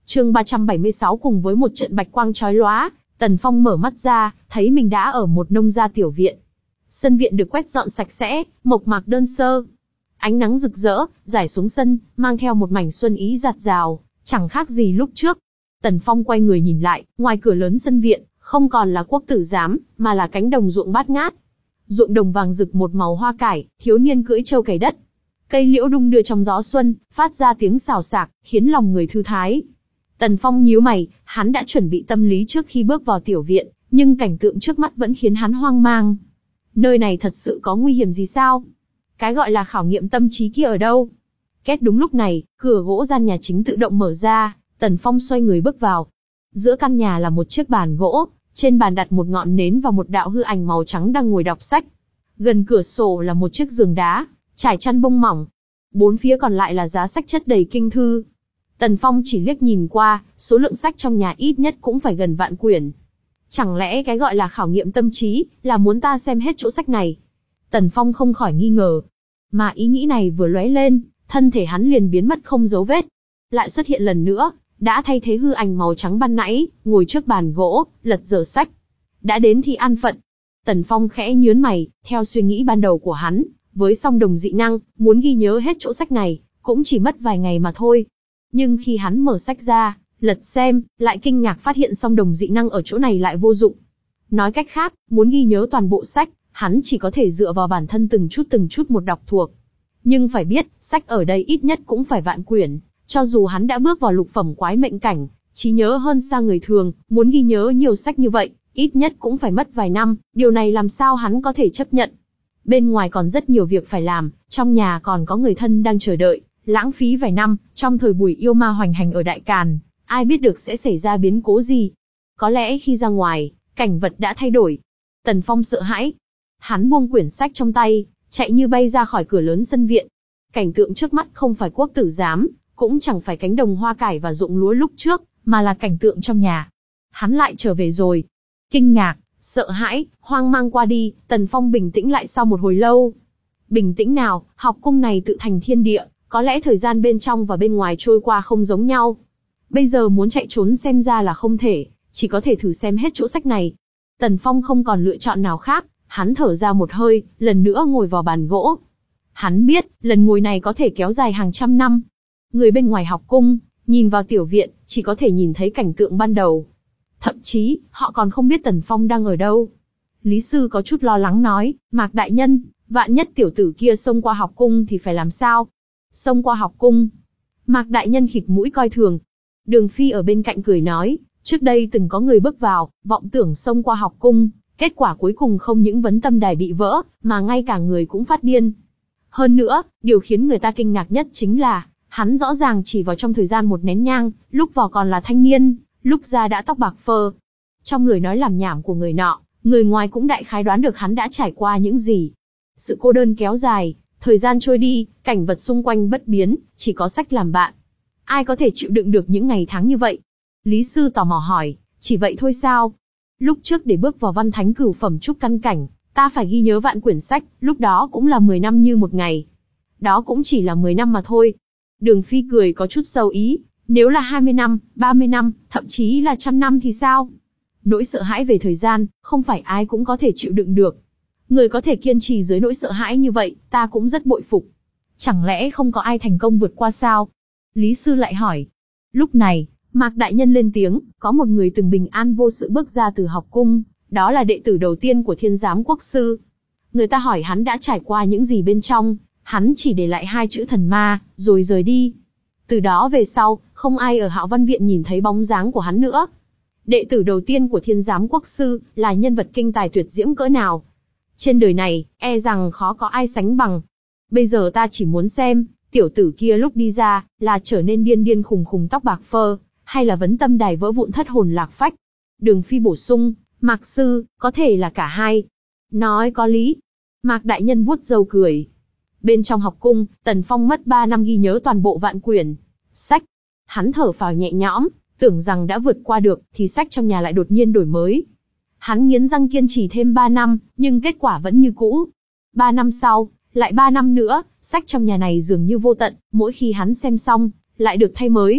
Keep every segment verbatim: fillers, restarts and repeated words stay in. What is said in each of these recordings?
Chương ba trăm bảy mươi sáu cùng với một trận bạch quang chói lóa, Tần Phong mở mắt ra, thấy mình đã ở một nông gia tiểu viện. Sân viện được quét dọn sạch sẽ, mộc mạc đơn sơ. Ánh nắng rực rỡ, rải xuống sân, mang theo một mảnh xuân ý dạt dào, chẳng khác gì lúc trước. Tần Phong quay người nhìn lại, ngoài cửa lớn sân viện, không còn là quốc tử giám, mà là cánh đồng ruộng bát ngát. Ruộng đồng vàng rực một màu hoa cải, thiếu niên cưỡi trâu cày đất. Cây liễu đung đưa trong gió xuân, phát ra tiếng xào xạc, khiến lòng người thư thái. Tần Phong nhíu mày, hắn đã chuẩn bị tâm lý trước khi bước vào tiểu viện, nhưng cảnh tượng trước mắt vẫn khiến hắn hoang mang. Nơi này thật sự có nguy hiểm gì sao? Cái gọi là khảo nghiệm tâm trí kia ở đâu? Két đúng lúc này, cửa gỗ gian nhà chính tự động mở ra, Tần Phong xoay người bước vào. Giữa căn nhà là một chiếc bàn gỗ, trên bàn đặt một ngọn nến và một đạo hư ảnh màu trắng đang ngồi đọc sách. Gần cửa sổ là một chiếc giường đá, trải chăn bông mỏng. Bốn phía còn lại là giá sách chất đầy kinh thư. Tần Phong chỉ liếc nhìn qua, số lượng sách trong nhà ít nhất cũng phải gần vạn quyển. Chẳng lẽ cái gọi là khảo nghiệm tâm trí, là muốn ta xem hết chỗ sách này? Tần Phong không khỏi nghi ngờ. Mà ý nghĩ này vừa lóe lên, thân thể hắn liền biến mất không dấu vết. Lại xuất hiện lần nữa, đã thay thế hư ảnh màu trắng ban nãy, ngồi trước bàn gỗ, lật dở sách. Đã đến thì an phận. Tần Phong khẽ nhướng mày, theo suy nghĩ ban đầu của hắn, với song đồng dị năng, muốn ghi nhớ hết chỗ sách này, cũng chỉ mất vài ngày mà thôi. Nhưng khi hắn mở sách ra, lật xem, lại kinh ngạc phát hiện song đồng dị năng ở chỗ này lại vô dụng. Nói cách khác, muốn ghi nhớ toàn bộ sách, hắn chỉ có thể dựa vào bản thân từng chút từng chút một đọc thuộc. Nhưng phải biết, sách ở đây ít nhất cũng phải vạn quyển, cho dù hắn đã bước vào lục phẩm quái mệnh cảnh, trí nhớ hơn xa người thường, muốn ghi nhớ nhiều sách như vậy, ít nhất cũng phải mất vài năm, điều này làm sao hắn có thể chấp nhận. Bên ngoài còn rất nhiều việc phải làm, trong nhà còn có người thân đang chờ đợi, lãng phí vài năm, trong thời buổi yêu ma hoành hành ở Đại Càn, ai biết được sẽ xảy ra biến cố gì. Có lẽ khi ra ngoài, cảnh vật đã thay đổi. Tần Phong sợ hãi. Hắn buông quyển sách trong tay, chạy như bay ra khỏi cửa lớn sân viện. Cảnh tượng trước mắt không phải quốc tử giám, cũng chẳng phải cánh đồng hoa cải và ruộng lúa lúc trước, mà là cảnh tượng trong nhà. Hắn lại trở về rồi. Kinh ngạc, sợ hãi, hoang mang qua đi, Tần Phong bình tĩnh lại sau một hồi lâu. Bình tĩnh nào, học cung này tự thành thiên địa, có lẽ thời gian bên trong và bên ngoài trôi qua không giống nhau. Bây giờ muốn chạy trốn xem ra là không thể, chỉ có thể thử xem hết chỗ sách này. Tần Phong không còn lựa chọn nào khác, hắn thở ra một hơi, lần nữa ngồi vào bàn gỗ. Hắn biết, lần ngồi này có thể kéo dài hàng trăm năm. Người bên ngoài học cung, nhìn vào tiểu viện, chỉ có thể nhìn thấy cảnh tượng ban đầu. Thậm chí, họ còn không biết Tần Phong đang ở đâu. Lý Sư có chút lo lắng nói, Mạc đại nhân, vạn nhất tiểu tử kia xông qua học cung thì phải làm sao? Xông qua học cung. Mạc đại nhân khịt mũi coi thường. Đường Phi ở bên cạnh cười nói, trước đây từng có người bước vào, vọng tưởng xông qua học cung, kết quả cuối cùng không những vấn tâm đài bị vỡ, mà ngay cả người cũng phát điên. Hơn nữa, điều khiến người ta kinh ngạc nhất chính là, hắn rõ ràng chỉ vào trong thời gian một nén nhang, lúc vào còn là thanh niên, lúc ra đã tóc bạc phơ. Trong lời nói làm nhảm của người nọ, người ngoài cũng đại khái đoán được hắn đã trải qua những gì. Sự cô đơn kéo dài, thời gian trôi đi, cảnh vật xung quanh bất biến, chỉ có sách làm bạn. Ai có thể chịu đựng được những ngày tháng như vậy? Lý Sư tò mò hỏi, chỉ vậy thôi sao? Lúc trước để bước vào văn thánh cửu phẩm trúc căn cảnh, ta phải ghi nhớ vạn quyển sách, lúc đó cũng là mười năm như một ngày. Đó cũng chỉ là mười năm mà thôi. Đường Phi cười có chút sâu ý, nếu là hai mươi năm, ba mươi năm, thậm chí là trăm năm thì sao? Nỗi sợ hãi về thời gian, không phải ai cũng có thể chịu đựng được. Người có thể kiên trì dưới nỗi sợ hãi như vậy, ta cũng rất bội phục. Chẳng lẽ không có ai thành công vượt qua sao? Lý Sư lại hỏi. Lúc này, Mạc đại nhân lên tiếng, có một người từng bình an vô sự bước ra từ học cung, đó là đệ tử đầu tiên của Thiên Giám Quốc Sư. Người ta hỏi hắn đã trải qua những gì bên trong, hắn chỉ để lại hai chữ thần ma, rồi rời đi. Từ đó về sau, không ai ở Hạo Văn Viện nhìn thấy bóng dáng của hắn nữa. Đệ tử đầu tiên của Thiên Giám Quốc Sư là nhân vật kinh tài tuyệt diễm cỡ nào. Trên đời này, e rằng khó có ai sánh bằng. Bây giờ ta chỉ muốn xem, tiểu tử kia lúc đi ra, là trở nên điên điên khùng khùng tóc bạc phơ, hay là vấn tâm đài vỡ vụn thất hồn lạc phách. Đường Phi bổ sung, Mạc Sư, có thể là cả hai. Nói có lý. Mạc đại nhân vuốt râu cười. Bên trong học cung, Tần Phong mất ba năm ghi nhớ toàn bộ vạn quyển sách. Hắn thở phào nhẹ nhõm, tưởng rằng đã vượt qua được, thì sách trong nhà lại đột nhiên đổi mới. Hắn nghiến răng kiên trì thêm ba năm, nhưng kết quả vẫn như cũ. Ba năm sau, lại ba năm nữa, sách trong nhà này dường như vô tận, mỗi khi hắn xem xong, lại được thay mới.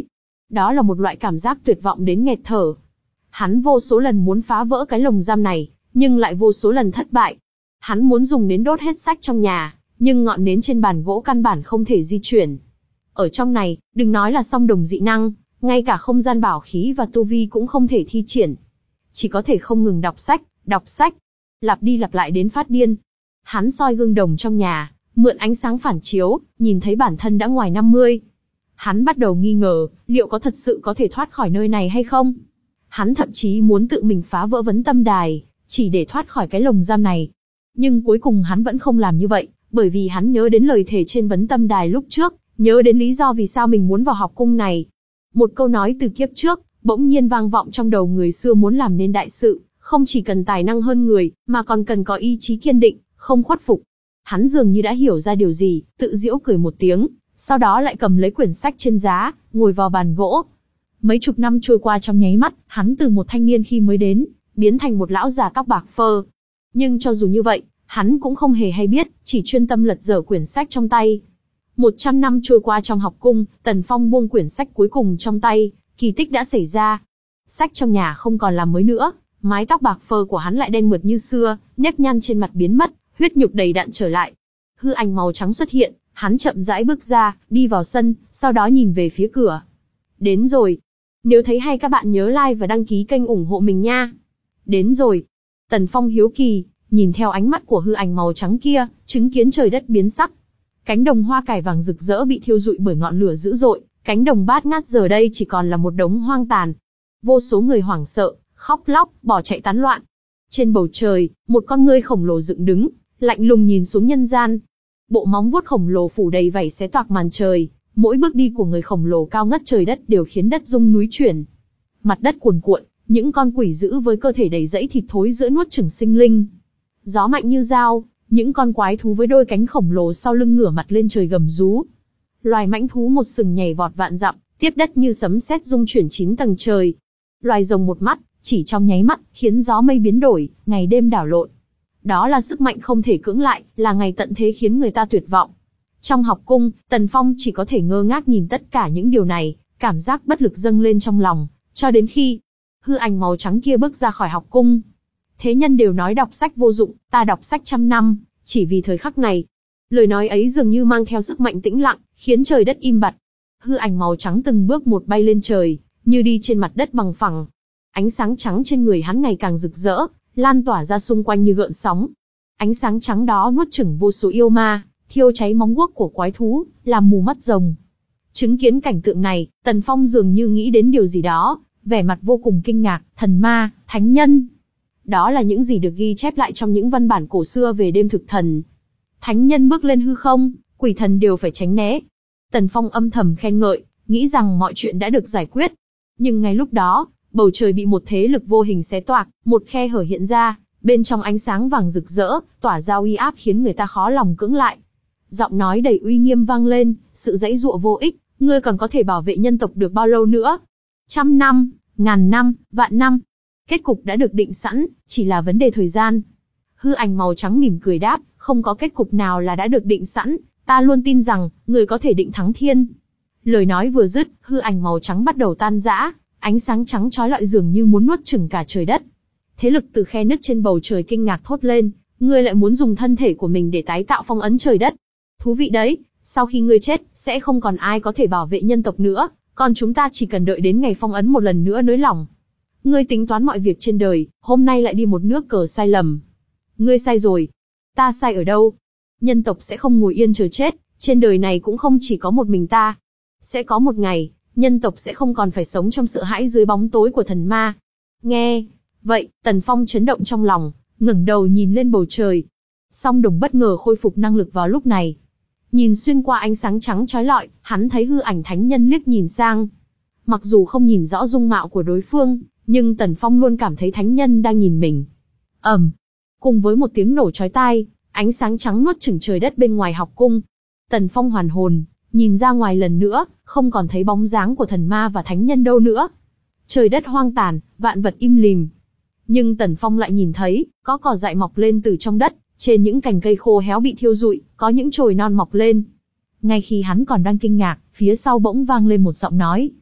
Đó là một loại cảm giác tuyệt vọng đến nghẹt thở. Hắn vô số lần muốn phá vỡ cái lồng giam này, nhưng lại vô số lần thất bại. Hắn muốn dùng nến đốt hết sách trong nhà, nhưng ngọn nến trên bàn gỗ căn bản không thể di chuyển. Ở trong này, đừng nói là song đồng dị năng, ngay cả không gian bảo khí và tu vi cũng không thể thi triển. Chỉ có thể không ngừng đọc sách, đọc sách, lặp đi lặp lại đến phát điên. Hắn soi gương đồng trong nhà, mượn ánh sáng phản chiếu, nhìn thấy bản thân đã ngoài năm mươi. Hắn bắt đầu nghi ngờ, liệu có thật sự có thể thoát khỏi nơi này hay không? Hắn thậm chí muốn tự mình phá vỡ vấn tâm đài, chỉ để thoát khỏi cái lồng giam này. Nhưng cuối cùng hắn vẫn không làm như vậy, bởi vì hắn nhớ đến lời thề trên vấn tâm đài lúc trước, nhớ đến lý do vì sao mình muốn vào học cung này. Một câu nói từ kiếp trước, bỗng nhiên vang vọng trong đầu người xưa muốn làm nên đại sự, không chỉ cần tài năng hơn người, mà còn cần có ý chí kiên định, không khuất phục. Hắn dường như đã hiểu ra điều gì, tự giễu cười một tiếng, sau đó lại cầm lấy quyển sách trên giá, ngồi vào bàn gỗ. Mấy chục năm trôi qua trong nháy mắt, hắn từ một thanh niên khi mới đến, biến thành một lão già tóc bạc phơ. Nhưng cho dù như vậy, hắn cũng không hề hay biết, chỉ chuyên tâm lật dở quyển sách trong tay. Một trăm năm trôi qua trong học cung, Tần Phong buông quyển sách cuối cùng trong tay, kỳ tích đã xảy ra. Sách trong nhà không còn là mới nữa, mái tóc bạc phơ của hắn lại đen mượt như xưa, nếp nhăn trên mặt biến mất, huyết nhục đầy đặn trở lại. Hư ảnh màu trắng xuất hiện, hắn chậm rãi bước ra, đi vào sân, sau đó nhìn về phía cửa. Đến rồi. Nếu thấy hay các bạn nhớ like và đăng ký kênh ủng hộ mình nha. Đến rồi. Tần Phong hiếu kỳ, nhìn theo ánh mắt của hư ảnh màu trắng kia, chứng kiến trời đất biến sắc. Cánh đồng hoa cải vàng rực rỡ bị thiêu rụi bởi ngọn lửa dữ dội, cánh đồng bát ngát giờ đây chỉ còn là một đống hoang tàn. Vô số người hoảng sợ, khóc lóc, bỏ chạy tán loạn. Trên bầu trời, một con ngươi khổng lồ dựng đứng, lạnh lùng nhìn xuống nhân gian. Bộ móng vuốt khổng lồ phủ đầy vảy xé toạc màn trời, mỗi bước đi của người khổng lồ cao ngất trời đất đều khiến đất rung núi chuyển. Mặt đất cuồn cuộn, những con quỷ dữ với cơ thể đầy rẫy thịt thối giữa nuốt chửng sinh linh. Gió mạnh như dao, những con quái thú với đôi cánh khổng lồ sau lưng ngửa mặt lên trời gầm rú. Loài mãnh thú một sừng nhảy vọt vạn dặm, tiếp đất như sấm sét rung chuyển chín tầng trời. Loài rồng một mắt, chỉ trong nháy mắt, khiến gió mây biến đổi, ngày đêm đảo lộn. Đó là sức mạnh không thể cưỡng lại, là ngày tận thế khiến người ta tuyệt vọng. Trong học cung, Tần Phong chỉ có thể ngơ ngác nhìn tất cả những điều này, cảm giác bất lực dâng lên trong lòng, cho đến khi hư ảnh màu trắng kia bước ra khỏi học cung. Thế nhân đều nói đọc sách vô dụng, ta đọc sách trăm năm, chỉ vì thời khắc này. Lời nói ấy dường như mang theo sức mạnh tĩnh lặng, khiến trời đất im bặt. Hư ảnh màu trắng từng bước một bay lên trời, như đi trên mặt đất bằng phẳng. Ánh sáng trắng trên người hắn ngày càng rực rỡ, lan tỏa ra xung quanh như gợn sóng. Ánh sáng trắng đó nuốt chửng vô số yêu ma, thiêu cháy móng guốc của quái thú, làm mù mắt rồng. Chứng kiến cảnh tượng này, Tần Phong dường như nghĩ đến điều gì đó, vẻ mặt vô cùng kinh ngạc. Thần ma, thánh nhân. Đó là những gì được ghi chép lại trong những văn bản cổ xưa về đêm thực thần. Thánh nhân bước lên hư không, quỷ thần đều phải tránh né. Tần Phong âm thầm khen ngợi, nghĩ rằng mọi chuyện đã được giải quyết. Nhưng ngay lúc đó, bầu trời bị một thế lực vô hình xé toạc, một khe hở hiện ra, bên trong ánh sáng vàng rực rỡ, tỏa ra uy áp khiến người ta khó lòng cưỡng lại. Giọng nói đầy uy nghiêm vang lên, sự giãy giụa vô ích, ngươi còn có thể bảo vệ nhân tộc được bao lâu nữa? Trăm năm, ngàn năm, vạn năm. Kết cục đã được định sẵn, chỉ là vấn đề thời gian. Hư ảnh màu trắng mỉm cười đáp, không có kết cục nào là đã được định sẵn, ta luôn tin rằng, người có thể định thắng thiên. Lời nói vừa dứt, hư ảnh màu trắng bắt đầu tan rã, ánh sáng trắng chói lọi dường như muốn nuốt chửng cả trời đất. Thế lực từ khe nứt trên bầu trời kinh ngạc thốt lên, ngươi lại muốn dùng thân thể của mình để tái tạo phong ấn trời đất. Thú vị đấy, sau khi ngươi chết, sẽ không còn ai có thể bảo vệ nhân tộc nữa, còn chúng ta chỉ cần đợi đến ngày phong ấn một lần nữa nới lỏng. Ngươi tính toán mọi việc trên đời, hôm nay lại đi một nước cờ sai lầm. Ngươi sai rồi. Ta sai ở đâu? Nhân tộc sẽ không ngồi yên chờ chết, trên đời này cũng không chỉ có một mình ta. Sẽ có một ngày, nhân tộc sẽ không còn phải sống trong sợ hãi dưới bóng tối của thần ma. Nghe vậy, Tần Phong chấn động trong lòng, ngẩng đầu nhìn lên bầu trời. Song đồng bất ngờ khôi phục năng lực vào lúc này. Nhìn xuyên qua ánh sáng trắng chói lọi, hắn thấy hư ảnh thánh nhân liếc nhìn sang. Mặc dù không nhìn rõ dung mạo của đối phương, nhưng Tần Phong luôn cảm thấy thánh nhân đang nhìn mình. ầm, um, cùng với một tiếng nổ chói tai, ánh sáng trắng nuốt chửng trời đất bên ngoài học cung. Tần Phong hoàn hồn, nhìn ra ngoài lần nữa, không còn thấy bóng dáng của thần ma và thánh nhân đâu nữa. Trời đất hoang tàn, vạn vật im lìm. Nhưng Tần Phong lại nhìn thấy, có cỏ dại mọc lên từ trong đất, trên những cành cây khô héo bị thiêu rụi, có những chồi non mọc lên. Ngay khi hắn còn đang kinh ngạc, phía sau bỗng vang lên một giọng nói.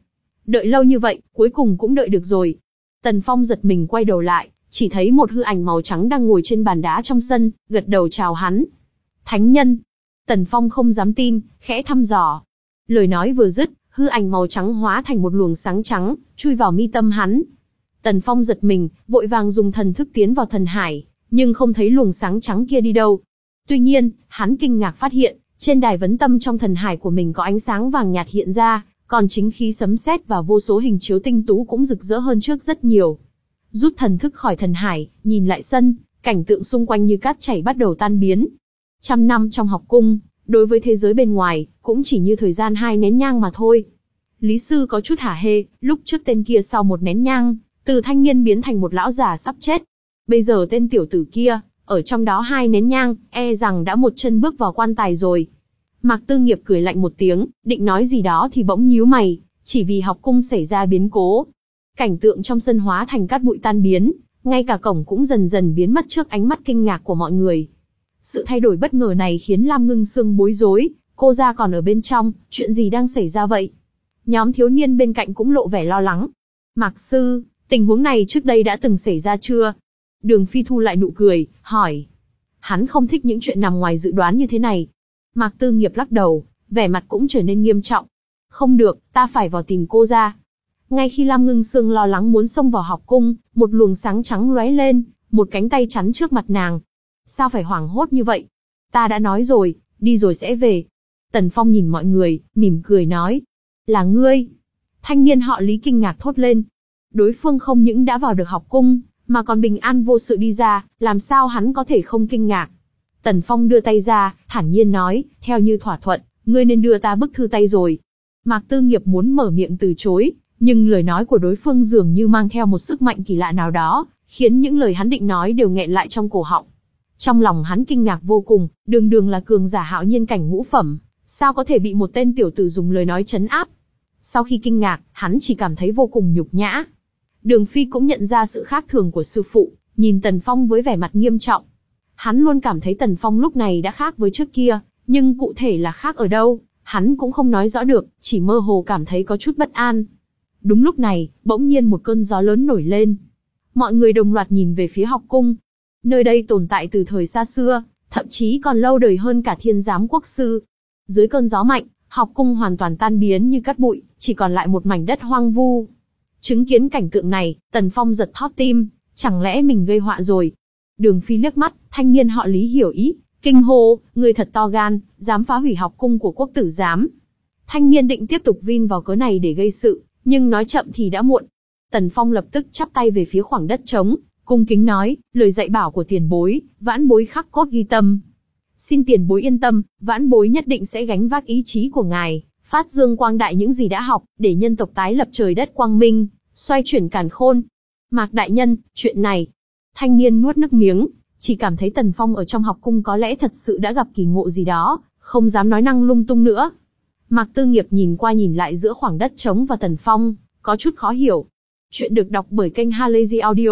Đợi lâu như vậy, cuối cùng cũng đợi được rồi. Tần Phong giật mình quay đầu lại, chỉ thấy một hư ảnh màu trắng đang ngồi trên bàn đá trong sân, gật đầu chào hắn. Thánh nhân. Tần Phong không dám tin, khẽ thăm dò. Lời nói vừa dứt, hư ảnh màu trắng hóa thành một luồng sáng trắng, chui vào mi tâm hắn. Tần Phong giật mình, vội vàng dùng thần thức tiến vào thần hải, nhưng không thấy luồng sáng trắng kia đi đâu. Tuy nhiên, hắn kinh ngạc phát hiện, trên đài vấn tâm trong thần hải của mình có ánh sáng vàng nhạt hiện ra, còn chính khí sấm sét và vô số hình chiếu tinh tú cũng rực rỡ hơn trước rất nhiều. Rút thần thức khỏi thần hải, nhìn lại sân, cảnh tượng xung quanh như cát chảy bắt đầu tan biến. Trăm năm trong học cung, đối với thế giới bên ngoài, cũng chỉ như thời gian hai nén nhang mà thôi. Lý Sư có chút hả hê, lúc trước tên kia sau một nén nhang, từ thanh niên biến thành một lão già sắp chết. Bây giờ tên tiểu tử kia, ở trong đó hai nén nhang, e rằng đã một chân bước vào quan tài rồi. Mạc Tư Nghiệp cười lạnh một tiếng, định nói gì đó thì bỗng nhíu mày, chỉ vì học cung xảy ra biến cố. Cảnh tượng trong sân hóa thành cát bụi tan biến, ngay cả cổng cũng dần dần biến mất trước ánh mắt kinh ngạc của mọi người. Sự thay đổi bất ngờ này khiến Lam Ngưng Sương bối rối, cô ra còn ở bên trong, chuyện gì đang xảy ra vậy? Nhóm thiếu niên bên cạnh cũng lộ vẻ lo lắng. Mạc sư, tình huống này trước đây đã từng xảy ra chưa? Đường Phi thu lại nụ cười, hỏi. Hắn không thích những chuyện nằm ngoài dự đoán như thế này. Mạc Tư Nghiệp lắc đầu, vẻ mặt cũng trở nên nghiêm trọng. Không được, ta phải vào tìm cô ra. Ngay khi Lam Ngưng Sương lo lắng muốn xông vào học cung, một luồng sáng trắng lóe lên, một cánh tay chắn trước mặt nàng. Sao phải hoảng hốt như vậy? Ta đã nói rồi, đi rồi sẽ về. Tần Phong nhìn mọi người, mỉm cười nói. Là ngươi? Thanh niên họ Lý kinh ngạc thốt lên. Đối phương không những đã vào được học cung, mà còn bình an vô sự đi ra, làm sao hắn có thể không kinh ngạc? Tần Phong đưa tay ra, thản nhiên nói, theo như thỏa thuận, ngươi nên đưa ta bức thư tay rồi. Mạc Tư Nghiệp muốn mở miệng từ chối, nhưng lời nói của đối phương dường như mang theo một sức mạnh kỳ lạ nào đó, khiến những lời hắn định nói đều nghẹn lại trong cổ họng. Trong lòng hắn kinh ngạc vô cùng, đường đường là cường giả hạo nhiên cảnh ngũ phẩm, sao có thể bị một tên tiểu tử dùng lời nói trấn áp? Sau khi kinh ngạc, hắn chỉ cảm thấy vô cùng nhục nhã. Đường Phi cũng nhận ra sự khác thường của sư phụ, nhìn Tần Phong với vẻ mặt nghiêm trọng. Hắn luôn cảm thấy Tần Phong lúc này đã khác với trước kia, nhưng cụ thể là khác ở đâu, hắn cũng không nói rõ được, chỉ mơ hồ cảm thấy có chút bất an. Đúng lúc này, bỗng nhiên một cơn gió lớn nổi lên. Mọi người đồng loạt nhìn về phía học cung. Nơi đây tồn tại từ thời xa xưa, thậm chí còn lâu đời hơn cả Thiên Giám Quốc Sư. Dưới cơn gió mạnh, học cung hoàn toàn tan biến như cát bụi, chỉ còn lại một mảnh đất hoang vu. Chứng kiến cảnh tượng này, Tần Phong giật thót tim, chẳng lẽ mình gây họa rồi? Đường Phi liếc mắt, thanh niên họ Lý hiểu ý, kinh hô, người thật to gan, dám phá hủy học cung của quốc tử giám. Thanh niên định tiếp tục vin vào cớ này để gây sự, nhưng nói chậm thì đã muộn. Tần Phong lập tức chắp tay về phía khoảng đất trống, cung kính nói, lời dạy bảo của tiền bối, vãn bối khắc cốt ghi tâm. Xin tiền bối yên tâm, vãn bối nhất định sẽ gánh vác ý chí của ngài, phát dương quang đại những gì đã học, để nhân tộc tái lập trời đất quang minh, xoay chuyển càn khôn. Mạc đại nhân, chuyện này. Thanh niên nuốt nước miếng, chỉ cảm thấy Tần Phong ở trong học cung có lẽ thật sự đã gặp kỳ ngộ gì đó, không dám nói năng lung tung nữa. Mạc Tư Nghiệp nhìn qua nhìn lại giữa khoảng đất trống và Tần Phong, có chút khó hiểu. Chuyện được đọc bởi kênh Halazy Audio.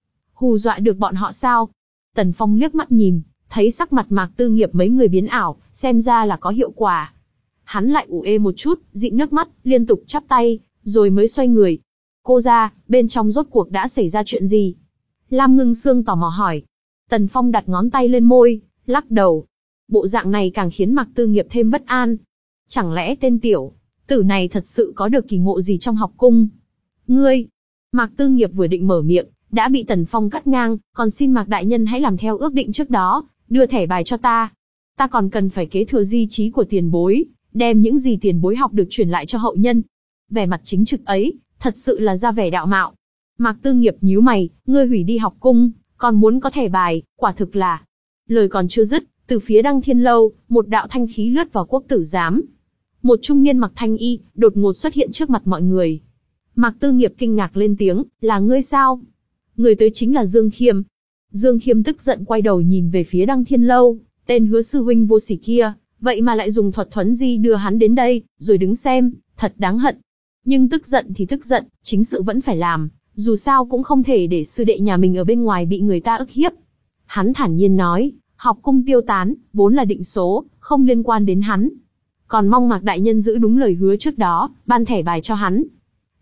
Hù dọa được bọn họ sao? Tần Phong liếc mắt nhìn, thấy sắc mặt Mạc Tư Nghiệp mấy người biến ảo, xem ra là có hiệu quả. Hắn lại ủ ê một chút, dịn nước mắt, liên tục chắp tay, rồi mới xoay người. Cô ra, bên trong rốt cuộc đã xảy ra chuyện gì? Lam Ngưng Sương tò mò hỏi. Tần Phong đặt ngón tay lên môi, lắc đầu. Bộ dạng này càng khiến Mạc Tư Nghiệp thêm bất an. Chẳng lẽ tên tiểu tử này thật sự có được kỳ ngộ gì trong học cung? Ngươi! Mạc Tư Nghiệp vừa định mở miệng, đã bị Tần Phong cắt ngang, còn xin Mạc đại nhân hãy làm theo ước định trước đó, đưa thẻ bài cho ta. Ta còn cần phải kế thừa di trí của tiền bối, đem những gì tiền bối học được truyền lại cho hậu nhân. Vẻ mặt chính trực ấy, thật sự là ra vẻ đạo mạo. Mạc Tư Nghiệp nhíu mày, ngươi hủy đi học cung, còn muốn có thẻ bài, quả thực là... Lời còn chưa dứt, từ phía Đăng Thiên Lâu, một đạo thanh khí lướt vào quốc tử giám. Một trung niên mặc thanh y, đột ngột xuất hiện trước mặt mọi người. Mạc Tư Nghiệp kinh ngạc lên tiếng, là ngươi sao? Người tới chính là Dương Khiêm. Dương Khiêm tức giận quay đầu nhìn về phía Đăng Thiên Lâu, tên Hứa sư huynh vô sỉ kia, vậy mà lại dùng thuật thuấn di đưa hắn đến đây, rồi đứng xem, thật đáng hận. Nhưng tức giận thì tức giận, chính sự vẫn phải làm, dù sao cũng không thể để sư đệ nhà mình ở bên ngoài bị người ta ức hiếp. Hắn thản nhiên nói, học cung tiêu tán, vốn là định số, không liên quan đến hắn. Còn mong Mạc đại nhân giữ đúng lời hứa trước đó, ban thẻ bài cho hắn.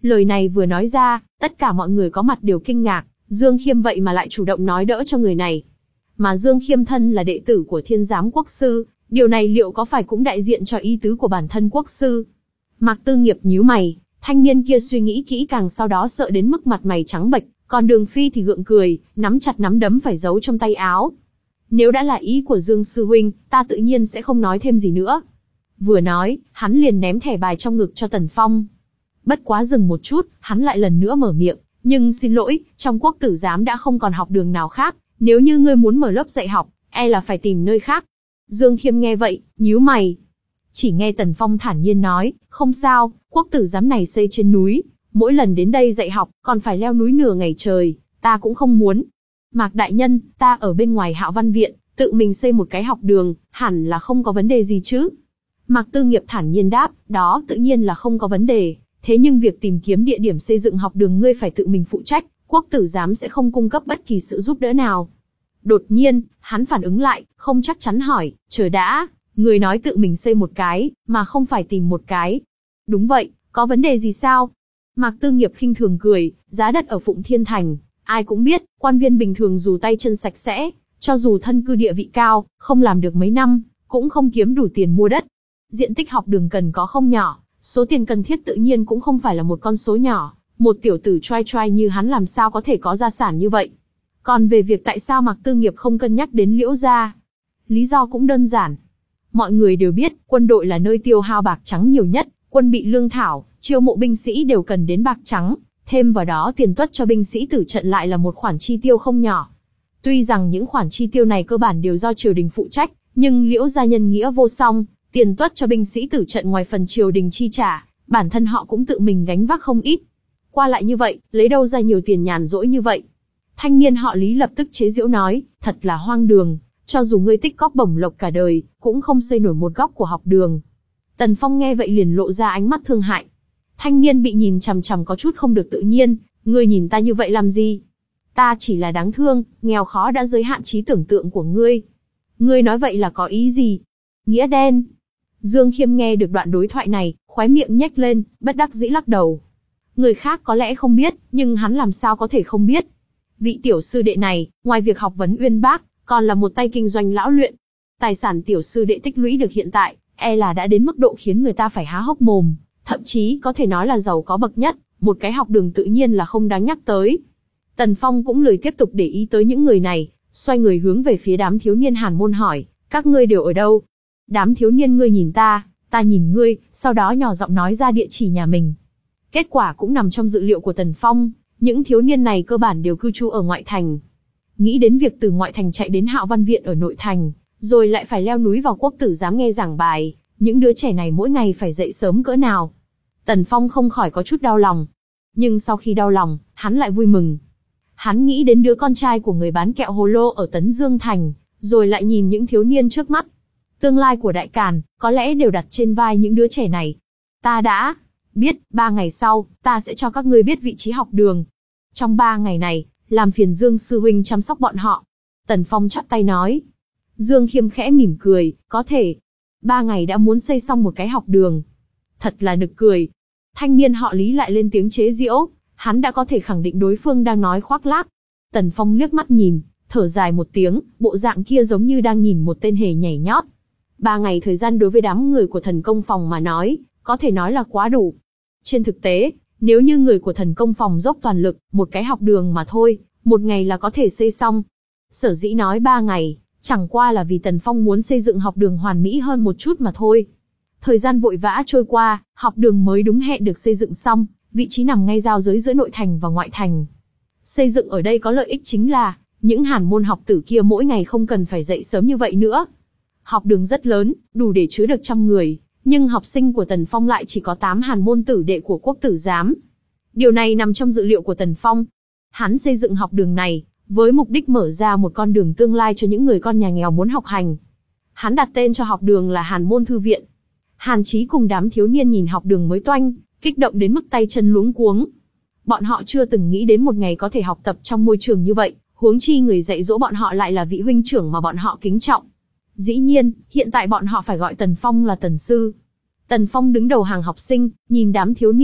Lời này vừa nói ra, tất cả mọi người có mặt đều kinh ngạc, Dương Khiêm vậy mà lại chủ động nói đỡ cho người này. Mà Dương Khiêm thân là đệ tử của Thiên Giám Quốc Sư, điều này liệu có phải cũng đại diện cho ý tứ của bản thân Quốc Sư? Mạc Tư Nghiệp nhíu mày, thanh niên kia suy nghĩ kỹ càng sau đó sợ đến mức mặt mày trắng bệch, còn Đường Phi thì gượng cười, nắm chặt nắm đấm phải giấu trong tay áo. Nếu đã là ý của Dương Sư Huynh, ta tự nhiên sẽ không nói thêm gì nữa. Vừa nói, hắn liền ném thẻ bài trong ngực cho Tần Phong. Bất quá dừng một chút, hắn lại lần nữa mở miệng, nhưng xin lỗi, trong Quốc Tử Giám đã không còn học đường nào khác, nếu như ngươi muốn mở lớp dạy học, e là phải tìm nơi khác. Dương Khiêm nghe vậy, nhíu mày. Chỉ nghe Tần Phong thản nhiên nói, không sao, Quốc Tử Giám này xây trên núi, mỗi lần đến đây dạy học, còn phải leo núi nửa ngày trời, ta cũng không muốn. Mạc đại nhân, ta ở bên ngoài Hạo Văn Viện, tự mình xây một cái học đường, hẳn là không có vấn đề gì chứ? Mạc Tư Nghiệp thản nhiên đáp, đó tự nhiên là không có vấn đề, thế nhưng việc tìm kiếm địa điểm xây dựng học đường ngươi phải tự mình phụ trách, Quốc Tử Giám sẽ không cung cấp bất kỳ sự giúp đỡ nào. Đột nhiên, hắn phản ứng lại, không chắc chắn hỏi, chờ đã, người nói tự mình xây một cái, mà không phải tìm một cái. Đúng vậy, có vấn đề gì sao? Mạc Tư Nghiệp khinh thường cười, giá đất ở Phụng Thiên Thành, ai cũng biết, quan viên bình thường dù tay chân sạch sẽ, cho dù thân cư địa vị cao, không làm được mấy năm, cũng không kiếm đủ tiền mua đất. Diện tích học đường cần có không nhỏ, số tiền cần thiết tự nhiên cũng không phải là một con số nhỏ, một tiểu tử trai trai như hắn làm sao có thể có gia sản như vậy. Còn về việc tại sao Mạc Tư Nghiệp không cân nhắc đến Liễu gia, lý do cũng đơn giản. Mọi người đều biết, quân đội là nơi tiêu hao bạc trắng nhiều nhất, quân bị lương thảo, chiêu mộ binh sĩ đều cần đến bạc trắng, thêm vào đó tiền tuất cho binh sĩ tử trận lại là một khoản chi tiêu không nhỏ. Tuy rằng những khoản chi tiêu này cơ bản đều do triều đình phụ trách, nhưng Liễu gia nhân nghĩa vô song, tiền tuất cho binh sĩ tử trận ngoài phần triều đình chi trả, bản thân họ cũng tự mình gánh vác không ít. Qua lại như vậy, lấy đâu ra nhiều tiền nhàn rỗi như vậy? Thanh niên họ Lý lập tức chế giễu nói, thật là hoang đường, cho dù ngươi tích cóp bổng lộc cả đời, cũng không xây nổi một góc của học đường. Tần Phong nghe vậy liền lộ ra ánh mắt thương hại. Thanh niên bị nhìn chằm chằm có chút không được tự nhiên, ngươi nhìn ta như vậy làm gì? Ta chỉ là đáng thương, nghèo khó đã giới hạn trí tưởng tượng của ngươi. Ngươi nói vậy là có ý gì? Nghĩa đen. Dương Khiêm nghe được đoạn đối thoại này, khóe miệng nhếch lên, bất đắc dĩ lắc đầu. Người khác có lẽ không biết, nhưng hắn làm sao có thể không biết. Vị tiểu sư đệ này, ngoài việc học vấn uyên bác, còn là một tay kinh doanh lão luyện. Tài sản tiểu sư đệ tích lũy được hiện tại, e là đã đến mức độ khiến người ta phải há hốc mồm, thậm chí có thể nói là giàu có bậc nhất, một cái học đường tự nhiên là không đáng nhắc tới. Tần Phong cũng lười tiếp tục để ý tới những người này, xoay người hướng về phía đám thiếu niên Hàn môn hỏi, các ngươi đều ở đâu? Đám thiếu niên ngươi nhìn ta, ta nhìn ngươi, sau đó nhỏ giọng nói ra địa chỉ nhà mình. Kết quả cũng nằm trong dự liệu của Tần Phong, những thiếu niên này cơ bản đều cư trú ở ngoại thành. Nghĩ đến việc từ ngoại thành chạy đến Hạo Văn Viện ở nội thành, rồi lại phải leo núi vào Quốc Tử Giám nghe giảng bài, những đứa trẻ này mỗi ngày phải dậy sớm cỡ nào. Tần Phong không khỏi có chút đau lòng. Nhưng sau khi đau lòng, hắn lại vui mừng. Hắn nghĩ đến đứa con trai của người bán kẹo hồ lô ở Tấn Dương Thành, rồi lại nhìn những thiếu niên trước mắt. Tương lai của Đại Càn, có lẽ đều đặt trên vai những đứa trẻ này. Ta đã biết, ba ngày sau, ta sẽ cho các ngươi biết vị trí học đường. Trong ba ngày này, làm phiền Dương Sư Huynh chăm sóc bọn họ. Tần Phong chắp tay nói. Dương Khiêm khẽ mỉm cười, có thể. Ba ngày đã muốn xây xong một cái học đường. Thật là nực cười. Thanh niên họ Lý lại lên tiếng chế giễu, hắn đã có thể khẳng định đối phương đang nói khoác lác. Tần Phong liếc mắt nhìn, thở dài một tiếng, bộ dạng kia giống như đang nhìn một tên hề nhảy nhót. Ba ngày thời gian đối với đám người của thần công phòng mà nói, có thể nói là quá đủ. Trên thực tế, nếu như người của thần công phòng dốc toàn lực, một cái học đường mà thôi, một ngày là có thể xây xong. Sở dĩ nói ba ngày, chẳng qua là vì Tần Phong muốn xây dựng học đường hoàn mỹ hơn một chút mà thôi. Thời gian vội vã trôi qua, học đường mới đúng hẹn được xây dựng xong, vị trí nằm ngay giao giới giữa nội thành và ngoại thành. Xây dựng ở đây có lợi ích chính là, những Hàn môn học tử kia mỗi ngày không cần phải dậy sớm như vậy nữa. Học đường rất lớn, đủ để chứa được trăm người, nhưng học sinh của Tần Phong lại chỉ có tám Hàn môn tử đệ của Quốc Tử Giám. Điều này nằm trong dự liệu của Tần Phong. Hắn xây dựng học đường này, với mục đích mở ra một con đường tương lai cho những người con nhà nghèo muốn học hành. Hắn đặt tên cho học đường là Hàn Môn Thư Viện. Hàn Chí cùng đám thiếu niên nhìn học đường mới toanh, kích động đến mức tay chân luống cuống. Bọn họ chưa từng nghĩ đến một ngày có thể học tập trong môi trường như vậy, huống chi người dạy dỗ bọn họ lại là vị huynh trưởng mà bọn họ kính trọng. Dĩ nhiên, hiện tại bọn họ phải gọi Tần Phong là Tần Sư. Tần Phong đứng đầu hàng học sinh, nhìn đám thiếu niên,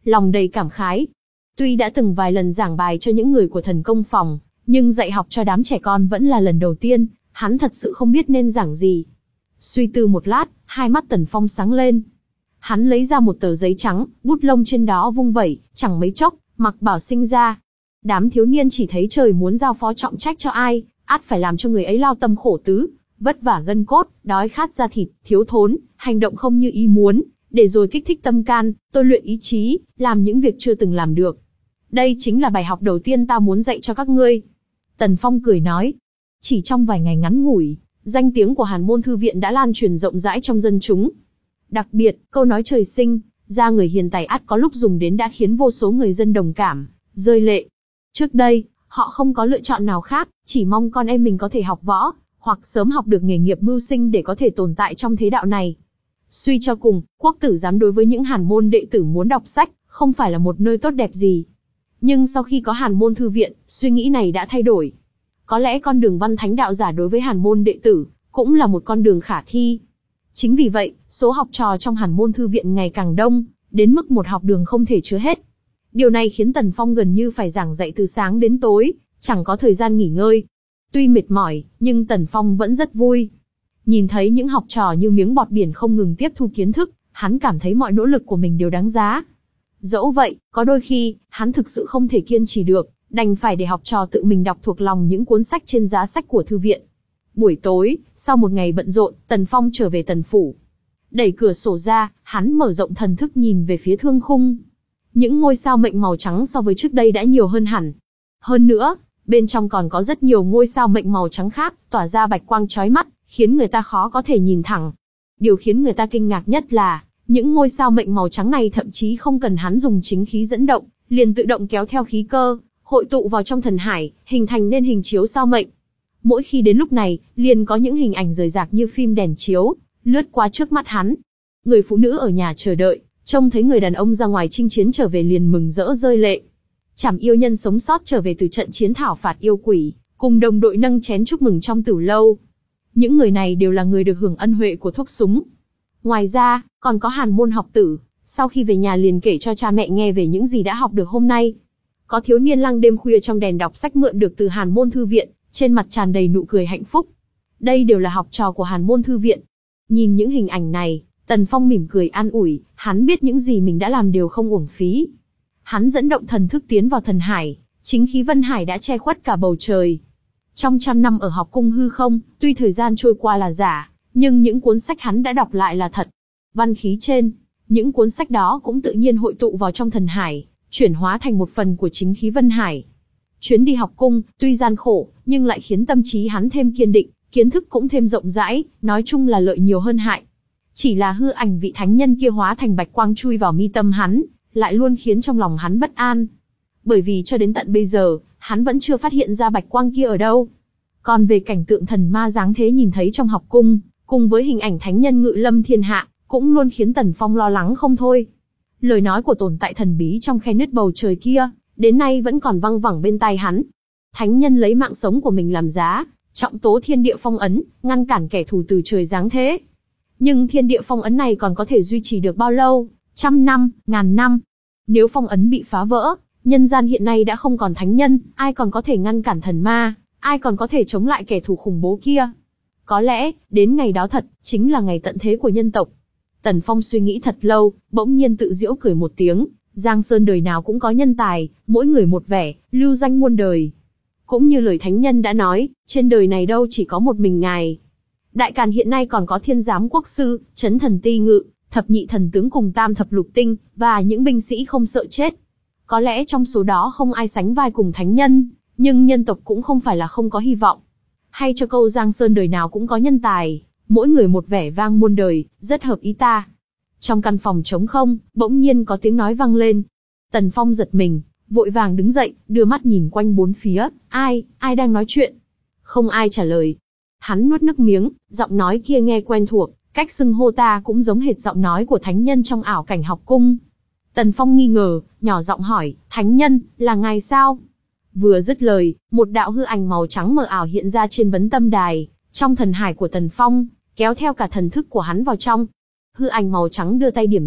lòng đầy cảm khái. Tuy đã từng vài lần giảng bài cho những người của thần công phòng, nhưng dạy học cho đám trẻ con vẫn là lần đầu tiên, hắn thật sự không biết nên giảng gì. Suy tư một lát, hai mắt Tần Phong sáng lên. Hắn lấy ra một tờ giấy trắng, bút lông trên đó vung vẩy, chẳng mấy chốc, mặc bảo sinh ra. Đám thiếu niên chỉ thấy trời muốn giao phó trọng trách cho ai, ắt phải làm cho người ấy lao tâm khổ tứ, vất vả gân cốt, đói khát da thịt, thiếu thốn, hành động không như ý muốn, để rồi kích thích tâm can, tôi luyện ý chí, làm những việc chưa từng làm được. Đây chính là bài học đầu tiên ta muốn dạy cho các ngươi. Tần Phong cười nói. Chỉ trong vài ngày ngắn ngủi, danh tiếng của Hàn Môn Thư Viện đã lan truyền rộng rãi trong dân chúng. Đặc biệt, câu nói trời sinh, ra người hiền tài ắt có lúc dùng đến đã khiến vô số người dân đồng cảm, rơi lệ. Trước đây, họ không có lựa chọn nào khác, chỉ mong con em mình có thể học võ, hoặc sớm học được nghề nghiệp mưu sinh để có thể tồn tại trong thế đạo này. Suy cho cùng, quốc tử giám đối với những Hàn Môn đệ tử muốn đọc sách, không phải là một nơi tốt đẹp gì. Nhưng sau khi có Hàn Môn Thư Viện, suy nghĩ này đã thay đổi. Có lẽ con đường văn thánh đạo giả đối với Hàn Môn đệ tử, cũng là một con đường khả thi. Chính vì vậy, số học trò trong Hàn Môn Thư Viện ngày càng đông, đến mức một học đường không thể chứa hết. Điều này khiến Tần Phong gần như phải giảng dạy từ sáng đến tối, chẳng có thời gian nghỉ ngơi. Tuy mệt mỏi, nhưng Tần Phong vẫn rất vui. Nhìn thấy những học trò như miếng bọt biển không ngừng tiếp thu kiến thức, hắn cảm thấy mọi nỗ lực của mình đều đáng giá. Dẫu vậy, có đôi khi, hắn thực sự không thể kiên trì được, đành phải để học trò tự mình đọc thuộc lòng những cuốn sách trên giá sách của thư viện. Buổi tối, sau một ngày bận rộn, Tần Phong trở về Tần Phủ. Đẩy cửa sổ ra, hắn mở rộng thần thức nhìn về phía thương khung. Những ngôi sao mệnh màu trắng so với trước đây đã nhiều hơn hẳn. Hơn nữa, bên trong còn có rất nhiều ngôi sao mệnh màu trắng khác, tỏa ra bạch quang chói mắt, khiến người ta khó có thể nhìn thẳng. Điều khiến người ta kinh ngạc nhất là, những ngôi sao mệnh màu trắng này thậm chí không cần hắn dùng chính khí dẫn động, liền tự động kéo theo khí cơ, hội tụ vào trong thần hải, hình thành nên hình chiếu sao mệnh. Mỗi khi đến lúc này, liền có những hình ảnh rời rạc như phim đèn chiếu, lướt qua trước mắt hắn. Người phụ nữ ở nhà chờ đợi, trông thấy người đàn ông ra ngoài chinh chiến trở về liền mừng rỡ rơi lệ. Chảm yêu nhân sống sót trở về từ trận chiến thảo phạt yêu quỷ, cùng đồng đội nâng chén chúc mừng trong tửu lâu. Những người này đều là người được hưởng ân huệ của thuốc súng. Ngoài ra, còn có Hàn Môn học tử, sau khi về nhà liền kể cho cha mẹ nghe về những gì đã học được hôm nay. Có thiếu niên lăng đêm khuya trong đèn đọc sách mượn được từ Hàn Môn Thư Viện, trên mặt tràn đầy nụ cười hạnh phúc. Đây đều là học trò của Hàn Môn Thư Viện. Nhìn những hình ảnh này, Tần Phong mỉm cười an ủi, hắn biết những gì mình đã làm đều không uổng phí. Hắn dẫn động thần thức tiến vào thần hải, chính khí vân hải đã che khuất cả bầu trời. Trong trăm năm ở học cung hư không, tuy thời gian trôi qua là giả, nhưng những cuốn sách hắn đã đọc lại là thật. Văn khí trên, những cuốn sách đó cũng tự nhiên hội tụ vào trong thần hải, chuyển hóa thành một phần của chính khí vân hải. Chuyến đi học cung, tuy gian khổ, nhưng lại khiến tâm trí hắn thêm kiên định, kiến thức cũng thêm rộng rãi, nói chung là lợi nhiều hơn hại. Chỉ là hư ảnh vị thánh nhân kia hóa thành bạch quang chui vào mi tâm hắn, lại luôn khiến trong lòng hắn bất an. Bởi vì cho đến tận bây giờ, hắn vẫn chưa phát hiện ra bạch quang kia ở đâu. Còn về cảnh tượng thần ma giáng thế nhìn thấy trong học cung, cùng với hình ảnh thánh nhân ngự lâm thiên hạ, cũng luôn khiến Tần Phong lo lắng không thôi. Lời nói của tồn tại thần bí trong khe nứt bầu trời kia, đến nay vẫn còn văng vẳng bên tai hắn. Thánh nhân lấy mạng sống của mình làm giá, trọng tố thiên địa phong ấn, ngăn cản kẻ thù từ trời giáng thế. Nhưng thiên địa phong ấn này còn có thể duy trì được bao lâu? Trăm năm, ngàn năm. Nếu phong ấn bị phá vỡ, nhân gian hiện nay đã không còn thánh nhân, ai còn có thể ngăn cản thần ma, ai còn có thể chống lại kẻ thù khủng bố kia? Có lẽ, đến ngày đó thật, chính là ngày tận thế của nhân tộc. Tần Phong suy nghĩ thật lâu, bỗng nhiên tự giễu cười một tiếng. Giang Sơn đời nào cũng có nhân tài, mỗi người một vẻ, lưu danh muôn đời. Cũng như lời thánh nhân đã nói, trên đời này đâu chỉ có một mình ngài. Đại Càn hiện nay còn có Thiên Giám Quốc Sư, Chấn Thần Ti Ngự, Thập Nhị Thần Tướng cùng Tam Thập Lục Tinh, và những binh sĩ không sợ chết. Có lẽ trong số đó không ai sánh vai cùng thánh nhân, nhưng nhân tộc cũng không phải là không có hy vọng. Hay cho câu Giang Sơn đời nào cũng có nhân tài, mỗi người một vẻ vang muôn đời, rất hợp ý ta. Trong căn phòng trống không, bỗng nhiên có tiếng nói vang lên. Tần Phong giật mình, vội vàng đứng dậy, đưa mắt nhìn quanh bốn phía, ai, ai đang nói chuyện? Không ai trả lời. Hắn nuốt nước miếng, giọng nói kia nghe quen thuộc, cách xưng hô ta cũng giống hệt giọng nói của thánh nhân trong ảo cảnh học cung. Tần Phong nghi ngờ, nhỏ giọng hỏi, thánh nhân, là ngài sao? Vừa dứt lời, một đạo hư ảnh màu trắng mờ ảo hiện ra trên vấn tâm đài, trong thần hải của Tần Phong, kéo theo cả thần thức của hắn vào trong. Hư ảnh màu trắng đưa tay điểm nhẹ,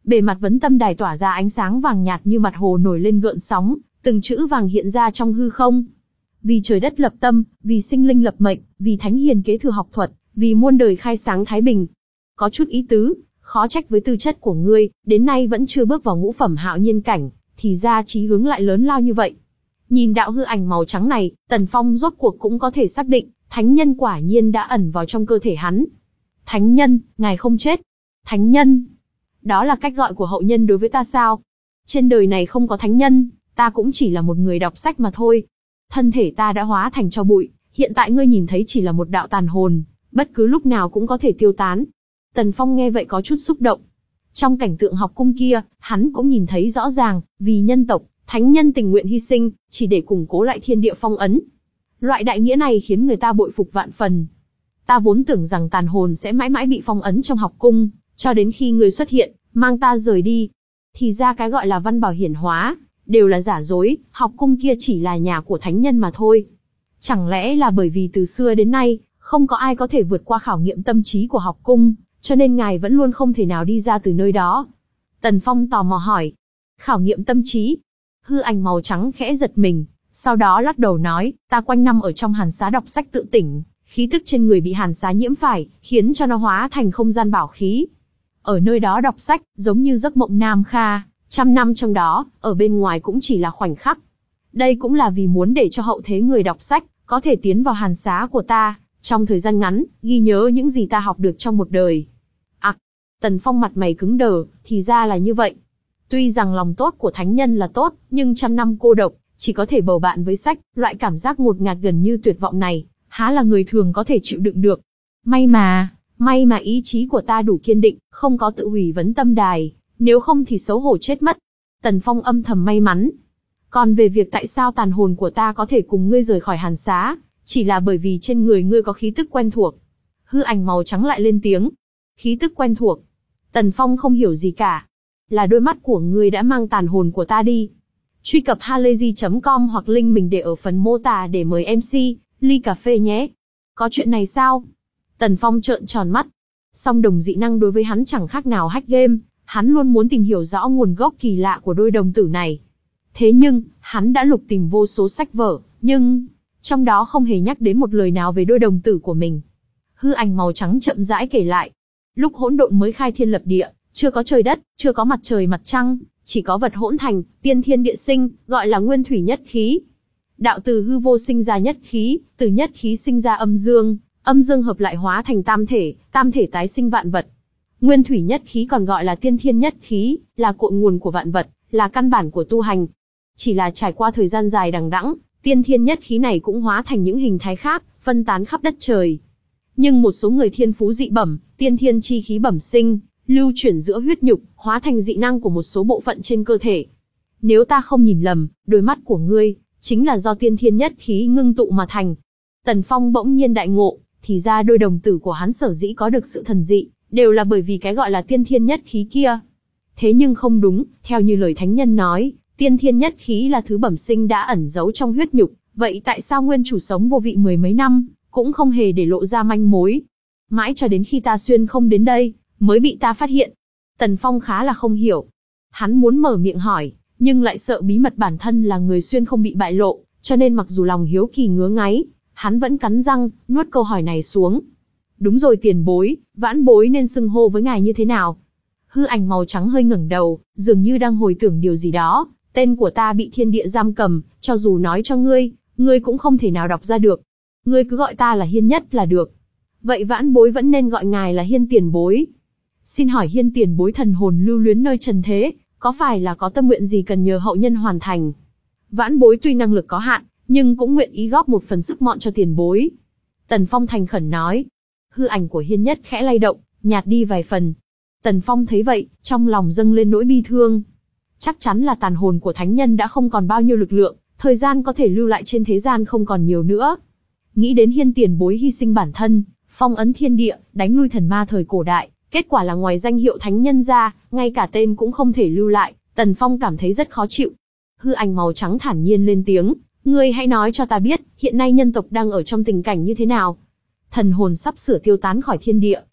Bề mặt vấn tâm đài tỏa ra ánh sáng vàng nhạt như mặt hồ nổi lên gợn sóng, từng chữ vàng hiện ra trong hư không. Vì trời đất lập tâm, vì sinh linh lập mệnh, vì thánh hiền kế thừa học thuật, vì muôn đời khai sáng thái bình. Có chút ý tứ, khó trách với tư chất của ngươi, đến nay vẫn chưa bước vào ngũ phẩm hạo nhiên cảnh, thì ra chí hướng lại lớn lao như vậy. Nhìn đạo hư ảnh màu trắng này, Tần Phong rốt cuộc cũng có thể xác định, thánh nhân quả nhiên đã ẩn vào trong cơ thể hắn. Thánh nhân, ngài không chết. Thánh nhân, đó là cách gọi của hậu nhân đối với ta sao? Trên đời này không có thánh nhân, ta cũng chỉ là một người đọc sách mà thôi. Thân thể ta đã hóa thành tro bụi, hiện tại ngươi nhìn thấy chỉ là một đạo tàn hồn, bất cứ lúc nào cũng có thể tiêu tán. Tần Phong nghe vậy có chút xúc động. Trong cảnh tượng học cung kia, hắn cũng nhìn thấy rõ ràng, vì nhân tộc, thánh nhân tình nguyện hy sinh, chỉ để củng cố lại thiên địa phong ấn. Loại đại nghĩa này khiến người ta bội phục vạn phần. Ta vốn tưởng rằng tàn hồn sẽ mãi mãi bị phong ấn trong học cung, cho đến khi ngươi xuất hiện, mang ta rời đi. Thì ra cái gọi là văn bảo hiển hóa, đều là giả dối, học cung kia chỉ là nhà của thánh nhân mà thôi. Chẳng lẽ là bởi vì từ xưa đến nay, không có ai có thể vượt qua khảo nghiệm tâm trí của học cung, cho nên ngài vẫn luôn không thể nào đi ra từ nơi đó? Tần Phong tò mò hỏi. Khảo nghiệm tâm trí? Hư ảnh màu trắng khẽ giật mình, sau đó lắc đầu nói, ta quanh năm ở trong hàn xá đọc sách tự tỉnh, khí tức trên người bị hàn xá nhiễm phải, khiến cho nó hóa thành không gian bảo khí. Ở nơi đó đọc sách, giống như giấc mộng Nam Kha, trăm năm trong đó, ở bên ngoài cũng chỉ là khoảnh khắc. Đây cũng là vì muốn để cho hậu thế người đọc sách, có thể tiến vào hàn xá của ta, trong thời gian ngắn, ghi nhớ những gì ta học được trong một đời. À, Tần Phong mặt mày cứng đờ, thì ra là như vậy. Tuy rằng lòng tốt của thánh nhân là tốt, nhưng trăm năm cô độc, chỉ có thể bầu bạn với sách, loại cảm giác ngột ngạt gần như tuyệt vọng này, há là người thường có thể chịu đựng được. May mà, may mà ý chí của ta đủ kiên định, không có tự hủy vấn tâm đài, nếu không thì xấu hổ chết mất. Tần Phong âm thầm may mắn. Còn về việc tại sao tàn hồn của ta có thể cùng ngươi rời khỏi hàn xá, chỉ là bởi vì trên người ngươi có khí tức quen thuộc. Hư ảnh màu trắng lại lên tiếng. Khí tức quen thuộc. Tần Phong không hiểu gì cả. Là đôi mắt của ngươi đã mang tàn hồn của ta đi. Truy cập halayzi chấm com hoặc link mình để ở phần mô tả để mời em xê, ly cà phê nhé. Có chuyện này sao? Tần Phong trợn tròn mắt. Song đồng dị năng đối với hắn chẳng khác nào hack game, hắn luôn muốn tìm hiểu rõ nguồn gốc kỳ lạ của đôi đồng tử này. Thế nhưng, hắn đã lục tìm vô số sách vở, nhưng trong đó không hề nhắc đến một lời nào về đôi đồng tử của mình. Hư ảnh màu trắng chậm rãi kể lại. Lúc hỗn độn mới khai thiên lập địa, chưa có trời đất, chưa có mặt trời mặt trăng, chỉ có vật hỗn thành, tiên thiên địa sinh, gọi là nguyên thủy nhất khí. Đạo từ hư vô sinh ra nhất khí, từ nhất khí sinh ra âm dương, âm dương hợp lại hóa thành tam thể, tam thể tái sinh vạn vật. Nguyên thủy nhất khí còn gọi là tiên thiên nhất khí, là cội nguồn của vạn vật, là căn bản của tu hành. Chỉ là trải qua thời gian dài đằng đẵng, tiên thiên nhất khí này cũng hóa thành những hình thái khác, phân tán khắp đất trời. Nhưng một số người thiên phú dị bẩm, tiên thiên chi khí bẩm sinh, lưu chuyển giữa huyết nhục, hóa thành dị năng của một số bộ phận trên cơ thể. Nếu ta không nhìn lầm, đôi mắt của ngươi, chính là do tiên thiên nhất khí ngưng tụ mà thành. Tần Phong bỗng nhiên đại ngộ, thì ra đôi đồng tử của hắn sở dĩ có được sự thần dị, đều là bởi vì cái gọi là tiên thiên nhất khí kia. Thế nhưng không đúng, theo như lời thánh nhân nói, tiên thiên nhất khí là thứ bẩm sinh đã ẩn giấu trong huyết nhục, vậy tại sao nguyên chủ sống vô vị mười mấy năm, cũng không hề để lộ ra manh mối? Mãi cho đến khi ta xuyên không đến đây, mới bị ta phát hiện. Tần Phong khá là không hiểu. Hắn muốn mở miệng hỏi, nhưng lại sợ bí mật bản thân là người xuyên không bị bại lộ, cho nên mặc dù lòng hiếu kỳ ngứa ngáy, hắn vẫn cắn răng, nuốt câu hỏi này xuống. Đúng rồi tiền bối, vãn bối nên xưng hô với ngài như thế nào? Hư ảnh màu trắng hơi ngẩng đầu, dường như đang hồi tưởng điều gì đó. Tên của ta bị thiên địa giam cầm, cho dù nói cho ngươi, ngươi cũng không thể nào đọc ra được. Ngươi cứ gọi ta là Hiên Nhất là được. Vậy vãn bối vẫn nên gọi ngài là Hiên tiền bối. Xin hỏi Hiên tiền bối thần hồn lưu luyến nơi trần thế, có phải là có tâm nguyện gì cần nhờ hậu nhân hoàn thành? Vãn bối tuy năng lực có hạn, nhưng cũng nguyện ý góp một phần sức mọn cho tiền bối. Tần Phong thành khẩn nói. Hư ảnh của Hiên Nhất khẽ lay động, nhạt đi vài phần. Tần Phong thấy vậy, trong lòng dâng lên nỗi bi thương. Chắc chắn là tàn hồn của thánh nhân đã không còn bao nhiêu lực lượng, thời gian có thể lưu lại trên thế gian không còn nhiều nữa. Nghĩ đến Hiên tiền bối hy sinh bản thân, phong ấn thiên địa, đánh lui thần ma thời cổ đại, kết quả là ngoài danh hiệu thánh nhân ra, ngay cả tên cũng không thể lưu lại, Tần Phong cảm thấy rất khó chịu. Hư ảnh màu trắng thản nhiên lên tiếng, ngươi hãy nói cho ta biết, hiện nay nhân tộc đang ở trong tình cảnh như thế nào? Thần hồn sắp sửa tiêu tán khỏi thiên địa,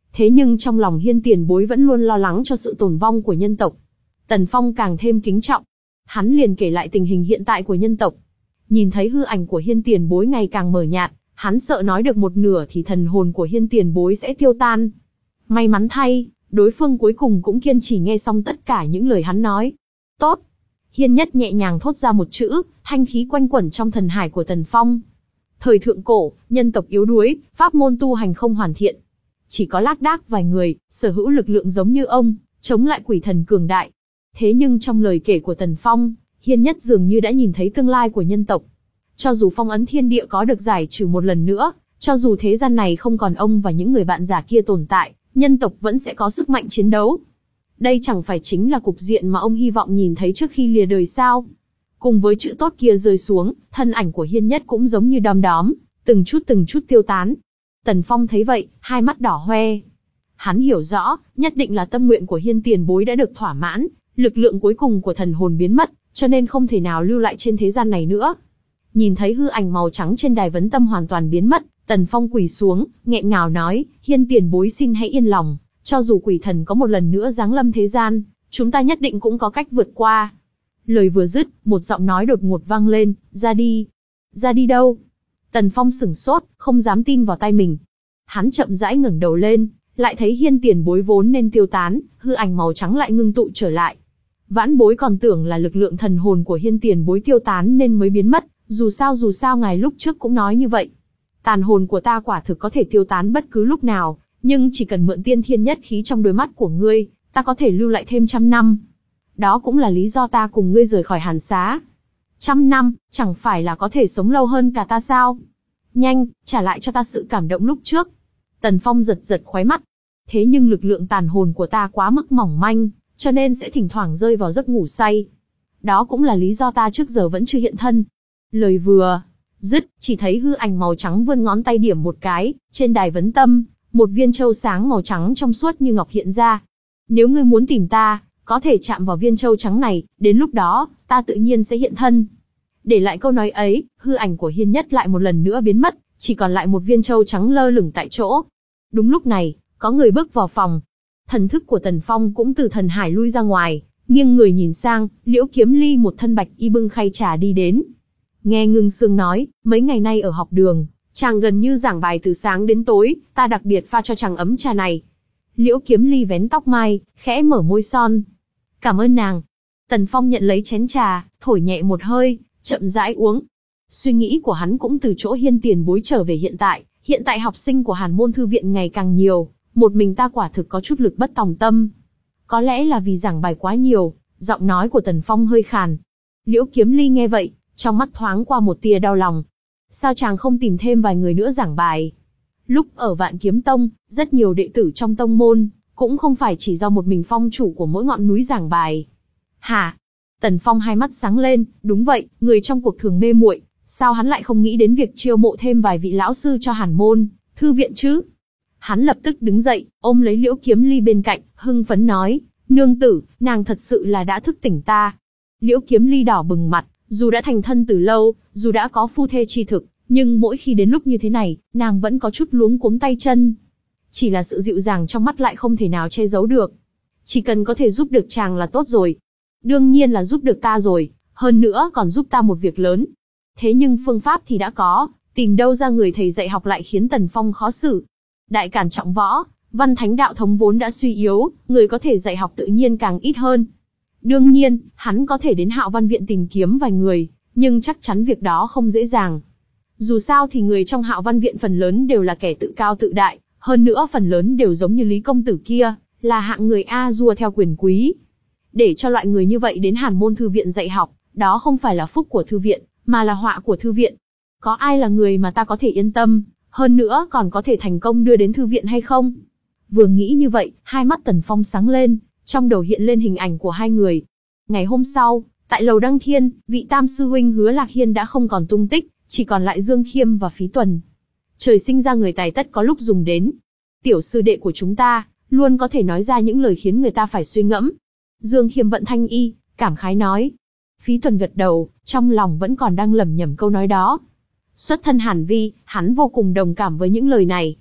Thế nhưng trong lòng Hiên Tiền Bối vẫn luôn lo lắng cho sự tồn vong của nhân tộc. Tần Phong càng thêm kính trọng. Hắn liền kể lại tình hình hiện tại của nhân tộc. Nhìn thấy hư ảnh của Hiên Tiền Bối ngày càng mờ nhạt, hắn sợ nói được một nửa thì thần hồn của Hiên Tiền Bối sẽ tiêu tan. May mắn thay, đối phương cuối cùng cũng kiên trì nghe xong tất cả những lời hắn nói. Tốt. Hiên Nhất nhẹ nhàng thốt ra một chữ, thanh khí quanh quẩn trong thần hải của Tần Phong. Thời thượng cổ, nhân tộc yếu đuối, pháp môn tu hành không hoàn thiện. Chỉ có lác đác vài người, sở hữu lực lượng giống như ông, chống lại quỷ thần cường đại. Thế nhưng trong lời kể của Tần Phong, Hiên Nhất dường như đã nhìn thấy tương lai của nhân tộc. Cho dù phong ấn thiên địa có được giải trừ một lần nữa, cho dù thế gian này không còn ông và những người bạn giả kia tồn tại, nhân tộc vẫn sẽ có sức mạnh chiến đấu. Đây chẳng phải chính là cục diện mà ông hy vọng nhìn thấy trước khi lìa đời sao? Cùng với chữ tốt kia rơi xuống, thân ảnh của Hiên Nhất cũng giống như đom đóm, từng chút từng chút tiêu tán. Tần Phong thấy vậy, hai mắt đỏ hoe. Hắn hiểu rõ, nhất định là tâm nguyện của Hiên Tiền Bối đã được thỏa mãn, lực lượng cuối cùng của thần hồn biến mất, cho nên không thể nào lưu lại trên thế gian này nữa. Nhìn thấy hư ảnh màu trắng trên đài vấn tâm hoàn toàn biến mất, Tần Phong quỳ xuống, nghẹn ngào nói, Hiên Tiền Bối xin hãy yên lòng, cho dù quỷ thần có một lần nữa giáng lâm thế gian, chúng ta nhất định cũng có cách vượt qua. Lời vừa dứt, một giọng nói đột ngột vang lên, ra đi. Ra đi đâu? Tần Phong sửng sốt, không dám tin vào tai mình. Hắn chậm rãi ngẩng đầu lên, lại thấy Hiên Tiền Bối vốn nên tiêu tán, hư ảnh màu trắng lại ngưng tụ trở lại. Vãn bối còn tưởng là lực lượng thần hồn của Hiên Tiền Bối tiêu tán nên mới biến mất, dù sao dù sao ngài lúc trước cũng nói như vậy. Tàn hồn của ta quả thực có thể tiêu tán bất cứ lúc nào, nhưng chỉ cần mượn tiên thiên nhất khí trong đôi mắt của ngươi, ta có thể lưu lại thêm trăm năm. Đó cũng là lý do ta cùng ngươi rời khỏi Hàn Xá. Trăm năm, chẳng phải là có thể sống lâu hơn cả ta sao? Nhanh, trả lại cho ta sự cảm động lúc trước. Tần Phong giật giật khóe mắt. Thế nhưng lực lượng tàn hồn của ta quá mức mỏng manh, cho nên sẽ thỉnh thoảng rơi vào giấc ngủ say. Đó cũng là lý do ta trước giờ vẫn chưa hiện thân. Lời vừa dứt, chỉ thấy hư ảnh màu trắng vươn ngón tay điểm một cái, trên đài vấn tâm, một viên châu sáng màu trắng trong suốt như ngọc hiện ra. Nếu ngươi muốn tìm ta, có thể chạm vào viên châu trắng này, đến lúc đó, ta tự nhiên sẽ hiện thân. Để lại câu nói ấy, hư ảnh của Hiên Nhất lại một lần nữa biến mất, chỉ còn lại một viên châu trắng lơ lửng tại chỗ. Đúng lúc này, có người bước vào phòng. Thần thức của Tần Phong cũng từ thần hải lui ra ngoài, nghiêng người nhìn sang, Liễu Kiếm Ly một thân bạch y bưng khay trà đi đến. Nghe Ngưng Sương nói, mấy ngày nay ở học đường, chàng gần như giảng bài từ sáng đến tối, ta đặc biệt pha cho chàng ấm trà này. Liễu Kiếm Ly vén tóc mai, khẽ mở môi son. Cảm ơn nàng. Tần Phong nhận lấy chén trà, thổi nhẹ một hơi, chậm rãi uống. Suy nghĩ của hắn cũng từ chỗ Hiên Tiền Bối trở về hiện tại, hiện tại học sinh của Hàn Môn Thư Viện ngày càng nhiều, một mình ta quả thực có chút lực bất tòng tâm. Có lẽ là vì giảng bài quá nhiều, giọng nói của Tần Phong hơi khàn. Liễu Kiếm Ly nghe vậy, trong mắt thoáng qua một tia đau lòng. Sao chàng không tìm thêm vài người nữa giảng bài? Lúc ở Vạn Kiếm Tông, rất nhiều đệ tử trong tông môn, cũng không phải chỉ do một mình phong chủ của mỗi ngọn núi giảng bài. Hả? Tần Phong hai mắt sáng lên, đúng vậy, người trong cuộc thường mê muội, sao hắn lại không nghĩ đến việc chiêu mộ thêm vài vị lão sư cho Hàn Môn Thư Viện chứ? Hắn lập tức đứng dậy, ôm lấy Liễu Kiếm Ly bên cạnh, hưng phấn nói, nương tử, nàng thật sự là đã thức tỉnh ta. Liễu Kiếm Ly đỏ bừng mặt, dù đã thành thân từ lâu, dù đã có phu thê chi thực, nhưng mỗi khi đến lúc như thế này, nàng vẫn có chút luống cuống tay chân. Chỉ là sự dịu dàng trong mắt lại không thể nào che giấu được. Chỉ cần có thể giúp được chàng là tốt rồi. Đương nhiên là giúp được ta rồi, hơn nữa còn giúp ta một việc lớn. Thế nhưng phương pháp thì đã có, tìm đâu ra người thầy dạy học lại khiến Tần Phong khó xử. Đại càn trọng võ, văn thánh đạo thống vốn đã suy yếu, người có thể dạy học tự nhiên càng ít hơn. Đương nhiên, hắn có thể đến Hạo Văn Viện tìm kiếm vài người, nhưng chắc chắn việc đó không dễ dàng. Dù sao thì người trong Hạo Văn Viện phần lớn đều là kẻ tự cao tự đại, hơn nữa phần lớn đều giống như Lý Công Tử kia, là hạng người a dua theo quyền quý. Để cho loại người như vậy đến Hàn Môn Thư Viện dạy học, đó không phải là phúc của thư viện, mà là họa của thư viện. Có ai là người mà ta có thể yên tâm, hơn nữa còn có thể thành công đưa đến thư viện hay không? Vừa nghĩ như vậy, hai mắt Tần Phong sáng lên, trong đầu hiện lên hình ảnh của hai người. Ngày hôm sau, tại lầu Đăng Thiên, vị tam sư huynh Hứa Lạc Hiên đã không còn tung tích, chỉ còn lại Dương Khiêm và Phí Tuần. Trời sinh ra người tài tất có lúc dùng đến. Tiểu sư đệ của chúng ta, luôn có thể nói ra những lời khiến người ta phải suy ngẫm. Dương Khiêm vận thanh y, cảm khái nói. Phí Tuần gật đầu, trong lòng vẫn còn đang lẩm nhẩm câu nói đó. Xuất thân Hàn Vi, hắn vô cùng đồng cảm với những lời này.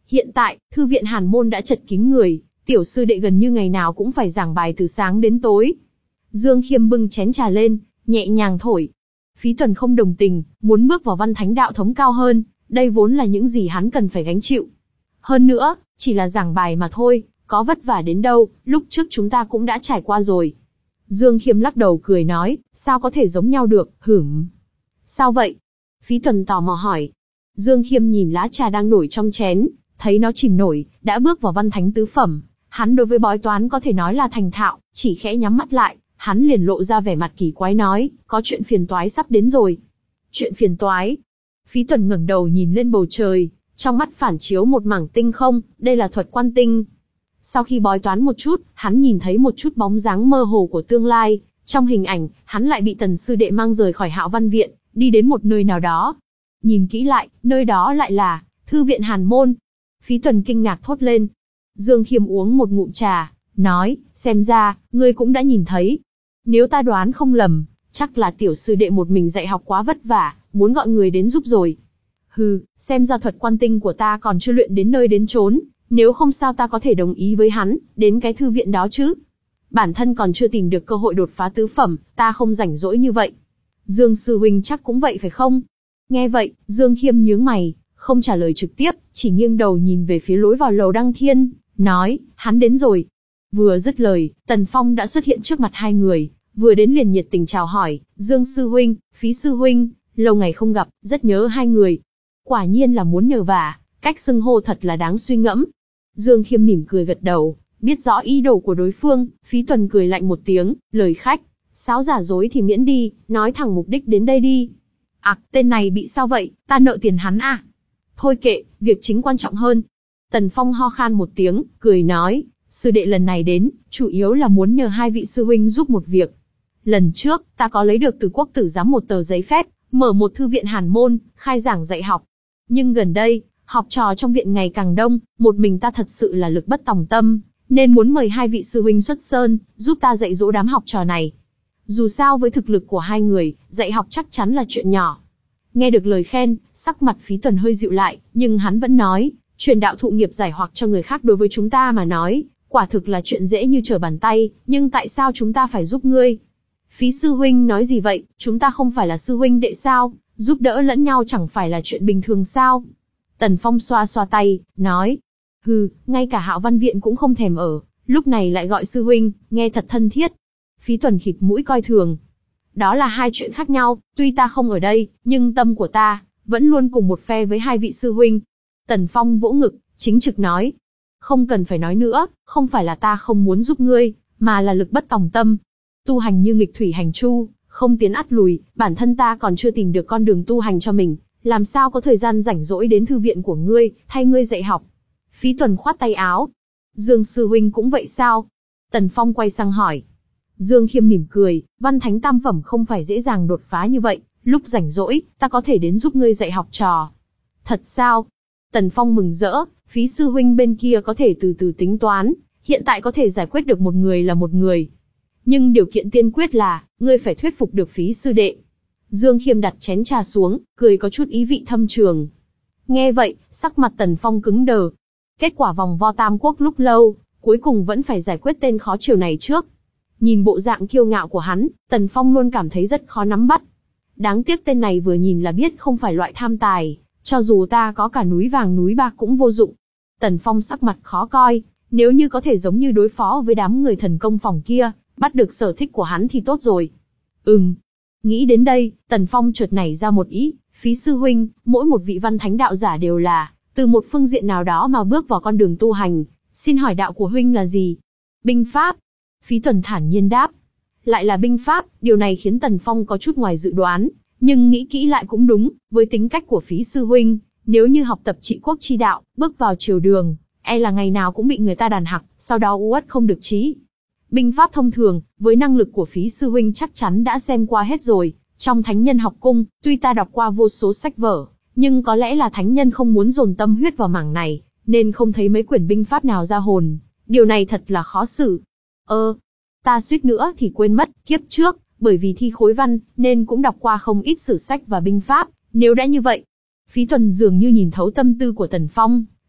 Hiện tại, thư viện Hàn Môn đã chật kín người, tiểu sư đệ gần như ngày nào cũng phải giảng bài từ sáng đến tối. Dương Khiêm bưng chén trà lên, nhẹ nhàng thổi. Phí Tuần không đồng tình, muốn bước vào văn thánh đạo thống cao hơn, đây vốn là những gì hắn cần phải gánh chịu. Hơn nữa, chỉ là giảng bài mà thôi, có vất vả đến đâu, lúc trước chúng ta cũng đã trải qua rồi. Dương Khiêm lắc đầu cười nói, sao có thể giống nhau được, hửm. Sao vậy? Phí Tuần tò mò hỏi. Dương Khiêm nhìn lá trà đang nổi trong chén, thấy nó chìm nổi, đã bước vào văn thánh tứ phẩm. Hắn đối với bói toán có thể nói là thành thạo, chỉ khẽ nhắm mắt lại, hắn liền lộ ra vẻ mặt kỳ quái nói, có chuyện phiền toái sắp đến rồi. Chuyện phiền toái? Phí Tuần ngẩng đầu nhìn lên bầu trời, trong mắt phản chiếu một mảng tinh không, đây là thuật quan tinh. Sau khi bói toán một chút, hắn nhìn thấy một chút bóng dáng mơ hồ của tương lai, trong hình ảnh, hắn lại bị Tần sư đệ mang rời khỏi Hạo Văn viện, đi đến một nơi nào đó. Nhìn kỹ lại, nơi đó lại là thư viện Hàn Môn. Phí Tuần kinh ngạc thốt lên. Dương Khiêm uống một ngụm trà, nói, xem ra, ngươi cũng đã nhìn thấy. Nếu ta đoán không lầm, chắc là tiểu sư đệ một mình dạy học quá vất vả, muốn gọi người đến giúp rồi. Hừ, xem ra thuật quan tinh của ta còn chưa luyện đến nơi đến chốn, nếu không sao ta có thể đồng ý với hắn, đến cái thư viện đó chứ. Bản thân còn chưa tìm được cơ hội đột phá tứ phẩm, ta không rảnh rỗi như vậy. Dương sư huynh chắc cũng vậy phải không? Nghe vậy, Dương Khiêm nhướng mày, không trả lời trực tiếp, chỉ nghiêng đầu nhìn về phía lối vào lầu Đăng Thiên, nói, hắn đến rồi. Vừa dứt lời, Tần Phong đã xuất hiện trước mặt hai người, vừa đến liền nhiệt tình chào hỏi, Dương sư huynh, Phí sư huynh, lâu ngày không gặp, rất nhớ hai người. Quả nhiên là muốn nhờ vả, cách xưng hô thật là đáng suy ngẫm. Dương Khiêm mỉm cười gật đầu, biết rõ ý đồ của đối phương. Phí Tuần cười lạnh một tiếng, lời khách sáo giả dối thì miễn đi, nói thẳng mục đích đến đây đi. À, tên này bị sao vậy, ta nợ tiền hắn à? Thôi kệ, việc chính quan trọng hơn. Tần Phong ho khan một tiếng, cười nói, sư đệ lần này đến, chủ yếu là muốn nhờ hai vị sư huynh giúp một việc. Lần trước, ta có lấy được từ quốc tử giám một tờ giấy phép, mở một thư viện Hàn Môn, khai giảng dạy học. Nhưng gần đây, học trò trong viện ngày càng đông, một mình ta thật sự là lực bất tòng tâm, nên muốn mời hai vị sư huynh xuất sơn, giúp ta dạy dỗ đám học trò này. Dù sao với thực lực của hai người, dạy học chắc chắn là chuyện nhỏ. Nghe được lời khen, sắc mặt Phí Tuần hơi dịu lại, nhưng hắn vẫn nói, truyền đạo thụ nghiệp giải hoặc cho người khác đối với chúng ta mà nói, quả thực là chuyện dễ như trở bàn tay, nhưng tại sao chúng ta phải giúp ngươi? Phí sư huynh nói gì vậy, chúng ta không phải là sư huynh đệ sao, giúp đỡ lẫn nhau chẳng phải là chuyện bình thường sao? Tần Phong xoa xoa tay, nói, hừ, ngay cả Hạo Văn viện cũng không thèm ở, lúc này lại gọi sư huynh, nghe thật thân thiết. Phí Tuần khịt mũi coi thường. Đó là hai chuyện khác nhau, tuy ta không ở đây, nhưng tâm của ta vẫn luôn cùng một phe với hai vị sư huynh. Tần Phong vỗ ngực, chính trực nói, không cần phải nói nữa, không phải là ta không muốn giúp ngươi, mà là lực bất tòng tâm. Tu hành như nghịch thủy hành chu, không tiến ắt lùi, bản thân ta còn chưa tìm được con đường tu hành cho mình, làm sao có thời gian rảnh rỗi đến thư viện của ngươi, thay ngươi dạy học. Phí Tuần khoát tay áo. Dương sư huynh cũng vậy sao? Tần Phong quay sang hỏi. Dương Khiêm mỉm cười, văn thánh tam phẩm không phải dễ dàng đột phá như vậy, lúc rảnh rỗi, ta có thể đến giúp ngươi dạy học trò. Thật sao? Tần Phong mừng rỡ, Phí sư huynh bên kia có thể từ từ tính toán, hiện tại có thể giải quyết được một người là một người. Nhưng điều kiện tiên quyết là, ngươi phải thuyết phục được Phí sư đệ. Dương Khiêm đặt chén trà xuống, cười có chút ý vị thâm trường. Nghe vậy, sắc mặt Tần Phong cứng đờ. Kết quả vòng vo tam quốc lúc lâu, cuối cùng vẫn phải giải quyết tên khó chiều này trước. Nhìn bộ dạng kiêu ngạo của hắn, Tần Phong luôn cảm thấy rất khó nắm bắt. Đáng tiếc tên này vừa nhìn là biết không phải loại tham tài, cho dù ta có cả núi vàng núi bạc cũng vô dụng. Tần Phong sắc mặt khó coi, nếu như có thể giống như đối phó với đám người thần công phòng kia, bắt được sở thích của hắn thì tốt rồi. Ừm. Nghĩ đến đây, Tần Phong chợt nảy ra một ý, Phí sư huynh, mỗi một vị văn thánh đạo giả đều là, từ một phương diện nào đó mà bước vào con đường tu hành, xin hỏi đạo của huynh là gì? Binh pháp. Phí Tuần thản nhiên đáp. Lại là binh pháp, điều này khiến Tần Phong có chút ngoài dự đoán, nhưng nghĩ kỹ lại cũng đúng, với tính cách của Phí sư huynh, nếu như học tập trị quốc chi đạo, bước vào triều đường, e là ngày nào cũng bị người ta đàn hặc, sau đó uất không được trí. Binh pháp thông thường, với năng lực của Phí sư huynh chắc chắn đã xem qua hết rồi, trong Thánh Nhân học cung, tuy ta đọc qua vô số sách vở, nhưng có lẽ là Thánh Nhân không muốn dồn tâm huyết vào mảng này, nên không thấy mấy quyển binh pháp nào ra hồn, điều này thật là khó xử. Ơ, ta suýt nữa thì quên mất, kiếp trước, bởi vì thi khối văn, nên cũng đọc qua không ít sử sách và binh pháp, nếu đã như vậy. Phí Tuần dường như nhìn thấu tâm tư của Tần Phong,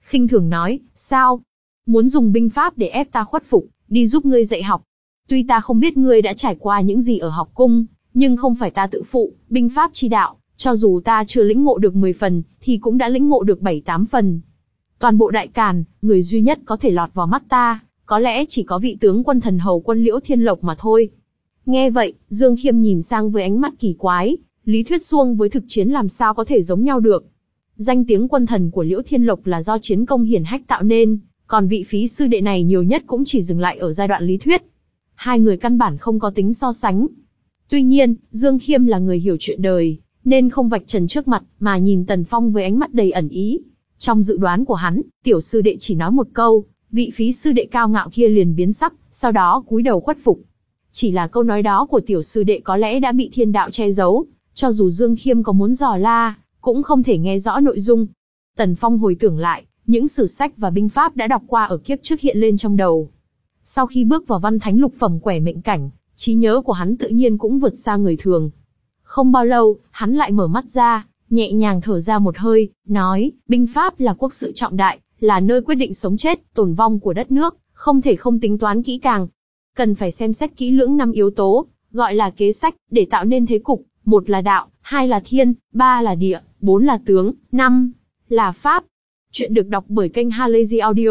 khinh thường nói, sao? Muốn dùng binh pháp để ép ta khuất phục, đi giúp ngươi dạy học. Tuy ta không biết ngươi đã trải qua những gì ở học cung, nhưng không phải ta tự phụ, binh pháp chi đạo, cho dù ta chưa lĩnh ngộ được mười phần, thì cũng đã lĩnh ngộ được bảy tám phần. Toàn bộ Đại Càn, người duy nhất có thể lọt vào mắt ta, có lẽ chỉ có vị tướng quân thần hầu quân Liễu Thiên Lộc mà thôi. Nghe vậy, Dương Khiêm nhìn sang với ánh mắt kỳ quái, lý thuyết suông với thực chiến làm sao có thể giống nhau được. Danh tiếng quân thần của Liễu Thiên Lộc là do chiến công hiển hách tạo nên, còn vị phí sư đệ này nhiều nhất cũng chỉ dừng lại ở giai đoạn lý thuyết. Hai người căn bản không có tính so sánh. Tuy nhiên, Dương Khiêm là người hiểu chuyện đời, nên không vạch trần trước mặt, mà nhìn Tần Phong với ánh mắt đầy ẩn ý. Trong dự đoán của hắn, tiểu sư đệ chỉ nói một câu, vị phí sư đệ cao ngạo kia liền biến sắc, sau đó cúi đầu khuất phục. Chỉ là câu nói đó của tiểu sư đệ có lẽ đã bị thiên đạo che giấu, cho dù Dương Khiêm có muốn dò la, cũng không thể nghe rõ nội dung. Tần Phong hồi tưởng lại, những sử sách và binh pháp đã đọc qua ở kiếp trước hiện lên trong đầu. Sau khi bước vào văn thánh lục phẩm quẻ mệnh cảnh, trí nhớ của hắn tự nhiên cũng vượt xa người thường. Không bao lâu, hắn lại mở mắt ra, nhẹ nhàng thở ra một hơi, nói, binh pháp là quốc sự trọng đại, là nơi quyết định sống chết, tồn vong của đất nước, không thể không tính toán kỹ càng. Cần phải xem xét kỹ lưỡng năm yếu tố, gọi là kế sách, để tạo nên thế cục, một là đạo, hai là thiên, ba là địa, bốn là tướng, năm là pháp. Chuyện được đọc bởi kênh Halazy Audio.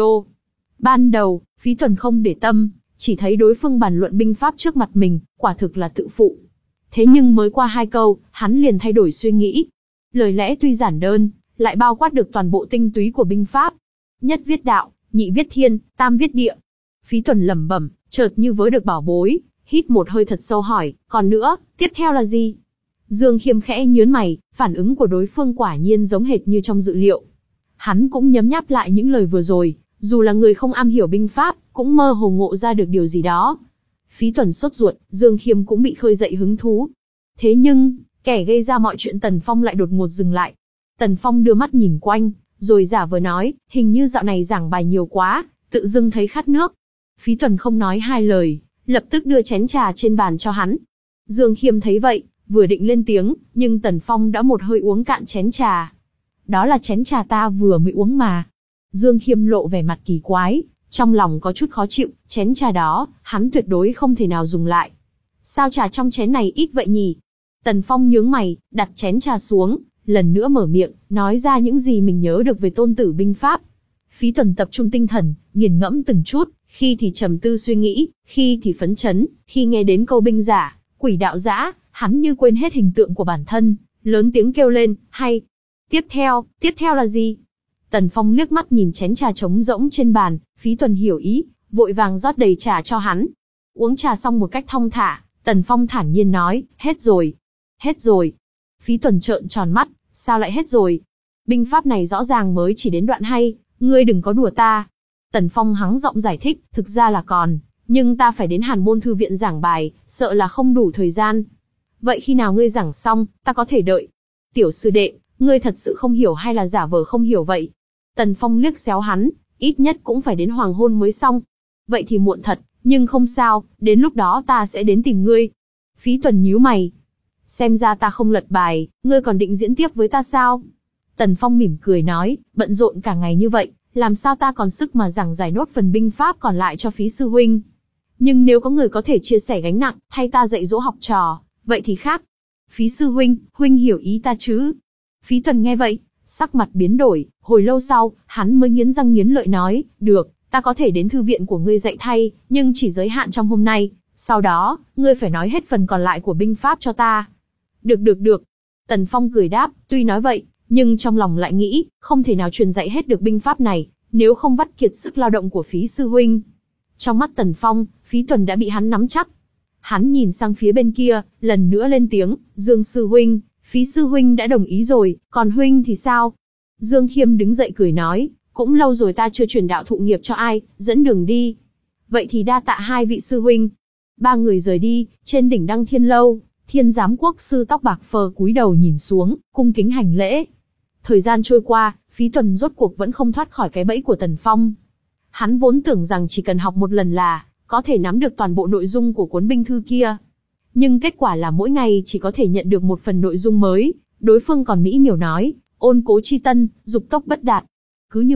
Ban đầu, Phí Tuần không để tâm, chỉ thấy đối phương bàn luận binh pháp trước mặt mình, quả thực là tự phụ. Thế nhưng mới qua hai câu, hắn liền thay đổi suy nghĩ. Lời lẽ tuy giản đơn, lại bao quát được toàn bộ tinh túy của binh pháp. Nhất viết đạo, nhị viết thiên, tam viết địa. Phí Tuần lẩm bẩm, chợt như vớ được bảo bối, hít một hơi thật sâu hỏi, còn nữa, tiếp theo là gì? Dương Khiêm khẽ nhớn mày, phản ứng của đối phương quả nhiên giống hệt như trong dự liệu. Hắn cũng nhấm nháp lại những lời vừa rồi, dù là người không am hiểu binh pháp, cũng mơ hồ ngộ ra được điều gì đó. Phí Tuần sốt ruột, Dương Khiêm cũng bị khơi dậy hứng thú. Thế nhưng, kẻ gây ra mọi chuyện Tần Phong lại đột ngột dừng lại. Tần Phong đưa mắt nhìn quanh, rồi giả vờ nói, hình như dạo này giảng bài nhiều quá, tự dưng thấy khát nước. Phí Tuần không nói hai lời, lập tức đưa chén trà trên bàn cho hắn. Dương Khiêm thấy vậy, vừa định lên tiếng, nhưng Tần Phong đã một hơi uống cạn chén trà. Đó là chén trà ta vừa mới uống mà. Dương Khiêm lộ vẻ mặt kỳ quái, trong lòng có chút khó chịu, chén trà đó, hắn tuyệt đối không thể nào dùng lại. Sao trà trong chén này ít vậy nhỉ? Tần Phong nhướng mày, đặt chén trà xuống, lần nữa mở miệng, nói ra những gì mình nhớ được về tôn tử binh pháp. Phí Tuần tập trung tinh thần, nghiền ngẫm từng chút, khi thì trầm tư suy nghĩ, khi thì phấn chấn, khi nghe đến câu binh giả, quỷ đạo dã, hắn như quên hết hình tượng của bản thân, lớn tiếng kêu lên, hay. Tiếp theo, tiếp theo là gì? Tần Phong liếc mắt nhìn chén trà trống rỗng trên bàn, Phí Tuần hiểu ý, vội vàng rót đầy trà cho hắn. Uống trà xong một cách thong thả, Tần Phong thản nhiên nói, hết rồi. Hết rồi. Phí Tuần trợn tròn mắt, sao lại hết rồi? Binh pháp này rõ ràng mới chỉ đến đoạn hay, ngươi đừng có đùa ta. Tần Phong hắng giọng giải thích, thực ra là còn, nhưng ta phải đến Hàn Môn Thư viện giảng bài, sợ là không đủ thời gian. Vậy khi nào ngươi giảng xong, ta có thể đợi. Tiểu sư đệ, ngươi thật sự không hiểu hay là giả vờ không hiểu vậy? Tần Phong liếc xéo hắn, ít nhất cũng phải đến hoàng hôn mới xong. Vậy thì muộn thật, nhưng không sao, đến lúc đó ta sẽ đến tìm ngươi. Phí Tuần nhíu mày. Xem ra ta không lật bài, ngươi còn định diễn tiếp với ta sao? Tần Phong mỉm cười nói, bận rộn cả ngày như vậy, làm sao ta còn sức mà giảng giải nốt phần binh pháp còn lại cho Phí sư huynh. Nhưng nếu có người có thể chia sẻ gánh nặng, thay ta dạy dỗ học trò, vậy thì khác. Phí sư huynh, huynh hiểu ý ta chứ? Phí Tuần nghe vậy, sắc mặt biến đổi, hồi lâu sau, hắn mới nghiến răng nghiến lợi nói, được, ta có thể đến thư viện của ngươi dạy thay, nhưng chỉ giới hạn trong hôm nay, sau đó, ngươi phải nói hết phần còn lại của binh pháp cho ta. Được được được. Tần Phong cười đáp, tuy nói vậy, nhưng trong lòng lại nghĩ, không thể nào truyền dạy hết được binh pháp này, nếu không vắt kiệt sức lao động của Phí sư huynh. Trong mắt Tần Phong, Phí Tuần đã bị hắn nắm chắc. Hắn nhìn sang phía bên kia, lần nữa lên tiếng, Dương sư huynh, Phí sư huynh đã đồng ý rồi, còn huynh thì sao? Dương Khiêm đứng dậy cười nói, cũng lâu rồi ta chưa truyền đạo thụ nghiệp cho ai, dẫn đường đi. Vậy thì đa tạ hai vị sư huynh. Ba người rời đi, trên đỉnh Đăng Thiên Lâu, Thiên Giám Quốc sư tóc bạc phơ cúi đầu nhìn xuống, cung kính hành lễ. Thời gian trôi qua, Phí Tuần rốt cuộc vẫn không thoát khỏi cái bẫy của Tần Phong. Hắn vốn tưởng rằng chỉ cần học một lần là có thể nắm được toàn bộ nội dung của cuốn binh thư kia. Nhưng kết quả là mỗi ngày chỉ có thể nhận được một phần nội dung mới, đối phương còn mỹ miều nói, ôn cố chi tân, dục tốc bất đạt. Cứ như vậy,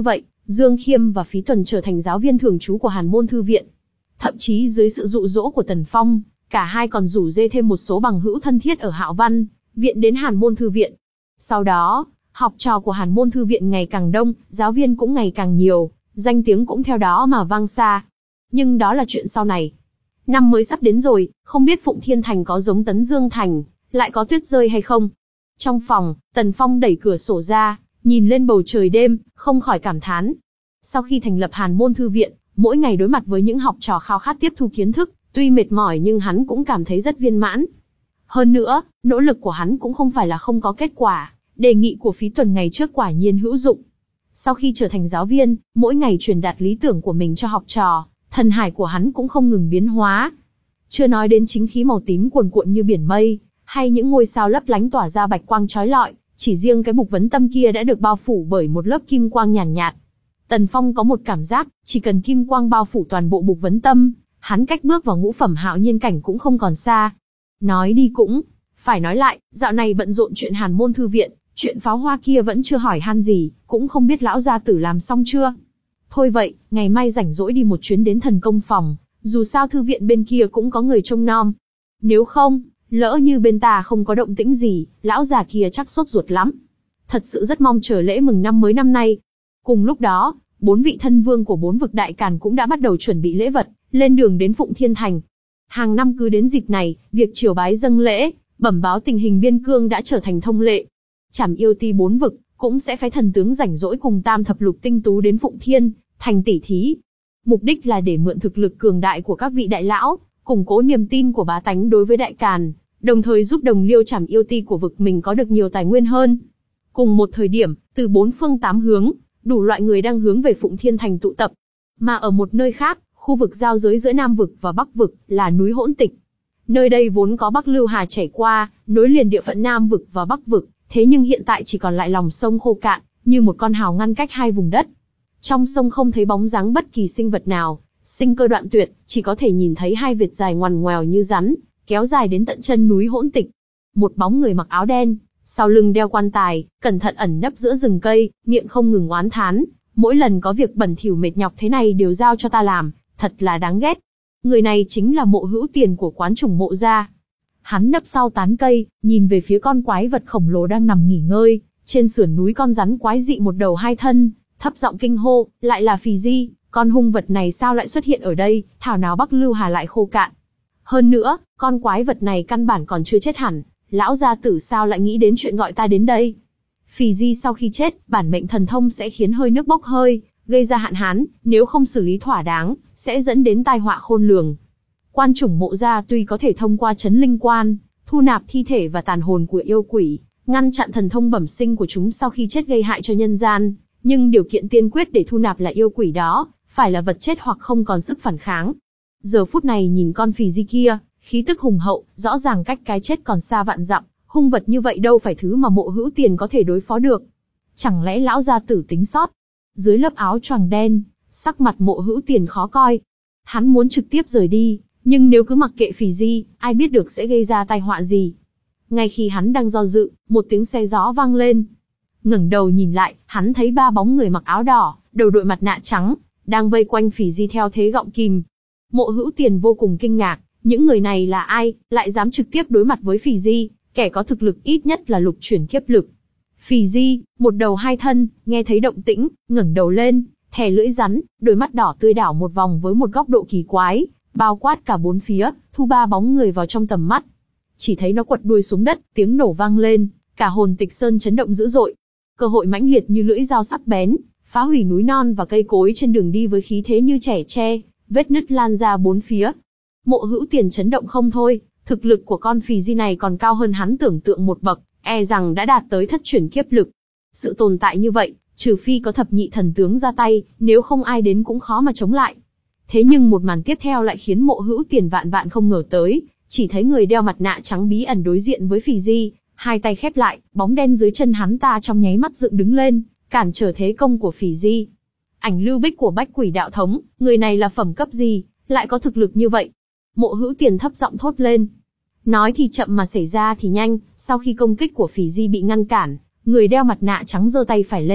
Dương Khiêm và Phí Tuần trở thành giáo viên thường trú của Hàn Môn Thư viện. Thậm chí dưới sự dụ dỗ của Tần Phong, cả hai còn rủ rê thêm một số bằng hữu thân thiết ở Hạo Văn viện đến Hàn Môn Thư viện. Sau đó, học trò của Hàn Môn Thư viện ngày càng đông, giáo viên cũng ngày càng nhiều, danh tiếng cũng theo đó mà vang xa. Nhưng đó là chuyện sau này. Năm mới sắp đến rồi, không biết Phụng Thiên Thành có giống Tấn Dương Thành, lại có tuyết rơi hay không? Trong phòng, Tần Phong đẩy cửa sổ ra, nhìn lên bầu trời đêm, không khỏi cảm thán. Sau khi thành lập Hàn Môn Thư viện, mỗi ngày đối mặt với những học trò khao khát tiếp thu kiến thức, tuy mệt mỏi nhưng hắn cũng cảm thấy rất viên mãn. Hơn nữa, nỗ lực của hắn cũng không phải là không có kết quả, đề nghị của Phí Tuần ngày trước quả nhiên hữu dụng. Sau khi trở thành giáo viên, mỗi ngày truyền đạt lý tưởng của mình cho học trò, thần hải của hắn cũng không ngừng biến hóa. Chưa nói đến chính khí màu tím cuồn cuộn như biển mây, hay những ngôi sao lấp lánh tỏa ra bạch quang chói lọi, chỉ riêng cái bục vấn tâm kia đã được bao phủ bởi một lớp kim quang nhàn nhạt, nhạt. Tần Phong có một cảm giác, chỉ cần kim quang bao phủ toàn bộ bục vấn tâm, hắn cách bước vào ngũ phẩm hạo nhiên cảnh cũng không còn xa. Nói đi cũng phải nói lại, dạo này bận rộn chuyện Hàn Môn Thư viện, chuyện pháo hoa kia vẫn chưa hỏi han gì, cũng không biết lão gia tử làm xong chưa. Thôi vậy, ngày mai rảnh rỗi đi một chuyến đến thần công phòng, dù sao thư viện bên kia cũng có người trông nom. Nếu không, lỡ như bên ta không có động tĩnh gì, lão già kia chắc sốt ruột lắm. Thật sự rất mong chờ lễ mừng năm mới năm nay. Cùng lúc đó, bốn vị thân vương của bốn vực đại càn cũng đã bắt đầu chuẩn bị lễ vật, lên đường đến Phụng Thiên Thành. Hàng năm cứ đến dịp này, việc triều bái dâng lễ, bẩm báo tình hình biên cương đã trở thành thông lệ. Trảm yêu ti bốn vực cũng sẽ phái thần tướng rảnh rỗi cùng tam thập lục tinh tú đến Phụng Thiên Thành tỉ thí. Mục đích là để mượn thực lực cường đại của các vị đại lão, củng cố niềm tin của bá tánh đối với đại càn, đồng thời giúp đồng liêu Trảm yêu ti của vực mình có được nhiều tài nguyên hơn. Cùng một thời điểm, từ bốn phương tám hướng, đủ loại người đang hướng về Phụng Thiên Thành tụ tập. Mà ở một nơi khác, khu vực giao giới giữa Nam vực và Bắc vực là núi Hỗn Tịch. Nơi đây vốn có Bắc Lưu Hà chảy qua, nối liền địa phận Nam vực và Bắc vực, thế nhưng hiện tại chỉ còn lại lòng sông khô cạn, như một con hào ngăn cách hai vùng đất. Trong sông không thấy bóng dáng bất kỳ sinh vật nào, sinh cơ đoạn tuyệt, chỉ có thể nhìn thấy hai vệt dài ngoằn ngoèo như rắn, kéo dài đến tận chân núi Hỗn Tịch. Một bóng người mặc áo đen, sau lưng đeo quan tài, cẩn thận ẩn nấp giữa rừng cây, miệng không ngừng oán thán, mỗi lần có việc bẩn thỉu mệt nhọc thế này đều giao cho ta làm, thật là đáng ghét. Người này chính là Mộ Hữu Tiền của quán Trùng Mộ gia. Hắn nấp sau tán cây, nhìn về phía con quái vật khổng lồ đang nằm nghỉ ngơi trên sườn núi. Con rắn quái dị một đầu hai thân, thấp giọng kinh hô, lại là Phì Di, con hung vật này sao lại xuất hiện ở đây, thảo nào Bắc Lưu Hà lại khô cạn. Hơn nữa, con quái vật này căn bản còn chưa chết hẳn, lão gia tử sao lại nghĩ đến chuyện gọi ta đến đây. Phì Di sau khi chết, bản mệnh thần thông sẽ khiến hơi nước bốc hơi, gây ra hạn hán, nếu không xử lý thỏa đáng, sẽ dẫn đến tai họa khôn lường. Quan Chủng Mộ gia tuy có thể thông qua chấn linh quan, thu nạp thi thể và tàn hồn của yêu quỷ, ngăn chặn thần thông bẩm sinh của chúng sau khi chết gây hại cho nhân gian, nhưng điều kiện tiên quyết để thu nạp là yêu quỷ đó, phải là vật chết hoặc không còn sức phản kháng. Giờ phút này nhìn con Phì Di kia, khí tức hùng hậu, rõ ràng cách cái chết còn xa vạn dặm, hung vật như vậy đâu phải thứ mà Mộ Hữu Tiền có thể đối phó được. Chẳng lẽ lão gia tử tính sót? Dưới lớp áo choàng đen, sắc mặt Mộ Hữu Tiền khó coi. Hắn muốn trực tiếp rời đi, nhưng nếu cứ mặc kệ Phì Di, ai biết được sẽ gây ra tai họa gì. Ngay khi hắn đang do dự, một tiếng xe gió vang lên. Ngẩng đầu nhìn lại, hắn thấy ba bóng người mặc áo đỏ, đầu đội mặt nạ trắng, đang vây quanh Phì Di theo thế gọng kìm. Mộ Hữu Tiền vô cùng kinh ngạc, những người này là ai, lại dám trực tiếp đối mặt với Phì Di, kẻ có thực lực ít nhất là lục chuyển kiếp lực. Phì Di, một đầu hai thân, nghe thấy động tĩnh, ngẩng đầu lên, thè lưỡi rắn, đôi mắt đỏ tươi đảo một vòng với một góc độ kỳ quái, bao quát cả bốn phía, thu ba bóng người vào trong tầm mắt. Chỉ thấy nó quật đuôi xuống đất, tiếng nổ vang lên, cả hồn Tịch Sơn chấn động dữ dội. Cơ hội mãnh liệt như lưỡi dao sắc bén, phá hủy núi non và cây cối trên đường đi với khí thế như chẻ tre, vết nứt lan ra bốn phía. Mộ Hữu Tiền chấn động không thôi, thực lực của con Phì Di này còn cao hơn hắn tưởng tượng một bậc, e rằng đã đạt tới thất chuyển kiếp lực. Sự tồn tại như vậy, trừ phi có thập nhị thần tướng ra tay, nếu không ai đến cũng khó mà chống lại. Thế nhưng một màn tiếp theo lại khiến Mộ Hữu Tiền vạn vạn không ngờ tới, chỉ thấy người đeo mặt nạ trắng bí ẩn đối diện với Phì Di, hai tay khép lại, bóng đen dưới chân hắn ta trong nháy mắt dựng đứng lên, cản trở thế công của Phì Di. Ảnh lưu bích của Bách Quỷ đạo thống, người này là phẩm cấp gì, lại có thực lực như vậy? Mộ Hữu Tiền thấp giọng thốt lên. Nói thì chậm mà xảy ra thì nhanh, sau khi công kích của Phì Di bị ngăn cản, người đeo mặt nạ trắng giơ tay phải lên,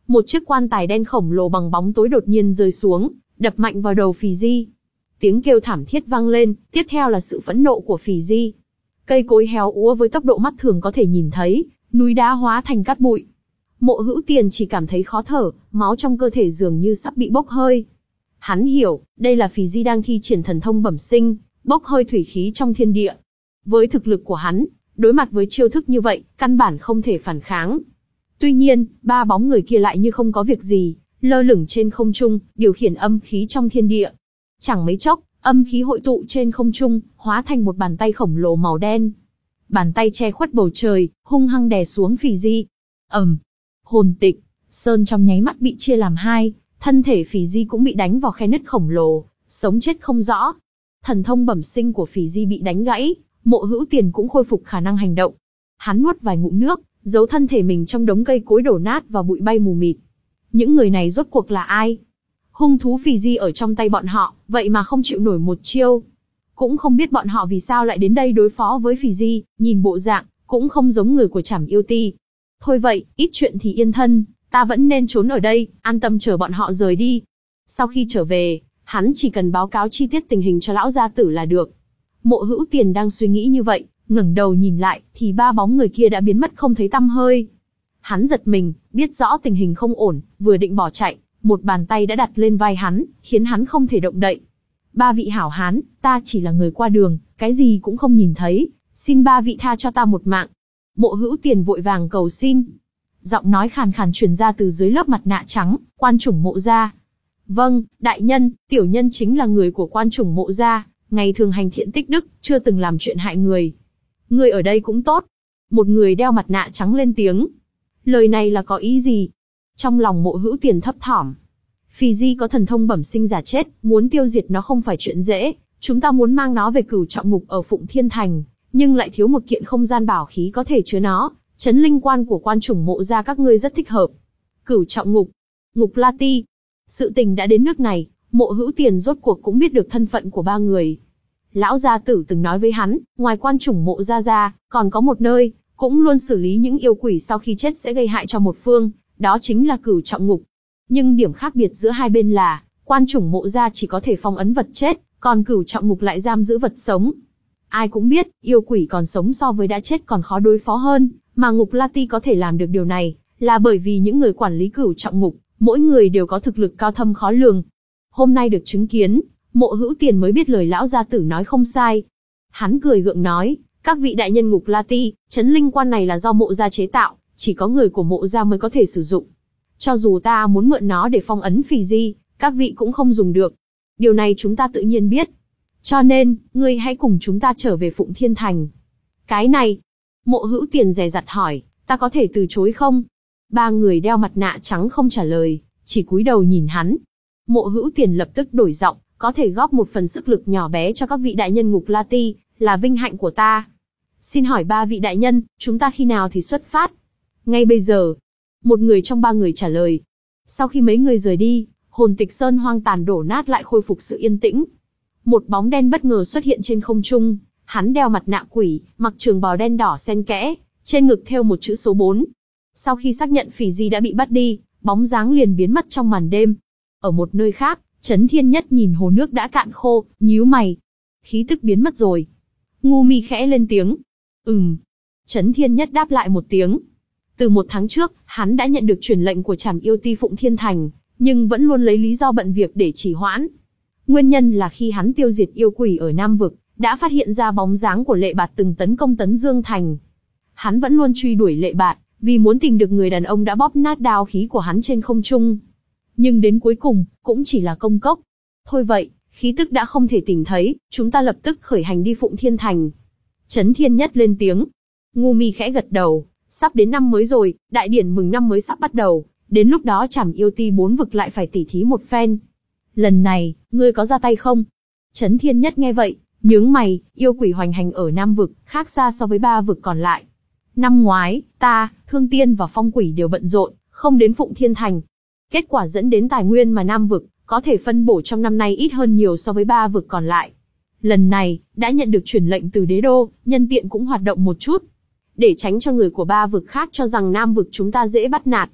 Một chiếc quan tài đen khổng lồ bằng bóng tối đột nhiên rơi xuống, đập mạnh vào đầu Phì Di. Tiếng kêu thảm thiết vang lên, tiếp theo là sự phẫn nộ của Phì Di. Cây cối héo úa với tốc độ mắt thường có thể nhìn thấy, núi đá hóa thành cát bụi. Mộ Hữu Tiền chỉ cảm thấy khó thở, máu trong cơ thể dường như sắp bị bốc hơi. Hắn hiểu, đây là Phì Di đang thi triển thần thông bẩm sinh, bốc hơi thủy khí trong thiên địa. Với thực lực của hắn, đối mặt với chiêu thức như vậy, căn bản không thể phản kháng. Tuy nhiên, ba bóng người kia lại như không có việc gì, lơ lửng trên không trung, điều khiển âm khí trong thiên địa. Chẳng mấy chốc, âm khí hội tụ trên không trung, hóa thành một bàn tay khổng lồ màu đen. Bàn tay che khuất bầu trời, hung hăng đè xuống Phì Di. ầm, hồn tịch, sơn trong nháy mắt bị chia làm hai, thân thể Phì Di cũng bị đánh vào khe nứt khổng lồ, sống chết không rõ. Thần thông bẩm sinh của Phì Di bị đánh gãy, Mộ Hữu Tiền cũng khôi phục khả năng hành động. Hắn nuốt vài ngụm nước, giấu thân thể mình trong đống cây cối đổ nát và bụi bay mù mịt. Những người này rốt cuộc là ai? Hung thú Phì Di ở trong tay bọn họ, vậy mà không chịu nổi một chiêu. Cũng không biết bọn họ vì sao lại đến đây đối phó với Phì Di, nhìn bộ dạng, cũng không giống người của Trảm Yêu Ti. Thôi vậy, ít chuyện thì yên thân, ta vẫn nên trốn ở đây, an tâm chờ bọn họ rời đi. Sau khi trở về, hắn chỉ cần báo cáo chi tiết tình hình cho lão gia tử là được. Mộ Hữu Tiền đang suy nghĩ như vậy, ngẩng đầu nhìn lại, thì ba bóng người kia đã biến mất không thấy tăm hơi. Hắn giật mình, biết rõ tình hình không ổn, vừa định bỏ chạy, một bàn tay đã đặt lên vai hắn, khiến hắn không thể động đậy. Ba vị hảo hán, ta chỉ là người qua đường, cái gì cũng không nhìn thấy, xin ba vị tha cho ta một mạng. Mộ Hữu Tiền vội vàng cầu xin. Giọng nói khàn khàn truyền ra từ dưới lớp mặt nạ trắng, quan chủng Mộ gia. Vâng, đại nhân, tiểu nhân chính là người của quan chủng Mộ gia, ngày thường hành thiện tích đức, chưa từng làm chuyện hại người. Người ở đây cũng tốt. Một người đeo mặt nạ trắng lên tiếng. Lời này là có ý gì? Trong lòng Mộ Hữu Tiền thấp thỏm. Phì Di có thần thông bẩm sinh giả chết, muốn tiêu diệt nó không phải chuyện dễ. Chúng ta muốn mang nó về Cửu Trọng Ngục ở Phụng Thiên Thành, nhưng lại thiếu một kiện không gian bảo khí có thể chứa nó. Trấn linh quan của quan chủng Mộ gia các ngươi rất thích hợp. Cửu Trọng Ngục, Ngục La Ti. Sự tình đã đến nước này, Mộ Hữu Tiền rốt cuộc cũng biết được thân phận của ba người. Lão gia tử từng nói với hắn, ngoài quan chủng Mộ gia ra, còn có một nơi, cũng luôn xử lý những yêu quỷ sau khi chết sẽ gây hại cho một phương, đó chính là Cửu Trọng Ngục. Nhưng điểm khác biệt giữa hai bên là, quan chủng Mộ gia chỉ có thể phong ấn vật chết, còn Cửu Trọng Ngục lại giam giữ vật sống. Ai cũng biết, yêu quỷ còn sống so với đã chết còn khó đối phó hơn, mà Ngục La Ti có thể làm được điều này, là bởi vì những người quản lý Cửu Trọng Ngục, mỗi người đều có thực lực cao thâm khó lường. Hôm nay được chứng kiến, Mộ Hữu Tiền mới biết lời lão gia tử nói không sai. Hắn cười gượng nói, các vị đại nhân Ngục La Ti, trấn linh quan này là do Mộ gia chế tạo, chỉ có người của Mộ gia mới có thể sử dụng. Cho dù ta muốn mượn nó để phong ấn Phì Di, các vị cũng không dùng được. Điều này chúng ta tự nhiên biết. Cho nên, ngươi hãy cùng chúng ta trở về Phụng Thiên Thành. Cái này, Mộ Hữu Tiền dè dặt hỏi, ta có thể từ chối không? Ba người đeo mặt nạ trắng không trả lời, chỉ cúi đầu nhìn hắn. Mộ Hữu Tiền lập tức đổi giọng, có thể góp một phần sức lực nhỏ bé cho các vị đại nhân Ngục La Ti, là vinh hạnh của ta. Xin hỏi ba vị đại nhân, chúng ta khi nào thì xuất phát? Ngay bây giờ. Một người trong ba người trả lời. Sau khi mấy người rời đi, hồn tịch sơn hoang tàn đổ nát lại khôi phục sự yên tĩnh. Một bóng đen bất ngờ xuất hiện trên không trung, hắn đeo mặt nạ quỷ, mặc trường bào đen đỏ xen kẽ, trên ngực thêu một chữ số bốn. Sau khi xác nhận Phì Di đã bị bắt đi, bóng dáng liền biến mất trong màn đêm. Ở một nơi khác, Trấn Thiên Nhất nhìn hồ nước đã cạn khô, nhíu mày. Khí tức biến mất rồi. Ngu Mi khẽ lên tiếng. Ừm. Trấn Thiên Nhất đáp lại một tiếng. Từ một tháng trước, hắn đã nhận được truyền lệnh của Trảm Yêu Ti Phụng Thiên Thành, nhưng vẫn luôn lấy lý do bận việc để trì hoãn. Nguyên nhân là khi hắn tiêu diệt yêu quỷ ở Nam Vực, đã phát hiện ra bóng dáng của Lệ Bạt từng tấn công Tấn Dương Thành. Hắn vẫn luôn truy đuổi Lệ Bạt, vì muốn tìm được người đàn ông đã bóp nát đao khí của hắn trên không trung. Nhưng đến cuối cùng, cũng chỉ là công cốc. Thôi vậy, khí tức đã không thể tìm thấy, chúng ta lập tức khởi hành đi Phụng Thiên Thành. Trấn Thiên Nhất lên tiếng. Ngu Mi khẽ gật đầu, sắp đến năm mới rồi, đại điển mừng năm mới sắp bắt đầu, đến lúc đó Trảm Yêu Ti bốn vực lại phải tỉ thí một phen. Lần này, ngươi có ra tay không? Trấn Thiên Nhất nghe vậy, nhướng mày, yêu quỷ hoành hành ở Nam vực, khác xa so với ba vực còn lại. Năm ngoái, ta, Thương Tiên và Phong Quỷ đều bận rộn, không đến Phụng Thiên Thành. Kết quả dẫn đến tài nguyên mà Nam vực có thể phân bổ trong năm nay ít hơn nhiều so với ba vực còn lại. Lần này, đã nhận được truyền lệnh từ đế đô, nhân tiện cũng hoạt động một chút, để tránh cho người của ba vực khác cho rằng Nam vực chúng ta dễ bắt nạt.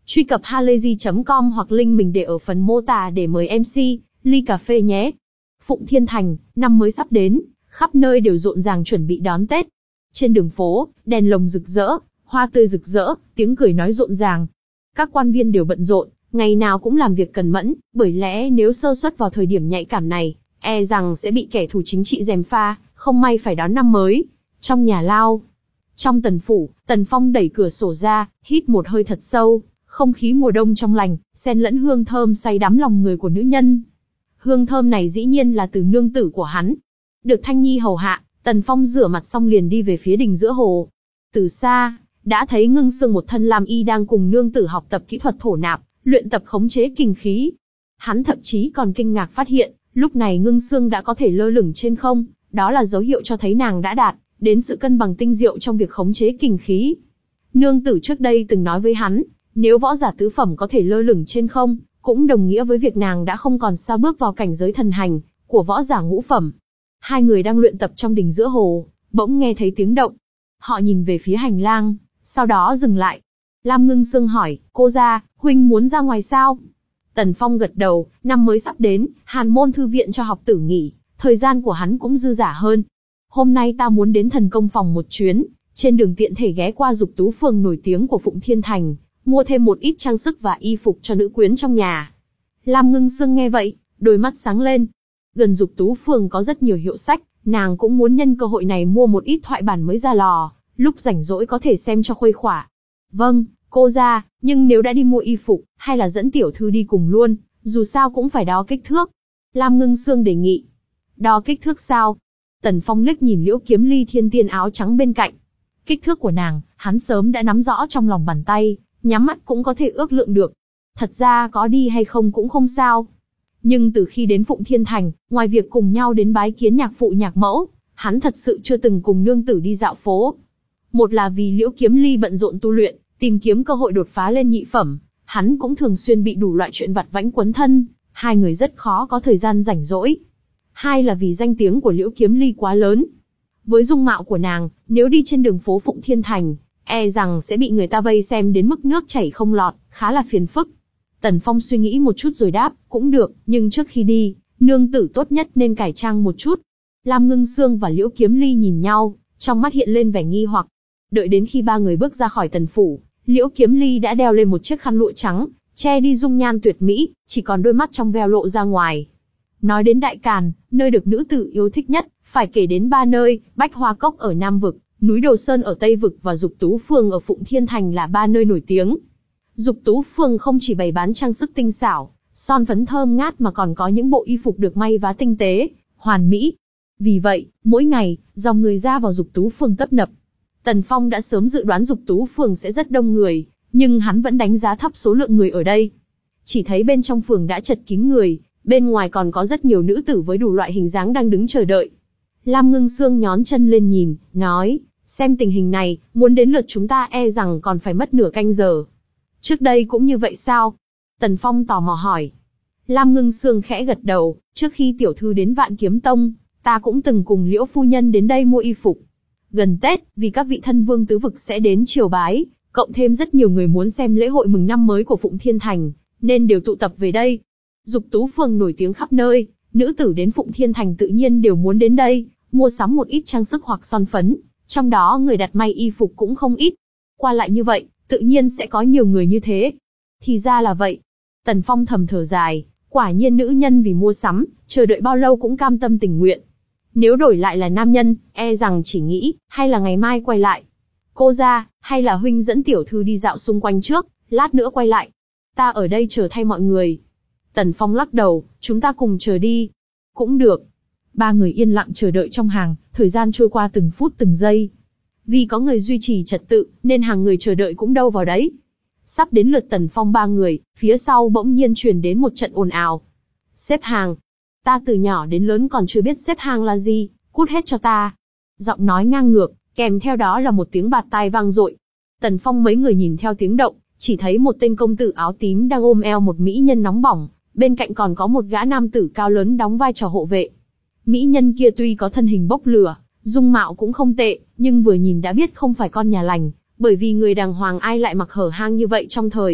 Truy cập halayzi chấm com hoặc link mình để ở phần mô tả để mời em xê, ly cà phê nhé. Phụng Thiên Thành, năm mới sắp đến, khắp nơi đều rộn ràng chuẩn bị đón Tết. Trên đường phố, đèn lồng rực rỡ, hoa tươi rực rỡ, tiếng cười nói rộn ràng. Các quan viên đều bận rộn, ngày nào cũng làm việc cần mẫn, bởi lẽ nếu sơ suất vào thời điểm nhạy cảm này, e rằng sẽ bị kẻ thù chính trị gièm pha, không may phải đón năm mới. Trong nhà lao, trong tần phủ, Tần Phong đẩy cửa sổ ra, hít một hơi thật sâu, không khí mùa đông trong lành, xen lẫn hương thơm say đắm lòng người của nữ nhân. Hương thơm này dĩ nhiên là từ nương tử của hắn. Được Thanh Nhi hầu hạ, Tần Phong rửa mặt xong liền đi về phía đình giữa hồ. Từ xa, đã thấy Ngưng Sương một thân lam y đang cùng nương tử học tập kỹ thuật thổ nạp, luyện tập khống chế kình khí. Hắn thậm chí còn kinh ngạc phát hiện, lúc này Ngưng Sương đã có thể lơ lửng trên không, đó là dấu hiệu cho thấy nàng đã đạt đến sự cân bằng tinh diệu trong việc khống chế kình khí. Nương tử trước đây từng nói với hắn, nếu võ giả tứ phẩm có thể lơ lửng trên không, cũng đồng nghĩa với việc nàng đã không còn xa bước vào cảnh giới thần hành của võ giả ngũ phẩm. Hai người đang luyện tập trong đình giữa hồ, bỗng nghe thấy tiếng động. Họ nhìn về phía hành lang, sau đó dừng lại. Lam Ngưng Sương hỏi, cô gia, huynh muốn ra ngoài sao? Tần Phong gật đầu, năm mới sắp đến, Hàn Môn thư viện cho học tử nghỉ, thời gian của hắn cũng dư dả hơn. Hôm nay ta muốn đến thần công phòng một chuyến, trên đường tiện thể ghé qua Dục Tú phường nổi tiếng của Phụng Thiên Thành, mua thêm một ít trang sức và y phục cho nữ quyến trong nhà. Lam Ngưng Sương nghe vậy, đôi mắt sáng lên. Gần Dục Tú phường có rất nhiều hiệu sách, nàng cũng muốn nhân cơ hội này mua một ít thoại bản mới ra lò, lúc rảnh rỗi có thể xem cho khuây khỏa. Vâng, cô gia, nhưng nếu đã đi mua y phục, hay là dẫn tiểu thư đi cùng luôn, dù sao cũng phải đo kích thước. Lam Ngưng Sương đề nghị. Đo kích thước sao? Tần Phong liếc nhìn Liễu Kiếm Ly thiên tiên áo trắng bên cạnh. Kích thước của nàng, hắn sớm đã nắm rõ trong lòng bàn tay, nhắm mắt cũng có thể ước lượng được. Thật ra có đi hay không cũng không sao. Nhưng từ khi đến Phụng Thiên Thành, ngoài việc cùng nhau đến bái kiến nhạc phụ nhạc mẫu, hắn thật sự chưa từng cùng nương tử đi dạo phố. Một là vì Liễu Kiếm Ly bận rộn tu luyện, tìm kiếm cơ hội đột phá lên nhị phẩm, hắn cũng thường xuyên bị đủ loại chuyện vặt vãnh quấn thân, hai người rất khó có thời gian rảnh rỗi. Hai là vì danh tiếng của Liễu Kiếm Ly quá lớn. Với dung mạo của nàng, nếu đi trên đường phố Phụng Thiên Thành, e rằng sẽ bị người ta vây xem đến mức nước chảy không lọt, khá là phiền phức. Tần Phong suy nghĩ một chút rồi đáp, cũng được, nhưng trước khi đi, nương tử tốt nhất nên cải trang một chút. Lam Ngưng Sương và Liễu Kiếm Ly nhìn nhau, trong mắt hiện lên vẻ nghi hoặc. Đợi đến khi ba người bước ra khỏi tần phủ, Liễu Kiếm Ly đã đeo lên một chiếc khăn lụa trắng, che đi dung nhan tuyệt mỹ, chỉ còn đôi mắt trong veo lộ ra ngoài. Nói đến Đại Càn, nơi được nữ tử yêu thích nhất, phải kể đến ba nơi, Bách Hoa Cốc ở Nam Vực, núi Đồ Sơn ở Tây Vực và Dục Tú Phường ở Phụng Thiên Thành là ba nơi nổi tiếng. Dục Tú Phường không chỉ bày bán trang sức tinh xảo, son phấn thơm ngát mà còn có những bộ y phục được may vá tinh tế, hoàn mỹ. Vì vậy, mỗi ngày, dòng người ra vào Dục Tú Phường tấp nập. Tần Phong đã sớm dự đoán Dục Tú Phường sẽ rất đông người, nhưng hắn vẫn đánh giá thấp số lượng người ở đây. Chỉ thấy bên trong phường đã chật kín người, bên ngoài còn có rất nhiều nữ tử với đủ loại hình dáng đang đứng chờ đợi. Lam Ngưng Sương nhón chân lên nhìn, nói, xem tình hình này, muốn đến lượt chúng ta e rằng còn phải mất nửa canh giờ. Trước đây cũng như vậy sao? Tần Phong tò mò hỏi. Lam Ngưng Sương khẽ gật đầu, trước khi tiểu thư đến Vạn Kiếm Tông, ta cũng từng cùng Liễu phu nhân đến đây mua y phục. Gần Tết, vì các vị thân vương tứ vực sẽ đến triều bái, cộng thêm rất nhiều người muốn xem lễ hội mừng năm mới của Phụng Thiên Thành, nên đều tụ tập về đây. Dục Tú Phường nổi tiếng khắp nơi, nữ tử đến Phụng Thiên Thành tự nhiên đều muốn đến đây, mua sắm một ít trang sức hoặc son phấn, trong đó người đặt may y phục cũng không ít. Qua lại như vậy, tự nhiên sẽ có nhiều người như thế. Thì ra là vậy. Tần Phong thầm thở dài, quả nhiên nữ nhân vì mua sắm, chờ đợi bao lâu cũng cam tâm tình nguyện. Nếu đổi lại là nam nhân, e rằng chỉ nghĩ, hay là ngày mai quay lại. Cô gia, hay là huynh dẫn tiểu thư đi dạo xung quanh trước, lát nữa quay lại. Ta ở đây chờ thay mọi người. Tần Phong lắc đầu, chúng ta cùng chờ đi. Cũng được. Ba người yên lặng chờ đợi trong hàng, thời gian trôi qua từng phút từng giây. Vì có người duy trì trật tự, nên hàng người chờ đợi cũng đâu vào đấy. Sắp đến lượt Tần Phong ba người, phía sau bỗng nhiên truyền đến một trận ồn ào. Xếp hàng. Ta từ nhỏ đến lớn còn chưa biết xếp hàng là gì, cút hết cho ta. Giọng nói ngang ngược, kèm theo đó là một tiếng bạt tai vang dội. Tần Phong mấy người nhìn theo tiếng động, chỉ thấy một tên công tử áo tím đang ôm eo một mỹ nhân nóng bỏng, bên cạnh còn có một gã nam tử cao lớn đóng vai trò hộ vệ. Mỹ nhân kia tuy có thân hình bốc lửa, dung mạo cũng không tệ, nhưng vừa nhìn đã biết không phải con nhà lành, bởi vì người đàng hoàng ai lại mặc hở hang như vậy trong thời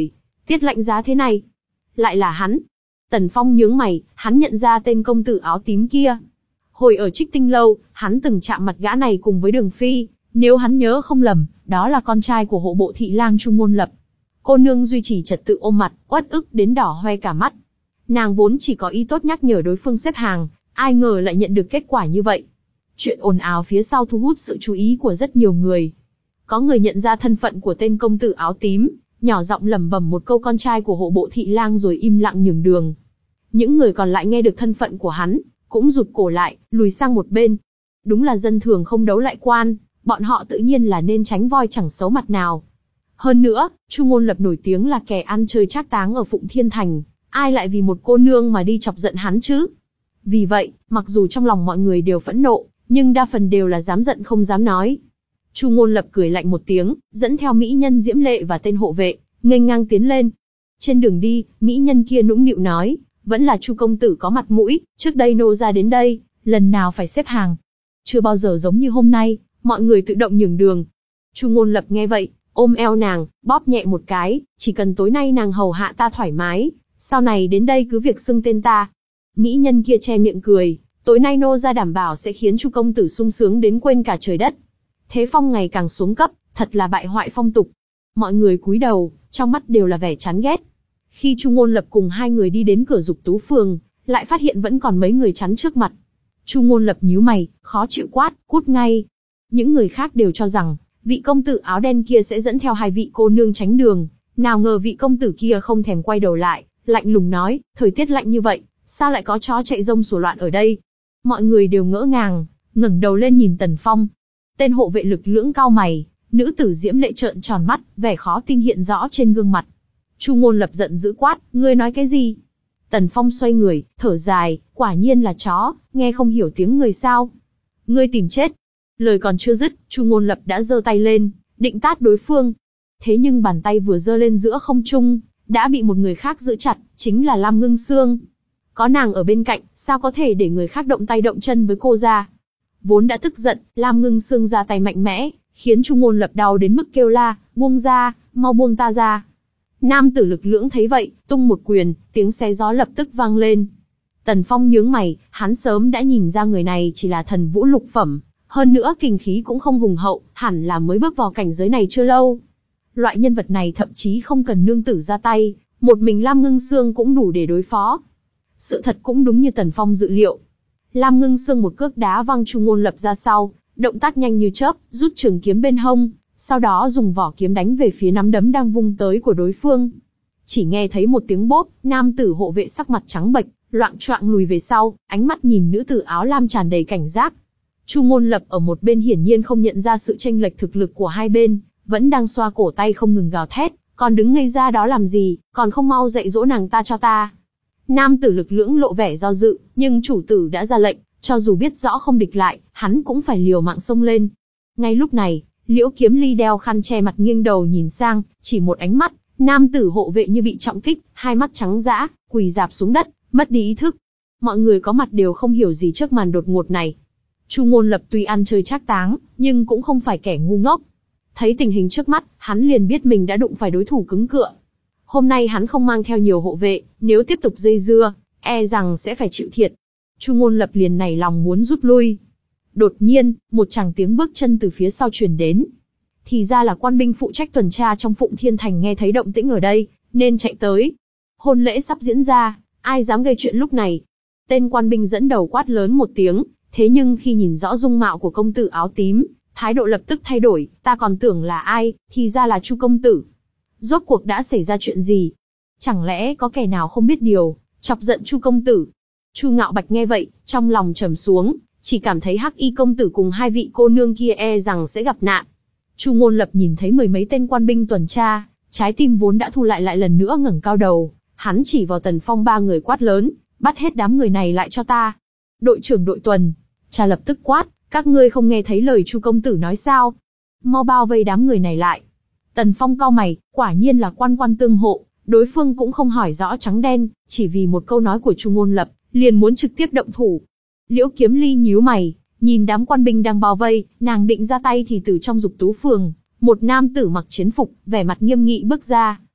Tiết lạnh giá thế này, lại là hắn. Tần Phong nhướng mày, hắn nhận ra tên công tử áo tím kia. Hồi ở Trích Tinh Lâu, hắn từng chạm mặt gã này cùng với Đường Phi, nếu hắn nhớ không lầm, đó là con trai của hộ bộ thị lang Chu Ngôn Lập. Cô nương duy trì trật tự ôm mặt, uất ức đến đỏ hoe cả mắt. Nàng vốn chỉ có ý tốt nhắc nhở đối phương xếp hàng, ai ngờ lại nhận được kết quả như vậy. Chuyện ồn ào phía sau thu hút sự chú ý của rất nhiều người. Có người nhận ra thân phận của tên công tử áo tím, nhỏ giọng lẩm bẩm một câu con trai của hộ bộ thị lang rồi im lặng nhường đường. Những người còn lại nghe được thân phận của hắn, cũng rụt cổ lại, lùi sang một bên. Đúng là dân thường không đấu lại quan, bọn họ tự nhiên là nên tránh voi chẳng xấu mặt nào. Hơn nữa, Chu Ngôn Lập nổi tiếng là kẻ ăn chơi trác táng ở Phụng Thiên Thành, ai lại vì một cô nương mà đi chọc giận hắn chứ? Vì vậy, mặc dù trong lòng mọi người đều phẫn nộ, nhưng đa phần đều là dám giận không dám nói. Chu Ngôn Lập cười lạnh một tiếng, dẫn theo mỹ nhân Diễm Lệ và tên hộ vệ, nghênh ngang tiến lên. Trên đường đi, mỹ nhân kia nũng nịu nói, vẫn là Chu công tử có mặt mũi, trước đây nô ra đến đây, lần nào phải xếp hàng. Chưa bao giờ giống như hôm nay, mọi người tự động nhường đường. Chu Ngôn Lập nghe vậy, ôm eo nàng, bóp nhẹ một cái, chỉ cần tối nay nàng hầu hạ ta thoải mái, sau này đến đây cứ việc xưng tên ta. Mỹ nhân kia che miệng cười, tối nay nô ra đảm bảo sẽ khiến Chu công tử sung sướng đến quên cả trời đất. Thế phong ngày càng xuống cấp, thật là bại hoại phong tục. Mọi người cúi đầu, trong mắt đều là vẻ chán ghét. Khi Chu Ngôn Lập cùng hai người đi đến cửa Dục Tú Phường, lại phát hiện vẫn còn mấy người chắn trước mặt. Chu Ngôn Lập nhíu mày, khó chịu quát, cút ngay. Những người khác đều cho rằng, vị công tử áo đen kia sẽ dẫn theo hai vị cô nương tránh đường. Nào ngờ vị công tử kia không thèm quay đầu lại, lạnh lùng nói, thời tiết lạnh như vậy, sao lại có chó chạy rông sủa loạn ở đây? Mọi người đều ngỡ ngàng, ngẩng đầu lên nhìn Tần Phong. Tên hộ vệ lực lưỡng cau mày, nữ tử Diễm Lệ trợn tròn mắt, vẻ khó tin hiện rõ trên gương mặt. Chu Ngôn Lập giận dữ quát, ngươi nói cái gì? Tần Phong xoay người, thở dài, quả nhiên là chó, nghe không hiểu tiếng người sao? Ngươi tìm chết. Lời còn chưa dứt, Chu Ngôn Lập đã giơ tay lên, định tát đối phương. Thế nhưng bàn tay vừa giơ lên giữa không trung, đã bị một người khác giữ chặt, chính là Lam Ngưng Sương. Có nàng ở bên cạnh, sao có thể để người khác động tay động chân với cô ra? Vốn đã tức giận, Lam Ngưng Sương ra tay mạnh mẽ, khiến Chu Ngôn Lập đau đến mức kêu la, buông ra, mau buông ta ra. Nam tử lực lưỡng thấy vậy, tung một quyền, tiếng xé gió lập tức vang lên. Tần Phong nhướng mày, hắn sớm đã nhìn ra người này chỉ là thần vũ lục phẩm, hơn nữa kình khí cũng không hùng hậu, hẳn là mới bước vào cảnh giới này chưa lâu. Loại nhân vật này thậm chí không cần nương tử ra tay, một mình Lam Ngưng Sương cũng đủ để đối phó. Sự thật cũng đúng như Tần Phong dự liệu. Lam Ngưng Sương một cước đá văng Chu Ngôn Lập ra sau, động tác nhanh như chớp, rút trường kiếm bên hông, sau đó dùng vỏ kiếm đánh về phía nắm đấm đang vung tới của đối phương. Chỉ nghe thấy một tiếng bốp, nam tử hộ vệ sắc mặt trắng bệch, loạng choạng lùi về sau, ánh mắt nhìn nữ tử áo lam tràn đầy cảnh giác. Chu Ngôn Lập ở một bên hiển nhiên không nhận ra sự chênh lệch thực lực của hai bên, vẫn đang xoa cổ tay không ngừng gào thét, còn đứng ngây ra đó làm gì, còn không mau dạy dỗ nàng ta cho ta. Nam tử lực lưỡng lộ vẻ do dự, nhưng chủ tử đã ra lệnh, cho dù biết rõ không địch lại, hắn cũng phải liều mạng xông lên. Ngay lúc này, Liễu Kiếm Ly đeo khăn che mặt nghiêng đầu nhìn sang, chỉ một ánh mắt, nam tử hộ vệ như bị trọng kích, hai mắt trắng dã, quỳ rạp xuống đất, mất đi ý thức. Mọi người có mặt đều không hiểu gì trước màn đột ngột này. Chu Ngôn Lập tuy ăn chơi trác táng, nhưng cũng không phải kẻ ngu ngốc. Thấy tình hình trước mắt, hắn liền biết mình đã đụng phải đối thủ cứng cựa. Hôm nay hắn không mang theo nhiều hộ vệ, nếu tiếp tục dây dưa, e rằng sẽ phải chịu thiệt. Chu Ngôn Lập liền nảy lòng muốn rút lui. Đột nhiên, một tràng tiếng bước chân từ phía sau truyền đến. Thì ra là quan binh phụ trách tuần tra trong Phụng Thiên Thành nghe thấy động tĩnh ở đây, nên chạy tới. Hôn lễ sắp diễn ra, ai dám gây chuyện lúc này? Tên quan binh dẫn đầu quát lớn một tiếng, thế nhưng khi nhìn rõ dung mạo của công tử áo tím, thái độ lập tức thay đổi, ta còn tưởng là ai, thì ra là Chu công tử. Rốt cuộc đã xảy ra chuyện gì? Chẳng lẽ có kẻ nào không biết điều, chọc giận Chu công tử? Chu Ngạo Bạch nghe vậy, trong lòng trầm xuống, chỉ cảm thấy Hắc Y công tử cùng hai vị cô nương kia e rằng sẽ gặp nạn. Chu Ngôn Lập nhìn thấy mười mấy tên quan binh tuần tra, trái tim vốn đã thu lại lại lần nữa ngẩng cao đầu, hắn chỉ vào Tần Phong ba người quát lớn, bắt hết đám người này lại cho ta. Đội trưởng đội tuần, cha lập tức quát, các ngươi không nghe thấy lời Chu công tử nói sao? Mau bao vây đám người này lại. Tần Phong cau mày, quả nhiên là quan quan tương hộ, đối phương cũng không hỏi rõ trắng đen, chỉ vì một câu nói của Chu Ngôn Lập, liền muốn trực tiếp động thủ. Liễu Kiếm Ly nhíu mày, nhìn đám quan binh đang bao vây, nàng định ra tay thì từ trong Dục Tú Phường, một nam tử mặc chiến phục, vẻ mặt nghiêm nghị bước ra.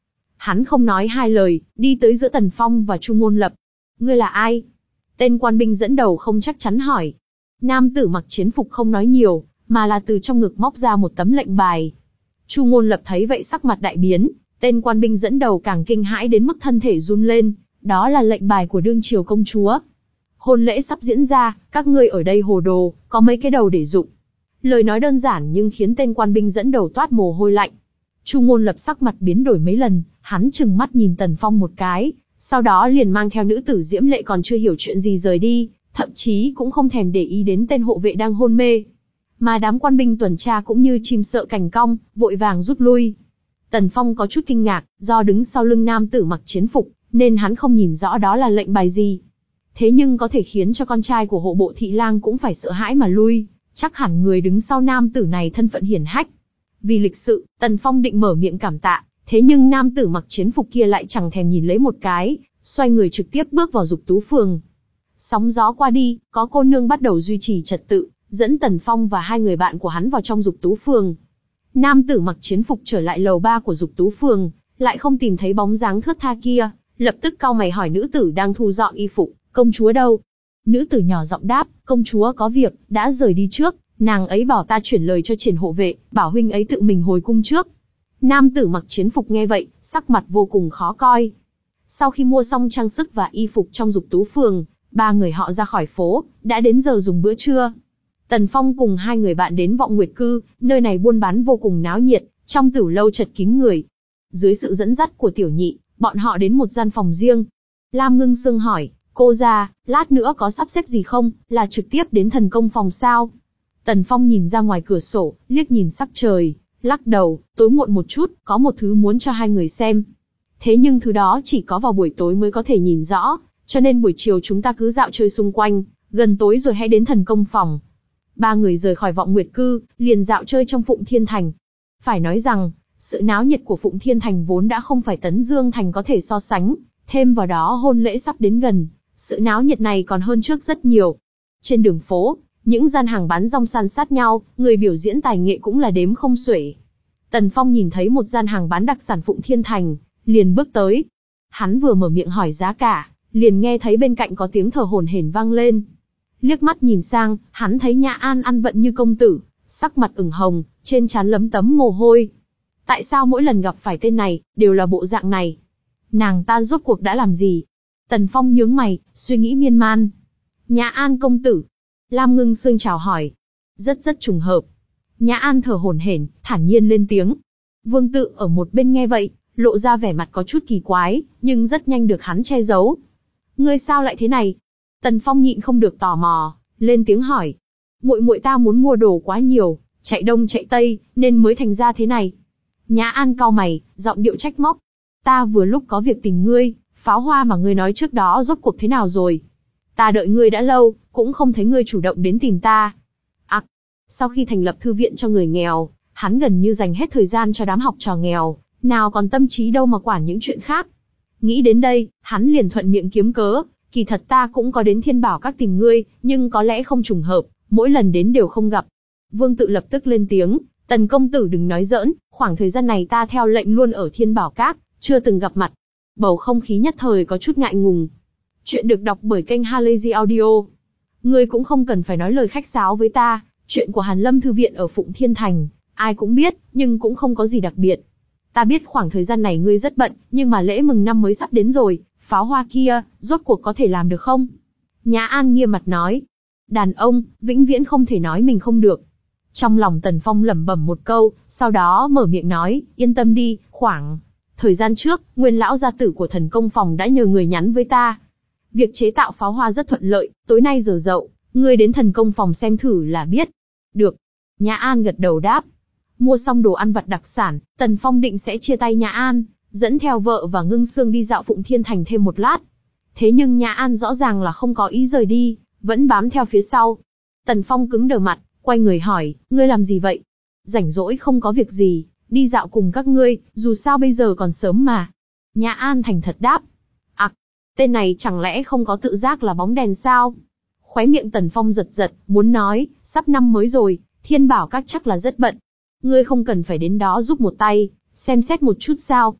Hắn không nói hai lời, đi tới giữa Tần Phong và Chu Ngôn Lập. Ngươi là ai? Tên quan binh dẫn đầu không chắc chắn hỏi. Nam tử mặc chiến phục không nói nhiều, mà là từ trong ngực móc ra một tấm lệnh bài. Chu Ngôn Lập thấy vậy sắc mặt đại biến, tên quan binh dẫn đầu càng kinh hãi đến mức thân thể run lên, đó là lệnh bài của đương triều công chúa. Hôn lễ sắp diễn ra, các ngươi ở đây hồ đồ, có mấy cái đầu để dụng. Lời nói đơn giản nhưng khiến tên quan binh dẫn đầu toát mồ hôi lạnh. Chu Ngôn Lập sắc mặt biến đổi mấy lần, hắn trừng mắt nhìn Tần Phong một cái, sau đó liền mang theo nữ tử diễm lệ còn chưa hiểu chuyện gì rời đi, thậm chí cũng không thèm để ý đến tên hộ vệ đang hôn mê. Mà đám quan binh tuần tra cũng như chim sợ cành cong, vội vàng rút lui. Tần Phong có chút kinh ngạc, do đứng sau lưng nam tử mặc chiến phục, nên hắn không nhìn rõ đó là lệnh bài gì. Thế nhưng có thể khiến cho con trai của hộ bộ thị lang cũng phải sợ hãi mà lui, chắc hẳn người đứng sau nam tử này thân phận hiển hách. Vì lịch sự, Tần Phong định mở miệng cảm tạ, thế nhưng nam tử mặc chiến phục kia lại chẳng thèm nhìn lấy một cái, xoay người trực tiếp bước vào Dục Tú Phường. Sóng gió qua đi, có cô nương bắt đầu duy trì trật tự, dẫn Tần Phong và hai người bạn của hắn vào trong Dục Tú Phường. Nam tử mặc chiến phục trở lại lầu ba của Dục Tú Phường, lại không tìm thấy bóng dáng thướt tha kia, lập tức cau mày hỏi nữ tử đang thu dọn y phục, công chúa đâu? Nữ tử nhỏ giọng đáp, công chúa có việc, đã rời đi trước, nàng ấy bảo ta chuyển lời cho Triển hộ vệ, bảo huynh ấy tự mình hồi cung trước. Nam tử mặc chiến phục nghe vậy, sắc mặt vô cùng khó coi. Sau khi mua xong trang sức và y phục trong Dục Tú Phường, ba người họ ra khỏi phố, đã đến giờ dùng bữa trưa. Tần Phong cùng hai người bạn đến Vọng Nguyệt Cư, nơi này buôn bán vô cùng náo nhiệt, trong tửu lâu chật kín người. Dưới sự dẫn dắt của tiểu nhị, bọn họ đến một gian phòng riêng. Lam Ngưng Sương hỏi, cô già, lát nữa có sắp xếp gì không, là trực tiếp đến thần công phòng sao? Tần Phong nhìn ra ngoài cửa sổ, liếc nhìn sắc trời, lắc đầu, tối muộn một chút, có một thứ muốn cho hai người xem. Thế nhưng thứ đó chỉ có vào buổi tối mới có thể nhìn rõ, cho nên buổi chiều chúng ta cứ dạo chơi xung quanh, gần tối rồi hãy đến thần công phòng. Ba người rời khỏi Vọng Nguyệt Cư, liền dạo chơi trong Phụng Thiên Thành. Phải nói rằng, sự náo nhiệt của Phụng Thiên Thành vốn đã không phải Tấn Dương Thành có thể so sánh, thêm vào đó hôn lễ sắp đến gần, sự náo nhiệt này còn hơn trước rất nhiều. Trên đường phố, những gian hàng bán rong san sát nhau, người biểu diễn tài nghệ cũng là đếm không xuể. Tần Phong nhìn thấy một gian hàng bán đặc sản Phụng Thiên Thành, liền bước tới. Hắn vừa mở miệng hỏi giá cả, liền nghe thấy bên cạnh có tiếng thở hổn hển vang lên. Liếc mắt nhìn sang, hắn thấy Nhã An ăn vận như công tử, sắc mặt ửng hồng, trên trán lấm tấm mồ hôi. Tại sao mỗi lần gặp phải tên này, đều là bộ dạng này? Nàng ta rốt cuộc đã làm gì? Tần Phong nhướng mày, suy nghĩ miên man. Nhã An công tử. Lam Ngưng Sương chào hỏi. Rất rất trùng hợp. Nhã An thở hổn hển, thản nhiên lên tiếng. Vương Tự ở một bên nghe vậy, lộ ra vẻ mặt có chút kỳ quái, nhưng rất nhanh được hắn che giấu. Ngươi sao lại thế này? Tần Phong nhịn không được tò mò, lên tiếng hỏi. Muội muội ta muốn mua đồ quá nhiều, chạy đông chạy tây, nên mới thành ra thế này. Nhã An cau mày, giọng điệu trách móc. Ta vừa lúc có việc tìm ngươi, pháo hoa mà ngươi nói trước đó rốt cuộc thế nào rồi? Ta đợi ngươi đã lâu, cũng không thấy ngươi chủ động đến tìm ta. À, sau khi thành lập thư viện cho người nghèo, hắn gần như dành hết thời gian cho đám học trò nghèo, nào còn tâm trí đâu mà quản những chuyện khác. Nghĩ đến đây, hắn liền thuận miệng kiếm cớ, kỳ thật ta cũng có đến Thiên Bảo Các tìm ngươi, nhưng có lẽ không trùng hợp, mỗi lần đến đều không gặp. Vương Tự lập tức lên tiếng, Tần công tử đừng nói giỡn, khoảng thời gian này ta theo lệnh luôn ở Thiên Bảo Các, chưa từng gặp mặt. Bầu không khí nhất thời có chút ngại ngùng. Chuyện được đọc bởi kênh Halazy Audio. Ngươi cũng không cần phải nói lời khách sáo với ta, chuyện của Hàn Lâm Thư Viện ở Phụng Thiên Thành, ai cũng biết, nhưng cũng không có gì đặc biệt. Ta biết khoảng thời gian này ngươi rất bận, nhưng mà lễ mừng năm mới sắp đến rồi, pháo hoa kia, rốt cuộc có thể làm được không? Nhã An nghiêm mặt nói. Đàn ông, vĩnh viễn không thể nói mình không được. Trong lòng Tần Phong lẩm bẩm một câu, sau đó mở miệng nói, yên tâm đi, khoảng thời gian trước, nguyên lão gia tử của thần công phòng đã nhờ người nhắn với ta. Việc chế tạo pháo hoa rất thuận lợi, tối nay giờ dậu, ngươi đến thần công phòng xem thử là biết. Được. Nhã An gật đầu đáp. Mua xong đồ ăn vặt đặc sản, Tần Phong định sẽ chia tay Nhã An, dẫn theo vợ và Ngưng Sương đi dạo Phụng Thiên Thành thêm một lát. Thế nhưng Nhã An rõ ràng là không có ý rời đi, vẫn bám theo phía sau. Tần Phong cứng đờ mặt, quay người hỏi, ngươi làm gì vậy? Rảnh rỗi không có việc gì, đi dạo cùng các ngươi, dù sao bây giờ còn sớm mà. Nhã An thành thật đáp. À, tên này chẳng lẽ không có tự giác là bóng đèn sao? Khóe miệng Tần Phong giật giật, muốn nói, sắp năm mới rồi, Thiên Bảo Các chắc là rất bận. Ngươi không cần phải đến đó giúp một tay, xem xét một chút sao?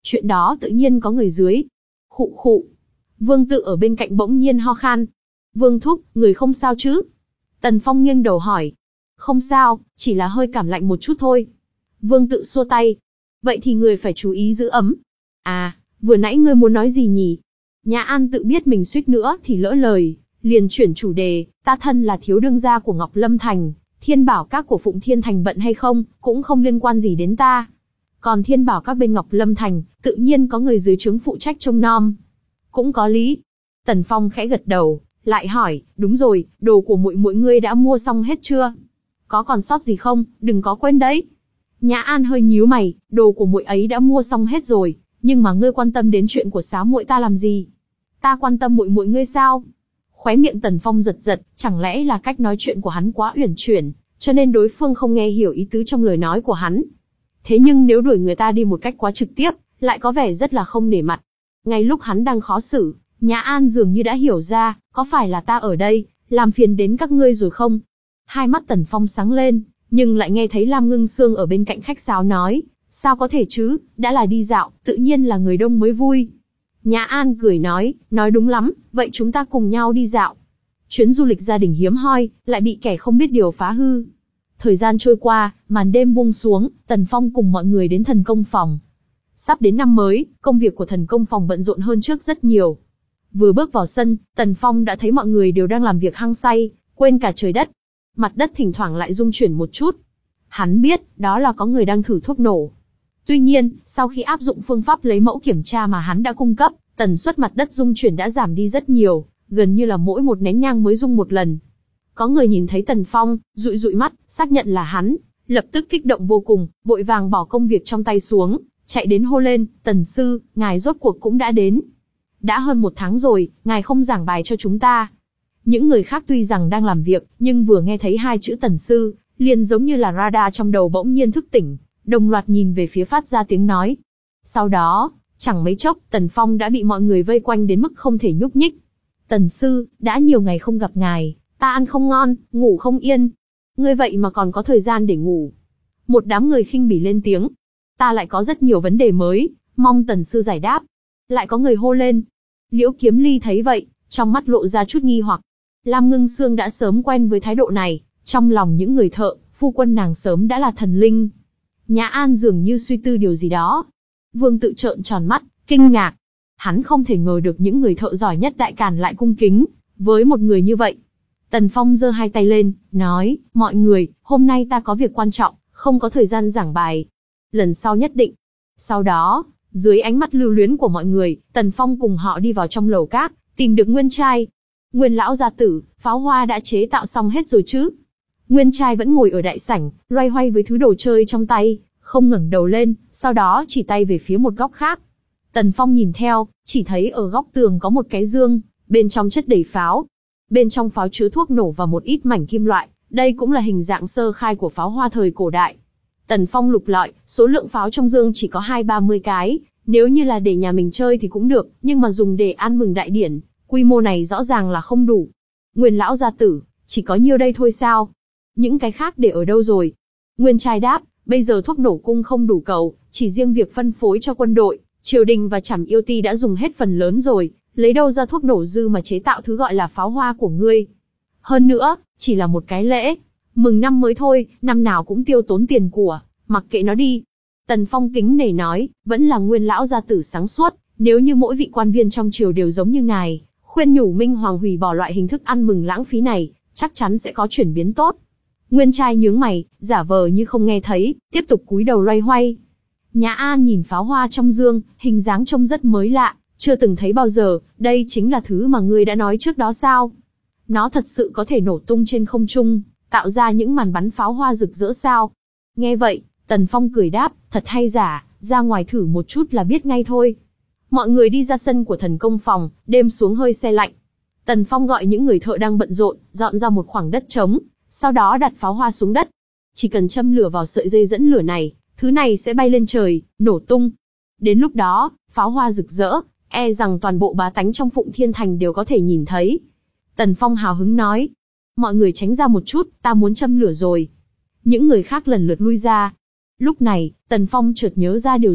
Chuyện đó tự nhiên có người dưới. Khụ khụ. Vương Tự ở bên cạnh bỗng nhiên ho khan. Vương thúc, người không sao chứ? Tần Phong nghiêng đầu hỏi. Không sao, chỉ là hơi cảm lạnh một chút thôi. Vương Tự xua tay. Vậy thì người phải chú ý giữ ấm. À, vừa nãy ngươi muốn nói gì nhỉ? Nhã An tự biết mình suýt nữa thì lỡ lời, liền chuyển chủ đề. Ta thân là thiếu đương gia của Ngọc Lâm Thành, Thiên Bảo Các của Phụng Thiên Thành bận hay không, cũng không liên quan gì đến ta. Còn Thiên Bảo Các bên Ngọc Lâm Thành, tự nhiên có người dưới trướng phụ trách trông nom. Cũng có lý. Tần Phong khẽ gật đầu, lại hỏi, đúng rồi, đồ của muội muội ngươi đã mua xong hết chưa? Có còn sót gì không, đừng có quên đấy. Nhã An hơi nhíu mày, đồ của muội ấy đã mua xong hết rồi, nhưng mà ngươi quan tâm đến chuyện của xá muội ta làm gì? Ta quan tâm muội muội ngươi sao? Khóe miệng Tần Phong giật giật, chẳng lẽ là cách nói chuyện của hắn quá uyển chuyển, cho nên đối phương không nghe hiểu ý tứ trong lời nói của hắn. Thế nhưng nếu đuổi người ta đi một cách quá trực tiếp, lại có vẻ rất là không nể mặt. Ngay lúc hắn đang khó xử, Nhã An dường như đã hiểu ra, có phải là ta ở đây, làm phiền đến các ngươi rồi không? Hai mắt Tần Phong sáng lên, nhưng lại nghe thấy Lam Ngưng Sương ở bên cạnh khách sáo nói, sao có thể chứ, đã là đi dạo, tự nhiên là người đông mới vui. Nhã An cười nói, nói đúng lắm, vậy chúng ta cùng nhau đi dạo. Chuyến du lịch gia đình hiếm hoi, lại bị kẻ không biết điều phá hư. Thời gian trôi qua, màn đêm buông xuống, Tần Phong cùng mọi người đến thần công phòng. Sắp đến năm mới, công việc của thần công phòng bận rộn hơn trước rất nhiều. Vừa bước vào sân, Tần Phong đã thấy mọi người đều đang làm việc hăng say, quên cả trời đất. Mặt đất thỉnh thoảng lại rung chuyển một chút. Hắn biết, đó là có người đang thử thuốc nổ. Tuy nhiên, sau khi áp dụng phương pháp lấy mẫu kiểm tra mà hắn đã cung cấp, tần suất mặt đất rung chuyển đã giảm đi rất nhiều, gần như là mỗi một nén nhang mới rung một lần. Có người nhìn thấy Tần Phong, dụi dụi mắt, xác nhận là hắn, lập tức kích động vô cùng, vội vàng bỏ công việc trong tay xuống, chạy đến hô lên, Tần sư, ngài rốt cuộc cũng đã đến. Đã hơn một tháng rồi, ngài không giảng bài cho chúng ta. Những người khác tuy rằng đang làm việc, nhưng vừa nghe thấy hai chữ Tần sư, liền giống như là radar trong đầu bỗng nhiên thức tỉnh, đồng loạt nhìn về phía phát ra tiếng nói. Sau đó, chẳng mấy chốc, Tần Phong đã bị mọi người vây quanh đến mức không thể nhúc nhích. Tần sư, đã nhiều ngày không gặp ngài, ta ăn không ngon, ngủ không yên. Ngươi vậy mà còn có thời gian để ngủ. Một đám người khinh bỉ lên tiếng. Ta lại có rất nhiều vấn đề mới, mong Tần sư giải đáp. Lại có người hô lên. Liễu Kiếm Ly thấy vậy, trong mắt lộ ra chút nghi hoặc. Lam Ngưng Sương đã sớm quen với thái độ này, trong lòng những người thợ, phu quân nàng sớm đã là thần linh. Nhã An dường như suy tư điều gì đó. Vương Tự trợn tròn mắt, kinh ngạc. Hắn không thể ngờ được những người thợ giỏi nhất Đại Càn lại cung kính với một người như vậy. Tần Phong giơ hai tay lên, nói, mọi người, hôm nay ta có việc quan trọng, không có thời gian giảng bài. Lần sau nhất định. Sau đó, dưới ánh mắt lưu luyến của mọi người, Tần Phong cùng họ đi vào trong lầu các, tìm được Nguyên Trai. Nguyên lão gia tử, pháo hoa đã chế tạo xong hết rồi chứ? Nguyên Trai vẫn ngồi ở đại sảnh, loay hoay với thứ đồ chơi trong tay, không ngẩng đầu lên, sau đó chỉ tay về phía một góc khác. Tần Phong nhìn theo, chỉ thấy ở góc tường có một cái dương, bên trong chất đầy pháo. Bên trong pháo chứa thuốc nổ và một ít mảnh kim loại, đây cũng là hình dạng sơ khai của pháo hoa thời cổ đại. Tần Phong lục lọi, số lượng pháo trong dương chỉ có hai ba mươi cái, nếu như là để nhà mình chơi thì cũng được, nhưng mà dùng để ăn mừng đại điển, quy mô này rõ ràng là không đủ. Nguyên lão gia tử, chỉ có nhiêu đây thôi sao? Những cái khác để ở đâu rồi? Nguyên Trai đáp, bây giờ thuốc nổ cung không đủ cầu, chỉ riêng việc phân phối cho quân đội, triều đình và Trảm Yêu Ti đã dùng hết phần lớn rồi, lấy đâu ra thuốc nổ dư mà chế tạo thứ gọi là pháo hoa của ngươi? Hơn nữa, chỉ là một cái lễ mừng năm mới thôi, năm nào cũng tiêu tốn tiền của, mặc kệ nó đi. Tần Phong kính nể nói, vẫn là Nguyên lão gia tử sáng suốt, nếu như mỗi vị quan viên trong triều đều giống như ngài, khuyên nhủ Minh Hoàng hủy bỏ loại hình thức ăn mừng lãng phí này, chắc chắn sẽ có chuyển biến tốt. Nguyên Trai nhướng mày, giả vờ như không nghe thấy, tiếp tục cúi đầu loay hoay. Nhã An nhìn pháo hoa trong dương, hình dáng trông rất mới lạ, chưa từng thấy bao giờ, đây chính là thứ mà ngươi đã nói trước đó sao? Nó thật sự có thể nổ tung trên không trung, tạo ra những màn bắn pháo hoa rực rỡ sao? Nghe vậy, Tần Phong cười đáp, thật hay giả, ra ngoài thử một chút là biết ngay thôi. Mọi người đi ra sân của thần công phòng, đêm xuống hơi se lạnh. Tần Phong gọi những người thợ đang bận rộn, dọn ra một khoảng đất trống, sau đó đặt pháo hoa xuống đất. Chỉ cần châm lửa vào sợi dây dẫn lửa này, thứ này sẽ bay lên trời, nổ tung. Đến lúc đó, pháo hoa rực rỡ, e rằng toàn bộ bá tánh trong Phụng Thiên Thành đều có thể nhìn thấy. Tần Phong hào hứng nói, mọi người tránh ra một chút, ta muốn châm lửa rồi. Những người khác lần lượt lui ra. Lúc này, Tần Phong chợt nhớ ra điều gì,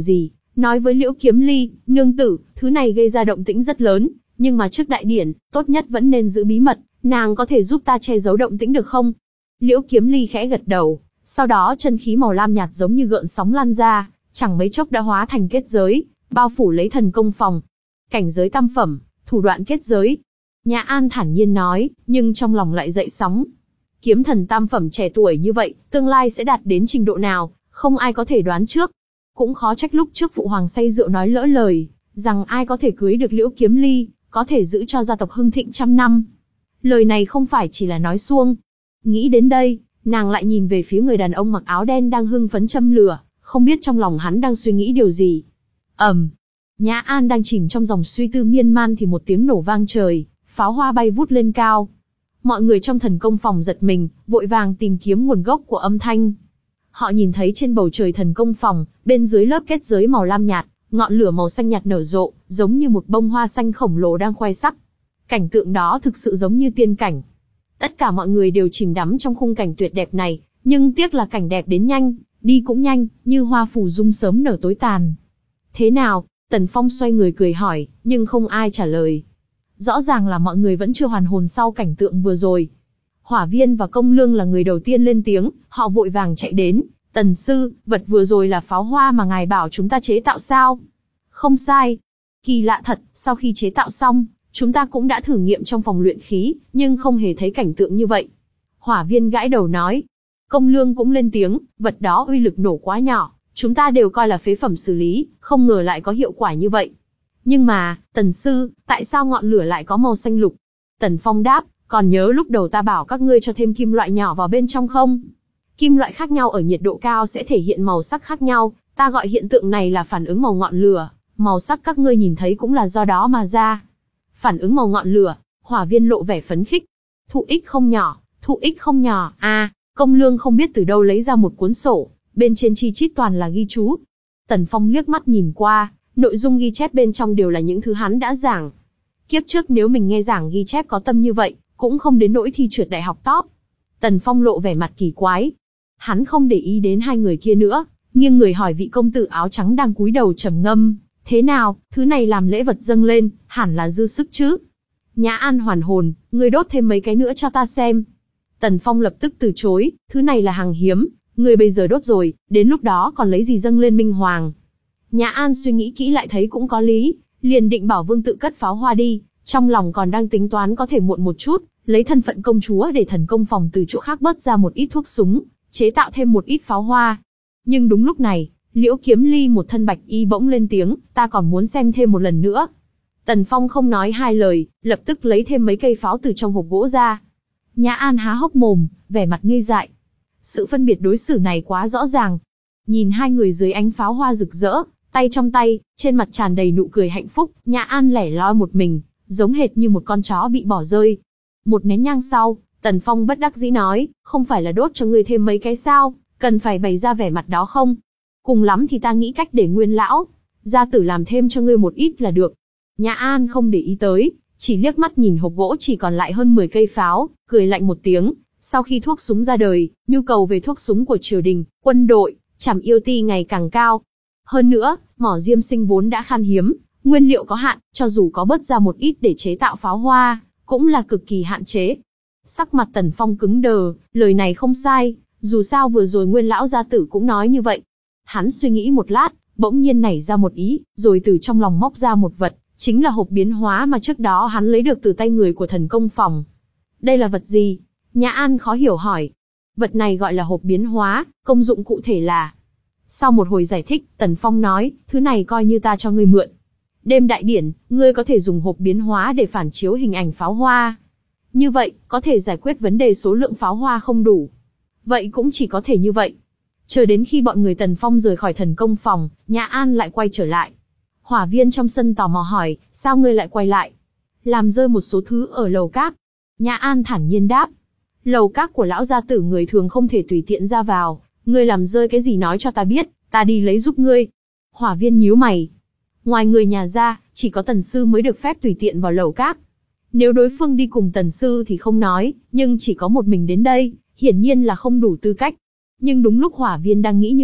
nói với Liễu Kiếm Ly, nương tử, thứ này gây ra động tĩnh rất lớn, nhưng mà trước đại điển, tốt nhất vẫn nên giữ bí mật, nàng có thể giúp ta che giấu động tĩnh được không? Liễu Kiếm Ly khẽ gật đầu, sau đó chân khí màu lam nhạt giống như gợn sóng lan ra, chẳng mấy chốc đã hóa thành kết giới, bao phủ lấy thần công phòng. Cảnh giới tam phẩm, thủ đoạn kết giới. Nhã An thản nhiên nói, nhưng trong lòng lại dậy sóng. Kiếm thần tam phẩm trẻ tuổi như vậy, tương lai sẽ đạt đến trình độ nào, không ai có thể đoán trước. Cũng khó trách lúc trước phụ hoàng say rượu nói lỡ lời, rằng ai có thể cưới được Liễu Kiếm Ly, có thể giữ cho gia tộc hưng thịnh trăm năm. Lời này không phải chỉ là nói suông. Nghĩ đến đây, nàng lại nhìn về phía người đàn ông mặc áo đen đang hưng phấn châm lửa, không biết trong lòng hắn đang suy nghĩ điều gì. ầm, um, Nhã An đang chìm trong dòng suy tư miên man thì một tiếng nổ vang trời, pháo hoa bay vút lên cao. Mọi người trong thần công phòng giật mình, vội vàng tìm kiếm nguồn gốc của âm thanh. Họ nhìn thấy trên bầu trời thần công phòng, bên dưới lớp kết giới màu lam nhạt, ngọn lửa màu xanh nhạt nở rộ, giống như một bông hoa xanh khổng lồ đang khoe sắc. Cảnh tượng đó thực sự giống như tiên cảnh. Tất cả mọi người đều chìm đắm trong khung cảnh tuyệt đẹp này, nhưng tiếc là cảnh đẹp đến nhanh, đi cũng nhanh, như hoa phù dung sớm nở tối tàn. Thế nào? Tần Phong xoay người cười hỏi, nhưng không ai trả lời. Rõ ràng là mọi người vẫn chưa hoàn hồn sau cảnh tượng vừa rồi. Hỏa Viên và Công Lương là người đầu tiên lên tiếng, họ vội vàng chạy đến. Tần sư, vật vừa rồi là pháo hoa mà ngài bảo chúng ta chế tạo sao? Không sai. Kỳ lạ thật, sau khi chế tạo xong, chúng ta cũng đã thử nghiệm trong phòng luyện khí, nhưng không hề thấy cảnh tượng như vậy. Hỏa Viên gãi đầu nói. Công Lương cũng lên tiếng, vật đó uy lực nổ quá nhỏ, chúng ta đều coi là phế phẩm xử lý, không ngờ lại có hiệu quả như vậy. Nhưng mà, Tần sư, tại sao ngọn lửa lại có màu xanh lục? Tần Phong đáp, còn nhớ lúc đầu ta bảo các ngươi cho thêm kim loại nhỏ vào bên trong không? Kim loại khác nhau ở nhiệt độ cao sẽ thể hiện màu sắc khác nhau, ta gọi hiện tượng này là phản ứng màu ngọn lửa, màu sắc các ngươi nhìn thấy cũng là do đó mà ra. Phản ứng màu ngọn lửa, Hỏa Viên lộ vẻ phấn khích. Thụ ích không nhỏ, thụ ích không nhỏ, à, Công Lương không biết từ đâu lấy ra một cuốn sổ, bên trên chi chít toàn là ghi chú. Tần Phong liếc mắt nhìn qua, nội dung ghi chép bên trong đều là những thứ hắn đã giảng. Kiếp trước nếu mình nghe giảng ghi chép có tâm như vậy, cũng không đến nỗi thi trượt đại học top. Tần Phong lộ vẻ mặt kỳ quái. Hắn không để ý đến hai người kia nữa, nghiêng người hỏi vị công tử áo trắng đang cúi đầu trầm ngâm. Thế nào, thứ này làm lễ vật dâng lên, hẳn là dư sức chứ? Nhã An hoàn hồn, người đốt thêm mấy cái nữa cho ta xem. Tần Phong lập tức từ chối, thứ này là hàng hiếm, người bây giờ đốt rồi, đến lúc đó còn lấy gì dâng lên Minh Hoàng. Nhã An suy nghĩ kỹ lại thấy cũng có lý, liền định bảo Vương tự cất pháo hoa đi, trong lòng còn đang tính toán có thể muộn một chút, lấy thân phận công chúa để thần công phòng từ chỗ khác bớt ra một ít thuốc súng, chế tạo thêm một ít pháo hoa. Nhưng đúng lúc này, Liễu Kiếm Ly một thân bạch y bỗng lên tiếng, ta còn muốn xem thêm một lần nữa. Tần Phong không nói hai lời, lập tức lấy thêm mấy cây pháo từ trong hộp gỗ ra. Nhã An há hốc mồm, vẻ mặt ngây dại. Sự phân biệt đối xử này quá rõ ràng. Nhìn hai người dưới ánh pháo hoa rực rỡ, tay trong tay, trên mặt tràn đầy nụ cười hạnh phúc, Nhã An lẻ loi một mình, giống hệt như một con chó bị bỏ rơi. Một nén nhang sau, Tần Phong bất đắc dĩ nói, không phải là đốt cho ngươi thêm mấy cái sao, cần phải bày ra vẻ mặt đó không? Cùng lắm thì ta nghĩ cách để Nguyên lão gia tử làm thêm cho ngươi một ít là được. Nhã An không để ý tới, chỉ liếc mắt nhìn hộp gỗ chỉ còn lại hơn mười cây pháo, cười lạnh một tiếng. Sau khi thuốc súng ra đời, nhu cầu về thuốc súng của triều đình, quân đội, trảm yêu ti ngày càng cao. Hơn nữa, mỏ diêm sinh vốn đã khan hiếm, nguyên liệu có hạn, cho dù có bớt ra một ít để chế tạo pháo hoa, cũng là cực kỳ hạn chế. Sắc mặt Tần Phong cứng đờ, lời này không sai, dù sao vừa rồi Nguyên lão gia tử cũng nói như vậy. Hắn suy nghĩ một lát, bỗng nhiên nảy ra một ý, rồi từ trong lòng móc ra một vật, chính là hộp biến hóa mà trước đó hắn lấy được từ tay người của thần công phòng. Đây là vật gì? Nhã An khó hiểu hỏi. Vật này gọi là hộp biến hóa, công dụng cụ thể là... Sau một hồi giải thích, Tần Phong nói, thứ này coi như ta cho ngươi mượn. Đêm đại điển, ngươi có thể dùng hộp biến hóa để phản chiếu hình ảnh pháo hoa. Như vậy, có thể giải quyết vấn đề số lượng pháo hoa không đủ. Vậy cũng chỉ có thể như vậy. Chờ đến khi bọn người Tần Phong rời khỏi thần công phòng, Nhã An lại quay trở lại. Hỏa Viên trong sân tò mò hỏi, sao ngươi lại quay lại? Làm rơi một số thứ ở lầu các. Nhã An thản nhiên đáp. Lầu các của lão gia tử người thường không thể tùy tiện ra vào, ngươi làm rơi cái gì nói cho ta biết, ta đi lấy giúp ngươi. Hỏa Viên nhíu mày. Ngoài người nhà ra, chỉ có Tần sư mới được phép tùy tiện vào lầu các. Nếu đối phương đi cùng Tần sư thì không nói, nhưng chỉ có một mình đến đây, hiển nhiên là không đủ tư cách. Nhưng đúng lúc Hỏa Viên đang nghĩ như vậy,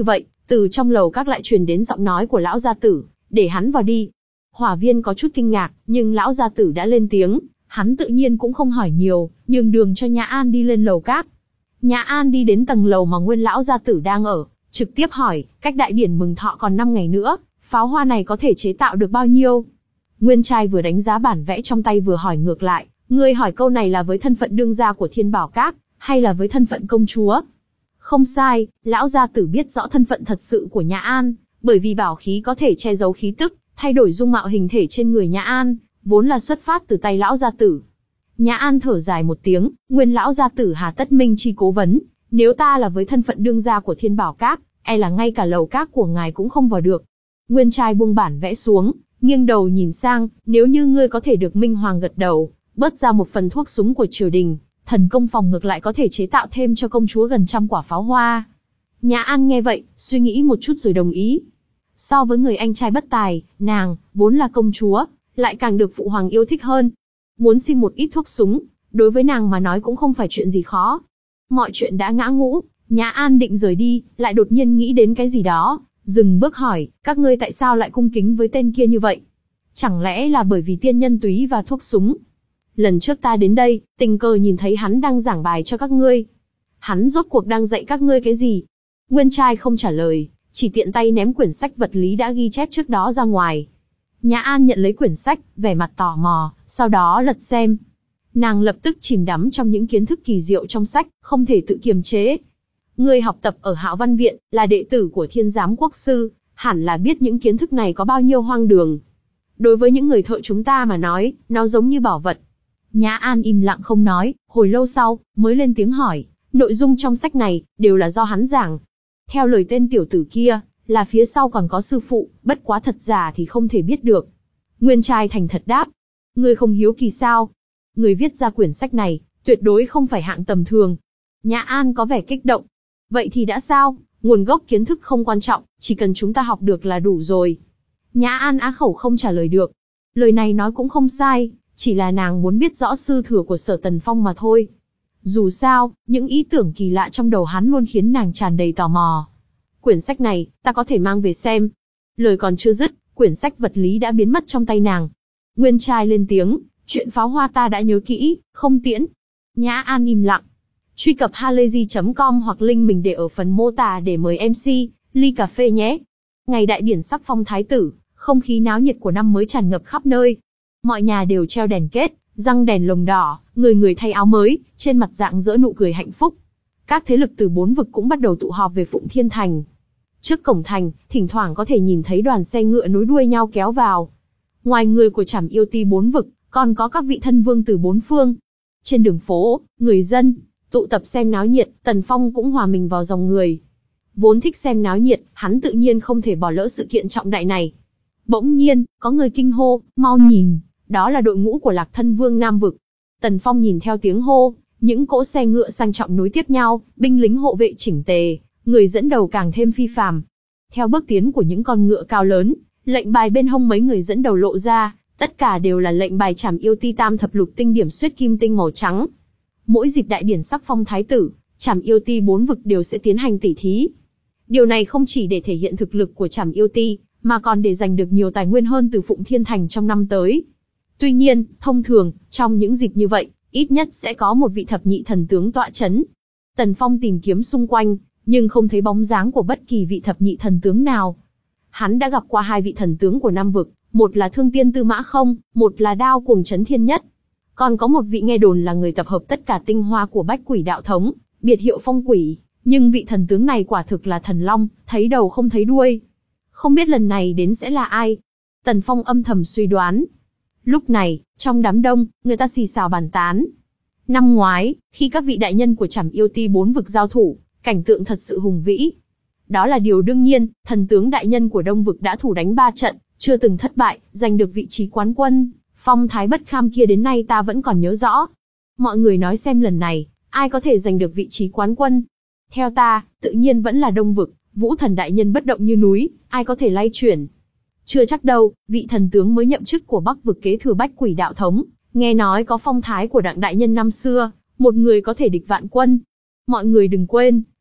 từ trong lầu các lại truyền đến giọng nói của lão gia tử, để hắn vào đi. Hỏa viên có chút kinh ngạc, nhưng lão gia tử đã lên tiếng, hắn tự nhiên cũng không hỏi nhiều, nhường đường cho Nhã An đi lên lầu các. Nhã An đi đến tầng lầu mà nguyên lão gia tử đang ở, trực tiếp hỏi, cách đại điển mừng thọ còn năm ngày nữa, pháo hoa này có thể chế tạo được bao nhiêu? Nguyên trai vừa đánh giá bản vẽ trong tay vừa hỏi ngược lại, ngươi hỏi câu này là với thân phận đương gia của Thiên Bảo Các, hay là với thân phận công chúa? Không sai, lão gia tử biết rõ thân phận thật sự của Nhã An, bởi vì bảo khí có thể che giấu khí tức, thay đổi dung mạo hình thể trên người Nhã An, vốn là xuất phát từ tay lão gia tử. Nhã An thở dài một tiếng, nguyên lão gia tử hà tất minh chi cố vấn, nếu ta là với thân phận đương gia của Thiên Bảo Các, e là ngay cả lầu các của ngài cũng không vào được. Nguyên trai buông bản vẽ xuống, nghiêng đầu nhìn sang, nếu như ngươi có thể được Minh Hoàng gật đầu, bớt ra một phần thuốc súng của triều đình, thần công phòng ngược lại có thể chế tạo thêm cho công chúa gần trăm quả pháo hoa. Nhã An nghe vậy, suy nghĩ một chút rồi đồng ý. So với người anh trai bất tài, nàng, vốn là công chúa, lại càng được phụ hoàng yêu thích hơn. Muốn xin một ít thuốc súng, đối với nàng mà nói cũng không phải chuyện gì khó. Mọi chuyện đã ngã ngũ, Nhã An định rời đi, lại đột nhiên nghĩ đến cái gì đó, dừng bước hỏi, các ngươi tại sao lại cung kính với tên kia như vậy? Chẳng lẽ là bởi vì tiên nhân túy và thuốc súng? Lần trước ta đến đây, tình cờ nhìn thấy hắn đang giảng bài cho các ngươi. Hắn rốt cuộc đang dạy các ngươi cái gì? Nguyên trai không trả lời, chỉ tiện tay ném quyển sách vật lý đã ghi chép trước đó ra ngoài. Nhã An nhận lấy quyển sách, vẻ mặt tò mò, sau đó lật xem. Nàng lập tức chìm đắm trong những kiến thức kỳ diệu trong sách, không thể tự kiềm chế. Người học tập ở Hạo Văn Viện, là đệ tử của Thiên Giám Quốc Sư, hẳn là biết những kiến thức này có bao nhiêu hoang đường. Đối với những người thợ chúng ta mà nói, nó giống như bảo vật. Nhã An im lặng không nói, hồi lâu sau, mới lên tiếng hỏi, nội dung trong sách này, đều là do hắn giảng. Theo lời tên tiểu tử kia, là phía sau còn có sư phụ, bất quá thật giả thì không thể biết được. Nguyên trai thành thật đáp, ngươi không hiếu kỳ sao? Người viết ra quyển sách này, tuyệt đối không phải hạng tầm thường. Nhã An có vẻ kích động. Vậy thì đã sao, nguồn gốc kiến thức không quan trọng, chỉ cần chúng ta học được là đủ rồi. Nhã An á khẩu không trả lời được. Lời này nói cũng không sai, chỉ là nàng muốn biết rõ sư thừa của Sở Tần Phong mà thôi. Dù sao, những ý tưởng kỳ lạ trong đầu hắn luôn khiến nàng tràn đầy tò mò. Quyển sách này, ta có thể mang về xem. Lời còn chưa dứt, quyển sách vật lý đã biến mất trong tay nàng. Nguyên trai lên tiếng, chuyện pháo hoa ta đã nhớ kỹ, không tiễn. Nhã An im lặng. Truy cập halayzi chấm com hoặc link mình để ở phần mô tả để mời em xê, ly cà phê nhé. Ngày đại điển sắc phong thái tử, không khí náo nhiệt của năm mới tràn ngập khắp nơi. Mọi nhà đều treo đèn kết, răng đèn lồng đỏ, người người thay áo mới, trên mặt rạng rỡ nụ cười hạnh phúc. Các thế lực từ bốn vực cũng bắt đầu tụ họp về Phụng Thiên Thành. Trước cổng thành, thỉnh thoảng có thể nhìn thấy đoàn xe ngựa nối đuôi nhau kéo vào. Ngoài người của Trảm Yêu Ti bốn vực, còn có các vị thân vương từ bốn phương. Trên đường phố, người dân tụ tập xem náo nhiệt, Tần Phong cũng hòa mình vào dòng người. Vốn thích xem náo nhiệt, hắn tự nhiên không thể bỏ lỡ sự kiện trọng đại này. Bỗng nhiên, có người kinh hô, mau nhìn, đó là đội ngũ của Lạc Thân Vương Nam vực. Tần Phong nhìn theo tiếng hô, những cỗ xe ngựa sang trọng nối tiếp nhau, binh lính hộ vệ chỉnh tề, người dẫn đầu càng thêm phi phàm. Theo bước tiến của những con ngựa cao lớn, lệnh bài bên hông mấy người dẫn đầu lộ ra, tất cả đều là lệnh bài Trảm Yêu Ti tam thập lục tinh điểm xuyết kim tinh màu trắng. Mỗi dịp đại điển sắc phong thái tử, Trảm Yêu Ti bốn vực đều sẽ tiến hành tỉ thí. Điều này không chỉ để thể hiện thực lực của Trảm Yêu Ti, mà còn để giành được nhiều tài nguyên hơn từ Phụng Thiên Thành trong năm tới. Tuy nhiên, thông thường, trong những dịp như vậy, ít nhất sẽ có một vị thập nhị thần tướng tọa chấn. Tần Phong tìm kiếm xung quanh, nhưng không thấy bóng dáng của bất kỳ vị thập nhị thần tướng nào. Hắn đã gặp qua hai vị thần tướng của Nam vực, một là Thương Tiên Tư Mã Không, một là Đao Cuồng Chấn Thiên Nhất. Còn có một vị nghe đồn là người tập hợp tất cả tinh hoa của Bách Quỷ Đạo Thống, biệt hiệu Phong Quỷ, nhưng vị thần tướng này quả thực là thần long, thấy đầu không thấy đuôi. Không biết lần này đến sẽ là ai? Tần Phong âm thầm suy đoán. Lúc này, trong đám đông, người ta xì xào bàn tán. Năm ngoái, khi các vị đại nhân của Trảm Yêu Ti bốn vực giao thủ, cảnh tượng thật sự hùng vĩ. Đó là điều đương nhiên, thần tướng đại nhân của Đông vực đã thủ đánh ba trận, chưa từng thất bại, giành được vị trí quán quân. Phong thái bất kham kia đến nay ta vẫn còn nhớ rõ. Mọi người nói xem lần này, ai có thể giành được vị trí quán quân? Theo ta, tự nhiên vẫn là Đông vực, Vũ thần đại nhân bất động như núi, ai có thể lay chuyển? Chưa chắc đâu, vị thần tướng mới nhậm chức của Bắc vực kế thừa Bách Quỷ Đạo Thống, nghe nói có phong thái của Đặng đại nhân năm xưa, một người có thể địch vạn quân. Mọi người đừng quên,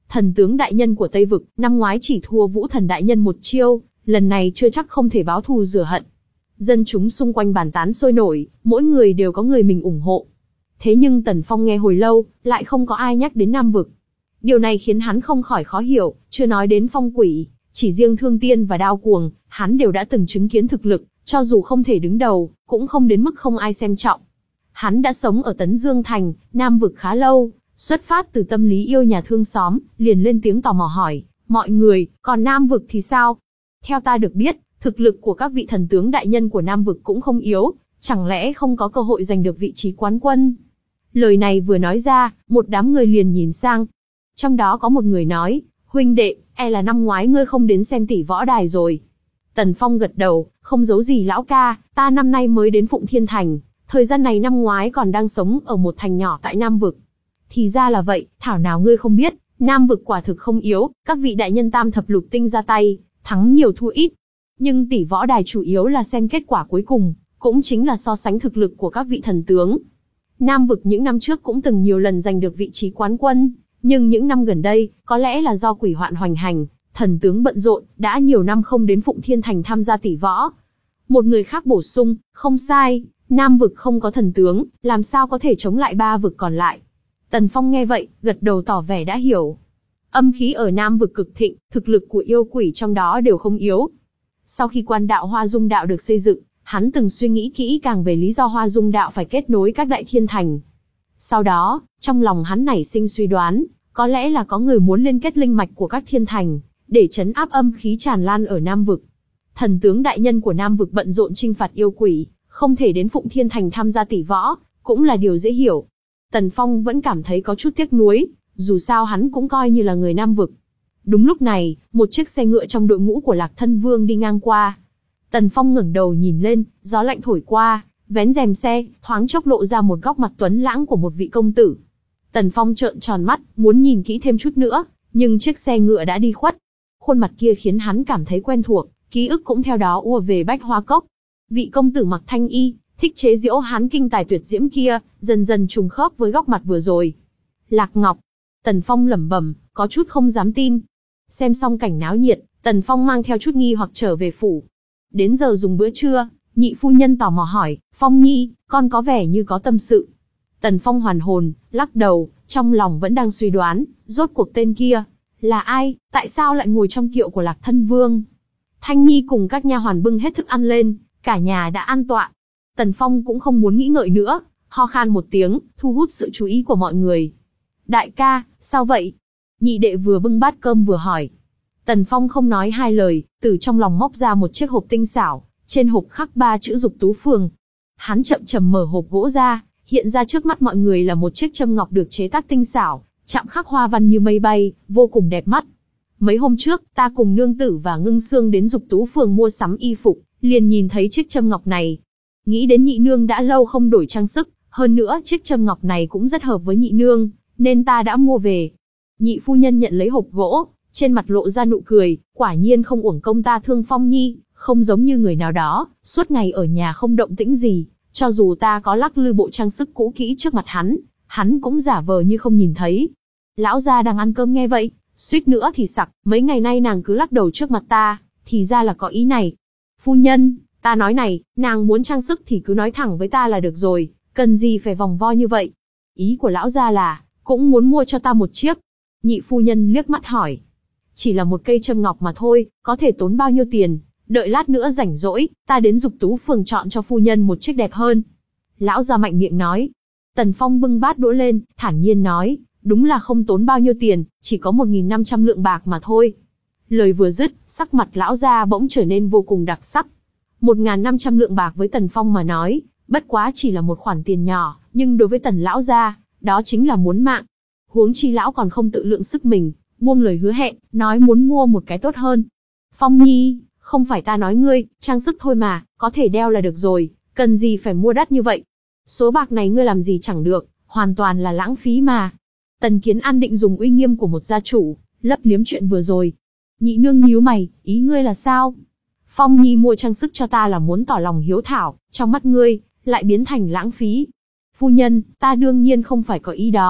Thần tướng đại nhân của Tây Vực, năm ngoái chỉ thua Vũ Thần đại nhân một chiêu, lần này chưa chắc không thể báo thù rửa hận. Dân chúng xung quanh bàn tán sôi nổi, mỗi người đều có người mình ủng hộ. Thế nhưng Tần Phong nghe hồi lâu, lại không có ai nhắc đến Nam Vực. Điều này khiến hắn không khỏi khó hiểu, chưa nói đến phong quỷ, chỉ riêng Thương Tiên và Đao Cuồng, hắn đều đã từng chứng kiến thực lực, cho dù không thể đứng đầu, cũng không đến mức không ai xem trọng. Hắn đã sống ở Tấn Dương Thành, Nam Vực khá lâu, xuất phát từ tâm lý yêu nhà thương xóm, liền lên tiếng tò mò hỏi, mọi người, còn Nam Vực thì sao? Theo ta được biết, thực lực của các vị thần tướng đại nhân của Nam Vực cũng không yếu, chẳng lẽ không có cơ hội giành được vị trí quán quân? Lời này vừa nói ra, một đám người liền nhìn sang. Trong đó có một người nói, huynh đệ, e là năm ngoái ngươi không đến xem tỷ võ đài rồi. Tần Phong gật đầu, không giấu gì lão ca, ta năm nay mới đến Phụng Thiên Thành, thời gian này năm ngoái còn đang sống ở một thành nhỏ tại Nam Vực. Thì ra là vậy, thảo nào ngươi không biết, Nam Vực quả thực không yếu, các vị đại nhân tam thập lục tinh ra tay, thắng nhiều thua ít. Nhưng tỷ võ đài chủ yếu là xem kết quả cuối cùng, cũng chính là so sánh thực lực của các vị thần tướng. Nam Vực những năm trước cũng từng nhiều lần giành được vị trí quán quân, nhưng những năm gần đây, có lẽ là do quỷ hoạn hoành hành, thần tướng bận rộn, đã nhiều năm không đến Phụng Thiên Thành tham gia tỷ võ. Một người khác bổ sung, không sai, Nam Vực không có thần tướng, làm sao có thể chống lại ba vực còn lại. Tần Phong nghe vậy, gật đầu tỏ vẻ đã hiểu. Âm khí ở Nam Vực cực thịnh, thực lực của yêu quỷ trong đó đều không yếu. Sau khi quan đạo Hoa Dung Đạo được xây dựng, hắn từng suy nghĩ kỹ càng về lý do Hoa Dung Đạo phải kết nối các đại thiên thành. Sau đó, trong lòng hắn nảy sinh suy đoán, có lẽ là có người muốn liên kết linh mạch của các thiên thành, để trấn áp âm khí tràn lan ở Nam Vực. Thần tướng đại nhân của Nam Vực bận rộn chinh phạt yêu quỷ, không thể đến Phụng Thiên Thành tham gia tỷ võ, cũng là điều dễ hiểu. Tần Phong vẫn cảm thấy có chút tiếc nuối, dù sao hắn cũng coi như là người Nam Vực. Đúng lúc này, một chiếc xe ngựa trong đội ngũ của Lạc Thân Vương đi ngang qua. Tần Phong ngẩng đầu nhìn lên, gió lạnh thổi qua, vén rèm xe, thoáng chốc lộ ra một góc mặt tuấn lãng của một vị công tử. Tần Phong trợn tròn mắt, muốn nhìn kỹ thêm chút nữa, nhưng chiếc xe ngựa đã đi khuất. Khuôn mặt kia khiến hắn cảm thấy quen thuộc, ký ức cũng theo đó ùa về Bách Hoa Cốc. Vị công tử mặc thanh y, thích chế giễu hắn kinh tài tuyệt diễm kia, dần dần trùng khớp với góc mặt vừa rồi. Lạc Ngọc. Tần Phong lẩm bẩm, có chút không dám tin. Xem xong cảnh náo nhiệt, Tần Phong mang theo chút nghi hoặc trở về phủ. Đến giờ dùng bữa trưa, nhị phu nhân tò mò hỏi, Phong Nhi, con có vẻ như có tâm sự. Tần Phong hoàn hồn, lắc đầu, trong lòng vẫn đang suy đoán, rốt cuộc tên kia là ai, tại sao lại ngồi trong kiệu của Lạc Thân Vương. Thanh Nhi cùng các nha hoàn bưng hết thức ăn lên, cả nhà đã an tọa. Tần Phong cũng không muốn nghĩ ngợi nữa, ho khan một tiếng, thu hút sự chú ý của mọi người. Đại ca, sao vậy? Nhị đệ vừa bưng bát cơm vừa hỏi. Tần Phong không nói hai lời, từ trong lòng móc ra một chiếc hộp tinh xảo, trên hộp khắc ba chữ Dục Tú Phường. Hắn chậm chậm mở hộp gỗ ra, hiện ra trước mắt mọi người là một chiếc châm ngọc được chế tác tinh xảo, chạm khắc hoa văn như mây bay, vô cùng đẹp mắt. Mấy hôm trước, ta cùng nương tử và Ngưng Xương đến Dục Tú Phường mua sắm y phục, liền nhìn thấy chiếc châm ngọc này. Nghĩ đến nhị nương đã lâu không đổi trang sức, hơn nữa chiếc châm ngọc này cũng rất hợp với nhị nương, nên ta đã mua về. Nhị phu nhân nhận lấy hộp gỗ, trên mặt lộ ra nụ cười, quả nhiên không uổng công ta thương Phong Nhi, không giống như người nào đó, suốt ngày ở nhà không động tĩnh gì, cho dù ta có lắc lư bộ trang sức cũ kỹ trước mặt hắn, hắn cũng giả vờ như không nhìn thấy. Lão gia đang ăn cơm nghe vậy, suýt nữa thì sặc, mấy ngày nay nàng cứ lắc đầu trước mặt ta, thì ra là có ý này. Phu nhân, ta nói này, nàng muốn trang sức thì cứ nói thẳng với ta là được rồi, cần gì phải vòng vo như vậy. Ý của lão gia là, cũng muốn mua cho ta một chiếc. Nhị phu nhân liếc mắt hỏi. Chỉ là một cây châm ngọc mà thôi, có thể tốn bao nhiêu tiền, đợi lát nữa rảnh rỗi, ta đến Dục Tú Phường chọn cho phu nhân một chiếc đẹp hơn. Lão gia mạnh miệng nói. Tần Phong bưng bát đũa lên, thản nhiên nói, đúng là không tốn bao nhiêu tiền, chỉ có một nghìn năm trăm lượng bạc mà thôi. Lời vừa dứt, sắc mặt lão gia bỗng trở nên vô cùng đặc sắc. một nghìn năm trăm lượng bạc với Tần Phong mà nói, bất quá chỉ là một khoản tiền nhỏ, nhưng đối với Tần lão gia, đó chính là muốn mạng. Huống chi lão còn không tự lượng sức mình, buông lời hứa hẹn, nói muốn mua một cái tốt hơn. Phong Nhi, không phải ta nói ngươi, trang sức thôi mà, có thể đeo là được rồi, cần gì phải mua đắt như vậy. Số bạc này ngươi làm gì chẳng được, hoàn toàn là lãng phí mà. Tần Kiến An định dùng uy nghiêm của một gia chủ, lấp liếm chuyện vừa rồi. Nhị nương nhíu mày, ý ngươi là sao? Phong Nhi mua trang sức cho ta là muốn tỏ lòng hiếu thảo, trong mắt ngươi, lại biến thành lãng phí. Phu nhân, ta đương nhiên không phải có ý đó,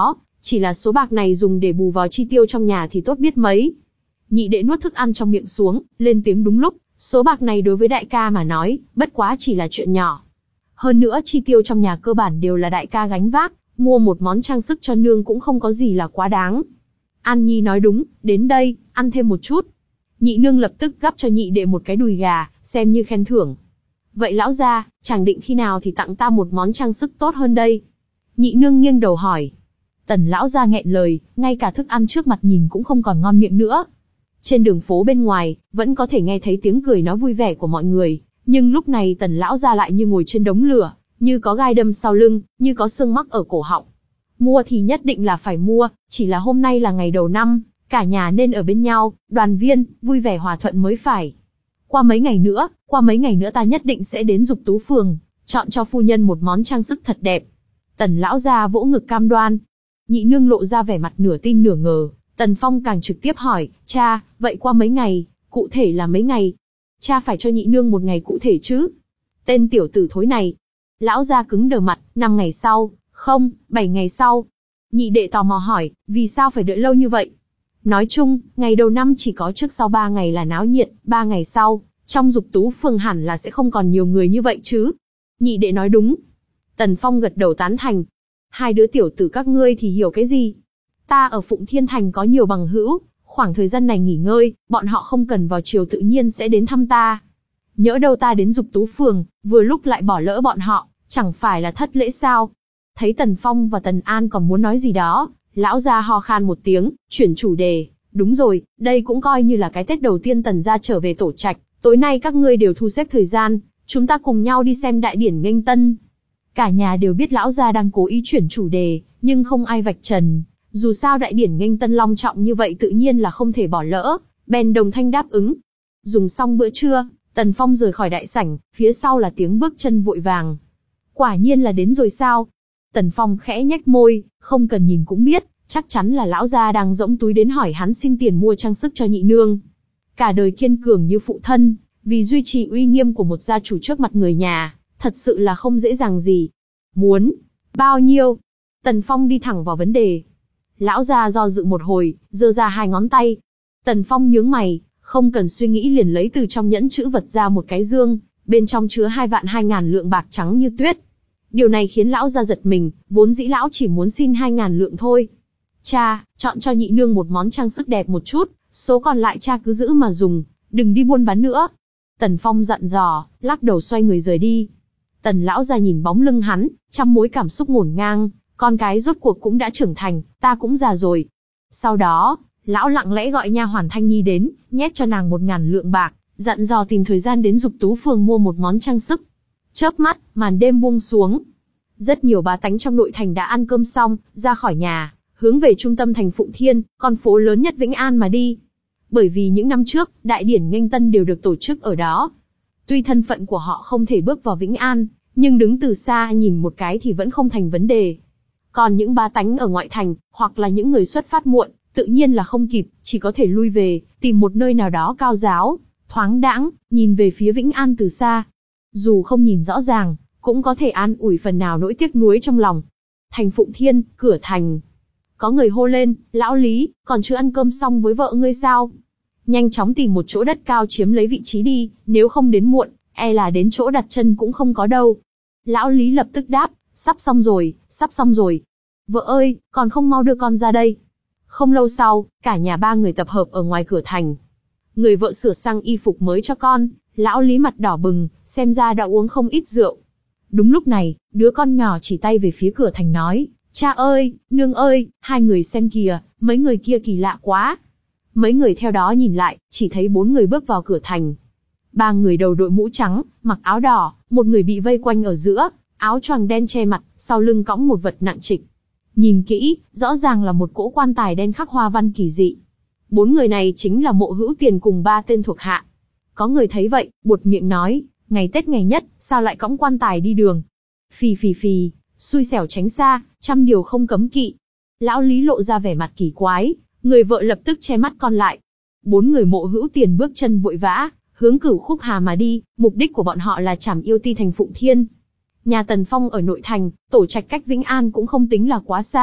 Chỉ là số bạc này dùng để bù vào chi tiêu trong nhà thì tốt biết mấy. Nhị đệ nuốt thức ăn trong miệng xuống, lên tiếng đúng lúc, số bạc này đối với đại ca mà nói, bất quá chỉ là chuyện nhỏ. Hơn nữa chi tiêu trong nhà cơ bản đều là đại ca gánh vác, mua một món trang sức cho nương cũng không có gì là quá đáng. An Nhi nói đúng, đến đây, ăn thêm một chút. Nhị nương lập tức gắp cho nhị đệ một cái đùi gà, xem như khen thưởng. Vậy lão gia, chàng định khi nào thì tặng ta một món trang sức tốt hơn đây? Nhị nương nghiêng đầu hỏi. Tần lão gia nghẹn lời, ngay cả thức ăn trước mặt nhìn cũng không còn ngon miệng nữa. Trên đường phố bên ngoài, vẫn có thể nghe thấy tiếng cười nói vui vẻ của mọi người, nhưng lúc này tần lão gia lại như ngồi trên đống lửa, như có gai đâm sau lưng, như có xương mắc ở cổ họng. Mua thì nhất định là phải mua, chỉ là hôm nay là ngày đầu năm, cả nhà nên ở bên nhau, đoàn viên, vui vẻ hòa thuận mới phải. Qua mấy ngày nữa, qua mấy ngày nữa ta nhất định sẽ đến Dục Tú Phường, chọn cho phu nhân một món trang sức thật đẹp. Tần lão gia vỗ ngực cam đoan. Nhị nương lộ ra vẻ mặt nửa tin nửa ngờ. Tần Phong càng trực tiếp hỏi, cha, vậy qua mấy ngày, cụ thể là mấy ngày? Cha phải cho nhị nương một ngày cụ thể chứ? Tên tiểu tử thối này. Lão gia cứng đờ mặt, năm ngày sau, không, bảy ngày sau. Nhị đệ tò mò hỏi, vì sao phải đợi lâu như vậy? Nói chung, ngày đầu năm chỉ có trước sau ba ngày là náo nhiệt, ba ngày sau, trong Dục Tú Phường hẳn là sẽ không còn nhiều người như vậy chứ. Nhị đệ nói đúng. Tần Phong gật đầu tán thành. Hai đứa tiểu tử các ngươi thì hiểu cái gì? Ta ở Phụng Thiên Thành có nhiều bằng hữu, khoảng thời gian này nghỉ ngơi, bọn họ không cần vào chiều tự nhiên sẽ đến thăm ta. Nhỡ đâu ta đến Dục Tú Phường, vừa lúc lại bỏ lỡ bọn họ, chẳng phải là thất lễ sao? Thấy Tần Phong và Tần An còn muốn nói gì đó, lão gia ho khan một tiếng, chuyển chủ đề. Đúng rồi, đây cũng coi như là cái Tết đầu tiên Tần gia trở về tổ trạch, tối nay các ngươi đều thu xếp thời gian, chúng ta cùng nhau đi xem đại điển nghênh tân. Cả nhà đều biết lão gia đang cố ý chuyển chủ đề, nhưng không ai vạch trần. Dù sao đại điển nghênh tân long trọng như vậy tự nhiên là không thể bỏ lỡ, bèn đồng thanh đáp ứng. Dùng xong bữa trưa, Tần Phong rời khỏi đại sảnh, phía sau là tiếng bước chân vội vàng. Quả nhiên là đến rồi sao? Tần Phong khẽ nhếch môi, không cần nhìn cũng biết, chắc chắn là lão gia đang giỗng túi đến hỏi hắn xin tiền mua trang sức cho nhị nương. Cả đời kiên cường như phụ thân, vì duy trì uy nghiêm của một gia chủ trước mặt người nhà, thật sự là không dễ dàng gì. Muốn bao nhiêu? Tần Phong đi thẳng vào vấn đề. Lão gia do dự một hồi, giơ ra hai ngón tay. Tần Phong nhướng mày, không cần suy nghĩ liền lấy từ trong nhẫn chữ vật ra một cái dương, bên trong chứa hai vạn hai ngàn lượng bạc trắng như tuyết. Điều này khiến lão gia giật mình, vốn dĩ lão chỉ muốn xin hai ngàn lượng thôi. Cha, chọn cho nhị nương một món trang sức đẹp một chút, số còn lại cha cứ giữ mà dùng, đừng đi buôn bán nữa. Tần Phong dặn dò, lắc đầu xoay người rời đi. Tần lão gia nhìn bóng lưng hắn, trăm mối cảm xúc ngổn ngang, con cái rốt cuộc cũng đã trưởng thành, ta cũng già rồi. Sau đó, lão lặng lẽ gọi nha hoàn Thanh Nhi đến, nhét cho nàng một ngàn lượng bạc, dặn dò tìm thời gian đến Dục Tú Phường mua một món trang sức. Chớp mắt, màn đêm buông xuống. Rất nhiều bá tánh trong nội thành đã ăn cơm xong, ra khỏi nhà, hướng về trung tâm thành Phụng Thiên, con phố lớn nhất Vĩnh An mà đi. Bởi vì những năm trước, đại điển nghênh tân đều được tổ chức ở đó. Tuy thân phận của họ không thể bước vào Vĩnh An, nhưng đứng từ xa nhìn một cái thì vẫn không thành vấn đề. Còn những bá tánh ở ngoại thành, hoặc là những người xuất phát muộn, tự nhiên là không kịp, chỉ có thể lui về, tìm một nơi nào đó cao giáo, thoáng đãng, nhìn về phía Vĩnh An từ xa. Dù không nhìn rõ ràng, cũng có thể an ủi phần nào nỗi tiếc nuối trong lòng. Thành Phụng Thiên, cửa thành. Có người hô lên, lão Lý, còn chưa ăn cơm xong với vợ ngươi sao? Nhanh chóng tìm một chỗ đất cao chiếm lấy vị trí đi, nếu không đến muộn, e là đến chỗ đặt chân cũng không có đâu. Lão Lý lập tức đáp, sắp xong rồi, sắp xong rồi. Vợ ơi, còn không mau đưa con ra đây. Không lâu sau, cả nhà ba người tập hợp ở ngoài cửa thành. Người vợ sửa sang y phục mới cho con, lão Lý mặt đỏ bừng, xem ra đã uống không ít rượu. Đúng lúc này, đứa con nhỏ chỉ tay về phía cửa thành nói, cha ơi, nương ơi, hai người xem kìa, mấy người kia kỳ lạ quá. Mấy người theo đó nhìn lại, chỉ thấy bốn người bước vào cửa thành. Ba người đầu đội mũ trắng, mặc áo đỏ, một người bị vây quanh ở giữa, áo choàng đen che mặt, sau lưng cõng một vật nặng trịch. Nhìn kỹ, rõ ràng là một cỗ quan tài đen khắc hoa văn kỳ dị. Bốn người này chính là Mộ Hữu Tiền cùng ba tên thuộc hạ. Có người thấy vậy, buột miệng nói, ngày Tết ngày nhất, sao lại cõng quan tài đi đường? Phì phì phì, xui xẻo tránh xa, trăm điều không cấm kỵ. Lão Lý lộ ra vẻ mặt kỳ quái, người vợ lập tức che mắt con lại. Bốn người Mộ Hữu Tiền bước chân vội vã, hướng Cửu Khúc Hà mà đi, mục đích của bọn họ là trảm yêu ti thành Phụng Thiên. Nhà Tần Phong ở nội thành, tổ trạch cách Vĩnh An cũng không tính là quá xa,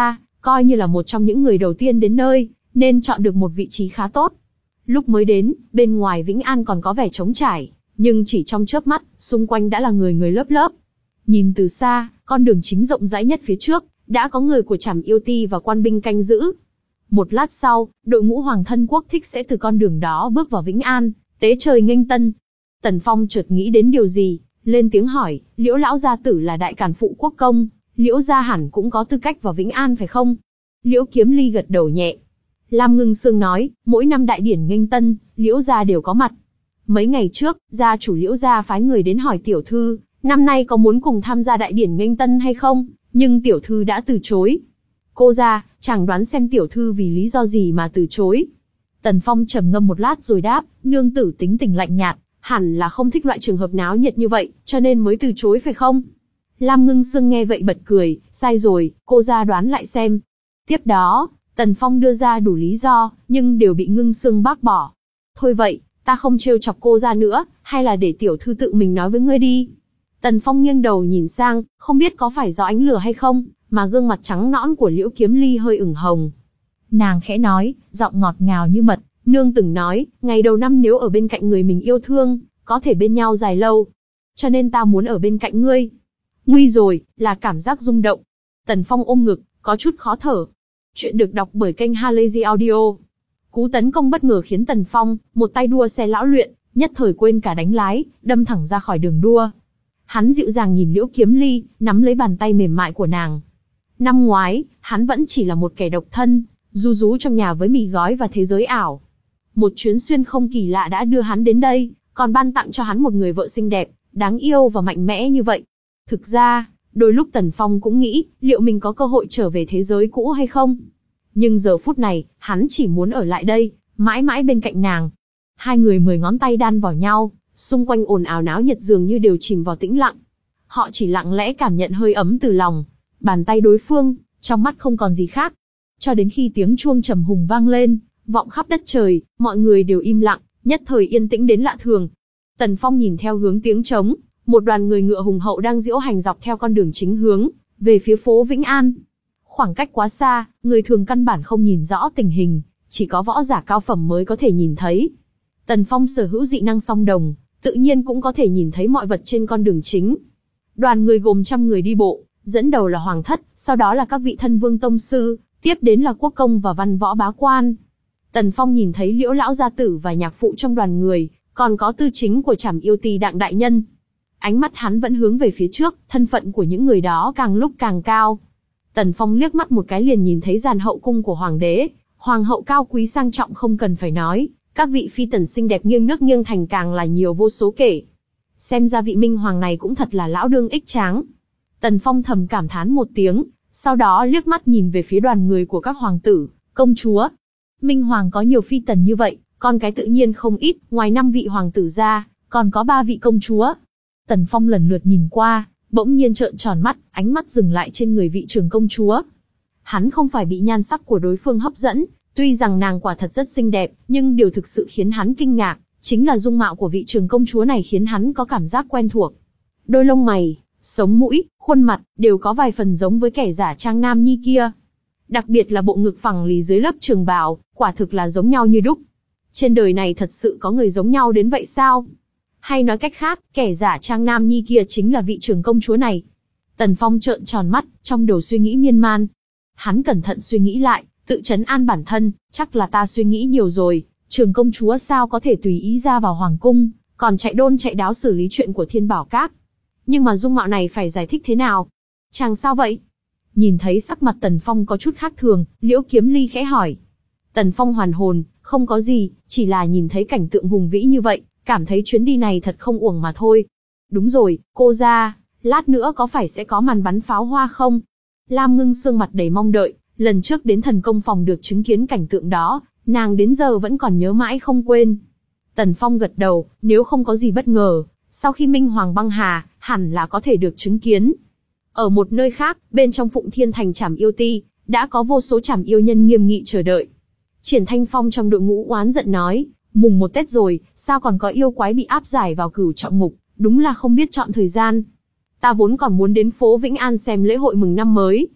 coi như là một trong những người đầu tiên đến nơi, nên chọn được một vị trí khá tốt. Lúc mới đến, bên ngoài Vĩnh An còn có vẻ trống trải, nhưng chỉ trong chớp mắt, xung quanh đã là người người lớp lớp. Nhìn từ xa, con đường chính rộng rãi nhất phía trước, đã có người của Trảm Yêu Ti và quan binh canh giữ. Một lát sau, đội ngũ Hoàng thân quốc thích sẽ từ con đường đó bước vào Vĩnh An, tế trời nghênh tân. Tần Phong chợt nghĩ đến điều gì, lên tiếng hỏi, Liễu lão gia tử là đại càn phụ quốc công, Liễu gia hẳn cũng có tư cách vào Vĩnh An phải không? Liễu Kiếm Ly gật đầu nhẹ. Lam Ngưng Sương nói, mỗi năm đại điển nghênh tân, Liễu gia đều có mặt. Mấy ngày trước, gia chủ Liễu gia phái người đến hỏi tiểu thư, năm nay có muốn cùng tham gia đại điển nghênh tân hay không, nhưng tiểu thư đã từ chối. Cô gia, chẳng đoán xem tiểu thư vì lý do gì mà từ chối. Tần Phong trầm ngâm một lát rồi đáp, nương tử tính tình lạnh nhạt, hẳn là không thích loại trường hợp náo nhiệt như vậy, cho nên mới từ chối phải không? Lam Ngưng Sương nghe vậy bật cười, sai rồi, cô gia đoán lại xem. Tiếp đó, Tần Phong đưa ra đủ lý do, nhưng đều bị Ngưng Sương bác bỏ. Thôi vậy, ta không trêu chọc cô gia nữa, hay là để tiểu thư tự mình nói với ngươi đi. Tần Phong nghiêng đầu nhìn sang, không biết có phải do ánh lửa hay không, mà gương mặt trắng nõn của Liễu Kiếm Ly hơi ửng hồng. Nàng khẽ nói, giọng ngọt ngào như mật, nương từng nói, ngày đầu năm nếu ở bên cạnh người mình yêu thương, có thể bên nhau dài lâu. Cho nên ta muốn ở bên cạnh ngươi. Nguy rồi, là cảm giác rung động. Tần Phong ôm ngực, có chút khó thở. Chuyện được đọc bởi kênh Halazy Audio. Cú tấn công bất ngờ khiến Tần Phong, một tay đua xe lão luyện, nhất thời quên cả đánh lái, đâm thẳng ra khỏi đường đua. Hắn dịu dàng nhìn Liễu Kiếm Ly, nắm lấy bàn tay mềm mại của nàng. Năm ngoái, hắn vẫn chỉ là một kẻ độc thân, ru rú trong nhà với mì gói và thế giới ảo. Một chuyến xuyên không kỳ lạ đã đưa hắn đến đây, còn ban tặng cho hắn một người vợ xinh đẹp, đáng yêu và mạnh mẽ như vậy. Thực ra, đôi lúc Tần Phong cũng nghĩ, liệu mình có cơ hội trở về thế giới cũ hay không? Nhưng giờ phút này, hắn chỉ muốn ở lại đây, mãi mãi bên cạnh nàng. Hai người mười ngón tay đan vào nhau, xung quanh ồn ào náo nhiệt dường như đều chìm vào tĩnh lặng. Họ chỉ lặng lẽ cảm nhận hơi ấm từ lòng, bàn tay đối phương, trong mắt không còn gì khác. Cho đến khi tiếng chuông trầm hùng vang lên, vọng khắp đất trời, mọi người đều im lặng, nhất thời yên tĩnh đến lạ thường. Tần Phong nhìn theo hướng tiếng trống, một đoàn người ngựa hùng hậu đang diễu hành dọc theo con đường chính hướng, về phía phố Vĩnh An. Khoảng cách quá xa, người thường căn bản không nhìn rõ tình hình, chỉ có võ giả cao phẩm mới có thể nhìn thấy. Tần Phong sở hữu dị năng song đồng, tự nhiên cũng có thể nhìn thấy mọi vật trên con đường chính. Đoàn người gồm trăm người đi bộ, dẫn đầu là Hoàng thất, sau đó là các vị thân vương tông sư, tiếp đến là quốc công và văn võ bá quan. Tần Phong nhìn thấy Liễu lão gia tử và nhạc phụ trong đoàn người, còn có tư chính của Trảm Yêu Ti Đặng đại nhân. Ánh mắt hắn vẫn hướng về phía trước, thân phận của những người đó càng lúc càng cao. Tần Phong liếc mắt một cái liền nhìn thấy dàn hậu cung của hoàng đế, hoàng hậu cao quý sang trọng không cần phải nói, các vị phi tần xinh đẹp nghiêng nước nghiêng thành càng là nhiều vô số kể. Xem ra vị minh hoàng này cũng thật là lão đương ích tráng. Tần Phong thầm cảm thán một tiếng, sau đó liếc mắt nhìn về phía đoàn người của các hoàng tử, công chúa. Minh hoàng có nhiều phi tần như vậy, con cái tự nhiên không ít, ngoài năm vị hoàng tử ra, còn có ba vị công chúa. Tần Phong lần lượt nhìn qua, bỗng nhiên trợn tròn mắt, ánh mắt dừng lại trên người vị trưởng công chúa. Hắn không phải bị nhan sắc của đối phương hấp dẫn, tuy rằng nàng quả thật rất xinh đẹp, nhưng điều thực sự khiến hắn kinh ngạc, chính là dung mạo của vị trưởng công chúa này khiến hắn có cảm giác quen thuộc. Đôi lông mày, sống mũi, khuôn mặt, đều có vài phần giống với kẻ giả trang nam nhi kia. Đặc biệt là bộ ngực phẳng lì dưới lớp trường bào, quả thực là giống nhau như đúc. Trên đời này thật sự có người giống nhau đến vậy sao? Hay nói cách khác, kẻ giả trang nam nhi kia chính là vị trưởng công chúa này. Tần Phong trợn tròn mắt, trong đầu suy nghĩ miên man. Hắn cẩn thận suy nghĩ lại, tự trấn an bản thân, chắc là ta suy nghĩ nhiều rồi, trưởng công chúa sao có thể tùy ý ra vào hoàng cung, còn chạy đôn chạy đáo xử lý chuyện của Thiên Bảo Các. Nhưng mà dung mạo này phải giải thích thế nào? Chàng sao vậy? Nhìn thấy sắc mặt Tần Phong có chút khác thường, Liễu Kiếm Ly khẽ hỏi. Tần Phong hoàn hồn, không có gì, chỉ là nhìn thấy cảnh tượng hùng vĩ như vậy, cảm thấy chuyến đi này thật không uổng mà thôi. Đúng rồi, cô gia, lát nữa có phải sẽ có màn bắn pháo hoa không? Lam Ngưng Sương mặt đầy mong đợi, lần trước đến thần công phòng được chứng kiến cảnh tượng đó, nàng đến giờ vẫn còn nhớ mãi không quên. Tần Phong gật đầu, nếu không có gì bất ngờ, sau khi Minh Hoàng băng hà, hẳn là có thể được chứng kiến. Ở một nơi khác, bên trong Phụng Thiên Thành Trảm Yêu Ti, đã có vô số Trảm Yêu nhân nghiêm nghị chờ đợi. Triển Thanh Phong trong đội ngũ oán giận nói, mùng một Tết rồi, sao còn có yêu quái bị áp giải vào cửu trọng ngục, đúng là không biết chọn thời gian. Ta vốn còn muốn đến phố Vĩnh An xem lễ hội mừng năm mới.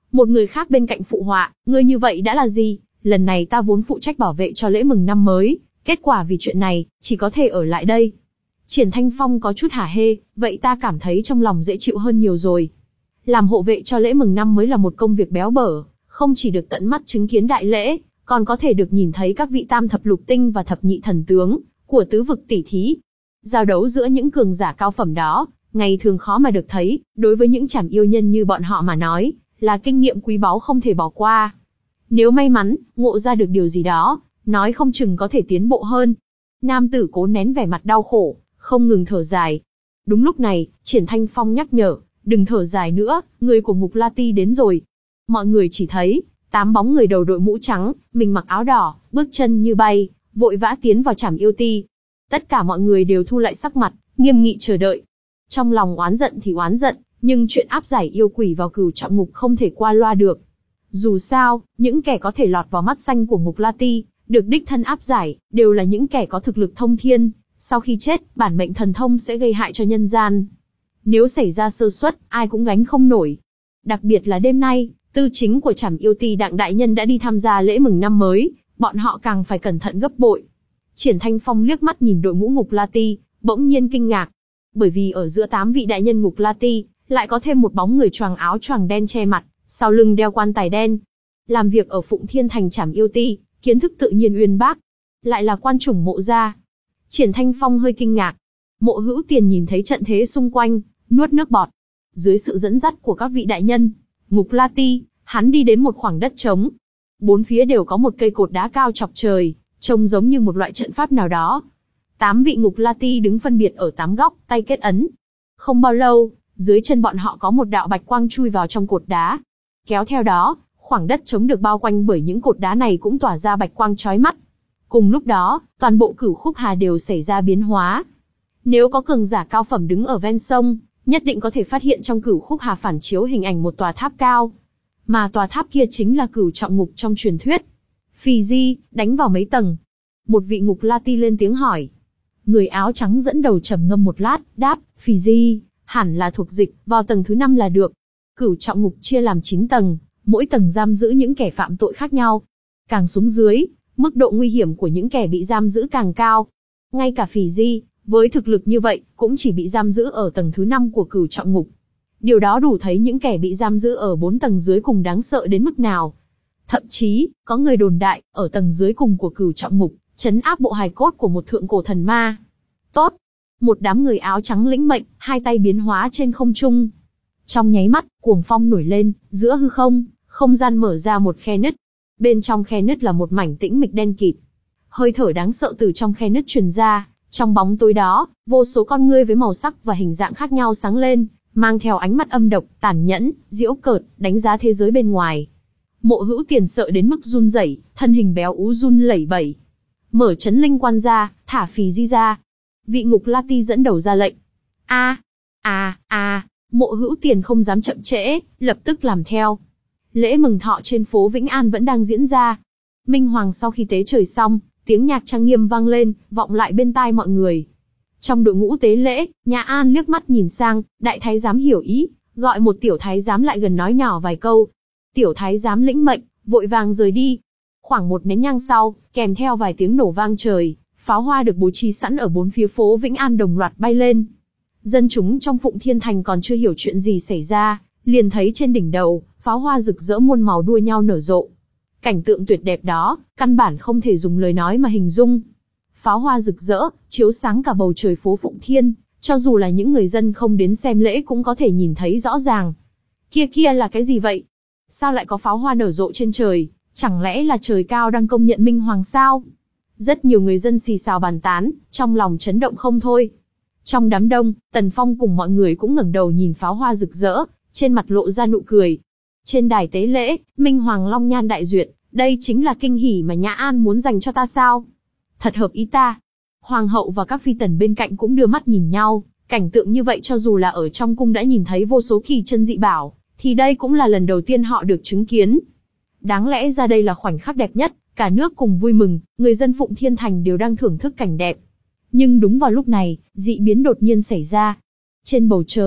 Một người khác bên cạnh phụ họa, ngươi như vậy đã là gì? Lần này ta vốn phụ trách bảo vệ cho lễ mừng năm mới, kết quả vì chuyện này, chỉ có thể ở lại đây. Triển Thanh Phong có chút hả hê, vậy ta cảm thấy trong lòng dễ chịu hơn nhiều rồi. Làm hộ vệ cho lễ mừng năm mới là một công việc béo bở, không chỉ được tận mắt chứng kiến đại lễ, còn có thể được nhìn thấy các vị tam thập lục tinh và thập nhị thần tướng của tứ vực tỷ thí. Giao đấu giữa những cường giả cao phẩm đó, ngày thường khó mà được thấy, đối với những chảm yêu nhân như bọn họ mà nói, là kinh nghiệm quý báu không thể bỏ qua. Nếu may mắn, ngộ ra được điều gì đó, nói không chừng có thể tiến bộ hơn. Nam tử cố nén vẻ mặt đau khổ, không ngừng thở dài. Đúng lúc này, Triển Thanh Phong nhắc nhở, đừng thở dài nữa, người của Ngục La Ti đến rồi. Mọi người chỉ thấy, tám bóng người đầu đội mũ trắng, mình mặc áo đỏ, bước chân như bay, vội vã tiến vào trảm yêu ti. Tất cả mọi người đều thu lại sắc mặt, nghiêm nghị chờ đợi. Trong lòng oán giận thì oán giận, nhưng chuyện áp giải yêu quỷ vào cửu trọng ngục không thể qua loa được. Dù sao, những kẻ có thể lọt vào mắt xanh của Ngục La Ti, được đích thân áp giải, đều là những kẻ có thực lực thông thiên. Sau khi chết, bản mệnh thần thông sẽ gây hại cho nhân gian. Nếu xảy ra sơ suất, ai cũng gánh không nổi. Đặc biệt là đêm nay, tư chính của trảm yêu ti Đặng đại nhân đã đi tham gia lễ mừng năm mới, bọn họ càng phải cẩn thận gấp bội. Triển Thanh Phong liếc mắt nhìn đội ngũ Ngục La Ti, bỗng nhiên kinh ngạc. Bởi vì ở giữa tám vị đại nhân Ngục La Ti, lại có thêm một bóng người choàng áo choàng đen che mặt, sau lưng đeo quan tài đen. Làm việc ở Phụng Thiên Thành trảm yêu ti, kiến thức tự nhiên uyên bác. Lại là quan chủng Mộ gia. Triển Thanh Phong hơi kinh ngạc. Mộ Hữu Tiền nhìn thấy trận thế xung quanh, nuốt nước bọt. Dưới sự dẫn dắt của các vị đại nhân, Ngục La Ti, hắn đi đến một khoảng đất trống. Bốn phía đều có một cây cột đá cao chọc trời, trông giống như một loại trận pháp nào đó. Tám vị Ngục La Ti đứng phân biệt ở tám góc, tay kết ấn. Không bao lâu, dưới chân bọn họ có một đạo bạch quang chui vào trong cột đá. Kéo theo đó, khoảng đất trống được bao quanh bởi những cột đá này cũng tỏa ra bạch quang chói mắt. Cùng lúc đó, toàn bộ Cửu Khúc Hà đều xảy ra biến hóa. Nếu có cường giả cao phẩm đứng ở ven sông, nhất định có thể phát hiện trong Cửu Khúc Hà phản chiếu hình ảnh một tòa tháp cao. Mà tòa tháp kia chính là Cửu Trọng Ngục trong truyền thuyết. Phì Di, đánh vào mấy tầng? Một vị Ngục La Ti lên tiếng hỏi. Người áo trắng dẫn đầu trầm ngâm một lát, đáp, Phì Di, hẳn là thuộc dịch, vào tầng thứ năm là được. Cửu Trọng Ngục chia làm chín tầng, mỗi tầng giam giữ những kẻ phạm tội khác nhau. Càng xuống dưới, mức độ nguy hiểm của những kẻ bị giam giữ càng cao. Ngay cả Phì Di, với thực lực như vậy, cũng chỉ bị giam giữ ở tầng thứ năm của Cửu Trọng Ngục. Điều đó đủ thấy những kẻ bị giam giữ ở bốn tầng dưới cùng đáng sợ đến mức nào. Thậm chí, có người đồn đại, ở tầng dưới cùng của Cửu Trọng Ngục, trấn áp bộ hài cốt của một thượng cổ thần ma. Tốt! Một đám người áo trắng lĩnh mệnh, hai tay biến hóa trên không trung. Trong nháy mắt, cuồng phong nổi lên, giữa hư không, không gian mở ra một khe nứt. Bên trong khe nứt là một mảnh tĩnh mịch đen kịt. Hơi thở đáng sợ từ trong khe nứt truyền ra, trong bóng tối đó, vô số con ngươi với màu sắc và hình dạng khác nhau sáng lên, mang theo ánh mắt âm độc, tàn nhẫn, giễu cợt, đánh giá thế giới bên ngoài. Mộ Hữu Tiền sợ đến mức run rẩy, thân hình béo ú run lẩy bẩy. Mở chấn linh quan ra, thả Phì Di ra. Vị Ngục La Ti dẫn đầu ra lệnh. A, a, a, Mộ Hữu Tiền không dám chậm trễ, lập tức làm theo. Lễ mừng thọ trên phố Vĩnh An vẫn đang diễn ra. Minh Hoàng sau khi tế trời xong, tiếng nhạc trang nghiêm vang lên, vọng lại bên tai mọi người. Trong đội ngũ tế lễ, Nhã An liếc mắt nhìn sang, đại thái giám hiểu ý, gọi một tiểu thái giám lại gần nói nhỏ vài câu. Tiểu thái giám lĩnh mệnh, vội vàng rời đi. Khoảng một nén nhang sau, kèm theo vài tiếng nổ vang trời, pháo hoa được bố trí sẵn ở bốn phía phố Vĩnh An đồng loạt bay lên. Dân chúng trong Phụng Thiên Thành còn chưa hiểu chuyện gì xảy ra, liền thấy trên đỉnh đầu, pháo hoa rực rỡ muôn màu đua nhau nở rộ. Cảnh tượng tuyệt đẹp đó, căn bản không thể dùng lời nói mà hình dung. Pháo hoa rực rỡ, chiếu sáng cả bầu trời phố Phụng Thiên, cho dù là những người dân không đến xem lễ cũng có thể nhìn thấy rõ ràng. Kia kia là cái gì vậy? Sao lại có pháo hoa nở rộ trên trời? Chẳng lẽ là trời cao đang công nhận Minh Hoàng sao? Rất nhiều người dân xì xào bàn tán, trong lòng chấn động không thôi. Trong đám đông, Tần Phong cùng mọi người cũng ngẩng đầu nhìn pháo hoa rực rỡ, trên mặt lộ ra nụ cười. Trên đài tế lễ, Minh Hoàng long nhan đại duyệt, đây chính là kinh hỉ mà Nhã An muốn dành cho ta sao? Thật hợp ý ta. Hoàng hậu và các phi tần bên cạnh cũng đưa mắt nhìn nhau, cảnh tượng như vậy cho dù là ở trong cung đã nhìn thấy vô số kỳ chân dị bảo, thì đây cũng là lần đầu tiên họ được chứng kiến. Đáng lẽ ra đây là khoảnh khắc đẹp nhất, cả nước cùng vui mừng, người dân Phụng Thiên Thành đều đang thưởng thức cảnh đẹp. Nhưng đúng vào lúc này, dị biến đột nhiên xảy ra. Trên bầu trời,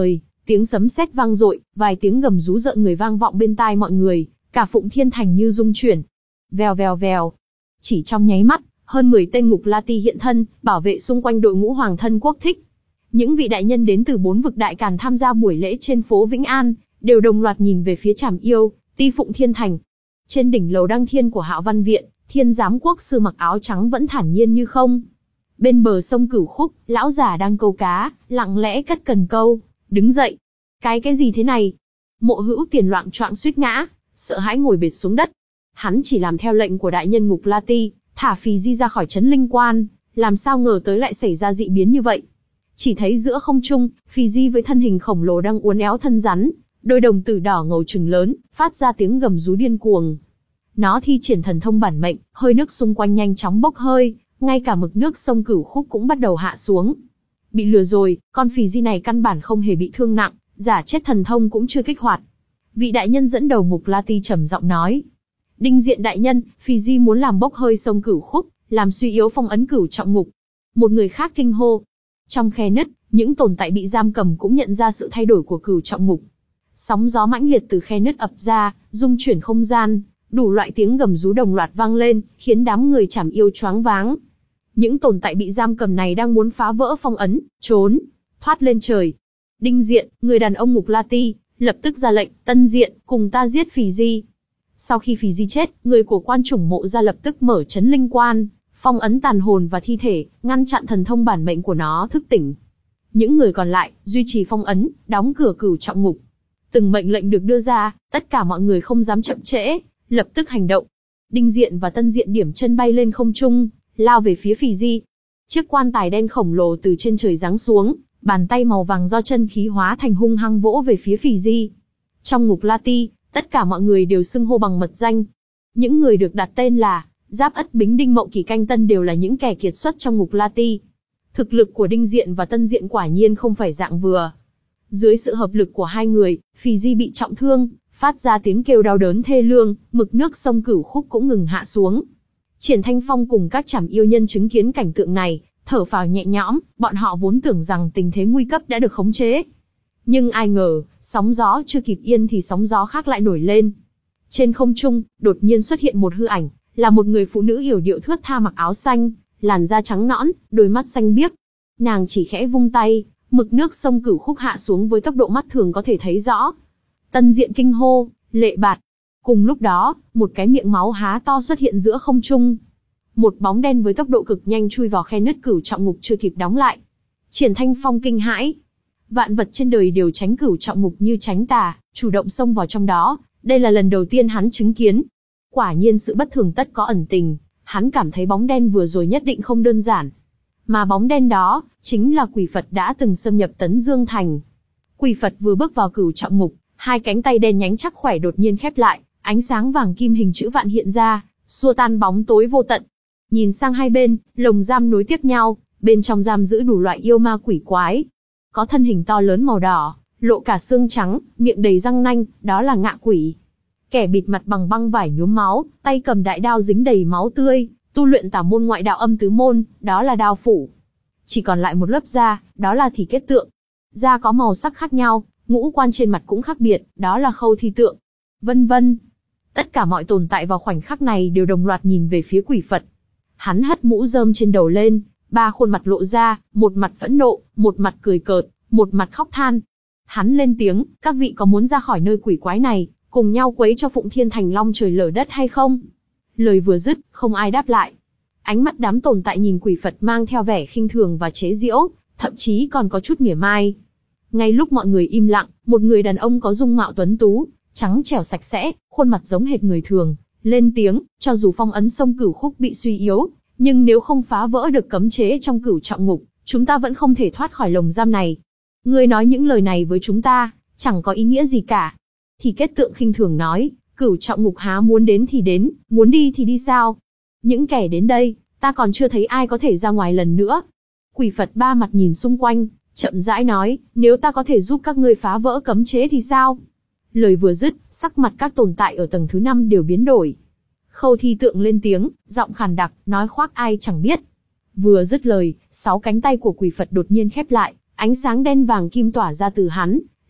Tiếng sấm sét vang dội, vài tiếng gầm rú rợn người vang vọng bên tai mọi người, cả Phụng Thiên Thành như rung chuyển. Vèo vèo vèo. Chỉ trong nháy mắt, hơn mười tên Ngục La Ti hiện thân, bảo vệ xung quanh đội ngũ Hoàng thân quốc thích. Những vị đại nhân đến từ bốn vực đại càn tham gia buổi lễ trên phố Vĩnh An, đều đồng loạt nhìn về phía Trảm Yêu, Ti Phụng Thiên Thành. Trên đỉnh lầu đăng thiên của Hạo Văn Viện, Thiên Giám Quốc sư mặc áo trắng vẫn thản nhiên như không. Bên bờ sông Cửu Khúc, lão già đang câu cá, lặng lẽ cất cần câu, đứng dậy. Cái cái gì thế này? Mộ Hữu Tiền loạng choạng suýt ngã, sợ hãi ngồi bệt xuống đất. Hắn chỉ làm theo lệnh của đại nhân Ngục La Ti, thả Phì Di ra khỏi trấn Linh Quan, làm sao ngờ tới lại xảy ra dị biến như vậy. Chỉ thấy giữa không trung, Phì Di với thân hình khổng lồ đang uốn éo thân rắn, đôi đồng tử đỏ ngầu trừng lớn, phát ra tiếng gầm rú điên cuồng. Nó thi triển thần thông bản mệnh, hơi nước xung quanh nhanh chóng bốc hơi, ngay cả mực nước sông Cửu Khúc cũng bắt đầu hạ xuống. Bị lừa rồi, con Phì Di này căn bản không hề bị thương nặng, giả chết thần thông cũng chưa kích hoạt. Vị đại nhân dẫn đầu Ngục La Ti trầm giọng nói: Đinh Diện đại nhân, Phì Di muốn làm bốc hơi sông Cửu Khúc, làm suy yếu phong ấn Cửu Trọng Ngục. Một người khác kinh hô. Trong khe nứt, những tồn tại bị giam cầm cũng nhận ra sự thay đổi của Cửu Trọng Ngục. Sóng gió mãnh liệt từ khe nứt ập ra, rung chuyển không gian, đủ loại tiếng gầm rú đồng loạt vang lên, khiến đám người Trảm Yêu choáng váng. Những tồn tại bị giam cầm này đang muốn phá vỡ phong ấn, trốn, thoát lên trời. Đinh Diện, người đàn ông Ngục La Ti, lập tức ra lệnh: Tân Diện, cùng ta giết Phì Di. Sau khi Phì Di chết, người của quan chủng Mộ gia lập tức mở trấn Linh Quan, phong ấn tàn hồn và thi thể, ngăn chặn thần thông bản mệnh của nó thức tỉnh. Những người còn lại, duy trì phong ấn, đóng cửa Cửu Trọng Ngục. Từng mệnh lệnh được đưa ra, tất cả mọi người không dám chậm trễ, lập tức hành động. Đinh Diện và Tân Diện điểm chân bay lên không trung, lao về phía Phì Di. Chiếc quan tài đen khổng lồ từ trên trời giáng xuống, bàn tay màu vàng do chân khí hóa thành hung hăng vỗ về phía Phì Di. Trong Ngục La Ti, tất cả mọi người đều xưng hô bằng mật danh. Những người được đặt tên là Giáp Ất Bính Đinh Mậu Kỳ Canh Tân đều là những kẻ kiệt xuất trong Ngục La Ti. Thực lực của Đinh Diện và Tân Diện quả nhiên không phải dạng vừa. Dưới sự hợp lực của hai người, Phì Di bị trọng thương, phát ra tiếng kêu đau đớn thê lương, mực nước sông Cửu Khúc cũng ngừng hạ xuống. Triển Thanh Phong cùng các Trảm Yêu nhân chứng kiến cảnh tượng này, thở phào nhẹ nhõm, bọn họ vốn tưởng rằng tình thế nguy cấp đã được khống chế. Nhưng ai ngờ, sóng gió chưa kịp yên thì sóng gió khác lại nổi lên. Trên không trung, đột nhiên xuất hiện một hư ảnh, là một người phụ nữ yểu điệu thướt tha mặc áo xanh, làn da trắng nõn, đôi mắt xanh biếc. Nàng chỉ khẽ vung tay, mực nước sông Cửu Khúc hạ xuống với tốc độ mắt thường có thể thấy rõ. Tân Diện kinh hô, lệ bạt. Cùng lúc đó, một cái miệng máu há to xuất hiện giữa không trung. Một bóng đen với tốc độ cực nhanh chui vào khe nứt Cửu Trọng Ngục chưa kịp đóng lại. Triển Thanh Phong kinh hãi. Vạn vật trên đời đều tránh Cửu Trọng Ngục như tránh tà, chủ động xông vào trong đó. Đây là lần đầu tiên hắn chứng kiến. Quả nhiên sự bất thường tất có ẩn tình, hắn cảm thấy bóng đen vừa rồi nhất định không đơn giản. Mà bóng đen đó, chính là Quỷ Phật đã từng xâm nhập Tấn Dương Thành. Quỷ Phật vừa bước vào Cửu Trọng Ngục, hai cánh tay đen nhánh chắc khỏe đột nhiên khép lại, ánh sáng vàng kim hình chữ vạn hiện ra, xua tan bóng tối vô tận. Nhìn sang hai bên, lồng giam nối tiếp nhau, bên trong giam giữ đủ loại yêu ma quỷ quái. Có thân hình to lớn màu đỏ, lộ cả xương trắng, miệng đầy răng nanh, đó là ngạ quỷ. Kẻ bịt mặt bằng băng vải nhuốm máu, tay cầm đại đao dính đầy máu tươi, tu luyện tà môn ngoại đạo âm tứ môn, đó là đao phủ. Chỉ còn lại một lớp da, đó là thỉ kết tượng. Da có màu sắc khác nhau, ngũ quan trên mặt cũng khác biệt, đó là khâu thi tượng. Vân vân. Tất cả mọi tồn tại vào khoảnh khắc này đều đồng loạt nhìn về phía Quỷ Phật. Hắn hất mũ rơm trên đầu lên, ba khuôn mặt lộ ra, một mặt phẫn nộ, một mặt cười cợt, một mặt khóc than. Hắn lên tiếng, các vị có muốn ra khỏi nơi quỷ quái này, cùng nhau quấy cho Phụng Thiên Thành long trời lở đất hay không? Lời vừa dứt, không ai đáp lại. Ánh mắt đám tồn tại nhìn Quỷ Phật mang theo vẻ khinh thường và chế giễu, thậm chí còn có chút mỉa mai. Ngay lúc mọi người im lặng, một người đàn ông có dung mạo tuấn tú, trắng trẻo sạch sẽ, khuôn mặt giống hệt người thường, lên tiếng, cho dù phong ấn sông Cửu Khúc bị suy yếu, nhưng nếu không phá vỡ được cấm chế trong Cửu Trọng Ngục, chúng ta vẫn không thể thoát khỏi lồng giam này. Ngươi nói những lời này với chúng ta, chẳng có ý nghĩa gì cả. Thì kết tượng khinh thường nói, Cửu Trọng Ngục há muốn đến thì đến, muốn đi thì đi sao? Những kẻ đến đây, ta còn chưa thấy ai có thể ra ngoài lần nữa. Quỷ Phật ba mặt nhìn xung quanh, chậm rãi nói, nếu ta có thể giúp các ngươi phá vỡ cấm chế thì sao? Lời vừa dứt, sắc mặt các tồn tại ở tầng thứ năm đều biến đổi. Khâu Thi Tượng lên tiếng, giọng khàn đặc, nói khoác ai chẳng biết. Vừa dứt lời, sáu cánh tay của Quỷ Phật đột nhiên khép lại, ánh sáng đen vàng kim tỏa ra từ hắn,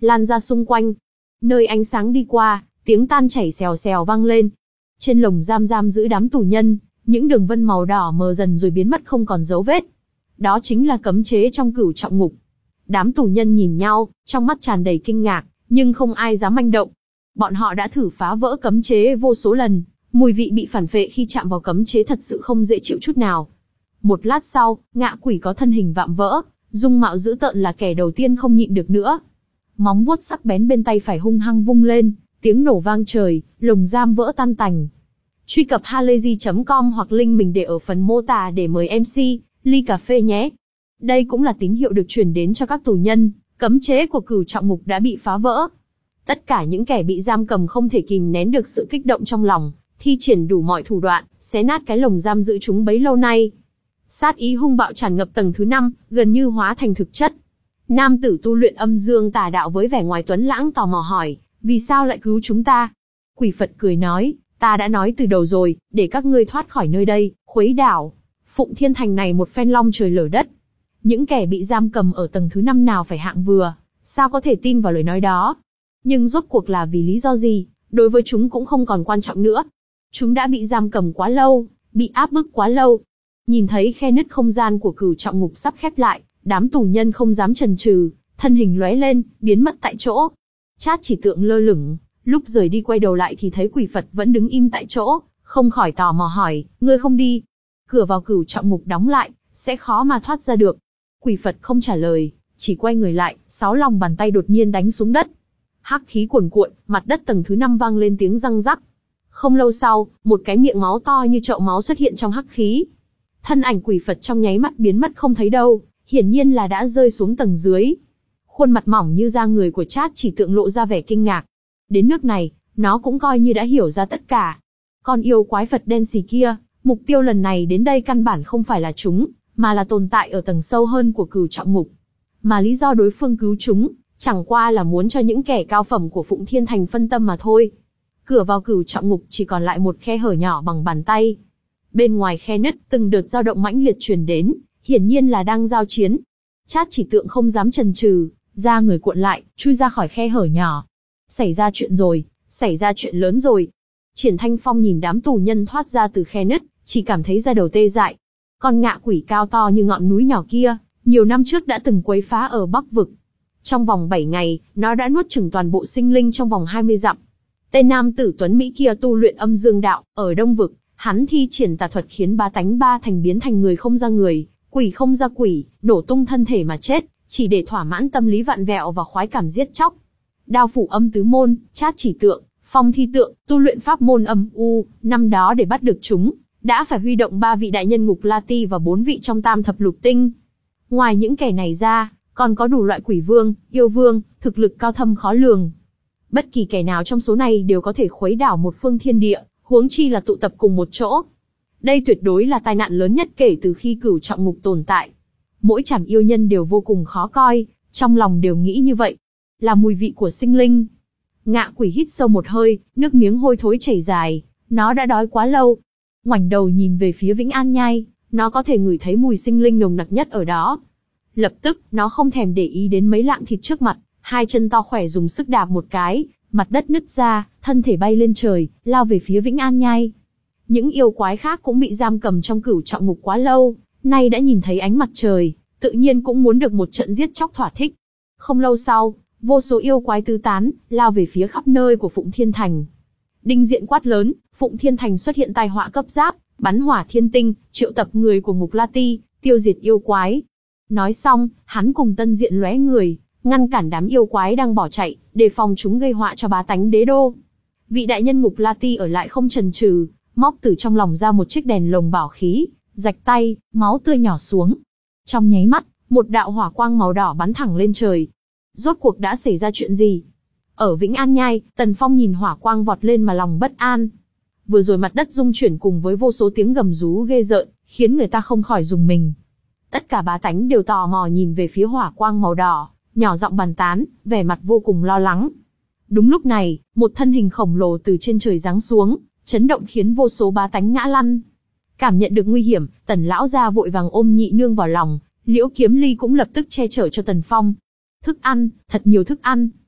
lan ra xung quanh. Nơi ánh sáng đi qua, tiếng tan chảy xèo xèo vang lên. Trên lồng giam giam giữ đám tù nhân, những đường vân màu đỏ mờ dần rồi biến mất không còn dấu vết. Đó chính là cấm chế trong Cửu Trọng Ngục. Đám tù nhân nhìn nhau, trong mắt tràn đầy kinh ngạc, nhưng không ai dám manh động. Bọn họ đã thử phá vỡ cấm chế vô số lần, mùi vị bị phản phệ khi chạm vào cấm chế thật sự không dễ chịu chút nào. Một lát sau, Ngạ Quỷ có thân hình vạm vỡ, dung mạo dữ tợn là kẻ đầu tiên không nhịn được nữa. Móng vuốt sắc bén bên tay phải hung hăng vung lên, tiếng nổ vang trời, lồng giam vỡ tan tành. Truy cập halayzi chấm com hoặc link mình để ở phần mô tả để mời em xê, ly cà phê nhé. Đây cũng là tín hiệu được truyền đến cho các tù nhân, cấm chế của Cửu Trọng Ngục đã bị phá vỡ. Tất cả những kẻ bị giam cầm không thể kìm nén được sự kích động trong lòng, thi triển đủ mọi thủ đoạn, xé nát cái lồng giam giữ chúng bấy lâu nay. Sát ý hung bạo tràn ngập tầng thứ năm, gần như hóa thành thực chất. Nam tử tu luyện âm dương tà đạo với vẻ ngoài tuấn lãng tò mò hỏi, vì sao lại cứu chúng ta? Quỷ Phật cười nói, ta đã nói từ đầu rồi, để các ngươi thoát khỏi nơi đây, khuấy đảo Phụng Thiên Thành này một phen long trời lở đất. Những kẻ bị giam cầm ở tầng thứ năm nào phải hạng vừa, sao có thể tin vào lời nói đó? Nhưng rốt cuộc là vì lý do gì, đối với chúng cũng không còn quan trọng nữa. Chúng đã bị giam cầm quá lâu, bị áp bức quá lâu. Nhìn thấy khe nứt không gian của Cửu Trọng Ngục sắp khép lại, đám tù nhân không dám chần chừ, thân hình lóe lên, biến mất tại chỗ. Trát Chỉ Tượng lơ lửng, lúc rời đi quay đầu lại thì thấy Quỷ Phật vẫn đứng im tại chỗ, không khỏi tò mò hỏi, ngươi không đi? Cửa vào Cửu Trọng Ngục đóng lại, sẽ khó mà thoát ra được. Quỷ Phật không trả lời, chỉ quay người lại, sáu lòng bàn tay đột nhiên đánh xuống đất. Hắc khí cuồn cuộn, mặt đất tầng thứ năm vang lên tiếng răng rắc. Không lâu sau, một cái miệng máu to như chậu máu xuất hiện trong hắc khí. Thân ảnh Quỷ Phật trong nháy mắt biến mất không thấy đâu, hiển nhiên là đã rơi xuống tầng dưới. Khuôn mặt mỏng như da người của Trát Chỉ Tượng lộ ra vẻ kinh ngạc. Đến nước này, nó cũng coi như đã hiểu ra tất cả. Con yêu quái Phật đen xì kia, mục tiêu lần này đến đây căn bản không phải là chúng, mà là tồn tại ở tầng sâu hơn của Cửu Trọng Ngục. Mà lý do đối phương cứu chúng, chẳng qua là muốn cho những kẻ cao phẩm của Phụng Thiên Thành phân tâm mà thôi. Cửa vào Cửu Trọng Ngục chỉ còn lại một khe hở nhỏ bằng bàn tay. Bên ngoài khe nứt, từng đợt dao động mãnh liệt truyền đến, hiển nhiên là đang giao chiến. Trát Chỉ Tượng không dám chần chừ, ra người cuộn lại, chui ra khỏi khe hở nhỏ. Xảy ra chuyện rồi, xảy ra chuyện lớn rồi. Triển Thanh Phong nhìn đám tù nhân thoát ra từ khe nứt, chỉ cảm thấy da đầu tê dại. Con ngạ quỷ cao to như ngọn núi nhỏ kia, nhiều năm trước đã từng quấy phá ở Bắc Vực. Trong vòng bảy ngày, nó đã nuốt chửng toàn bộ sinh linh trong vòng hai mươi dặm. Tên nam tử tuấn Mỹ kia tu luyện âm dương đạo, ở Đông Vực, hắn thi triển tà thuật khiến ba tánh ba thành biến thành người không ra người, quỷ không ra quỷ, nổ tung thân thể mà chết, chỉ để thỏa mãn tâm lý vặn vẹo và khoái cảm giết chóc. Đao phủ âm tứ môn, Trát Chỉ Tượng, Phong Thi Tượng, tu luyện pháp môn âm u, năm đó để bắt được chúng, đã phải huy động ba vị đại nhân Ngục La Ti và bốn vị trong Tam Thập Lục Tinh. Ngoài những kẻ này ra, còn có đủ loại quỷ vương, yêu vương, thực lực cao thâm khó lường. Bất kỳ kẻ nào trong số này đều có thể khuấy đảo một phương thiên địa, huống chi là tụ tập cùng một chỗ. Đây tuyệt đối là tai nạn lớn nhất kể từ khi Cửu Trọng Ngục tồn tại. Mỗi chảm yêu nhân đều vô cùng khó coi, trong lòng đều nghĩ như vậy. Là mùi vị của sinh linh. Ngạ quỷ hít sâu một hơi, nước miếng hôi thối chảy dài, nó đã đói quá lâu. Ngoảnh đầu nhìn về phía Vĩnh An Nhai, nó có thể ngửi thấy mùi sinh linh nồng nặc nhất ở đó. Lập tức, nó không thèm để ý đến mấy lạng thịt trước mặt, hai chân to khỏe dùng sức đạp một cái, mặt đất nứt ra, thân thể bay lên trời, lao về phía Vĩnh An Nhai. Những yêu quái khác cũng bị giam cầm trong Cửu Trọng Ngục quá lâu, nay đã nhìn thấy ánh mặt trời, tự nhiên cũng muốn được một trận giết chóc thỏa thích. Không lâu sau, vô số yêu quái tứ tán, lao về phía khắp nơi của Phụng Thiên Thành. Đinh Diện quát lớn, Phụng Thiên Thành xuất hiện tai họa cấp giáp, bắn hỏa thiên tinh, triệu tập người của Ngục La Ti, tiêu diệt yêu quái. Nói xong, hắn cùng Tân Diện lóe người, ngăn cản đám yêu quái đang bỏ chạy, đề phòng chúng gây họa cho bá tánh đế đô. Vị đại nhân Ngục La Ti ở lại không chần chừ, móc từ trong lòng ra một chiếc đèn lồng bảo khí, rạch tay, máu tươi nhỏ xuống. Trong nháy mắt, một đạo hỏa quang màu đỏ bắn thẳng lên trời. Rốt cuộc đã xảy ra chuyện gì? Ở Vĩnh An Nhai, Tần Phong nhìn hỏa quang vọt lên mà lòng bất an. Vừa rồi mặt đất rung chuyển cùng với vô số tiếng gầm rú ghê rợn, khiến người ta không khỏi rùng mình. Tất cả bá tánh đều tò mò nhìn về phía hỏa quang màu đỏ, nhỏ giọng bàn tán, vẻ mặt vô cùng lo lắng. Đúng lúc này, một thân hình khổng lồ từ trên trời giáng xuống, chấn động khiến vô số bá tánh ngã lăn. Cảm nhận được nguy hiểm, Tần lão gia vội vàng ôm Nhị nương vào lòng, Liễu Kiếm Ly cũng lập tức che chở cho Tần Phong. Thức ăn, thật nhiều thức ăn.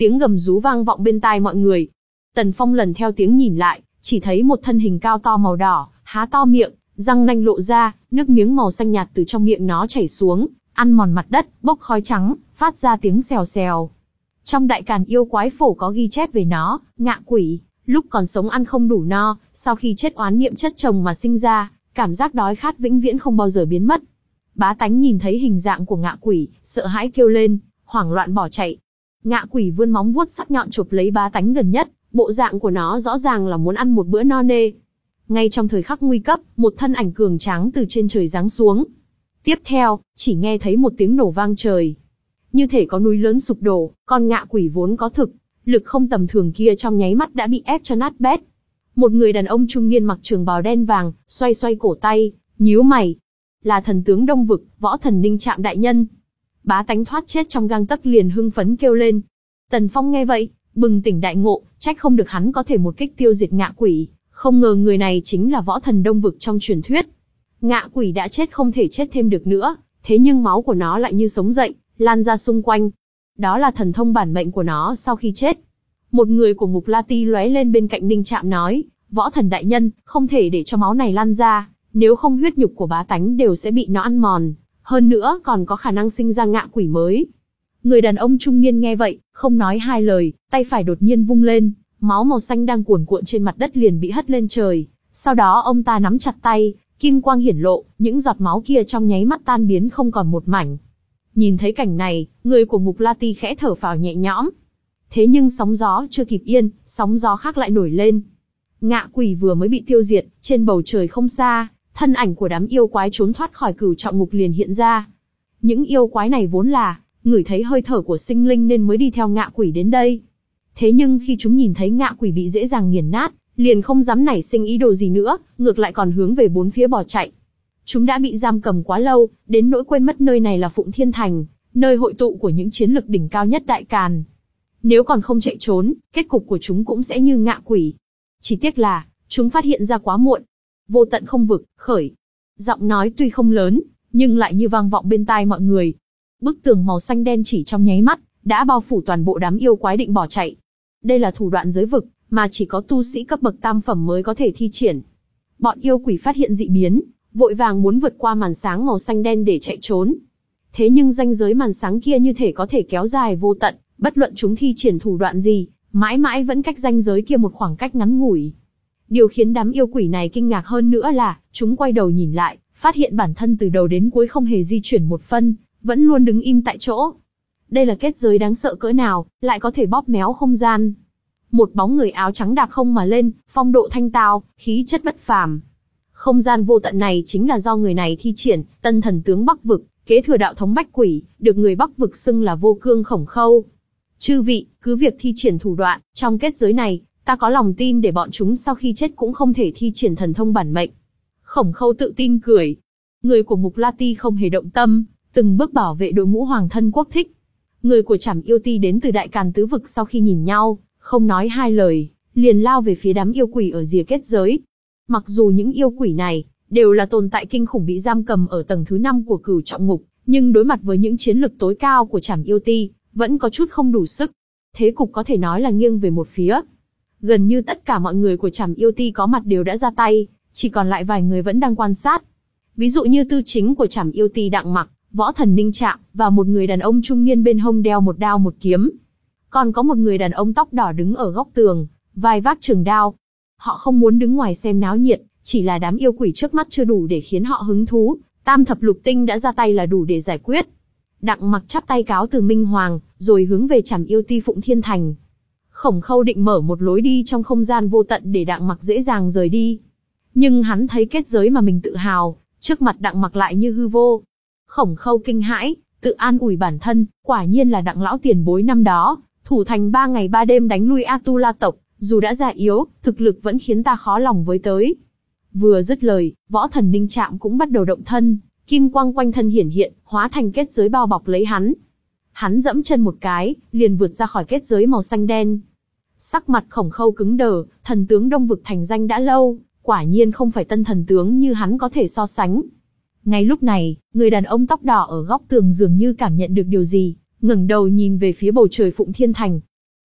tiếng gầm rú vang vọng bên tai mọi người. Tần Phong lần theo tiếng nhìn lại, chỉ thấy một thân hình cao to màu đỏ, há to miệng, răng nanh lộ ra, nước miếng màu xanh nhạt từ trong miệng nó chảy xuống, ăn mòn mặt đất, bốc khói trắng, phát ra tiếng xèo xèo. Trong đại càn yêu quái phổ có ghi chép về nó, ngạ quỷ, lúc còn sống ăn không đủ no, sau khi chết oán niệm chất chồng mà sinh ra, cảm giác đói khát vĩnh viễn không bao giờ biến mất. Bá tánh nhìn thấy hình dạng của ngạ quỷ, sợ hãi kêu lên, hoảng loạn bỏ chạy. Ngạ quỷ vươn móng vuốt sắc nhọn chụp lấy bá tánh gần nhất, bộ dạng của nó rõ ràng là muốn ăn một bữa no nê. Ngay trong thời khắc nguy cấp, một thân ảnh cường tráng từ trên trời giáng xuống. Tiếp theo, chỉ nghe thấy một tiếng nổ vang trời. Như thể có núi lớn sụp đổ, con ngạ quỷ vốn có thực lực không tầm thường kia trong nháy mắt đã bị ép cho nát bét. Một người đàn ông trung niên mặc trường bào đen vàng, xoay xoay cổ tay, nhíu mày. Là thần tướng Đông Vực, Võ Thần Ninh Trạm đại nhân. Bá tánh thoát chết trong gang tấc liền hưng phấn kêu lên. Tần Phong nghe vậy, bừng tỉnh đại ngộ, trách không được hắn có thể một kích tiêu diệt ngạ quỷ, không ngờ người này chính là Võ Thần Đông Vực trong truyền thuyết. Ngạ quỷ đã chết không thể chết thêm được nữa, thế nhưng máu của nó lại như sống dậy, lan ra xung quanh. Đó là thần thông bản mệnh của nó sau khi chết. Một người của Ngục La Ti lóe lên bên cạnh Ninh Trạm nói, Võ Thần đại nhân, không thể để cho máu này lan ra, nếu không huyết nhục của bá tánh đều sẽ bị nó ăn mòn, hơn nữa còn có khả năng sinh ra ngạ quỷ mới. Người đàn ông trung niên nghe vậy, không nói hai lời, tay phải đột nhiên vung lên, máu màu xanh đang cuồn cuộn trên mặt đất liền bị hất lên trời, sau đó ông ta nắm chặt tay, kim quang hiển lộ, những giọt máu kia trong nháy mắt tan biến không còn một mảnh. Nhìn thấy cảnh này, người của Ngục La Ti khẽ thở phào nhẹ nhõm. Thế nhưng sóng gió chưa kịp yên, sóng gió khác lại nổi lên. Ngạ quỷ vừa mới bị tiêu diệt, trên bầu trời không xa, thân ảnh của đám yêu quái trốn thoát khỏi Cửu Trọng Ngục liền hiện ra. Những yêu quái này vốn là ngửi thấy hơi thở của sinh linh nên mới đi theo ngạ quỷ đến đây. Thế nhưng khi chúng nhìn thấy ngạ quỷ bị dễ dàng nghiền nát, liền không dám nảy sinh ý đồ gì nữa, ngược lại còn hướng về bốn phía bỏ chạy. Chúng đã bị giam cầm quá lâu, đến nỗi quên mất nơi này là Phụng Thiên Thành, nơi hội tụ của những chiến lực đỉnh cao nhất Đại Càn. Nếu còn không chạy trốn, kết cục của chúng cũng sẽ như ngạ quỷ. Chỉ tiếc là, chúng phát hiện ra quá muộn. Vô tận không vực, khởi. Giọng nói tuy không lớn, nhưng lại như vang vọng bên tai mọi người. Bức tường màu xanh đen chỉ trong nháy mắt, đã bao phủ toàn bộ đám yêu quái định bỏ chạy. Đây là thủ đoạn giới vực, mà chỉ có tu sĩ cấp bậc tam phẩm mới có thể thi triển. Bọn yêu quỷ phát hiện dị biến, vội vàng muốn vượt qua màn sáng màu xanh đen để chạy trốn. Thế nhưng ranh giới màn sáng kia như thể có thể kéo dài vô tận, bất luận chúng thi triển thủ đoạn gì, mãi mãi vẫn cách ranh giới kia một khoảng cách ngắn ngủi. Điều khiến đám yêu quỷ này kinh ngạc hơn nữa là, chúng quay đầu nhìn lại, phát hiện bản thân từ đầu đến cuối không hề di chuyển một phân, vẫn luôn đứng im tại chỗ. Đây là kết giới đáng sợ cỡ nào, lại có thể bóp méo không gian. Một bóng người áo trắng đạp không mà lên, phong độ thanh tao, khí chất bất phàm. Không gian vô tận này chính là do người này thi triển, tân thần tướng Bắc Vực, kế thừa đạo thống Bách Quỷ, được người Bắc Vực xưng là Vô Cương Khổng Khâu. Chư vị, cứ việc thi triển thủ đoạn, trong kết giới này, ta có lòng tin để bọn chúng sau khi chết cũng không thể thi triển thần thông bản mệnh. Khổng Khâu tự tin cười. Người của Ngục La Ti không hề động tâm, từng bước bảo vệ đội ngũ hoàng thân quốc thích. Người của Trảm Yêu Ti đến từ Đại Càn tứ vực sau khi nhìn nhau, không nói hai lời, liền lao về phía đám yêu quỷ ở rìa kết giới. Mặc dù những yêu quỷ này đều là tồn tại kinh khủng bị giam cầm ở tầng thứ năm của Cửu Trọng Ngục, nhưng đối mặt với những chiến lực tối cao của Trảm Yêu Ti, vẫn có chút không đủ sức. Thế cục có thể nói là nghiêng về một phía. Gần như tất cả mọi người của Trảm Yêu Ti có mặt đều đã ra tay, chỉ còn lại vài người vẫn đang quan sát. Ví dụ như tư chính của Trảm Yêu Ti Đặng Mặc, Võ Thần Ninh Trạm, và một người đàn ông trung niên bên hông đeo một đao một kiếm. Còn có một người đàn ông tóc đỏ đứng ở góc tường, vai vác trường đao. Họ không muốn đứng ngoài xem náo nhiệt, chỉ là đám yêu quỷ trước mắt chưa đủ để khiến họ hứng thú, tam thập lục tinh đã ra tay là đủ để giải quyết. Đặng Mặc chắp tay cáo từ Minh Hoàng, rồi hướng về Trảm Yêu Ti Phụng Thiên Thành. Khổng Khâu định mở một lối đi trong không gian vô tận để Đặng Mặc dễ dàng rời đi. Nhưng hắn thấy kết giới mà mình tự hào, trước mặt Đặng Mặc lại như hư vô. Khổng Khâu kinh hãi, tự an ủi bản thân, quả nhiên là Đặng lão tiền bối năm đó, thủ thành ba ngày ba đêm đánh lui Atula tộc, dù đã già yếu, thực lực vẫn khiến ta khó lòng với tới. Vừa dứt lời, Võ Thần Ninh Trạm cũng bắt đầu động thân, kim quang quanh thân hiển hiện, hóa thành kết giới bao bọc lấy hắn. Hắn dẫm chân một cái, liền vượt ra khỏi kết giới màu xanh đen. Sắc mặt Khổng Khâu cứng đờ, thần tướng Đông Vực thành danh đã lâu, quả nhiên không phải tân thần tướng như hắn có thể so sánh. Ngay lúc này, người đàn ông tóc đỏ ở góc tường dường như cảm nhận được điều gì, ngẩng đầu nhìn về phía bầu trời Phụng Thiên Thành.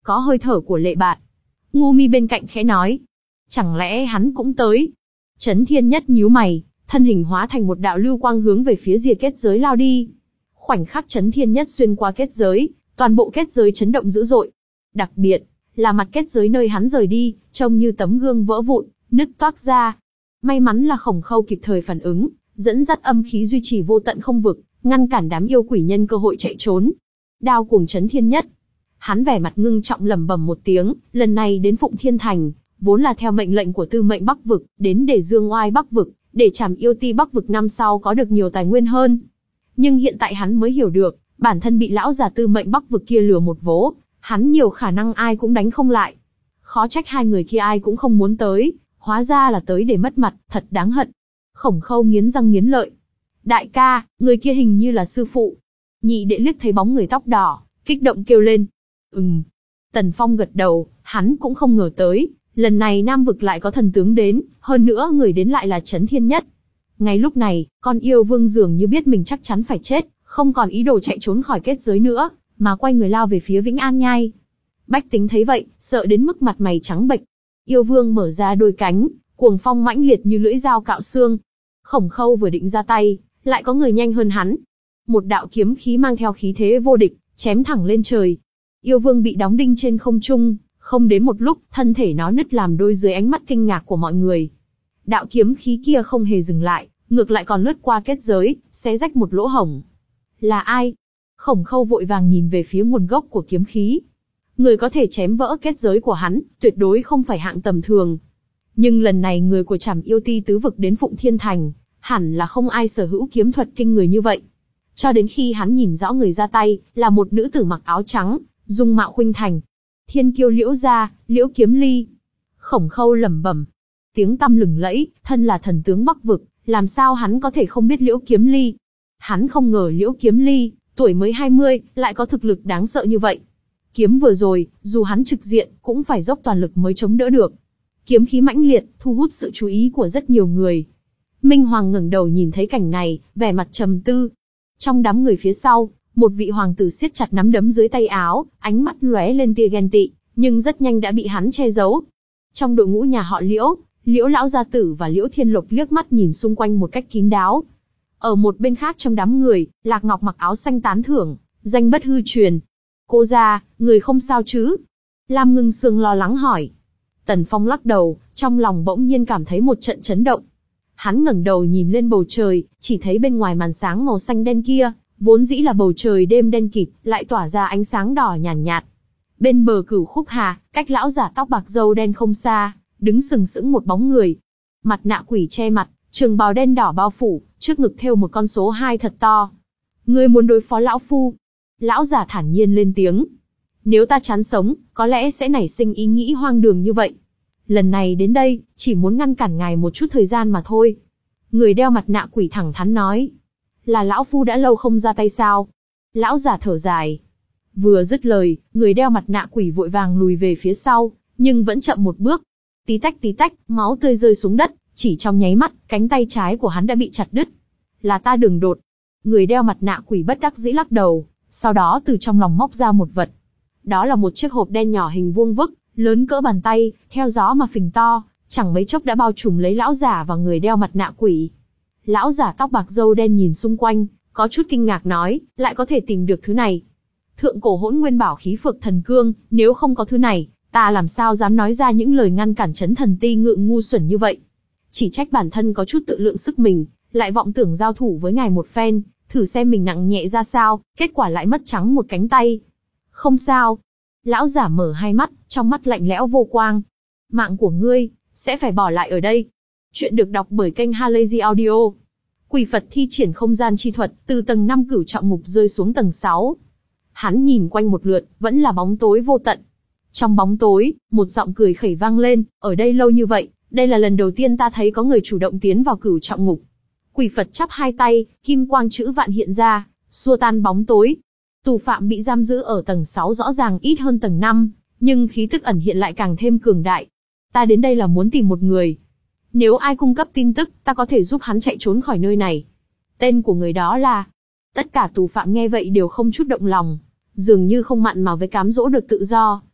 có hơi thở của lệ bạt. Ngu Mi bên cạnh khẽ nói, chẳng lẽ hắn cũng tới? Chấn Thiên Nhất nhíu mày, thân hình hóa thành một đạo lưu quang hướng về phía rìa kết giới lao đi. Khoảnh khắc Chấn Thiên Nhất xuyên qua kết giới, toàn bộ kết giới chấn động dữ dội. Đặc biệt là mặt kết giới nơi hắn rời đi, trông như tấm gương vỡ vụn, nứt toác ra. May mắn là Khổng Khâu kịp thời phản ứng, dẫn dắt âm khí duy trì vô tận không vực, ngăn cản đám yêu quỷ nhân cơ hội chạy trốn. Đao cuồng Chấn Thiên Nhất. Hắn vẻ mặt ngưng trọng lẩm bẩm một tiếng, lần này đến Phụng Thiên Thành, vốn là theo mệnh lệnh của Tư Mệnh Bắc vực, đến để dương oai Bắc vực, để trảm yêu ti Bắc vực năm sau có được nhiều tài nguyên hơn. Nhưng hiện tại hắn mới hiểu được, bản thân bị lão già Tư Mệnh Bắc vực kia lừa một vố, hắn nhiều khả năng ai cũng đánh không lại. Khó trách hai người kia ai cũng không muốn tới, hóa ra là tới để mất mặt, thật đáng hận. Khổng Khâu nghiến răng nghiến lợi. Đại ca, người kia hình như là sư phụ. Nhị đệ liếc thấy bóng người tóc đỏ, kích động kêu lên. Ừm. Tần Phong gật đầu, hắn cũng không ngờ tới, lần này Nam vực lại có thần tướng đến, hơn nữa người đến lại là Chấn Thiên Nhất. Ngay lúc này, con yêu vương dường như biết mình chắc chắn phải chết, không còn ý đồ chạy trốn khỏi kết giới nữa, mà quay người lao về phía Vĩnh An Nhai. Bách Tính thấy vậy, sợ đến mức mặt mày trắng bệch. Yêu vương mở ra đôi cánh, cuồng phong mãnh liệt như lưỡi dao cạo xương. Khổng Khâu vừa định ra tay, lại có người nhanh hơn hắn. Một đạo kiếm khí mang theo khí thế vô địch, chém thẳng lên trời. Yêu vương bị đóng đinh trên không trung, không đến một lúc, thân thể nó nứt làm đôi dưới ánh mắt kinh ngạc của mọi người. Đạo kiếm khí kia không hề dừng lại, ngược lại còn lướt qua kết giới, xé rách một lỗ hổng. Là ai? Khổng Khâu vội vàng nhìn về phía nguồn gốc của kiếm khí. Người có thể chém vỡ kết giới của hắn, tuyệt đối không phải hạng tầm thường. Nhưng lần này người của Trảm Yêu Ti tứ vực đến Phụng Thiên Thành, hẳn là không ai sở hữu kiếm thuật kinh người như vậy. Cho đến khi hắn nhìn rõ người ra tay, là một nữ tử mặc áo trắng, dung mạo khuynh thành. Thiên kiêu Liễu gia, Liễu Kiếm Ly. Khổng Khâu lẩm bẩm. Tiếng tăm lừng lẫy, thân là thần tướng Bắc vực, làm sao hắn có thể không biết Liễu Kiếm Ly? Hắn không ngờ Liễu Kiếm Ly, tuổi mới hai mươi, lại có thực lực đáng sợ như vậy. Kiếm vừa rồi, dù hắn trực diện, cũng phải dốc toàn lực mới chống đỡ được. Kiếm khí mãnh liệt, thu hút sự chú ý của rất nhiều người. Minh Hoàng ngẩng đầu nhìn thấy cảnh này, vẻ mặt trầm tư. Trong đám người phía sau, một vị hoàng tử siết chặt nắm đấm dưới tay áo, ánh mắt lóe lên tia ghen tị, nhưng rất nhanh đã bị hắn che giấu. Trong đội ngũ nhà họ Liễu, Liễu lão gia tử và Liễu Thiên Lộc liếc mắt nhìn xung quanh một cách kín đáo. Ở một bên khác trong đám người, Lạc Ngọc mặc áo xanh tán thưởng, danh bất hư truyền. Cô gia, người không sao chứ? Lam Ngưng Sương lo lắng hỏi. Tần Phong lắc đầu, trong lòng bỗng nhiên cảm thấy một trận chấn động. Hắn ngẩng đầu nhìn lên bầu trời, chỉ thấy bên ngoài màn sáng màu xanh đen kia, vốn dĩ là bầu trời đêm đen kịt, lại tỏa ra ánh sáng đỏ nhàn nhạt, nhạt. Bên bờ Cửu Khúc Hà, cách lão giả tóc bạc râu đen không xa, đứng sừng sững một bóng người. Mặt nạ quỷ che mặt, trường bào đen đỏ bao phủ, trước ngực thêu một con số hai thật to. Ngươi muốn đối phó lão phu? Lão giả thản nhiên lên tiếng. Nếu ta chán sống, có lẽ sẽ nảy sinh ý nghĩ hoang đường như vậy. Lần này đến đây, chỉ muốn ngăn cản ngài một chút thời gian mà thôi. Người đeo mặt nạ quỷ thẳng thắn nói. Là lão phu đã lâu không ra tay sao? Lão giả thở dài. Vừa dứt lời, người đeo mặt nạ quỷ vội vàng lùi về phía sau, nhưng vẫn chậm một bước. Tí tách tí tách, máu tươi rơi xuống đất, chỉ trong nháy mắt, cánh tay trái của hắn đã bị chặt đứt. Là ta đường đột. Người đeo mặt nạ quỷ bất đắc dĩ lắc đầu, sau đó từ trong lòng móc ra một vật. Đó là một chiếc hộp đen nhỏ hình vuông vức, lớn cỡ bàn tay, theo gió mà phình to, chẳng mấy chốc đã bao trùm lấy lão giả và người đeo mặt nạ quỷ. Lão giả tóc bạc râu đen nhìn xung quanh, có chút kinh ngạc nói, lại có thể tìm được thứ này. Thượng cổ hỗn nguyên bảo khí phược thần cương, nếu không có thứ này, ta làm sao dám nói ra những lời ngăn cản chấn thần ti ngự ngu xuẩn như vậy. Chỉ trách bản thân có chút tự lượng sức mình, lại vọng tưởng giao thủ với ngài một phen, thử xem mình nặng nhẹ ra sao, kết quả lại mất trắng một cánh tay. Không sao. Lão giả mở hai mắt, trong mắt lạnh lẽo vô quang. Mạng của ngươi, sẽ phải bỏ lại ở đây. Chuyện được đọc bởi kênh Halazy Audio. Quỷ Phật thi triển không gian chi thuật, từ tầng năm cửu trọng ngục rơi xuống tầng sáu. Hắn nhìn quanh một lượt, vẫn là bóng tối vô tận. Trong bóng tối, một giọng cười khẩy vang lên, ở đây lâu như vậy, đây là lần đầu tiên ta thấy có người chủ động tiến vào cửu trọng ngục. Quỷ Phật chắp hai tay, kim quang chữ vạn hiện ra, xua tan bóng tối. Tù phạm bị giam giữ ở tầng sáu rõ ràng ít hơn tầng năm, nhưng khí tức ẩn hiện lại càng thêm cường đại. Ta đến đây là muốn tìm một người. Nếu ai cung cấp tin tức, ta có thể giúp hắn chạy trốn khỏi nơi này. Tên của người đó là... Tất cả tù phạm nghe vậy đều không chút động lòng, dường như không mặn mà với cám dỗ được tự do.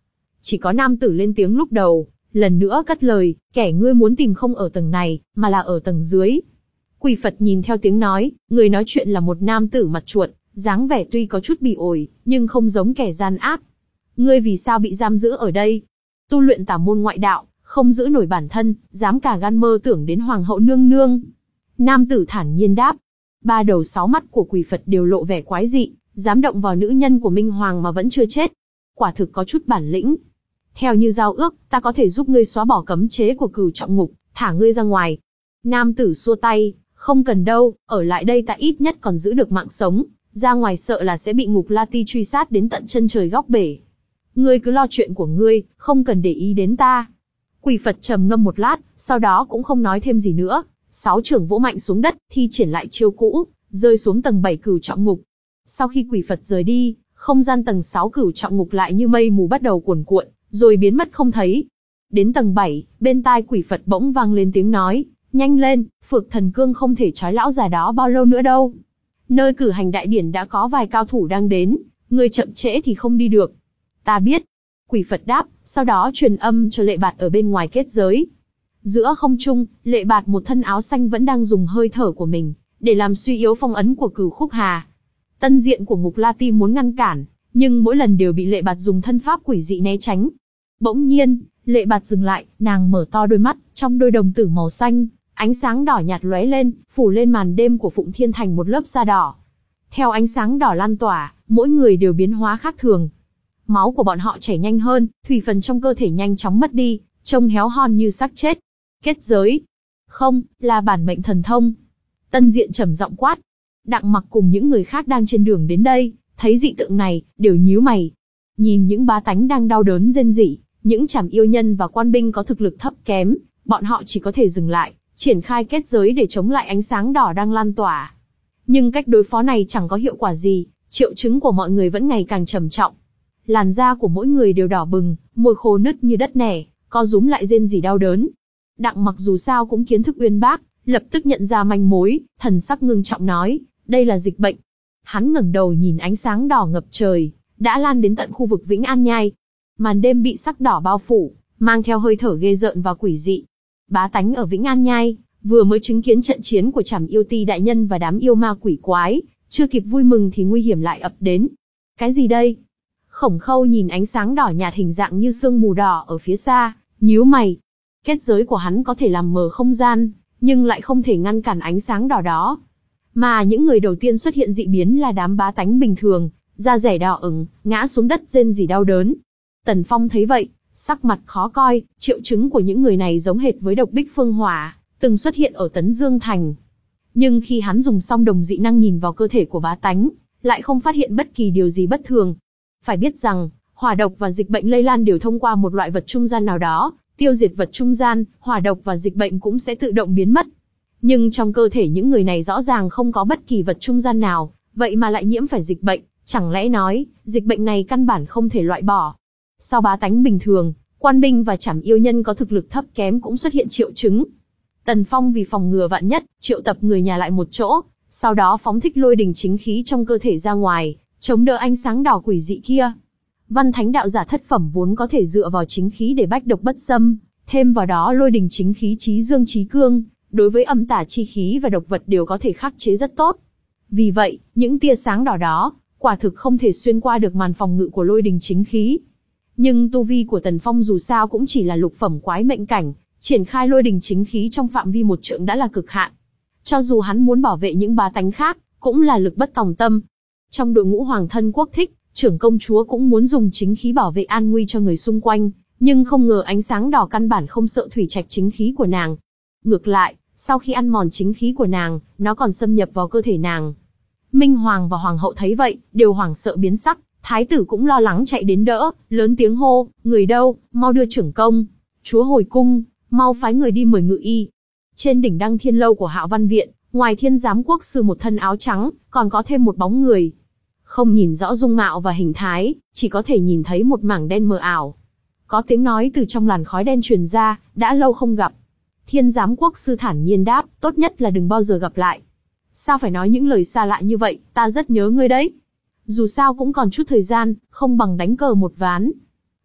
Chỉ có nam tử lên tiếng lúc đầu, lần nữa cất lời, kẻ ngươi muốn tìm không ở tầng này, mà là ở tầng dưới. Quỷ Phật nhìn theo tiếng nói, người nói chuyện là một nam tử mặt chuột, dáng vẻ tuy có chút bị ổi, nhưng không giống kẻ gian ác. Ngươi vì sao bị giam giữ ở đây? Tu luyện tà môn ngoại đạo, không giữ nổi bản thân, dám cả gan mơ tưởng đến hoàng hậu nương nương. Nam tử thản nhiên đáp. Ba đầu sáu mắt của Quỷ Phật đều lộ vẻ quái dị, dám động vào nữ nhân của Minh Hoàng mà vẫn chưa chết. Quả thực có chút bản lĩnh. Theo như giao ước, ta có thể giúp ngươi xóa bỏ cấm chế của Cửu Trọng Ngục, thả ngươi ra ngoài. Nam tử xua tay, không cần đâu, ở lại đây ta ít nhất còn giữ được mạng sống, ra ngoài sợ là sẽ bị Ngục La Ti truy sát đến tận chân trời góc bể. Ngươi cứ lo chuyện của ngươi, không cần để ý đến ta. Quỷ Phật trầm ngâm một lát, sau đó cũng không nói thêm gì nữa, sáu trưởng vỗ mạnh xuống đất, thi triển lại chiêu cũ, rơi xuống tầng bảy Cửu Trọng Ngục. Sau khi Quỷ Phật rời đi, không gian tầng sáu Cửu Trọng Ngục lại như mây mù bắt đầu cuồn cuộn, rồi biến mất không thấy. Đến tầng bảy, bên tai Quỷ Phật bỗng vang lên tiếng nói, nhanh lên, Phược Thần Cương không thể trói lão già đó bao lâu nữa đâu. Nơi cử hành đại điển đã có vài cao thủ đang đến, người chậm trễ thì không đi được. Ta biết. Quỷ Phật đáp, sau đó truyền âm cho Lệ Bạt ở bên ngoài kết giới. Giữa không trung, Lệ Bạt một thân áo xanh vẫn đang dùng hơi thở của mình, để làm suy yếu phong ấn của Cửu Khúc Hà. Tân diện của Ngục La Ti muốn ngăn cản, nhưng mỗi lần đều bị Lệ Bạt dùng thân pháp quỷ dị né tránh. Bỗng nhiên, Lệ Bạt dừng lại, nàng mở to đôi mắt, trong đôi đồng tử màu xanh, ánh sáng đỏ nhạt lóe lên, phủ lên màn đêm của Phụng Thiên Thành một lớp da đỏ. Theo ánh sáng đỏ lan tỏa, mỗi người đều biến hóa khác thường. Máu của bọn họ chảy nhanh hơn, thủy phần trong cơ thể nhanh chóng mất đi, trông héo hon như xác chết. Kết giới. Không, là bản mệnh thần thông. Tân diện trầm giọng quát. Đặng Mặc cùng những người khác đang trên đường đến đây, thấy dị tượng này, đều nhíu mày. Nhìn những bá tánh đang đau đớn rên rỉ, những trảm yêu nhân và quan binh có thực lực thấp kém, bọn họ chỉ có thể dừng lại, triển khai kết giới để chống lại ánh sáng đỏ đang lan tỏa. Nhưng cách đối phó này chẳng có hiệu quả gì, triệu chứng của mọi người vẫn ngày càng trầm trọng. Làn da của mỗi người đều đỏ bừng, môi khô nứt như đất nẻ, co rúm lại rên rỉ đau đớn. Đặng Mặc dù sao cũng kiến thức uyên bác, lập tức nhận ra manh mối, thần sắc ngưng trọng nói, đây là dịch bệnh. Hắn ngẩng đầu nhìn ánh sáng đỏ ngập trời, đã lan đến tận khu vực Vĩnh An Nhai. Màn đêm bị sắc đỏ bao phủ, mang theo hơi thở ghê rợn và quỷ dị. Bá tánh ở Vĩnh An Nhai vừa mới chứng kiến trận chiến của Trảm Yêu Ti đại nhân và đám yêu ma quỷ quái, chưa kịp vui mừng thì nguy hiểm lại ập đến. Cái gì đây? Khổng Khâu nhìn ánh sáng đỏ nhạt hình dạng như sương mù đỏ ở phía xa, nhíu mày. Kết giới của hắn có thể làm mờ không gian, nhưng lại không thể ngăn cản ánh sáng đỏ đó. Mà những người đầu tiên xuất hiện dị biến là đám bá tánh bình thường, da rẻ đỏ ửng, ngã xuống đất rên rỉ đau đớn. Tần Phong thấy vậy, sắc mặt khó coi, triệu chứng của những người này giống hệt với độc bích phương hỏa, từng xuất hiện ở Tấn Dương Thành. Nhưng khi hắn dùng song đồng dị năng nhìn vào cơ thể của bá tánh, lại không phát hiện bất kỳ điều gì bất thường. Phải biết rằng, hỏa độc và dịch bệnh lây lan đều thông qua một loại vật trung gian nào đó, tiêu diệt vật trung gian, hỏa độc và dịch bệnh cũng sẽ tự động biến mất. Nhưng trong cơ thể những người này rõ ràng không có bất kỳ vật trung gian nào, vậy mà lại nhiễm phải dịch bệnh, chẳng lẽ nói, dịch bệnh này căn bản không thể loại bỏ. Sau bá tánh bình thường, quan binh và trảm yêu nhân có thực lực thấp kém cũng xuất hiện triệu chứng. Tần Phong vì phòng ngừa vạn nhất, triệu tập người nhà lại một chỗ, sau đó phóng thích lôi đình chính khí trong cơ thể ra ngoài, chống đỡ ánh sáng đỏ quỷ dị kia. Văn thánh đạo giả thất phẩm vốn có thể dựa vào chính khí để bách độc bất xâm, thêm vào đó lôi đình chính khí chí dương chí cương, đối với âm tà chi khí và độc vật đều có thể khắc chế rất tốt. Vì vậy, những tia sáng đỏ đó, quả thực không thể xuyên qua được màn phòng ngự của lôi đình chính khí. Nhưng tu vi của Tần Phong dù sao cũng chỉ là lục phẩm quái mệnh cảnh, triển khai lôi đình chính khí trong phạm vi một trượng đã là cực hạn. Cho dù hắn muốn bảo vệ những bá tánh khác, cũng là lực bất tòng tâm. Trong đội ngũ Hoàng thân quốc thích, trưởng công chúa cũng muốn dùng chính khí bảo vệ an nguy cho người xung quanh, nhưng không ngờ ánh sáng đỏ căn bản không sợ thủy trạch chính khí của nàng. Ngược lại, sau khi ăn mòn chính khí của nàng, nó còn xâm nhập vào cơ thể nàng. Minh Hoàng và Hoàng hậu thấy vậy, đều hoảng sợ biến sắc, thái tử cũng lo lắng chạy đến đỡ, lớn tiếng hô, người đâu, mau đưa trưởng công chúa hồi cung, mau phái người đi mời ngự y. Trên đỉnh Đăng Thiên Lâu của Hạo Văn Viện, ngoài Thiên Giám Quốc sư một thân áo trắng, còn có thêm một bóng người. Không nhìn rõ dung mạo và hình thái, chỉ có thể nhìn thấy một mảng đen mờ ảo. Có tiếng nói từ trong làn khói đen truyền ra, đã lâu không gặp. Thiên Giám Quốc sư thản nhiên đáp, tốt nhất là đừng bao giờ gặp lại. Sao phải nói những lời xa lạ như vậy, ta rất nhớ ngươi đấy. Dù sao cũng còn chút thời gian, không bằng đánh cờ một ván.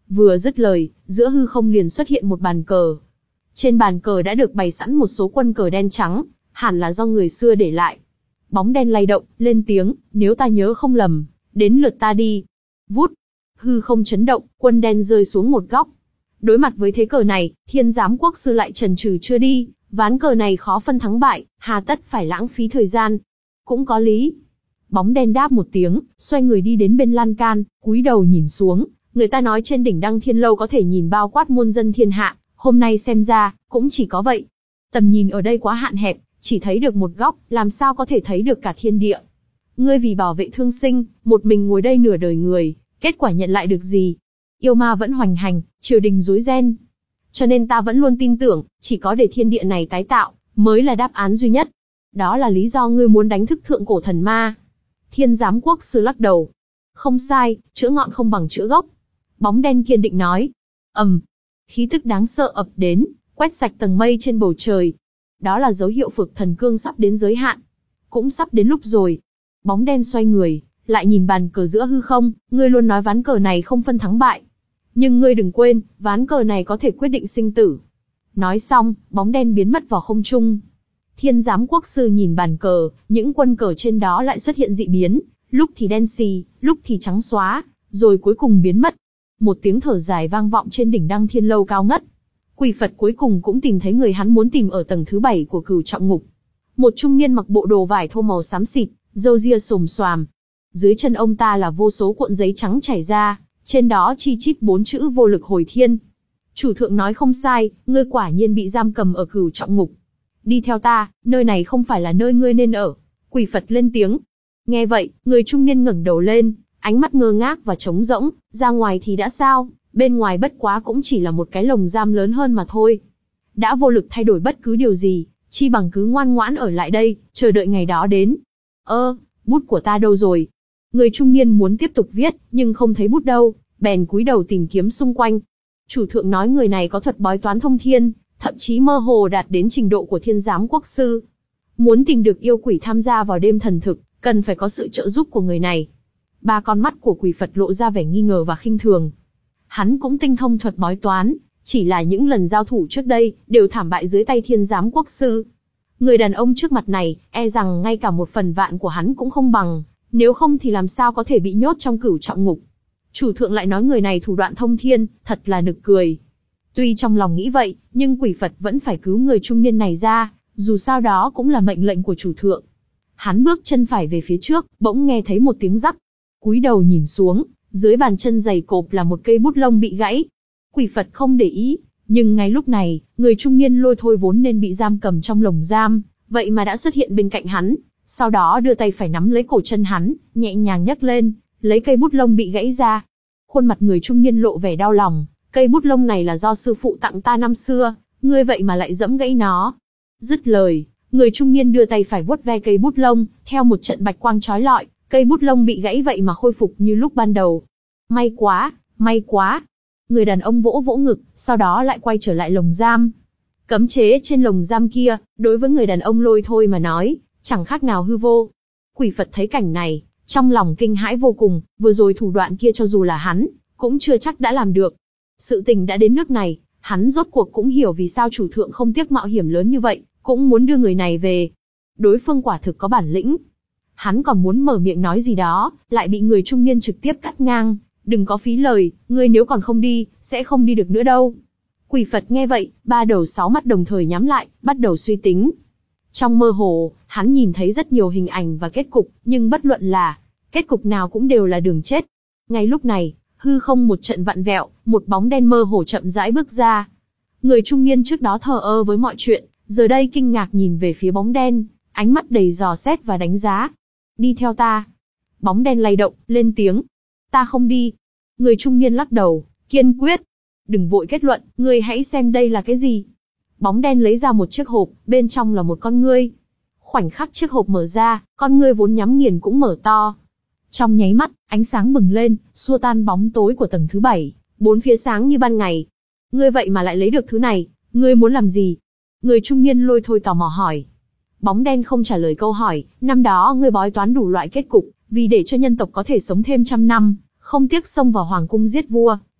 Vừa dứt lời, giữa hư không liền xuất hiện một bàn cờ. Trên bàn cờ đã được bày sẵn một số quân cờ đen trắng, hẳn là do người xưa để lại. Bóng đen lay động, lên tiếng, nếu ta nhớ không lầm, đến lượt ta đi. Vút, hư không chấn động, quân đen rơi xuống một góc. Đối mặt với thế cờ này, Thiên Giám Quốc Sư lại chần chừ chưa đi, ván cờ này khó phân thắng bại, hà tất phải lãng phí thời gian. Cũng có lý. Bóng đen đáp một tiếng, xoay người đi đến bên lan can, cúi đầu nhìn xuống. Người ta nói trên đỉnh Đăng Thiên Lâu có thể nhìn bao quát muôn dân thiên hạ, hôm nay xem ra, cũng chỉ có vậy. Tầm nhìn ở đây quá hạn hẹp, chỉ thấy được một góc, làm sao có thể thấy được cả thiên địa. Ngươi vì bảo vệ thương sinh, một mình ngồi đây nửa đời người, kết quả nhận lại được gì? Yêu ma vẫn hoành hành, triều đình rối ren. Cho nên ta vẫn luôn tin tưởng, chỉ có để thiên địa này tái tạo, mới là đáp án duy nhất. Đó là lý do ngươi muốn đánh thức thượng cổ thần ma. Thiên Giám Quốc Sư lắc đầu. Không sai, chữa ngọn không bằng chữa gốc. Bóng đen kiên định nói. Ầm, khí tức đáng sợ ập đến, quét sạch tầng mây trên bầu trời. Đó là dấu hiệu Phược Thần Cương sắp đến giới hạn. Cũng sắp đến lúc rồi. Bóng đen xoay người, lại nhìn bàn cờ giữa hư không, ngươi luôn nói ván cờ này không phân thắng bại. Nhưng ngươi đừng quên, ván cờ này có thể quyết định sinh tử. Nói xong, bóng đen biến mất vào không trung. Thiên Giám Quốc Sư nhìn bàn cờ, những quân cờ trên đó lại xuất hiện dị biến, lúc thì đen xì, lúc thì trắng xóa, rồi cuối cùng biến mất. Một tiếng thở dài vang vọng trên đỉnh Đăng Thiên Lâu cao ngất. Quỷ Phật cuối cùng cũng tìm thấy người hắn muốn tìm ở tầng thứ bảy của Cửu Trọng Ngục. Một trung niên mặc bộ đồ vải thô màu xám xịt, râu ria xồm xoàm. Dưới chân ông ta là vô số cuộn giấy trắng trải ra, trên đó chi chít bốn chữ vô lực hồi thiên. Chủ thượng nói không sai, ngươi quả nhiên bị giam cầm ở Cửu Trọng Ngục. Đi theo ta, nơi này không phải là nơi ngươi nên ở. Quỷ Phật lên tiếng. Nghe vậy, người trung niên ngẩng đầu lên, ánh mắt ngơ ngác và trống rỗng, ra ngoài thì đã sao, bên ngoài bất quá cũng chỉ là một cái lồng giam lớn hơn mà thôi. Đã vô lực thay đổi bất cứ điều gì, chi bằng cứ ngoan ngoãn ở lại đây, chờ đợi ngày đó đến. Ơ, bút của ta đâu rồi? Người trung niên muốn tiếp tục viết, nhưng không thấy bút đâu, bèn cúi đầu tìm kiếm xung quanh. Chủ thượng nói người này có thuật bói toán thông thiên, thậm chí mơ hồ đạt đến trình độ của Thiên Giám Quốc Sư. Muốn tìm được yêu quỷ tham gia vào đêm thần thực, cần phải có sự trợ giúp của người này. Ba con mắt của Quỷ Phật lộ ra vẻ nghi ngờ và khinh thường. Hắn cũng tinh thông thuật bói toán, chỉ là những lần giao thủ trước đây, đều thảm bại dưới tay Thiên Giám Quốc Sư. Người đàn ông trước mặt này, e rằng ngay cả một phần vạn của hắn cũng không bằng, nếu không thì làm sao có thể bị nhốt trong Cửu Trọng Ngục. Chủ thượng lại nói người này thủ đoạn thông thiên, thật là nực cười. Tuy trong lòng nghĩ vậy, nhưng Quỷ Phật vẫn phải cứu người trung niên này ra, dù sao đó cũng là mệnh lệnh của chủ thượng. Hắn bước chân phải về phía trước, bỗng nghe thấy một tiếng rắc. Cúi đầu nhìn xuống, dưới bàn chân dày cộp là một cây bút lông bị gãy. Quỷ Phật không để ý, nhưng ngay lúc này, người trung niên lôi thôi vốn nên bị giam cầm trong lồng giam, vậy mà đã xuất hiện bên cạnh hắn, sau đó đưa tay phải nắm lấy cổ chân hắn, nhẹ nhàng nhấc lên, lấy cây bút lông bị gãy ra. Khuôn mặt người trung niên lộ vẻ đau lòng, cây bút lông này là do sư phụ tặng ta năm xưa, ngươi vậy mà lại giẫm gãy nó. Dứt lời, người trung niên đưa tay phải vuốt ve cây bút lông, theo một trận bạch quang chói lọi, cây bút lông bị gãy vậy mà khôi phục như lúc ban đầu. May quá, may quá. Người đàn ông vỗ vỗ ngực, sau đó lại quay trở lại lồng giam. Cấm chế trên lồng giam kia, đối với người đàn ông lôi thôi mà nói, chẳng khác nào hư vô. Quỷ Phật thấy cảnh này, trong lòng kinh hãi vô cùng, vừa rồi thủ đoạn kia cho dù là hắn, cũng chưa chắc đã làm được. Sự tình đã đến nước này, hắn rốt cuộc cũng hiểu vì sao chủ thượng không tiếc mạo hiểm lớn như vậy, cũng muốn đưa người này về. Đối phương quả thực có bản lĩnh. Hắn còn muốn mở miệng nói gì đó, lại bị người trung niên trực tiếp cắt ngang. Đừng có phí lời, ngươi nếu còn không đi, sẽ không đi được nữa đâu. Quỷ Phật nghe vậy, ba đầu sáu mắt đồng thời nhắm lại, bắt đầu suy tính. Trong mơ hồ, hắn nhìn thấy rất nhiều hình ảnh và kết cục, nhưng bất luận là, kết cục nào cũng đều là đường chết. Ngay lúc này, hư không một trận vặn vẹo, một bóng đen mơ hồ chậm rãi bước ra. Người trung niên trước đó thờ ơ với mọi chuyện, giờ đây kinh ngạc nhìn về phía bóng đen, ánh mắt đầy dò xét và đánh giá. Đi theo ta. Bóng đen lay động, lên tiếng. Ta không đi. Người trung niên lắc đầu, kiên quyết. Đừng vội kết luận, ngươi hãy xem đây là cái gì. Bóng đen lấy ra một chiếc hộp, bên trong là một con ngươi. Khoảnh khắc chiếc hộp mở ra, con ngươi vốn nhắm nghiền cũng mở to. Trong nháy mắt, ánh sáng bừng lên, xua tan bóng tối của tầng thứ bảy, bốn phía sáng như ban ngày. Ngươi vậy mà lại lấy được thứ này, ngươi muốn làm gì? Người trung niên lôi thôi tò mò hỏi. Bóng đen không trả lời câu hỏi, năm đó ngươi bói toán đủ loại kết cục, vì để cho nhân tộc có thể sống thêm trăm năm, không tiếc xông vào hoàng cung giết vua,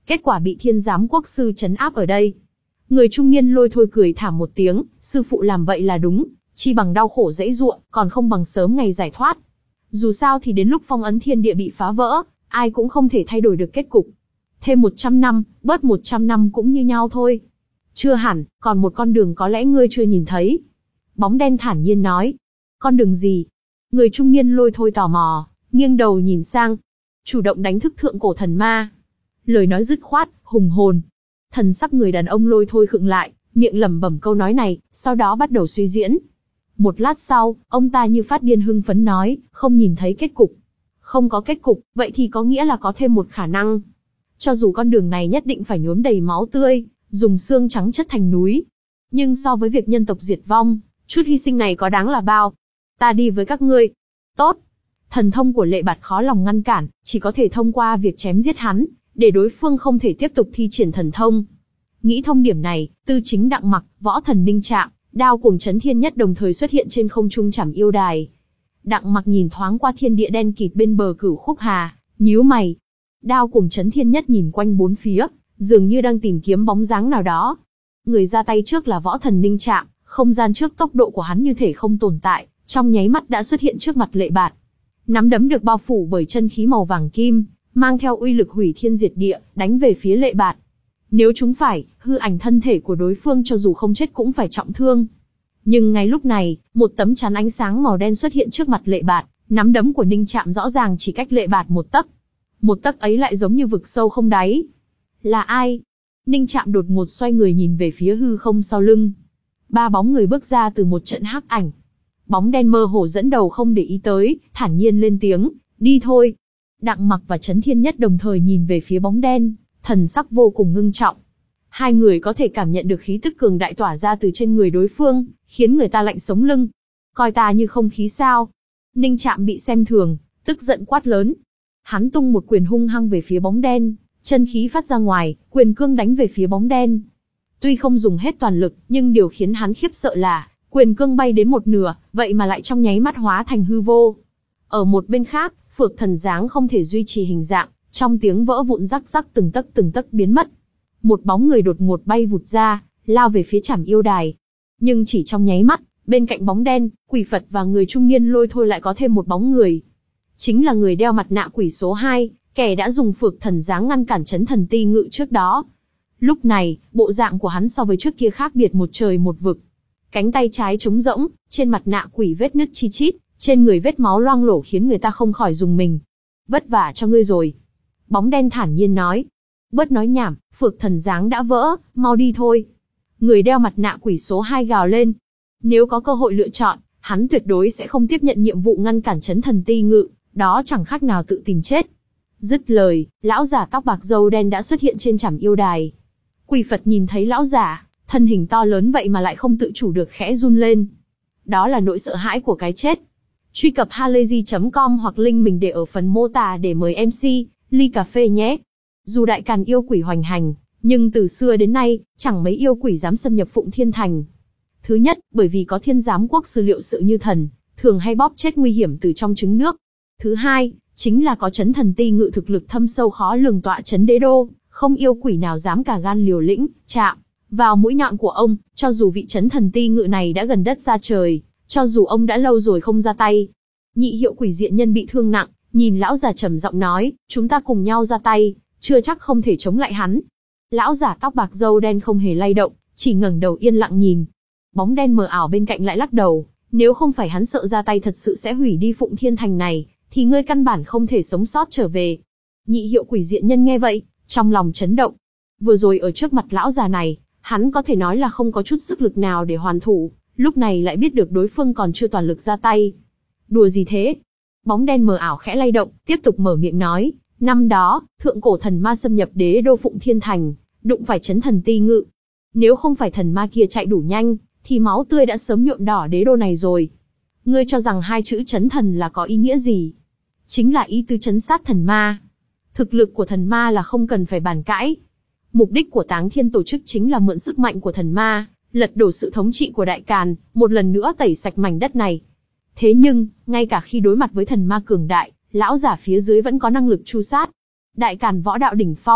kết quả bị thiên giám quốc sư trấn áp ở đây. Người trung niên Lôi Thôi cười thảm một tiếng, sư phụ làm vậy là đúng, chi bằng đau khổ dãy ruộng, còn không bằng sớm ngày giải thoát. Dù sao thì đến lúc phong ấn thiên địa bị phá vỡ, ai cũng không thể thay đổi được kết cục. Thêm một trăm năm, bớt một trăm năm cũng như nhau thôi. Chưa hẳn, còn một con đường có lẽ ngươi chưa nhìn thấy. Bóng đen thản nhiên nói. Con đường gì? Người trung niên Lôi Thôi tò mò, nghiêng đầu nhìn sang. Chủ động đánh thức thượng cổ thần ma. Lời nói dứt khoát, hùng hồn. Thần sắc người đàn ông Lôi Thôi khựng lại, miệng lẩm bẩm câu nói này, sau đó bắt đầu suy diễn. Một lát sau, ông ta như phát điên hưng phấn nói, không nhìn thấy kết cục. Không có kết cục, vậy thì có nghĩa là có thêm một khả năng. Cho dù con đường này nhất định phải nhuốm đầy máu tươi, dùng xương trắng chất thành núi. Nhưng so với việc nhân tộc diệt vong, chút hy sinh này có đáng là bao? Ta đi với các ngươi. Tốt. Thần thông của Lệ Bạt khó lòng ngăn cản, chỉ có thể thông qua việc chém giết hắn, để đối phương không thể tiếp tục thi triển thần thông. Nghĩ thông điểm này, Tư Chính Đặng Mặc, Võ Thần Ninh Trạm, Đao cùng Chấn Thiên Nhất đồng thời xuất hiện trên không trung Trảm Yêu Đài. Đặng Mặc nhìn thoáng qua thiên địa đen kịt bên bờ Cửu Khúc Hà, nhíu mày. Đao cùng Chấn Thiên Nhất nhìn quanh bốn phía, dường như đang tìm kiếm bóng dáng nào đó. Người ra tay trước là Võ Thần Ninh Trạm, không gian trước tốc độ của hắn như thể không tồn tại, trong nháy mắt đã xuất hiện trước mặt Lệ Bạt. Nắm đấm được bao phủ bởi chân khí màu vàng kim, mang theo uy lực hủy thiên diệt địa, đánh về phía Lệ Bạt. Nếu chúng phải, hư ảnh thân thể của đối phương cho dù không chết cũng phải trọng thương. Nhưng ngay lúc này, một tấm chắn ánh sáng màu đen xuất hiện trước mặt Lệ Bạt, nắm đấm của Ninh Trạm rõ ràng chỉ cách Lệ Bạt một tấc. Một tấc ấy lại giống như vực sâu không đáy. Là ai? Ninh Trạm đột ngột xoay người nhìn về phía hư không sau lưng. Ba bóng người bước ra từ một trận hắc ảnh. Bóng đen mơ hồ dẫn đầu không để ý tới, thản nhiên lên tiếng, đi thôi. Đặng Mặc và Chấn Thiên Nhất đồng thời nhìn về phía bóng đen, thần sắc vô cùng ngưng trọng. Hai người có thể cảm nhận được khí tức cường đại tỏa ra từ trên người đối phương, khiến người ta lạnh sống lưng. Coi ta như không khí sao? Ninh Trạm bị xem thường, tức giận quát lớn. Hắn tung một quyền hung hăng về phía bóng đen, chân khí phát ra ngoài, quyền cương đánh về phía bóng đen. Tuy không dùng hết toàn lực, nhưng điều khiến hắn khiếp sợ là, quyền cương bay đến một nửa, vậy mà lại trong nháy mắt hóa thành hư vô. Ở một bên khác, Phược Thần Giáng không thể duy trì hình dạng, trong tiếng vỡ vụn rắc rắc từng tấc từng tấc biến mất. Một bóng người đột ngột bay vụt ra, lao về phía Trảm Yêu Đài. Nhưng chỉ trong nháy mắt, bên cạnh bóng đen, Quỷ Phật và người trung niên Lôi Thôi lại có thêm một bóng người. Chính là người đeo mặt nạ quỷ số hai, kẻ đã dùng Phược Thần Giáng ngăn cản Chấn Thần Ti Ngự trước đó. Lúc này, bộ dạng của hắn so với trước kia khác biệt một trời một vực. Cánh tay trái trống rỗng, trên mặt nạ quỷ vết nứt chi chít, trên người vết máu loang lổ khiến người ta không khỏi rùng mình. Vất vả cho ngươi rồi. Bóng đen thản nhiên nói. Bớt nói nhảm, Phược Thần Giáng đã vỡ, mau đi thôi. Người đeo mặt nạ quỷ số hai gào lên. Nếu có cơ hội lựa chọn, hắn tuyệt đối sẽ không tiếp nhận nhiệm vụ ngăn cản Chấn Thần Ti Ngự, đó chẳng khác nào tự tìm chết. Dứt lời, lão giả tóc bạc râu đen đã xuất hiện trên Trảm Yêu Đài. Quỷ Phật nhìn thấy lão giả, thân hình to lớn vậy mà lại không tự chủ được khẽ run lên. Đó là nỗi sợ hãi của cái chết. Truy cập halayzi chấm com hoặc link mình để ở phần mô tả để mời em xê, ly cà phê nhé. Dù đại càn yêu quỷ hoành hành, nhưng từ xưa đến nay, chẳng mấy yêu quỷ dám xâm nhập Phụng Thiên Thành. Thứ nhất, bởi vì có thiên giám quốc sư liệu sự như thần, thường hay bóp chết nguy hiểm từ trong trứng nước. Thứ hai, chính là có Chấn Thần Ti Ngự thực lực thâm sâu khó lường tọa chấn đế đô, không yêu quỷ nào dám cả gan liều lĩnh, chạm vào mũi nhọn của ông, cho dù vị Chấn Thần Ti Ngự này đã gần đất xa trời, cho dù ông đã lâu rồi không ra tay. Nhị hiệu quỷ diện nhân bị thương nặng, nhìn lão già trầm giọng nói, chúng ta cùng nhau ra tay, chưa chắc không thể chống lại hắn. Lão giả tóc bạc râu đen không hề lay động, chỉ ngẩng đầu yên lặng nhìn. Bóng đen mờ ảo bên cạnh lại lắc đầu, nếu không phải hắn sợ ra tay thật sự sẽ hủy đi Phụng Thiên Thành này, thì ngươi căn bản không thể sống sót trở về. Nhị hiệu quỷ diện nhân nghe vậy, trong lòng chấn động. Vừa rồi ở trước mặt lão già này, hắn có thể nói là không có chút sức lực nào để hoàn thủ, lúc này lại biết được đối phương còn chưa toàn lực ra tay. Đùa gì thế? Bóng đen mờ ảo khẽ lay động, tiếp tục mở miệng nói, năm đó, thượng cổ thần ma xâm nhập đế đô Phụng Thiên Thành, đụng phải Chấn Thần Ti Ngự. Nếu không phải thần ma kia chạy đủ nhanh, thì máu tươi đã sớm nhuộm đỏ đế đô này rồi. Ngươi cho rằng hai chữ chấn thần là có ý nghĩa gì? Chính là ý tứ chấn sát thần ma. Thực lực của thần ma là không cần phải bàn cãi. Mục đích của Táng Thiên tổ chức chính là mượn sức mạnh của thần ma, lật đổ sự thống trị của Đại Càn, một lần nữa tẩy sạch mảnh đất này. Thế nhưng, ngay cả khi đối mặt với thần ma cường đại, lão giả phía dưới vẫn có năng lực tru sát. Đại Càn võ đạo đỉnh phong,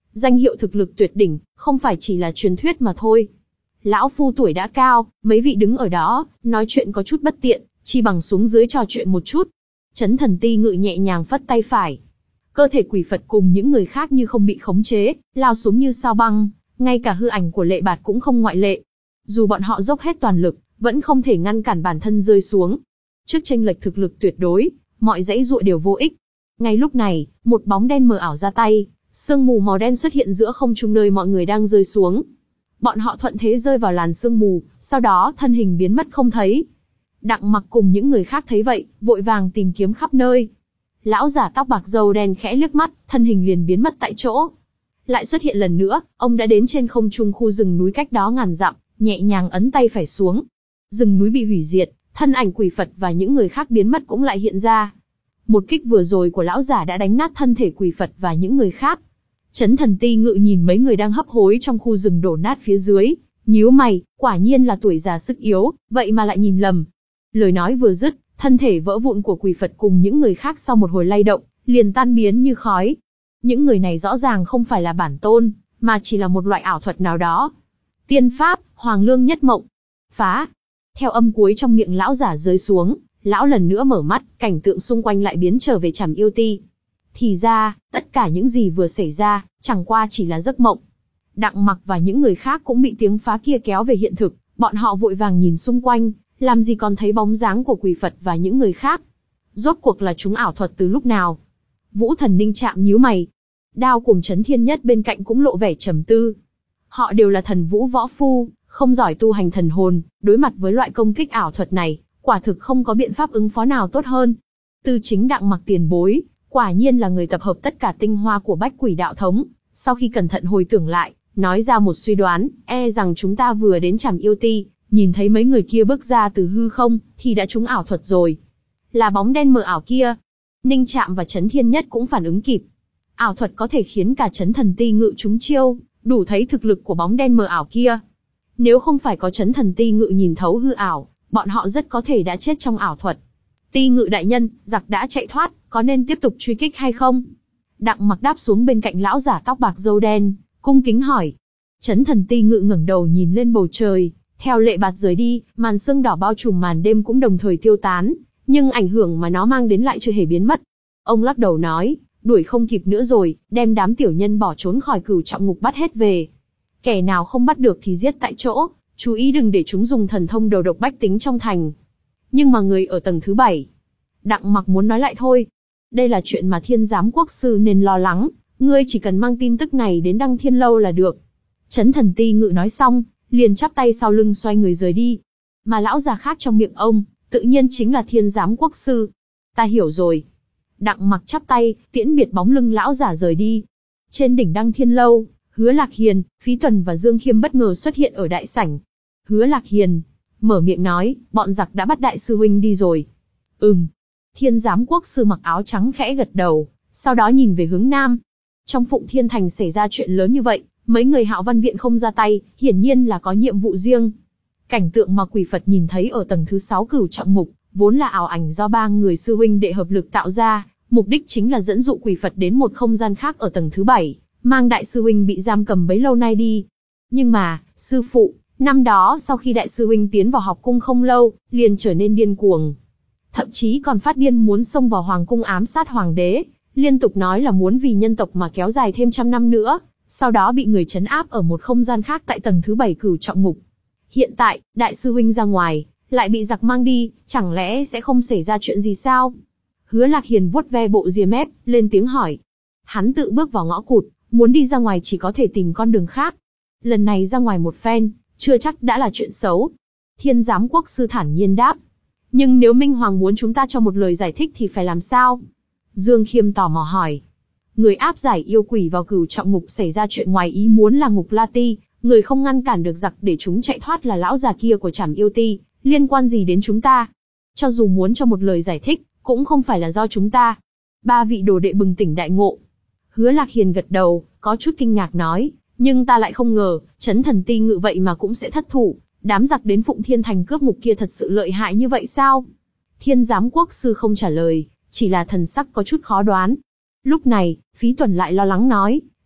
Danh hiệu thực lực tuyệt đỉnh, không phải chỉ là truyền thuyết mà thôi. Lão phu tuổi đã cao, mấy vị đứng ở đó, nói chuyện có chút bất tiện, chi bằng xuống dưới trò chuyện một chút. Chấn Thần Ti Ngự nhẹ nhàng phất tay phải. Cơ thể quỷ Phật cùng những người khác như không bị khống chế, lao xuống như sao băng, ngay cả hư ảnh của Lệ Bạt cũng không ngoại lệ. Dù bọn họ dốc hết toàn lực, vẫn không thể ngăn cản bản thân rơi xuống. Trước chênh lệch thực lực tuyệt đối, mọi dãy dụa đều vô ích. Ngay lúc này, một bóng đen mờ ảo ra tay, sương mù màu đen xuất hiện giữa không trung nơi mọi người đang rơi xuống. Bọn họ thuận thế rơi vào làn sương mù, sau đó thân hình biến mất không thấy. Đặng Mặc cùng những người khác thấy vậy, vội vàng tìm kiếm khắp nơi. Lão giả tóc bạc râu đen khẽ liếc mắt, thân hình liền biến mất tại chỗ. Lại xuất hiện lần nữa, ông đã đến trên không trung khu rừng núi cách đó ngàn dặm, nhẹ nhàng ấn tay phải xuống. Rừng núi bị hủy diệt, thân ảnh quỷ Phật và những người khác biến mất cũng lại hiện ra. Một kích vừa rồi của lão giả đã đánh nát thân thể quỷ Phật và những người khác. Chấn Thần Ti Ngự nhìn mấy người đang hấp hối trong khu rừng đổ nát phía dưới, nhíu mày, quả nhiên là tuổi già sức yếu, vậy mà lại nhìn lầm. Lời nói vừa dứt, thân thể vỡ vụn của quỷ Phật cùng những người khác sau một hồi lay động, liền tan biến như khói. Những người này rõ ràng không phải là bản tôn, mà chỉ là một loại ảo thuật nào đó. Tiên pháp, Hoàng Lương Nhất Mộng. Phá. Theo âm cuối trong miệng lão giả rơi xuống, lão lần nữa mở mắt, cảnh tượng xung quanh lại biến trở về Trảm Yêu Ti. Thì ra, tất cả những gì vừa xảy ra, chẳng qua chỉ là giấc mộng. Đặng Mặc và những người khác cũng bị tiếng phá kia kéo về hiện thực, bọn họ vội vàng nhìn xung quanh, làm gì còn thấy bóng dáng của quỷ Phật và những người khác. Rốt cuộc là chúng ảo thuật từ lúc nào? Vũ Thần Ninh Trạm nhíu mày. Đao cùng Chấn Thiên Nhất bên cạnh cũng lộ vẻ trầm tư. Họ đều là thần vũ võ phu, không giỏi tu hành thần hồn, đối mặt với loại công kích ảo thuật này, quả thực không có biện pháp ứng phó nào tốt hơn. Từ chính Đặng Mặc tiền bối, quả nhiên là người tập hợp tất cả tinh hoa của Bách Quỷ Đạo Thống. Sau khi cẩn thận hồi tưởng lại, nói ra một suy đoán, e rằng chúng ta vừa đến Trảm Yêu Ti, nhìn thấy mấy người kia bước ra từ hư không, thì đã trúng ảo thuật rồi. Là bóng đen mờ ảo kia. Ninh Trạm và Chấn Thiên Nhất cũng phản ứng kịp. Ảo thuật có thể khiến cả Chấn Thần Ti Ngự trúng chiêu, đủ thấy thực lực của bóng đen mờ ảo kia. Nếu không phải có Chấn Thần Ti Ngự nhìn thấu hư ảo, bọn họ rất có thể đã chết trong ảo thuật. Ti Ngự đại nhân, giặc đã chạy thoát, có nên tiếp tục truy kích hay không? Đặng Mặc đáp xuống bên cạnh lão giả tóc bạc râu đen, cung kính hỏi. Chấn Thần Ti Ngự ngẩng đầu nhìn lên bầu trời, theo Lệ Bạt rời đi, màn sương đỏ bao trùm màn đêm cũng đồng thời tiêu tán, nhưng ảnh hưởng mà nó mang đến lại chưa hề biến mất. Ông lắc đầu nói, đuổi không kịp nữa rồi, đem đám tiểu nhân bỏ trốn khỏi Cửu Trọng Ngục bắt hết về. Kẻ nào không bắt được thì giết tại chỗ, chú ý đừng để chúng dùng thần thông đầu độc bách tính trong thành. Nhưng mà người ở tầng thứ bảy. Đặng Mặc muốn nói lại thôi. Đây là chuyện mà Thiên Giám Quốc Sư nên lo lắng, ngươi chỉ cần mang tin tức này đến Đăng Thiên Lâu là được. Chấn Thần Ti Ngự nói xong, liền chắp tay sau lưng xoay người rời đi. Mà lão già khác trong miệng ông, tự nhiên chính là Thiên Giám Quốc Sư. Ta hiểu rồi. Đặng Mặc chắp tay, tiễn biệt bóng lưng lão giả rời đi. Trên đỉnh Đăng Thiên Lâu, Hứa Lạc Hiền, Phí Tuần và Dương Khiêm bất ngờ xuất hiện ở đại sảnh. Hứa Lạc Hiền mở miệng nói, bọn giặc đã bắt đại sư huynh đi rồi. Ừm. Thiên Giám Quốc Sư mặc áo trắng khẽ gật đầu, sau đó nhìn về hướng nam. Trong Phụng Thiên Thành xảy ra chuyện lớn như vậy, mấy người Hạo Văn Viện không ra tay, hiển nhiên là có nhiệm vụ riêng. Cảnh tượng mà quỷ Phật nhìn thấy ở tầng thứ sáu Cửu Trọng Ngục, vốn là ảo ảnh do ba người sư huynh đệ hợp lực tạo ra, mục đích chính là dẫn dụ quỷ Phật đến một không gian khác ở tầng thứ bảy, mang đại sư huynh bị giam cầm bấy lâu nay đi. Nhưng mà, sư phụ, năm đó sau khi đại sư huynh tiến vào học cung không lâu, liền trở nên điên cuồng. Thậm chí còn phát điên muốn xông vào hoàng cung ám sát hoàng đế, liên tục nói là muốn vì nhân tộc mà kéo dài thêm trăm năm nữa, sau đó bị người trấn áp ở một không gian khác tại tầng thứ bảy Cửu Trọng Ngục. Hiện tại, đại sư huynh ra ngoài, lại bị giặc mang đi, chẳng lẽ sẽ không xảy ra chuyện gì sao? Hứa Lạc Hiền vuốt ve bộ ria mép, lên tiếng hỏi. Hắn tự bước vào ngõ cụt, muốn đi ra ngoài chỉ có thể tìm con đường khác. Lần này ra ngoài một phen, chưa chắc đã là chuyện xấu. Thiên Giám Quốc Sư thản nhiên đáp. Nhưng nếu Minh Hoàng muốn chúng ta cho một lời giải thích thì phải làm sao? Dương Khiêm tò mò hỏi. Người áp giải yêu quỷ vào Cửu Trọng Ngục xảy ra chuyện ngoài ý muốn là Ngục La Ti, người không ngăn cản được giặc để chúng chạy thoát là lão già kia của Trảm Yêu Ti, liên quan gì đến chúng ta? Cho dù muốn cho một lời giải thích, cũng không phải là do chúng ta. Ba vị đồ đệ bừng tỉnh đại ngộ. Hứa Lạc Hiền gật đầu, có chút kinh ngạc nói, nhưng ta lại không ngờ, Chấn Thần Ti Ngự vậy mà cũng sẽ thất thủ. Đám giặc đến Phụng Thiên Thành cướp ngục kia thật sự lợi hại như vậy sao? Thiên Giám Quốc Sư không trả lời, chỉ là thần sắc có chút khó đoán. Lúc này, Phí Tuần lại lo lắng nói,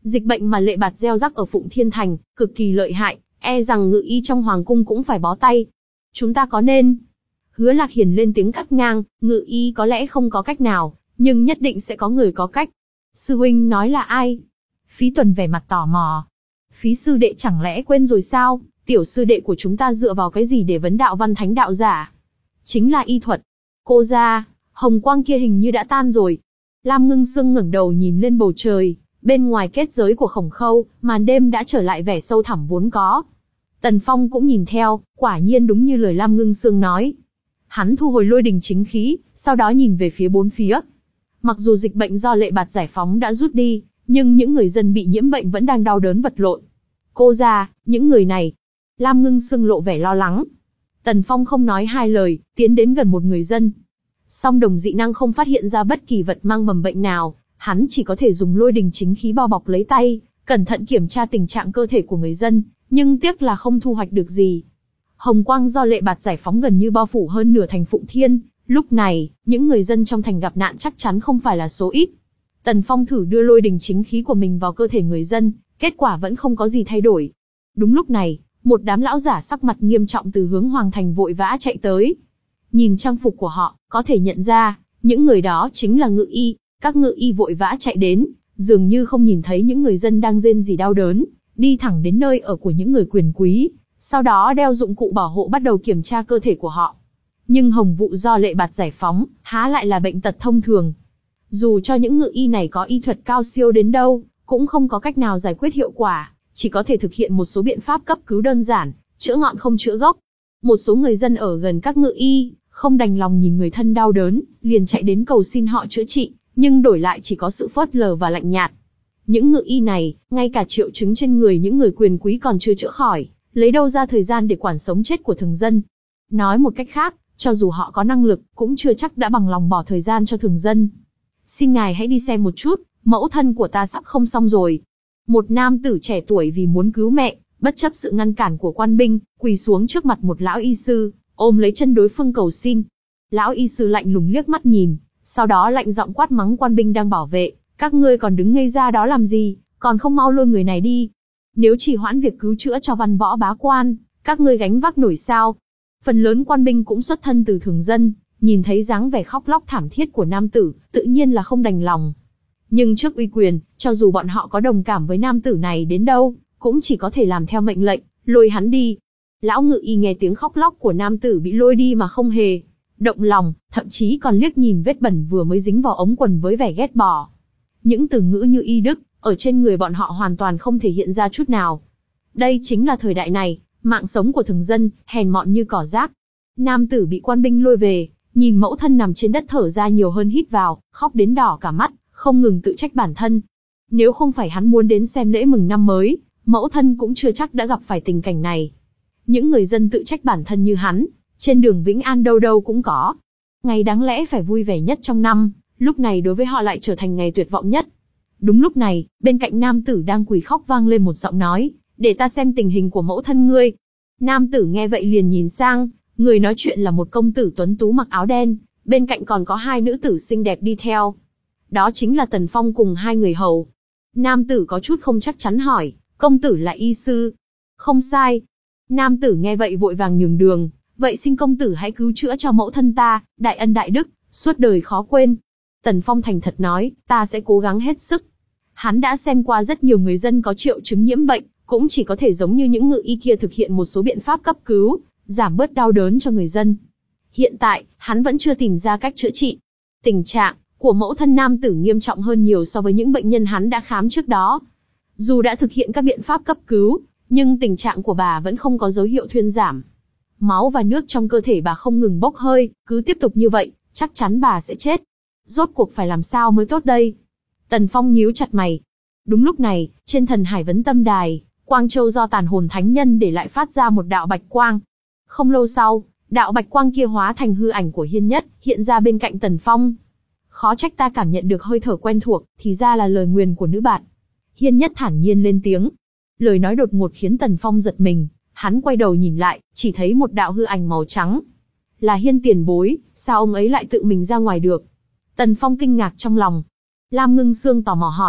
Dịch bệnh mà Lệ Bạt gieo rắc ở Phụng Thiên Thành, cực kỳ lợi hại, e rằng ngự y trong hoàng cung cũng phải bó tay. Chúng ta có nên... Hứa Lạc Hiền lên tiếng cắt ngang, ngự y có lẽ không có cách nào, nhưng nhất định sẽ có người có cách. Sư huynh nói là ai? Phí Tuần vẻ mặt tò mò. Phí sư đệ chẳng lẽ quên rồi sao? Tiểu sư đệ của chúng ta dựa vào cái gì để vấn đạo văn thánh đạo giả? Chính là y thuật. Cô ra, hồng quang kia hình như đã tan rồi. Lam Ngưng Sương ngẩng đầu nhìn lên bầu trời, bên ngoài kết giới của Khổng Khâu, màn đêm đã trở lại vẻ sâu thẳm vốn có. Tần Phong cũng nhìn theo, quả nhiên đúng như lời Lam Ngưng Sương nói. Hắn thu hồi lôi đình chính khí, sau đó nhìn về phía bốn phía. Mặc dù dịch bệnh do Lệ Bạt giải phóng đã rút đi, nhưng những người dân bị nhiễm bệnh vẫn đang đau đớn vật lộn. Cô ra, những người này. Lam Ngưng Sương lộ vẻ lo lắng. Tần Phong không nói hai lời, tiến đến gần một người dân. Song đồng dị năng không phát hiện ra bất kỳ vật mang mầm bệnh nào, hắn chỉ có thể dùng lôi đình chính khí bao bọc lấy tay, cẩn thận kiểm tra tình trạng cơ thể của người dân, nhưng tiếc là không thu hoạch được gì. Hồng quang do Lệ Bạt giải phóng gần như bao phủ hơn nửa thành Phụng Thiên, lúc này, những người dân trong thành gặp nạn chắc chắn không phải là số ít. Tần Phong thử đưa lôi đình chính khí của mình vào cơ thể người dân, kết quả vẫn không có gì thay đổi. Đúng lúc này, một đám lão giả sắc mặt nghiêm trọng từ hướng Hoàng Thành vội vã chạy tới. Nhìn trang phục của họ, có thể nhận ra, những người đó chính là ngự y. Các ngự y vội vã chạy đến, dường như không nhìn thấy những người dân đang rên rỉ đau đớn, đi thẳng đến nơi ở của những người quyền quý, sau đó đeo dụng cụ bảo hộ bắt đầu kiểm tra cơ thể của họ. Nhưng hồng vụ do Lệ Bạt giải phóng, há lại là bệnh tật thông thường. Dù cho những ngự y này có y thuật cao siêu đến đâu, cũng không có cách nào giải quyết hiệu quả, chỉ có thể thực hiện một số biện pháp cấp cứu đơn giản, chữa ngọn không chữa gốc. Một số người dân ở gần các ngự y, không đành lòng nhìn người thân đau đớn, liền chạy đến cầu xin họ chữa trị, nhưng đổi lại chỉ có sự phớt lờ và lạnh nhạt. Những ngự y này, ngay cả triệu chứng trên người những người quyền quý còn chưa chữa khỏi, lấy đâu ra thời gian để quản sống chết của thường dân. Nói một cách khác, cho dù họ có năng lực, cũng chưa chắc đã bằng lòng bỏ thời gian cho thường dân. Xin ngài hãy đi xem một chút, mẫu thân của ta sắp không xong rồi. Một nam tử trẻ tuổi vì muốn cứu mẹ, bất chấp sự ngăn cản của quan binh, quỳ xuống trước mặt một lão y sư, ôm lấy chân đối phương cầu xin. Lão y sư lạnh lùng liếc mắt nhìn, sau đó lạnh giọng quát mắng quan binh đang bảo vệ, các ngươi còn đứng ngây ra đó làm gì, còn không mau lôi người này đi. Nếu chỉ hoãn việc cứu chữa cho văn võ bá quan, các ngươi gánh vác nổi sao? Phần lớn quan binh cũng xuất thân từ thường dân, nhìn thấy dáng vẻ khóc lóc thảm thiết của nam tử, tự nhiên là không đành lòng. Nhưng trước uy quyền, cho dù bọn họ có đồng cảm với nam tử này đến đâu, cũng chỉ có thể làm theo mệnh lệnh, lôi hắn đi. Lão ngự y nghe tiếng khóc lóc của nam tử bị lôi đi mà không hề động lòng, thậm chí còn liếc nhìn vết bẩn vừa mới dính vào ống quần với vẻ ghét bỏ. Những từ ngữ như y đức, ở trên người bọn họ hoàn toàn không thể hiện ra chút nào. Đây chính là thời đại này, mạng sống của thường dân, hèn mọn như cỏ rác. Nam tử bị quan binh lôi về, nhìn mẫu thân nằm trên đất thở ra nhiều hơn hít vào, khóc đến đỏ cả mắt, không ngừng tự trách bản thân. Nếu không phải hắn muốn đến xem lễ mừng năm mới, mẫu thân cũng chưa chắc đã gặp phải tình cảnh này. Những người dân tự trách bản thân như hắn, trên đường Vĩnh An đâu đâu cũng có. Ngày đáng lẽ phải vui vẻ nhất trong năm, lúc này đối với họ lại trở thành ngày tuyệt vọng nhất. Đúng lúc này, bên cạnh nam tử đang quỳ khóc vang lên một giọng nói, để ta xem tình hình của mẫu thân ngươi. Nam tử nghe vậy liền nhìn sang, người nói chuyện là một công tử tuấn tú mặc áo đen, bên cạnh còn có hai nữ tử xinh đẹp đi theo. Đó chính là Tần Phong cùng hai người hầu. Nam tử có chút không chắc chắn hỏi, công tử là y sư? Không sai. Nam tử nghe vậy vội vàng nhường đường, vậy xin công tử hãy cứu chữa cho mẫu thân ta, đại ân đại đức, suốt đời khó quên. Tần Phong thành thật nói, ta sẽ cố gắng hết sức. Hắn đã xem qua rất nhiều người dân có triệu chứng nhiễm bệnh, cũng chỉ có thể giống như những ngự y kia thực hiện một số biện pháp cấp cứu, giảm bớt đau đớn cho người dân. Hiện tại, hắn vẫn chưa tìm ra cách chữa trị. Tình trạng của mẫu thân nam tử nghiêm trọng hơn nhiều so với những bệnh nhân hắn đã khám trước đó. Dù đã thực hiện các biện pháp cấp cứu, nhưng tình trạng của bà vẫn không có dấu hiệu thuyên giảm. Máu và nước trong cơ thể bà không ngừng bốc hơi, cứ tiếp tục như vậy, chắc chắn bà sẽ chết. Rốt cuộc phải làm sao mới tốt đây? Tần Phong nhíu chặt mày. Đúng lúc này, trên thần Hải Vấn Tâm Đài, quang châu do tàn hồn thánh nhân để lại phát ra một đạo bạch quang. Không lâu sau, đạo bạch quang kia hóa thành hư ảnh của Hiên Nhất, hiện ra bên cạnh Tần Phong. Khó trách ta cảm nhận được hơi thở quen thuộc, thì ra là lời nguyền của nữ bạn. Hiên Nhất thản nhiên lên tiếng. Lời nói đột ngột khiến Tần Phong giật mình, hắn quay đầu nhìn lại, chỉ thấy một đạo hư ảnh màu trắng. Là Hiên tiền bối, sao ông ấy lại tự mình ra ngoài được? Tần Phong kinh ngạc trong lòng. Lam Ngưng Sương tò mò hỏi,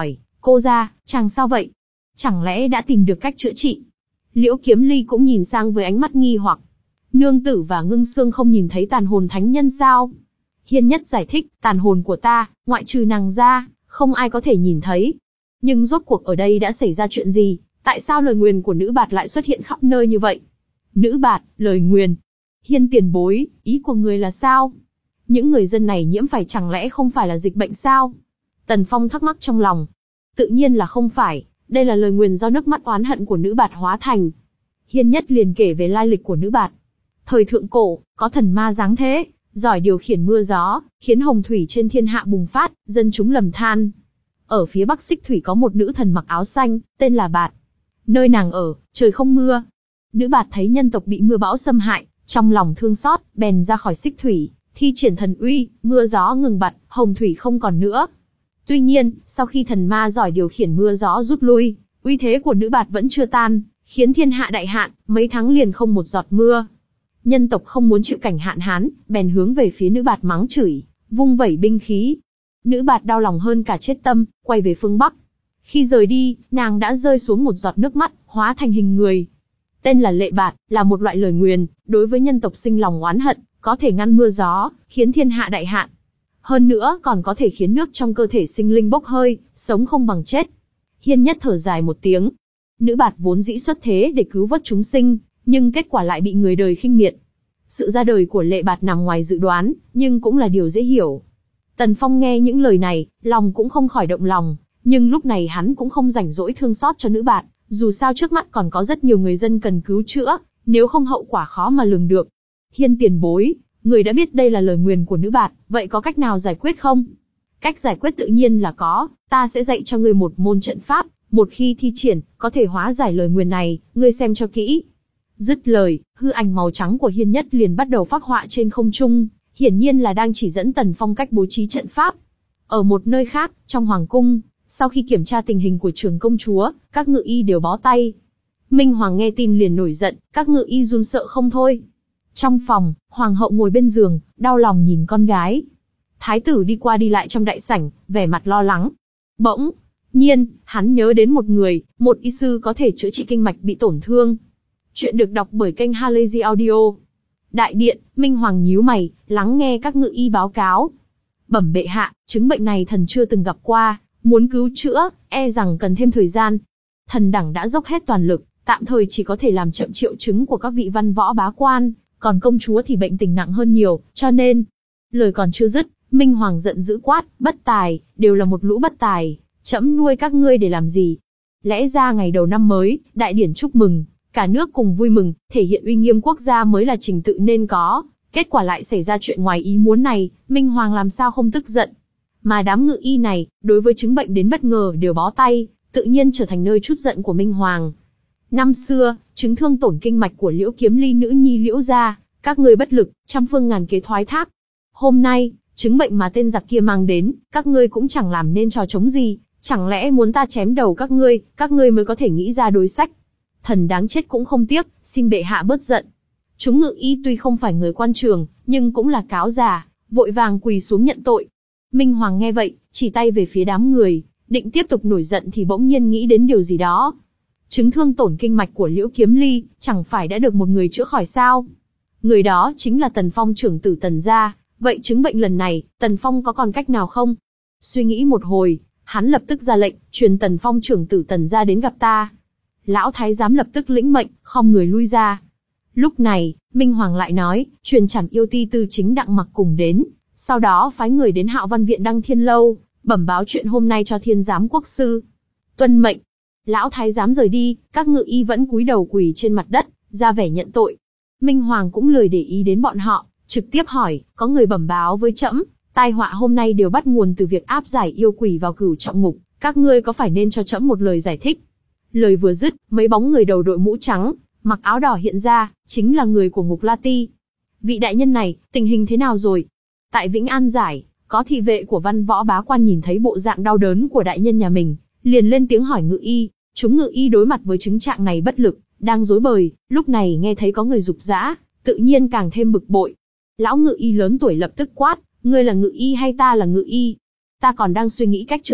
Cô ra, chàng sao vậy? Chẳng lẽ đã tìm được cách chữa trị? Liễu Kiếm Ly cũng nhìn sang với ánh mắt nghi hoặc. Nương tử và Ngưng Sương không nhìn thấy tàn hồn thánh nhân sao? Hiên Nhất giải thích, tàn hồn của ta, ngoại trừ nàng ra, không ai có thể nhìn thấy. Nhưng rốt cuộc ở đây đã xảy ra chuyện gì? Tại sao lời nguyền của nữ bạt lại xuất hiện khắp nơi như vậy? Nữ bạt, lời nguyền. Hiên tiền bối, ý của người là sao? Những người dân này nhiễm phải chẳng lẽ không phải là dịch bệnh sao? Tần Phong thắc mắc trong lòng. Tự nhiên là không phải, đây là lời nguyền do nước mắt oán hận của nữ bạt hóa thành. Hiên Nhất liền kể về lai lịch của nữ bạt. Thời thượng cổ, có thần ma dáng thế, giỏi điều khiển mưa gió, khiến hồng thủy trên thiên hạ bùng phát, dân chúng lầm than. Ở phía bắc Xích Thủy có một nữ thần mặc áo xanh, tên là Bạt. Nơi nàng ở, trời không mưa. Nữ Bạt thấy nhân tộc bị mưa bão xâm hại, trong lòng thương xót, bèn ra khỏi Xích Thủy, thi triển thần uy, mưa gió ngừng bặt, hồng thủy không còn nữa. Tuy nhiên, sau khi thần ma giỏi điều khiển mưa gió rút lui, uy thế của nữ Bạt vẫn chưa tan, khiến thiên hạ đại hạn, mấy tháng liền không một giọt mưa. Nhân tộc không muốn chịu cảnh hạn hán, bèn hướng về phía nữ Bạt mắng chửi, vung vẩy binh khí. Nữ Bạt đau lòng hơn cả chết tâm, quay về phương Bắc. Khi rời đi, nàng đã rơi xuống một giọt nước mắt, hóa thành hình người. Tên là Lệ Bạt, là một loại lời nguyền, đối với nhân tộc sinh lòng oán hận, có thể ngăn mưa gió, khiến thiên hạ đại hạn. Hơn nữa còn có thể khiến nước trong cơ thể sinh linh bốc hơi, sống không bằng chết. Hiên Nhất thở dài một tiếng. Nữ Bạt vốn dĩ xuất thế để cứu vớt chúng sinh, nhưng kết quả lại bị người đời khinh miệt. Sự ra đời của Lệ Bạt nằm ngoài dự đoán, nhưng cũng là điều dễ hiểu. Tần Phong nghe những lời này, lòng cũng không khỏi động lòng, nhưng lúc này hắn cũng không rảnh rỗi thương xót cho nữ Bạt, dù sao trước mắt còn có rất nhiều người dân cần cứu chữa, nếu không hậu quả khó mà lường được. Hiên tiền bối, người đã biết đây là lời nguyền của nữ Bạt, vậy có cách nào giải quyết không? Cách giải quyết tự nhiên là có, ta sẽ dạy cho ngươi một môn trận pháp, một khi thi triển, có thể hóa giải lời nguyền này, ngươi xem cho kỹ. Dứt lời, hư ảnh màu trắng của Hiên Nhất liền bắt đầu phác họa trên không trung, hiển nhiên là đang chỉ dẫn Tần Phong cách bố trí trận pháp. Ở một nơi khác, trong hoàng cung, sau khi kiểm tra tình hình của trưởng công chúa, các ngự y đều bó tay. Minh Hoàng nghe tin liền nổi giận, các ngự y run sợ không thôi. Trong phòng, hoàng hậu ngồi bên giường, đau lòng nhìn con gái. Thái tử đi qua đi lại trong đại sảnh, vẻ mặt lo lắng. Bỗng nhiên, hắn nhớ đến một người, một y sư có thể chữa trị kinh mạch bị tổn thương. Chuyện được đọc bởi kênh Halazy Audio. Đại điện, Minh Hoàng nhíu mày, lắng nghe các ngự y báo cáo. Bẩm bệ hạ, chứng bệnh này thần chưa từng gặp qua, muốn cứu chữa, e rằng cần thêm thời gian. Thần đẳng đã dốc hết toàn lực, tạm thời chỉ có thể làm chậm triệu chứng của các vị văn võ bá quan, còn công chúa thì bệnh tình nặng hơn nhiều, cho nên... Lời còn chưa dứt, Minh Hoàng giận dữ quát, bất tài, đều là một lũ bất tài, trẫm nuôi các ngươi để làm gì? Lẽ ra ngày đầu năm mới, đại điển chúc mừng, cả nước cùng vui mừng, thể hiện uy nghiêm quốc gia mới là trình tự nên có. Kết quả lại xảy ra chuyện ngoài ý muốn này, Minh Hoàng làm sao không tức giận. Mà đám ngự y này, đối với chứng bệnh đến bất ngờ đều bó tay, tự nhiên trở thành nơi trút giận của Minh Hoàng. Năm xưa, chứng thương tổn kinh mạch của Liễu Kiếm Ly nữ nhi Liễu gia, các ngươi bất lực, trăm phương ngàn kế thoái thác. Hôm nay, chứng bệnh mà tên giặc kia mang đến, các ngươi cũng chẳng làm nên trò chống gì, chẳng lẽ muốn ta chém đầu các ngươi, các ngươi mới có thể nghĩ ra đối sách. Thần đáng chết cũng không tiếc, xin bệ hạ bớt giận. Chúng ngự y tuy không phải người quan trường, nhưng cũng là cáo già, vội vàng quỳ xuống nhận tội. Minh Hoàng nghe vậy, chỉ tay về phía đám người, định tiếp tục nổi giận thì bỗng nhiên nghĩ đến điều gì đó. Chứng thương tổn kinh mạch của Liễu Kiếm Ly, chẳng phải đã được một người chữa khỏi sao? Người đó chính là Tần Phong trưởng tử Tần gia, vậy chứng bệnh lần này, Tần Phong có còn cách nào không? Suy nghĩ một hồi, hắn lập tức ra lệnh, truyền Tần Phong trưởng tử Tần gia đến gặp ta. Lão thái giám lập tức lĩnh mệnh, khom người lui ra. Lúc này, Minh Hoàng lại nói, truyền Trảm Yêu Ti Tư chính Đặng Mặc cùng đến, sau đó phái người đến Hạo Văn viện Đăng Thiên lâu, bẩm báo chuyện hôm nay cho Thiên giám quốc sư. Tuân mệnh. Lão thái giám rời đi, các ngự y vẫn cúi đầu quỳ trên mặt đất, ra vẻ nhận tội. Minh Hoàng cũng lười để ý đến bọn họ, trực tiếp hỏi, có người bẩm báo với trẫm, tai họa hôm nay đều bắt nguồn từ việc áp giải yêu quỷ vào cửu trọng ngục, các ngươi có phải nên cho trẫm một lời giải thích? Lời vừa dứt, mấy bóng người đầu đội mũ trắng, mặc áo đỏ hiện ra, chính là người của Ngục La Ti. Vị đại nhân này, tình hình thế nào rồi? Tại Vĩnh An Giải, có thị vệ của văn võ bá quan nhìn thấy bộ dạng đau đớn của đại nhân nhà mình, liền lên tiếng hỏi ngự y. Chúng ngự y đối mặt với chứng trạng này bất lực, đang rối bời, lúc này nghe thấy có người giục giã, tự nhiên càng thêm bực bội. Lão ngự y lớn tuổi lập tức quát, ngươi là ngự y hay ta là ngự y? Ta còn đang suy nghĩ cách chữa bệnh,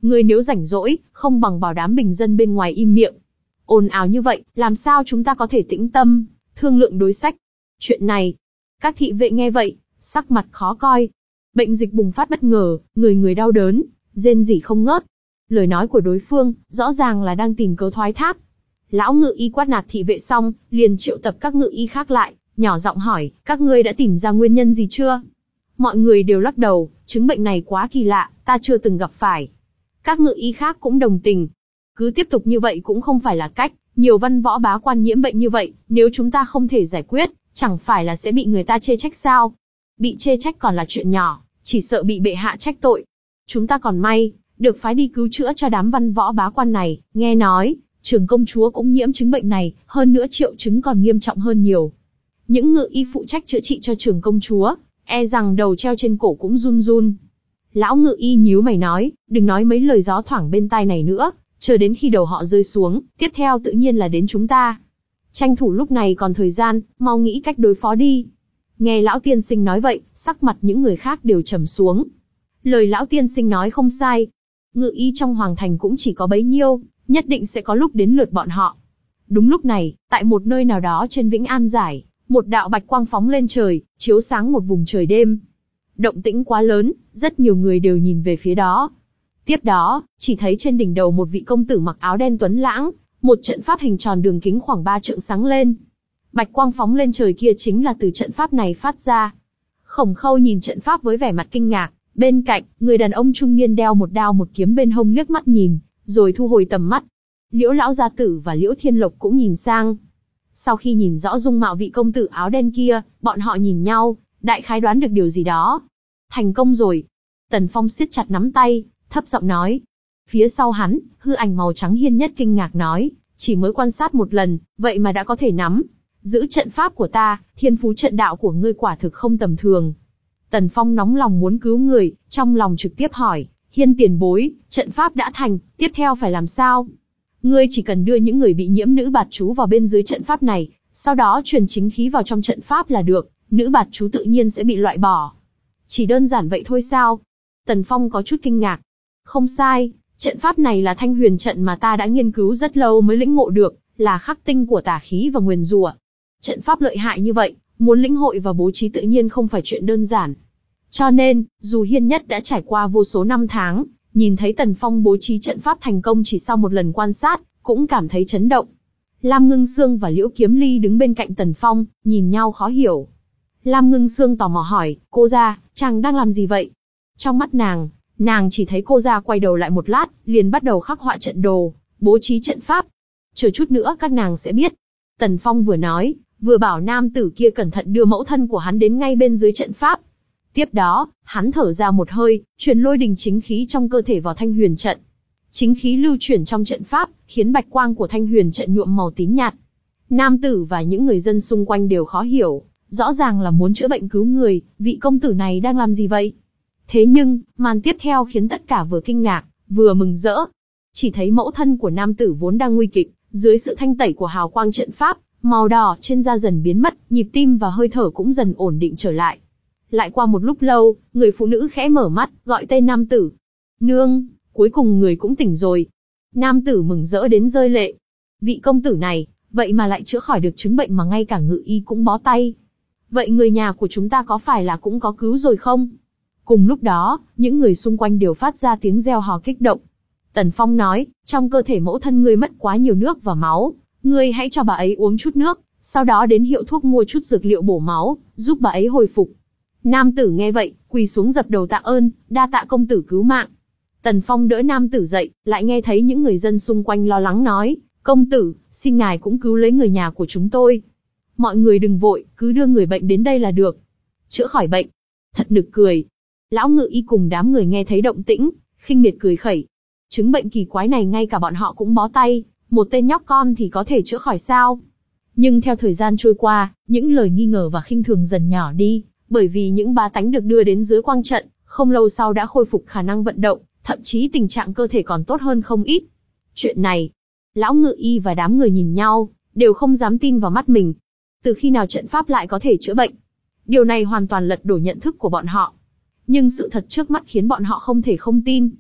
Ngươi nếu rảnh rỗi, không bằng bảo đám bình dân bên ngoài im miệng. Ồn ào như vậy, làm sao chúng ta có thể tĩnh tâm, thương lượng đối sách. Chuyện này, các thị vệ nghe vậy, sắc mặt khó coi. Bệnh dịch bùng phát bất ngờ, người người đau đớn, rên rỉ không ngớt. Lời nói của đối phương, rõ ràng là đang tìm cớ thoái thác. Lão ngự y quát nạt thị vệ xong, liền triệu tập các ngự y khác lại, nhỏ giọng hỏi, các ngươi đã tìm ra nguyên nhân gì chưa? Mọi người đều lắc đầu, chứng bệnh này quá kỳ lạ, ta chưa từng gặp phải. Các ngự y khác cũng đồng tình. Cứ tiếp tục như vậy cũng không phải là cách, nhiều văn võ bá quan nhiễm bệnh như vậy, nếu chúng ta không thể giải quyết, chẳng phải là sẽ bị người ta chê trách sao? Bị chê trách còn là chuyện nhỏ, chỉ sợ bị bệ hạ trách tội. Chúng ta còn may, được phái đi cứu chữa cho đám văn võ bá quan này, nghe nói, trưởng công chúa cũng nhiễm chứng bệnh này, hơn nữa triệu chứng còn nghiêm trọng hơn nhiều. Những ngự y phụ trách chữa trị cho trưởng công chúa, e rằng đầu treo trên cổ cũng run run. Lão ngự y nhíu mày nói, đừng nói mấy lời gió thoảng bên tai này nữa, chờ đến khi đầu họ rơi xuống, tiếp theo tự nhiên là đến chúng ta. Tranh thủ lúc này còn thời gian, mau nghĩ cách đối phó đi. Nghe lão tiên sinh nói vậy, sắc mặt những người khác đều trầm xuống. Lời lão tiên sinh nói không sai. Ngự y trong hoàng thành cũng chỉ có bấy nhiêu, nhất định sẽ có lúc đến lượt bọn họ. Đúng lúc này, tại một nơi nào đó trên Vĩnh An Giải, một đạo bạch quang phóng lên trời, chiếu sáng một vùng trời đêm. Động tĩnh quá lớn, rất nhiều người đều nhìn về phía đó. Tiếp đó, chỉ thấy trên đỉnh đầu một vị công tử mặc áo đen tuấn lãng, một trận pháp hình tròn đường kính khoảng ba trượng sáng lên. Bạch quang phóng lên trời kia chính là từ trận pháp này phát ra. Khổng Khâu nhìn trận pháp với vẻ mặt kinh ngạc, bên cạnh, người đàn ông trung niên đeo một đao một kiếm bên hông liếc mắt nhìn, rồi thu hồi tầm mắt. Liễu lão gia tử và Liễu Thiên Lộc cũng nhìn sang. Sau khi nhìn rõ dung mạo vị công tử áo đen kia, bọn họ nhìn nhau, đại khái đoán được điều gì đó. Thành công rồi. Tần Phong siết chặt nắm tay, thấp giọng nói. Phía sau hắn, hư ảnh màu trắng Hiên Nhất kinh ngạc nói, chỉ mới quan sát một lần, vậy mà đã có thể nắm giữ trận pháp của ta, thiên phú trận đạo của ngươi quả thực không tầm thường. Tần Phong nóng lòng muốn cứu người, trong lòng trực tiếp hỏi, Hiên tiền bối, trận pháp đã thành, tiếp theo phải làm sao? Ngươi chỉ cần đưa những người bị nhiễm nữ bạt chú vào bên dưới trận pháp này, sau đó truyền chính khí vào trong trận pháp là được, nữ bạt chú tự nhiên sẽ bị loại bỏ. Chỉ đơn giản vậy thôi sao? Tần Phong có chút kinh ngạc. Không sai, trận pháp này là Thanh Huyền trận mà ta đã nghiên cứu rất lâu mới lĩnh ngộ được, là khắc tinh của tà khí và nguyền rủa. Trận pháp lợi hại như vậy, muốn lĩnh hội và bố trí tự nhiên không phải chuyện đơn giản. Cho nên, dù Hiên Nhất đã trải qua vô số năm tháng, nhìn thấy Tần Phong bố trí trận pháp thành công chỉ sau một lần quan sát, cũng cảm thấy chấn động. Lam Ngưng Sương và Liễu Kiếm Ly đứng bên cạnh Tần Phong, nhìn nhau khó hiểu. Lam Ngưng Sương tò mò hỏi, cô gia, chàng đang làm gì vậy? Trong mắt nàng, nàng chỉ thấy cô gia quay đầu lại một lát, liền bắt đầu khắc họa trận đồ, bố trí trận pháp. Chờ chút nữa các nàng sẽ biết. Tần Phong vừa nói, vừa bảo nam tử kia cẩn thận đưa mẫu thân của hắn đến ngay bên dưới trận pháp. Tiếp đó, hắn thở ra một hơi, truyền lôi đình chính khí trong cơ thể vào Thanh Huyền trận. Chính khí lưu chuyển trong trận pháp, khiến bạch quang của Thanh Huyền trận nhuộm màu tím nhạt. Nam tử và những người dân xung quanh đều khó hiểu, rõ ràng là muốn chữa bệnh cứu người, vị công tử này đang làm gì vậy? Thế nhưng, màn tiếp theo khiến tất cả vừa kinh ngạc, vừa mừng rỡ. Chỉ thấy mẫu thân của nam tử vốn đang nguy kịch, dưới sự thanh tẩy của hào quang trận pháp, màu đỏ trên da dần biến mất, nhịp tim và hơi thở cũng dần ổn định trở lại. Lại qua một lúc lâu, người phụ nữ khẽ mở mắt, gọi tên nam tử. Nương, cuối cùng người cũng tỉnh rồi. Nam tử mừng rỡ đến rơi lệ. Vị công tử này, vậy mà lại chữa khỏi được chứng bệnh mà ngay cả ngự y cũng bó tay. Vậy người nhà của chúng ta có phải là cũng có cứu rồi không? Cùng lúc đó, những người xung quanh đều phát ra tiếng reo hò kích động. Tần Phong nói, trong cơ thể mẫu thân ngươi mất quá nhiều nước và máu, ngươi hãy cho bà ấy uống chút nước, sau đó đến hiệu thuốc mua chút dược liệu bổ máu, giúp bà ấy hồi phục. Nam tử nghe vậy, quỳ xuống dập đầu tạ ơn, đa tạ công tử cứu mạng. Tần Phong đỡ nam tử dậy, lại nghe thấy những người dân xung quanh lo lắng nói, công tử, xin ngài cũng cứu lấy người nhà của chúng tôi. Mọi người đừng vội, cứ đưa người bệnh đến đây là được. Chữa khỏi bệnh. Thật nực cười. Lão ngự y cùng đám người nghe thấy động tĩnh, khinh miệt cười khẩy. Chứng bệnh kỳ quái này ngay cả bọn họ cũng bó tay, một tên nhóc con thì có thể chữa khỏi sao? Nhưng theo thời gian trôi qua, những lời nghi ngờ và khinh thường dần nhỏ đi, bởi vì những bá tánh được đưa đến dưới quang trận, không lâu sau đã khôi phục khả năng vận động, thậm chí tình trạng cơ thể còn tốt hơn không ít. Chuyện này, lão ngự y và đám người nhìn nhau, đều không dám tin vào mắt mình. Từ khi nào trận pháp lại có thể chữa bệnh? Điều này hoàn toàn lật đổ nhận thức của bọn họ. Nhưng sự thật trước mắt khiến bọn họ không thể không tin.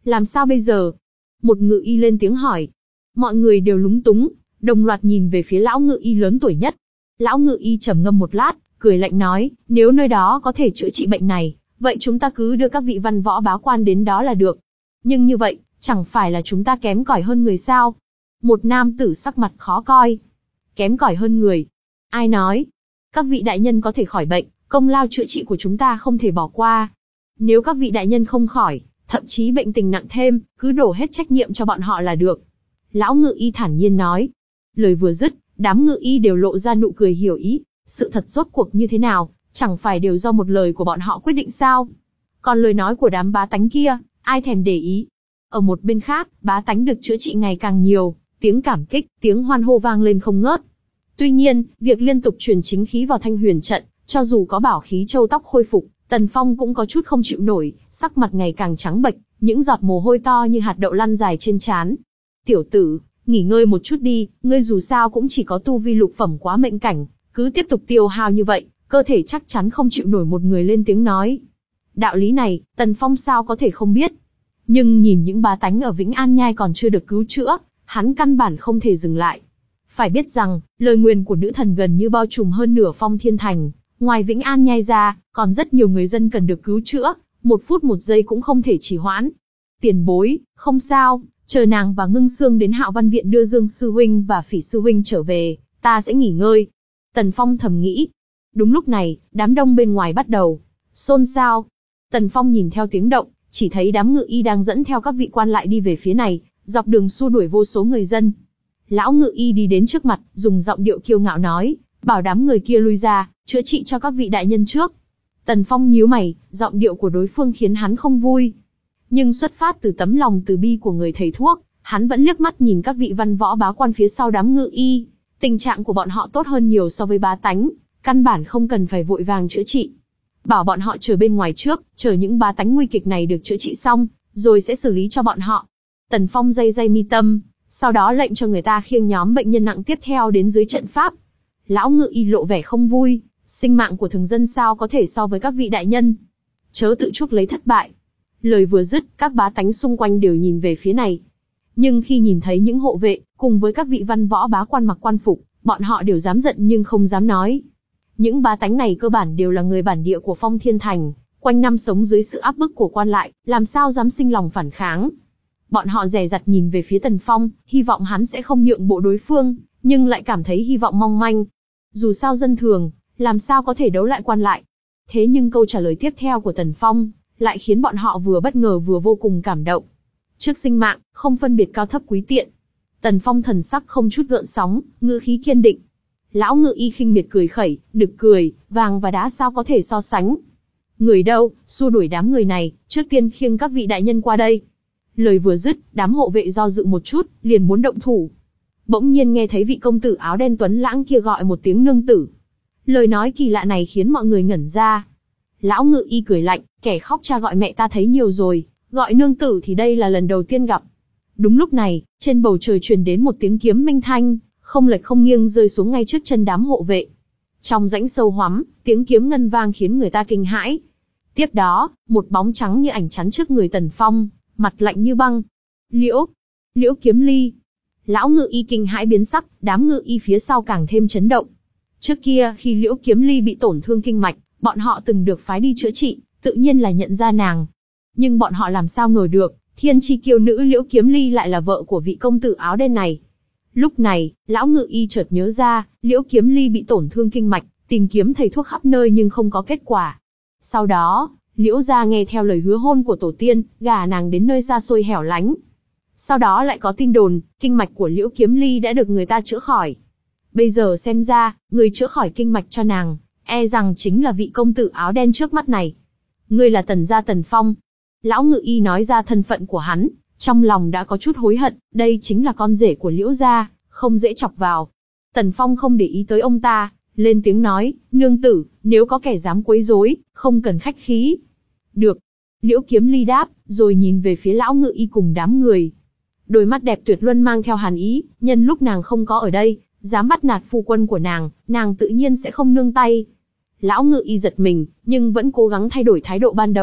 Làm sao bây giờ? Một ngự y lên tiếng hỏi. Mọi người đều lúng túng, đồng loạt nhìn về phía lão ngự y lớn tuổi nhất. Lão ngự y trầm ngâm một lát, cười lạnh nói, nếu nơi đó có thể chữa trị bệnh này, vậy chúng ta cứ đưa các vị văn võ bá quan đến đó là được. Nhưng như vậy, chẳng phải là chúng ta kém cỏi hơn người sao? Một nam tử sắc mặt khó coi. Kém cỏi hơn người? Ai nói? Các vị đại nhân có thể khỏi bệnh, công lao chữa trị của chúng ta không thể bỏ qua. Nếu các vị đại nhân không khỏi, thậm chí bệnh tình nặng thêm, cứ đổ hết trách nhiệm cho bọn họ là được. Lão ngự y thản nhiên nói. Lời vừa dứt, đám ngự y đều lộ ra nụ cười hiểu ý. Sự thật rốt cuộc như thế nào, chẳng phải đều do một lời của bọn họ quyết định sao? Còn lời nói của đám bá tánh kia, ai thèm để ý? Ở một bên khác, bá tánh được chữa trị ngày càng nhiều, tiếng cảm kích, tiếng hoan hô vang lên không ngớt. Tuy nhiên, việc liên tục truyền chính khí vào Thanh Huyền trận, cho dù có bảo khí châu tóc khôi phục, Tần Phong cũng có chút không chịu nổi, sắc mặt ngày càng trắng bệch, những giọt mồ hôi to như hạt đậu lăn dài trên trán. Tiểu tử, nghỉ ngơi một chút đi, ngươi dù sao cũng chỉ có tu vi lục phẩm quá mệnh cảnh, cứ tiếp tục tiêu hao như vậy, cơ thể chắc chắn không chịu nổi. Một người lên tiếng nói. Đạo lý này, Tần Phong sao có thể không biết. Nhưng nhìn những bá tánh ở Vĩnh An Nhai còn chưa được cứu chữa, hắn căn bản không thể dừng lại. Phải biết rằng, lời nguyền của nữ thần gần như bao trùm hơn nửa Phong Thiên Thành, ngoài Vĩnh An Nhai ra, còn rất nhiều người dân cần được cứu chữa, một phút một giây cũng không thể trì hoãn. Tiền bối, không sao, chờ nàng và Ngưng Xương đến Hạo Văn Viện đưa Dương Sư Huynh và Phỉ Sư Huynh trở về, ta sẽ nghỉ ngơi. Tần Phong thầm nghĩ. Đúng lúc này, đám đông bên ngoài bắt đầu xôn xao. Tần Phong nhìn theo tiếng động, chỉ thấy đám ngự y đang dẫn theo các vị quan lại đi về phía này, dọc đường xua đuổi vô số người dân. Lão ngự y đi đến trước mặt, dùng giọng điệu kiêu ngạo nói, bảo đám người kia lui ra, chữa trị cho các vị đại nhân trước. Tần Phong nhíu mày, giọng điệu của đối phương khiến hắn không vui. Nhưng xuất phát từ tấm lòng từ bi của người thầy thuốc, hắn vẫn liếc mắt nhìn các vị văn võ bá quan phía sau đám ngự y. Tình trạng của bọn họ tốt hơn nhiều so với bá tánh, căn bản không cần phải vội vàng chữa trị. Bảo bọn họ chờ bên ngoài trước, chờ những bá tánh nguy kịch này được chữa trị xong, rồi sẽ xử lý cho bọn họ. Tần Phong day day mi tâm, sau đó lệnh cho người ta khiêng nhóm bệnh nhân nặng tiếp theo đến dưới trận pháp. Lão ngự y lộ vẻ không vui, sinh mạng của thường dân sao có thể so với các vị đại nhân. Chớ tự chuốc lấy thất bại. Lời vừa dứt, các bá tánh xung quanh đều nhìn về phía này. Nhưng khi nhìn thấy những hộ vệ, cùng với các vị văn võ bá quan mặc quan phục, bọn họ đều dám giận nhưng không dám nói. Những bá tánh này cơ bản đều là người bản địa của Phong Thiên Thành, quanh năm sống dưới sự áp bức của quan lại, làm sao dám sinh lòng phản kháng. Bọn họ dè dặt nhìn về phía Tần Phong, hy vọng hắn sẽ không nhượng bộ đối phương, nhưng lại cảm thấy hy vọng mong manh. Dù sao dân thường, làm sao có thể đấu lại quan lại. Thế nhưng câu trả lời tiếp theo của Tần Phong, lại khiến bọn họ vừa bất ngờ vừa vô cùng cảm động. Trước sinh mạng, không phân biệt cao thấp quý tiện. Tần Phong thần sắc không chút gợn sóng, ngữ khí kiên định. Lão ngự y khinh miệt cười khẩy, nực cười, vàng và đá sao có thể so sánh. Người đâu, xua đuổi đám người này, trước tiên khiêng các vị đại nhân qua đây. Lời vừa dứt, đám hộ vệ do dự một chút, liền muốn động thủ. Bỗng nhiên nghe thấy vị công tử áo đen tuấn lãng kia gọi một tiếng nương tử. Lời nói kỳ lạ này khiến mọi người ngẩn ra. Lão ngự y cười lạnh, kẻ khóc cha gọi mẹ ta thấy nhiều rồi, gọi nương tử thì đây là lần đầu tiên gặp. Đúng lúc này, trên bầu trời truyền đến một tiếng kiếm minh thanh, không lệch không nghiêng rơi xuống ngay trước chân đám hộ vệ. Trong rãnh sâu hoắm, tiếng kiếm ngân vang khiến người ta kinh hãi. Tiếp đó, một bóng trắng như ảnh chắn trước người Tần Phong, mặt lạnh như băng. Liễu, Liễu Kiếm Ly. Lão ngự y kinh hãi biến sắc, đám ngự y phía sau càng thêm chấn động. Trước kia, khi Liễu Kiếm Ly bị tổn thương kinh mạch, bọn họ từng được phái đi chữa trị, tự nhiên là nhận ra nàng. Nhưng bọn họ làm sao ngờ được, thiên chi kiêu nữ Liễu Kiếm Ly lại là vợ của vị công tử áo đen này. Lúc này, lão ngự y chợt nhớ ra, Liễu Kiếm Ly bị tổn thương kinh mạch, tìm kiếm thầy thuốc khắp nơi nhưng không có kết quả. Sau đó, Liễu gia nghe theo lời hứa hôn của tổ tiên, gả nàng đến nơi xa xôi hẻo lánh. Sau đó lại có tin đồn, kinh mạch của Liễu Kiếm Ly đã được người ta chữa khỏi. Bây giờ xem ra, người chữa khỏi kinh mạch cho nàng, e rằng chính là vị công tử áo đen trước mắt này. Ngươi là Tần gia Tần Phong. Lão ngự y nói ra thân phận của hắn, trong lòng đã có chút hối hận, đây chính là con rể của Liễu gia, không dễ chọc vào. Tần Phong không để ý tới ông ta, lên tiếng nói, nương tử, nếu có kẻ dám quấy rối, không cần khách khí. Được. Liễu Kiếm Ly đáp, rồi nhìn về phía lão ngự y cùng đám người. Đôi mắt đẹp tuyệt luân mang theo hàn ý, nhân lúc nàng không có ở đây, dám bắt nạt phu quân của nàng, nàng tự nhiên sẽ không nương tay. Lão ngự y giật mình, nhưng vẫn cố gắng thay đổi thái độ ban đầu,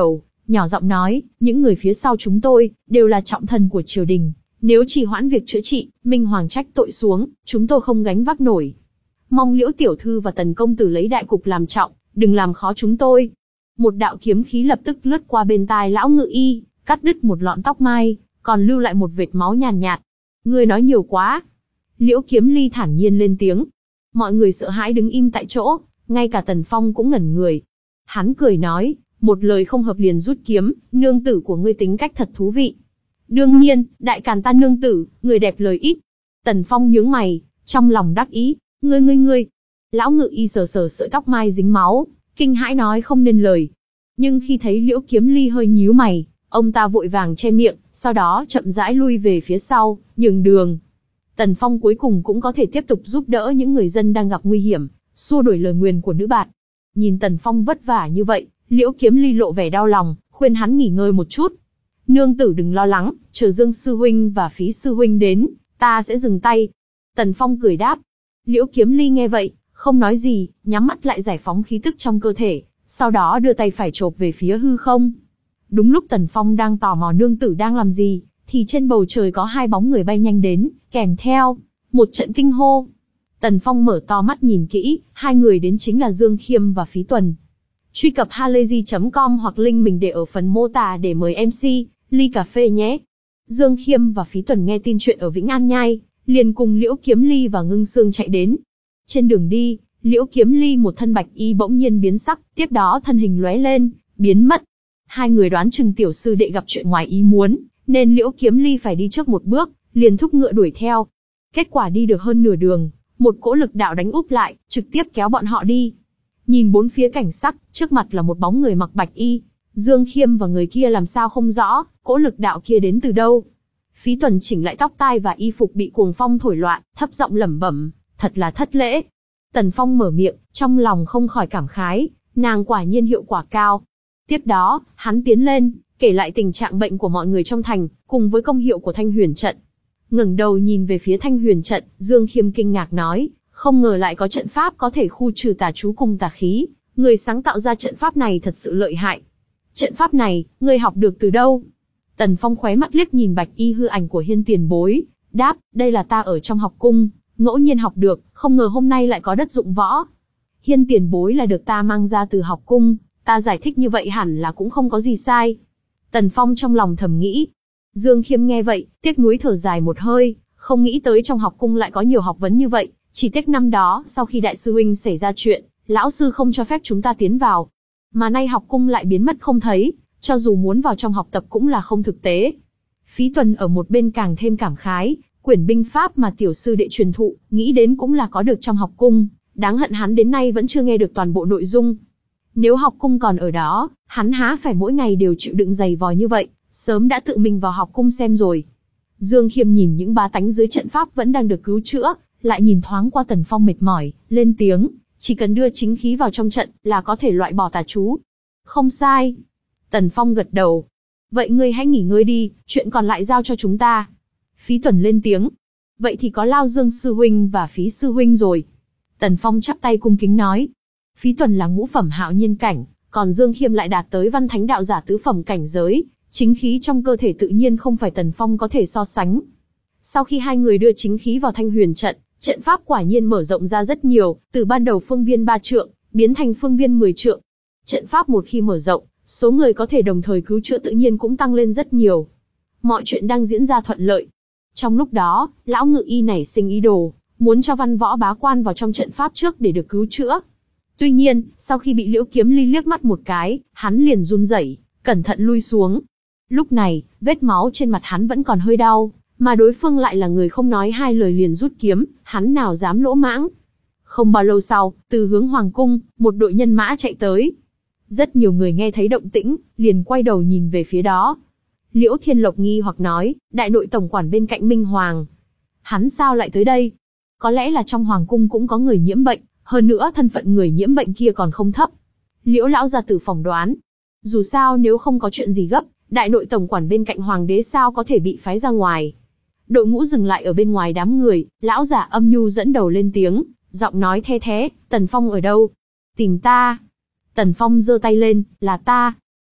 nhỏ giọng nói, những người phía sau chúng tôi, đều là trọng thần của triều đình. Nếu trì hoãn việc chữa trị, Minh Hoàng trách tội xuống, chúng tôi không gánh vác nổi. Mong Liễu tiểu thư và Tần công tử lấy đại cục làm trọng, đừng làm khó chúng tôi. Một đạo kiếm khí lập tức lướt qua bên tai lão ngự y, cắt đứt một lọn tóc mai, còn lưu lại một vệt máu nhàn nhạt, nhạt. Ngươi nói nhiều quá. Liễu Kiếm Ly thản nhiên lên tiếng. Mọi người sợ hãi đứng im tại chỗ, ngay cả Tần Phong cũng ngẩn người. Hắn cười nói, một lời không hợp liền rút kiếm, nương tử của ngươi tính cách thật thú vị. Đương nhiên, đại càn ta nương tử, người đẹp lời ít. Tần Phong nhướng mày, trong lòng đắc ý, ngươi ngươi ngươi. Lão ngự y sờ sờ sợi tóc mai dính máu, kinh hãi nói không nên lời. Nhưng khi thấy Liễu Kiếm Ly hơi nhíu mày, ông ta vội vàng che miệng, sau đó chậm rãi lui về phía sau, nhường đường. Tần Phong cuối cùng cũng có thể tiếp tục giúp đỡ những người dân đang gặp nguy hiểm, xua đuổi lời nguyền của nữ bạt. Nhìn Tần Phong vất vả như vậy, Liễu Kiếm Ly lộ vẻ đau lòng, khuyên hắn nghỉ ngơi một chút. Nương tử đừng lo lắng, chờ Dương sư huynh và Phí sư huynh đến, ta sẽ dừng tay. Tần Phong cười đáp. Liễu Kiếm Ly nghe vậy, không nói gì, nhắm mắt lại giải phóng khí tức trong cơ thể, sau đó đưa tay phải chộp về phía hư không. Đúng lúc Tần Phong đang tò mò nương tử đang làm gì, thì trên bầu trời có hai bóng người bay nhanh đến, kèm theo một trận kinh hô. Tần Phong mở to mắt nhìn kỹ, hai người đến chính là Dương Khiêm và Phí Tuần. Truy cập halayzi chấm com hoặc link mình để ở phần mô tả để mời em xê, ly cà phê nhé. Dương Khiêm và Phí Tuần nghe tin chuyện ở Vĩnh An Nhai, liền cùng Liễu Kiếm Ly và Ngưng Sương chạy đến. Trên đường đi, Liễu Kiếm Ly một thân bạch y bỗng nhiên biến sắc, tiếp đó thân hình lóe lên, biến mất. Hai người đoán chừng tiểu sư đệ gặp chuyện ngoài ý muốn, nên Liễu Kiếm Ly phải đi trước một bước, liền thúc ngựa đuổi theo. Kết quả đi được hơn nửa đường, một cỗ lực đạo đánh úp lại, trực tiếp kéo bọn họ đi. Nhìn bốn phía cảnh sắc, trước mặt là một bóng người mặc bạch y. Dương Khiêm và người kia làm sao không rõ, cỗ lực đạo kia đến từ đâu. Phí Tuần chỉnh lại tóc tai và y phục bị cuồng phong thổi loạn, thấp giọng lẩm bẩm, thật là thất lễ. Tần Phong mở miệng, trong lòng không khỏi cảm khái, nàng quả nhiên hiệu quả cao. Tiếp đó, hắn tiến lên, kể lại tình trạng bệnh của mọi người trong thành, cùng với công hiệu của Thanh Huyền trận. Ngẩng đầu nhìn về phía Thanh Huyền trận, Dương Khiêm kinh ngạc nói, không ngờ lại có trận pháp có thể khu trừ tà chú cùng tà khí, người sáng tạo ra trận pháp này thật sự lợi hại. Trận pháp này, ngươi học được từ đâu? Tần Phong khóe mắt liếc nhìn bạch y hư ảnh của Hiên tiền bối, đáp, đây là ta ở trong học cung, ngẫu nhiên học được, không ngờ hôm nay lại có đất dụng võ. Hiên tiền bối là được ta mang ra từ học cung, ta giải thích như vậy hẳn là cũng không có gì sai. Tần Phong trong lòng thầm nghĩ. Dương Khiêm nghe vậy, tiếc nuối thở dài một hơi, không nghĩ tới trong học cung lại có nhiều học vấn như vậy, chỉ tiếc năm đó, sau khi đại sư huynh xảy ra chuyện, lão sư không cho phép chúng ta tiến vào. Mà nay học cung lại biến mất không thấy, cho dù muốn vào trong học tập cũng là không thực tế. Phí Tuần ở một bên càng thêm cảm khái, quyển binh pháp mà tiểu sư đệ truyền thụ, nghĩ đến cũng là có được trong học cung, đáng hận hắn đến nay vẫn chưa nghe được toàn bộ nội dung. Nếu học cung còn ở đó, hắn há phải mỗi ngày đều chịu đựng dày vò như vậy, sớm đã tự mình vào học cung xem rồi. Dương Khiêm nhìn những bá tánh dưới trận pháp vẫn đang được cứu chữa, lại nhìn thoáng qua Tần Phong mệt mỏi, lên tiếng, chỉ cần đưa chính khí vào trong trận là có thể loại bỏ tà chú. Không sai. Tần Phong gật đầu. Vậy ngươi hãy nghỉ ngơi đi, chuyện còn lại giao cho chúng ta. Phí Tuần lên tiếng. Vậy thì có Lao Dương sư huynh và Phí sư huynh rồi. Tần Phong chắp tay cung kính nói. Phí Tuần là ngũ phẩm hạo nhiên cảnh, còn Dương Khiêm lại đạt tới văn thánh đạo giả tứ phẩm cảnh giới, chính khí trong cơ thể tự nhiên không phải Tần Phong có thể so sánh. Sau khi hai người đưa chính khí vào Thanh Huyền trận, trận pháp quả nhiên mở rộng ra rất nhiều, từ ban đầu phương viên ba trượng, biến thành phương viên mười trượng. Trận pháp một khi mở rộng, số người có thể đồng thời cứu chữa tự nhiên cũng tăng lên rất nhiều. Mọi chuyện đang diễn ra thuận lợi. Trong lúc đó, lão ngự y nảy sinh ý đồ, muốn cho văn võ bá quan vào trong trận pháp trước để được cứu chữa. Tuy nhiên, sau khi bị Liễu Kiếm Ly liếc mắt một cái, hắn liền run rẩy, cẩn thận lui xuống. Lúc này, vết máu trên mặt hắn vẫn còn hơi đau, mà đối phương lại là người không nói hai lời liền rút kiếm, hắn nào dám lỗ mãng. Không bao lâu sau, từ hướng hoàng cung, một đội nhân mã chạy tới. Rất nhiều người nghe thấy động tĩnh, liền quay đầu nhìn về phía đó. Liễu Thiên Lộc nghi hoặc nói, đại nội tổng quản bên cạnh Minh Hoàng. Hắn sao lại tới đây? Có lẽ là trong hoàng cung cũng có người nhiễm bệnh, hơn nữa thân phận người nhiễm bệnh kia còn không thấp. Liễu lão gia tử phỏng đoán. Dù sao nếu không có chuyện gì gấp, đại nội tổng quản bên cạnh hoàng đế sao có thể bị phái ra ngoài. Đội ngũ dừng lại ở bên ngoài đám người, lão giả âm nhu dẫn đầu lên tiếng, giọng nói the thé, Tần Phong ở đâu? Tìm ta. Tần Phong giơ tay lên, là ta.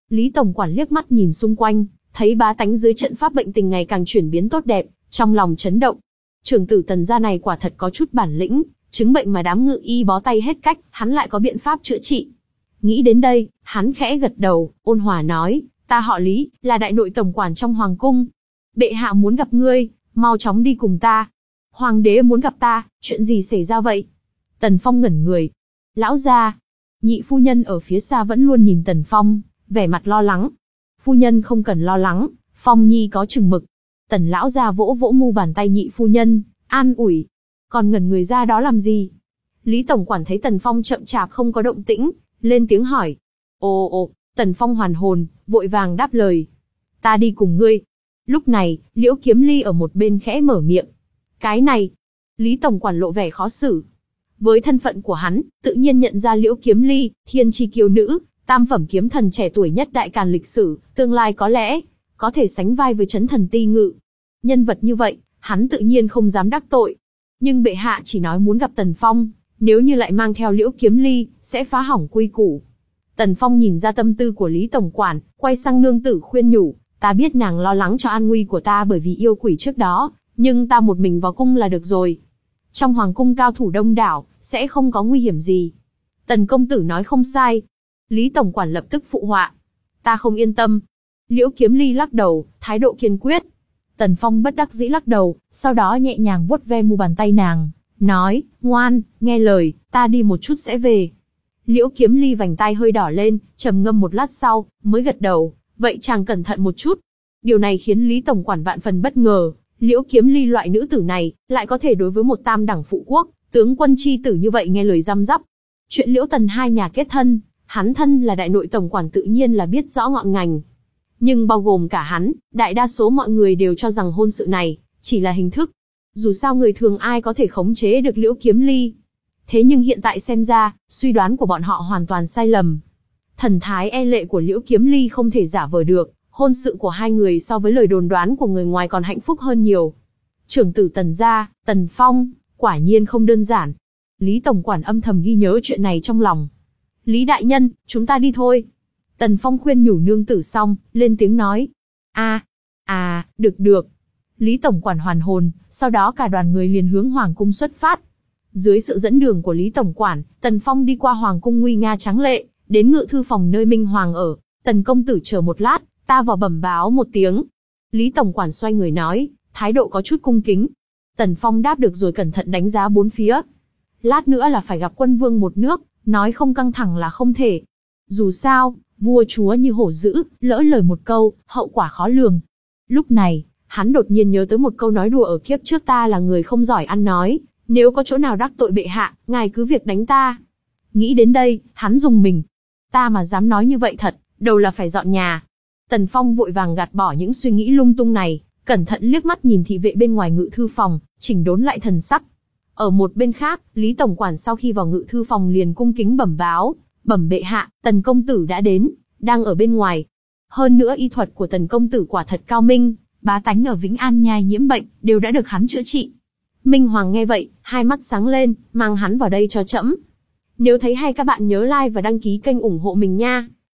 Lý tổng quản liếc mắt nhìn xung quanh, thấy bá tánh dưới trận pháp bệnh tình ngày càng chuyển biến tốt đẹp, trong lòng chấn động. Trưởng tử Tần gia này quả thật có chút bản lĩnh, chứng bệnh mà đám ngự y bó tay hết cách, hắn lại có biện pháp chữa trị. Nghĩ đến đây, hắn khẽ gật đầu, ôn hòa nói, ta họ Lý, là đại nội tổng quản trong hoàng cung. Bệ hạ muốn gặp ngươi, mau chóng đi cùng ta. Hoàng đế muốn gặp ta, chuyện gì xảy ra vậy? Tần Phong ngẩn người. Lão gia. Nhị phu nhân ở phía xa vẫn luôn nhìn Tần Phong, vẻ mặt lo lắng. Phu nhân không cần lo lắng, Phong nhi có chừng mực. Tần lão gia vỗ vỗ mu bàn tay nhị phu nhân, an ủi. Còn ngẩn người ra đó làm gì? Lý tổng quản thấy Tần Phong chậm chạp không có động tĩnh, lên tiếng hỏi. Ồ ồ, Tần Phong hoàn hồn, vội vàng đáp lời. Ta đi cùng ngươi. Lúc này, Liễu Kiếm Ly ở một bên khẽ mở miệng. Cái này, Lý tổng quản lộ vẻ khó xử. Với thân phận của hắn, tự nhiên nhận ra Liễu Kiếm Ly, thiên chi kiêu nữ, tam phẩm kiếm thần trẻ tuổi nhất đại càn lịch sử, tương lai có lẽ có thể sánh vai với Chấn Thần Ti Ngự. Nhân vật như vậy, hắn tự nhiên không dám đắc tội. Nhưng bệ hạ chỉ nói muốn gặp Tần Phong, nếu như lại mang theo Liễu Kiếm Ly, sẽ phá hỏng quy củ. Tần Phong nhìn ra tâm tư của Lý tổng quản, quay sang nương tử khuyên nhủ, ta biết nàng lo lắng cho an nguy của ta bởi vì yêu quỷ trước đó, nhưng ta một mình vào cung là được rồi. Trong hoàng cung cao thủ đông đảo, sẽ không có nguy hiểm gì. Tần công tử nói không sai. Lý tổng quản lập tức phụ họa. Ta không yên tâm. Liễu Kiếm Ly lắc đầu, thái độ kiên quyết. Tần Phong bất đắc dĩ lắc đầu, sau đó nhẹ nhàng vuốt ve mu bàn tay nàng, nói, ngoan, nghe lời, ta đi một chút sẽ về. Liễu Kiếm Ly vành tay hơi đỏ lên, trầm ngâm một lát sau, mới gật đầu, vậy chàng cẩn thận một chút. Điều này khiến Lý tổng quản vạn phần bất ngờ, Liễu Kiếm Ly loại nữ tử này, lại có thể đối với một tam đẳng phụ quốc, tướng quân chi tử như vậy nghe lời răm rắp. Chuyện Liễu Tần hai nhà kết thân, hắn thân là đại nội tổng quản tự nhiên là biết rõ ngọn ngành. Nhưng bao gồm cả hắn, đại đa số mọi người đều cho rằng hôn sự này chỉ là hình thức. Dù sao người thường ai có thể khống chế được Liễu Kiếm Ly. Thế nhưng hiện tại xem ra, suy đoán của bọn họ hoàn toàn sai lầm. Thần thái e lệ của Liễu Kiếm Ly không thể giả vờ được, hôn sự của hai người so với lời đồn đoán của người ngoài còn hạnh phúc hơn nhiều. Trưởng tử Tần gia, Tần Phong, quả nhiên không đơn giản. Lý tổng quản âm thầm ghi nhớ chuyện này trong lòng. Lý đại nhân, chúng ta đi thôi. Tần Phong khuyên nhủ nương tử xong, lên tiếng nói. À, à, được được. Lý tổng quản hoàn hồn, sau đó cả đoàn người liền hướng hoàng cung xuất phát. Dưới sự dẫn đường của Lý tổng quản, Tần Phong đi qua hoàng cung nguy nga tráng lệ, đến ngự thư phòng nơi Minh Hoàng ở. Tần công tử chờ một lát, ta vào bẩm báo một tiếng. Lý tổng quản xoay người nói, thái độ có chút cung kính. Tần Phong đáp được rồi cẩn thận đánh giá bốn phía. Lát nữa là phải gặp quân vương một nước, nói không căng thẳng là không thể. Dù sao, vua chúa như hổ dữ, lỡ lời một câu, hậu quả khó lường. Lúc này, hắn đột nhiên nhớ tới một câu nói đùa ở kiếp trước, ta là người không giỏi ăn nói, nếu có chỗ nào đắc tội bệ hạ, ngài cứ việc đánh ta. Nghĩ đến đây, hắn rùng mình. Ta mà dám nói như vậy thật, đầu là phải dọn nhà. Tần Phong vội vàng gạt bỏ những suy nghĩ lung tung này, cẩn thận liếc mắt nhìn thị vệ bên ngoài ngự thư phòng, chỉnh đốn lại thần sắc. Ở một bên khác, Lý tổng quản sau khi vào ngự thư phòng liền cung kính bẩm báo, bẩm bệ hạ, Tần công tử đã đến, đang ở bên ngoài. Hơn nữa y thuật của Tần công tử quả thật cao minh, bá tánh ở Vĩnh An Nhai nhiễm bệnh, đều đã được hắn chữa trị. Minh Hoàng nghe vậy, hai mắt sáng lên, mang hắn vào đây cho trẫm. Nếu thấy hay các bạn nhớ like và đăng ký kênh ủng hộ mình nha.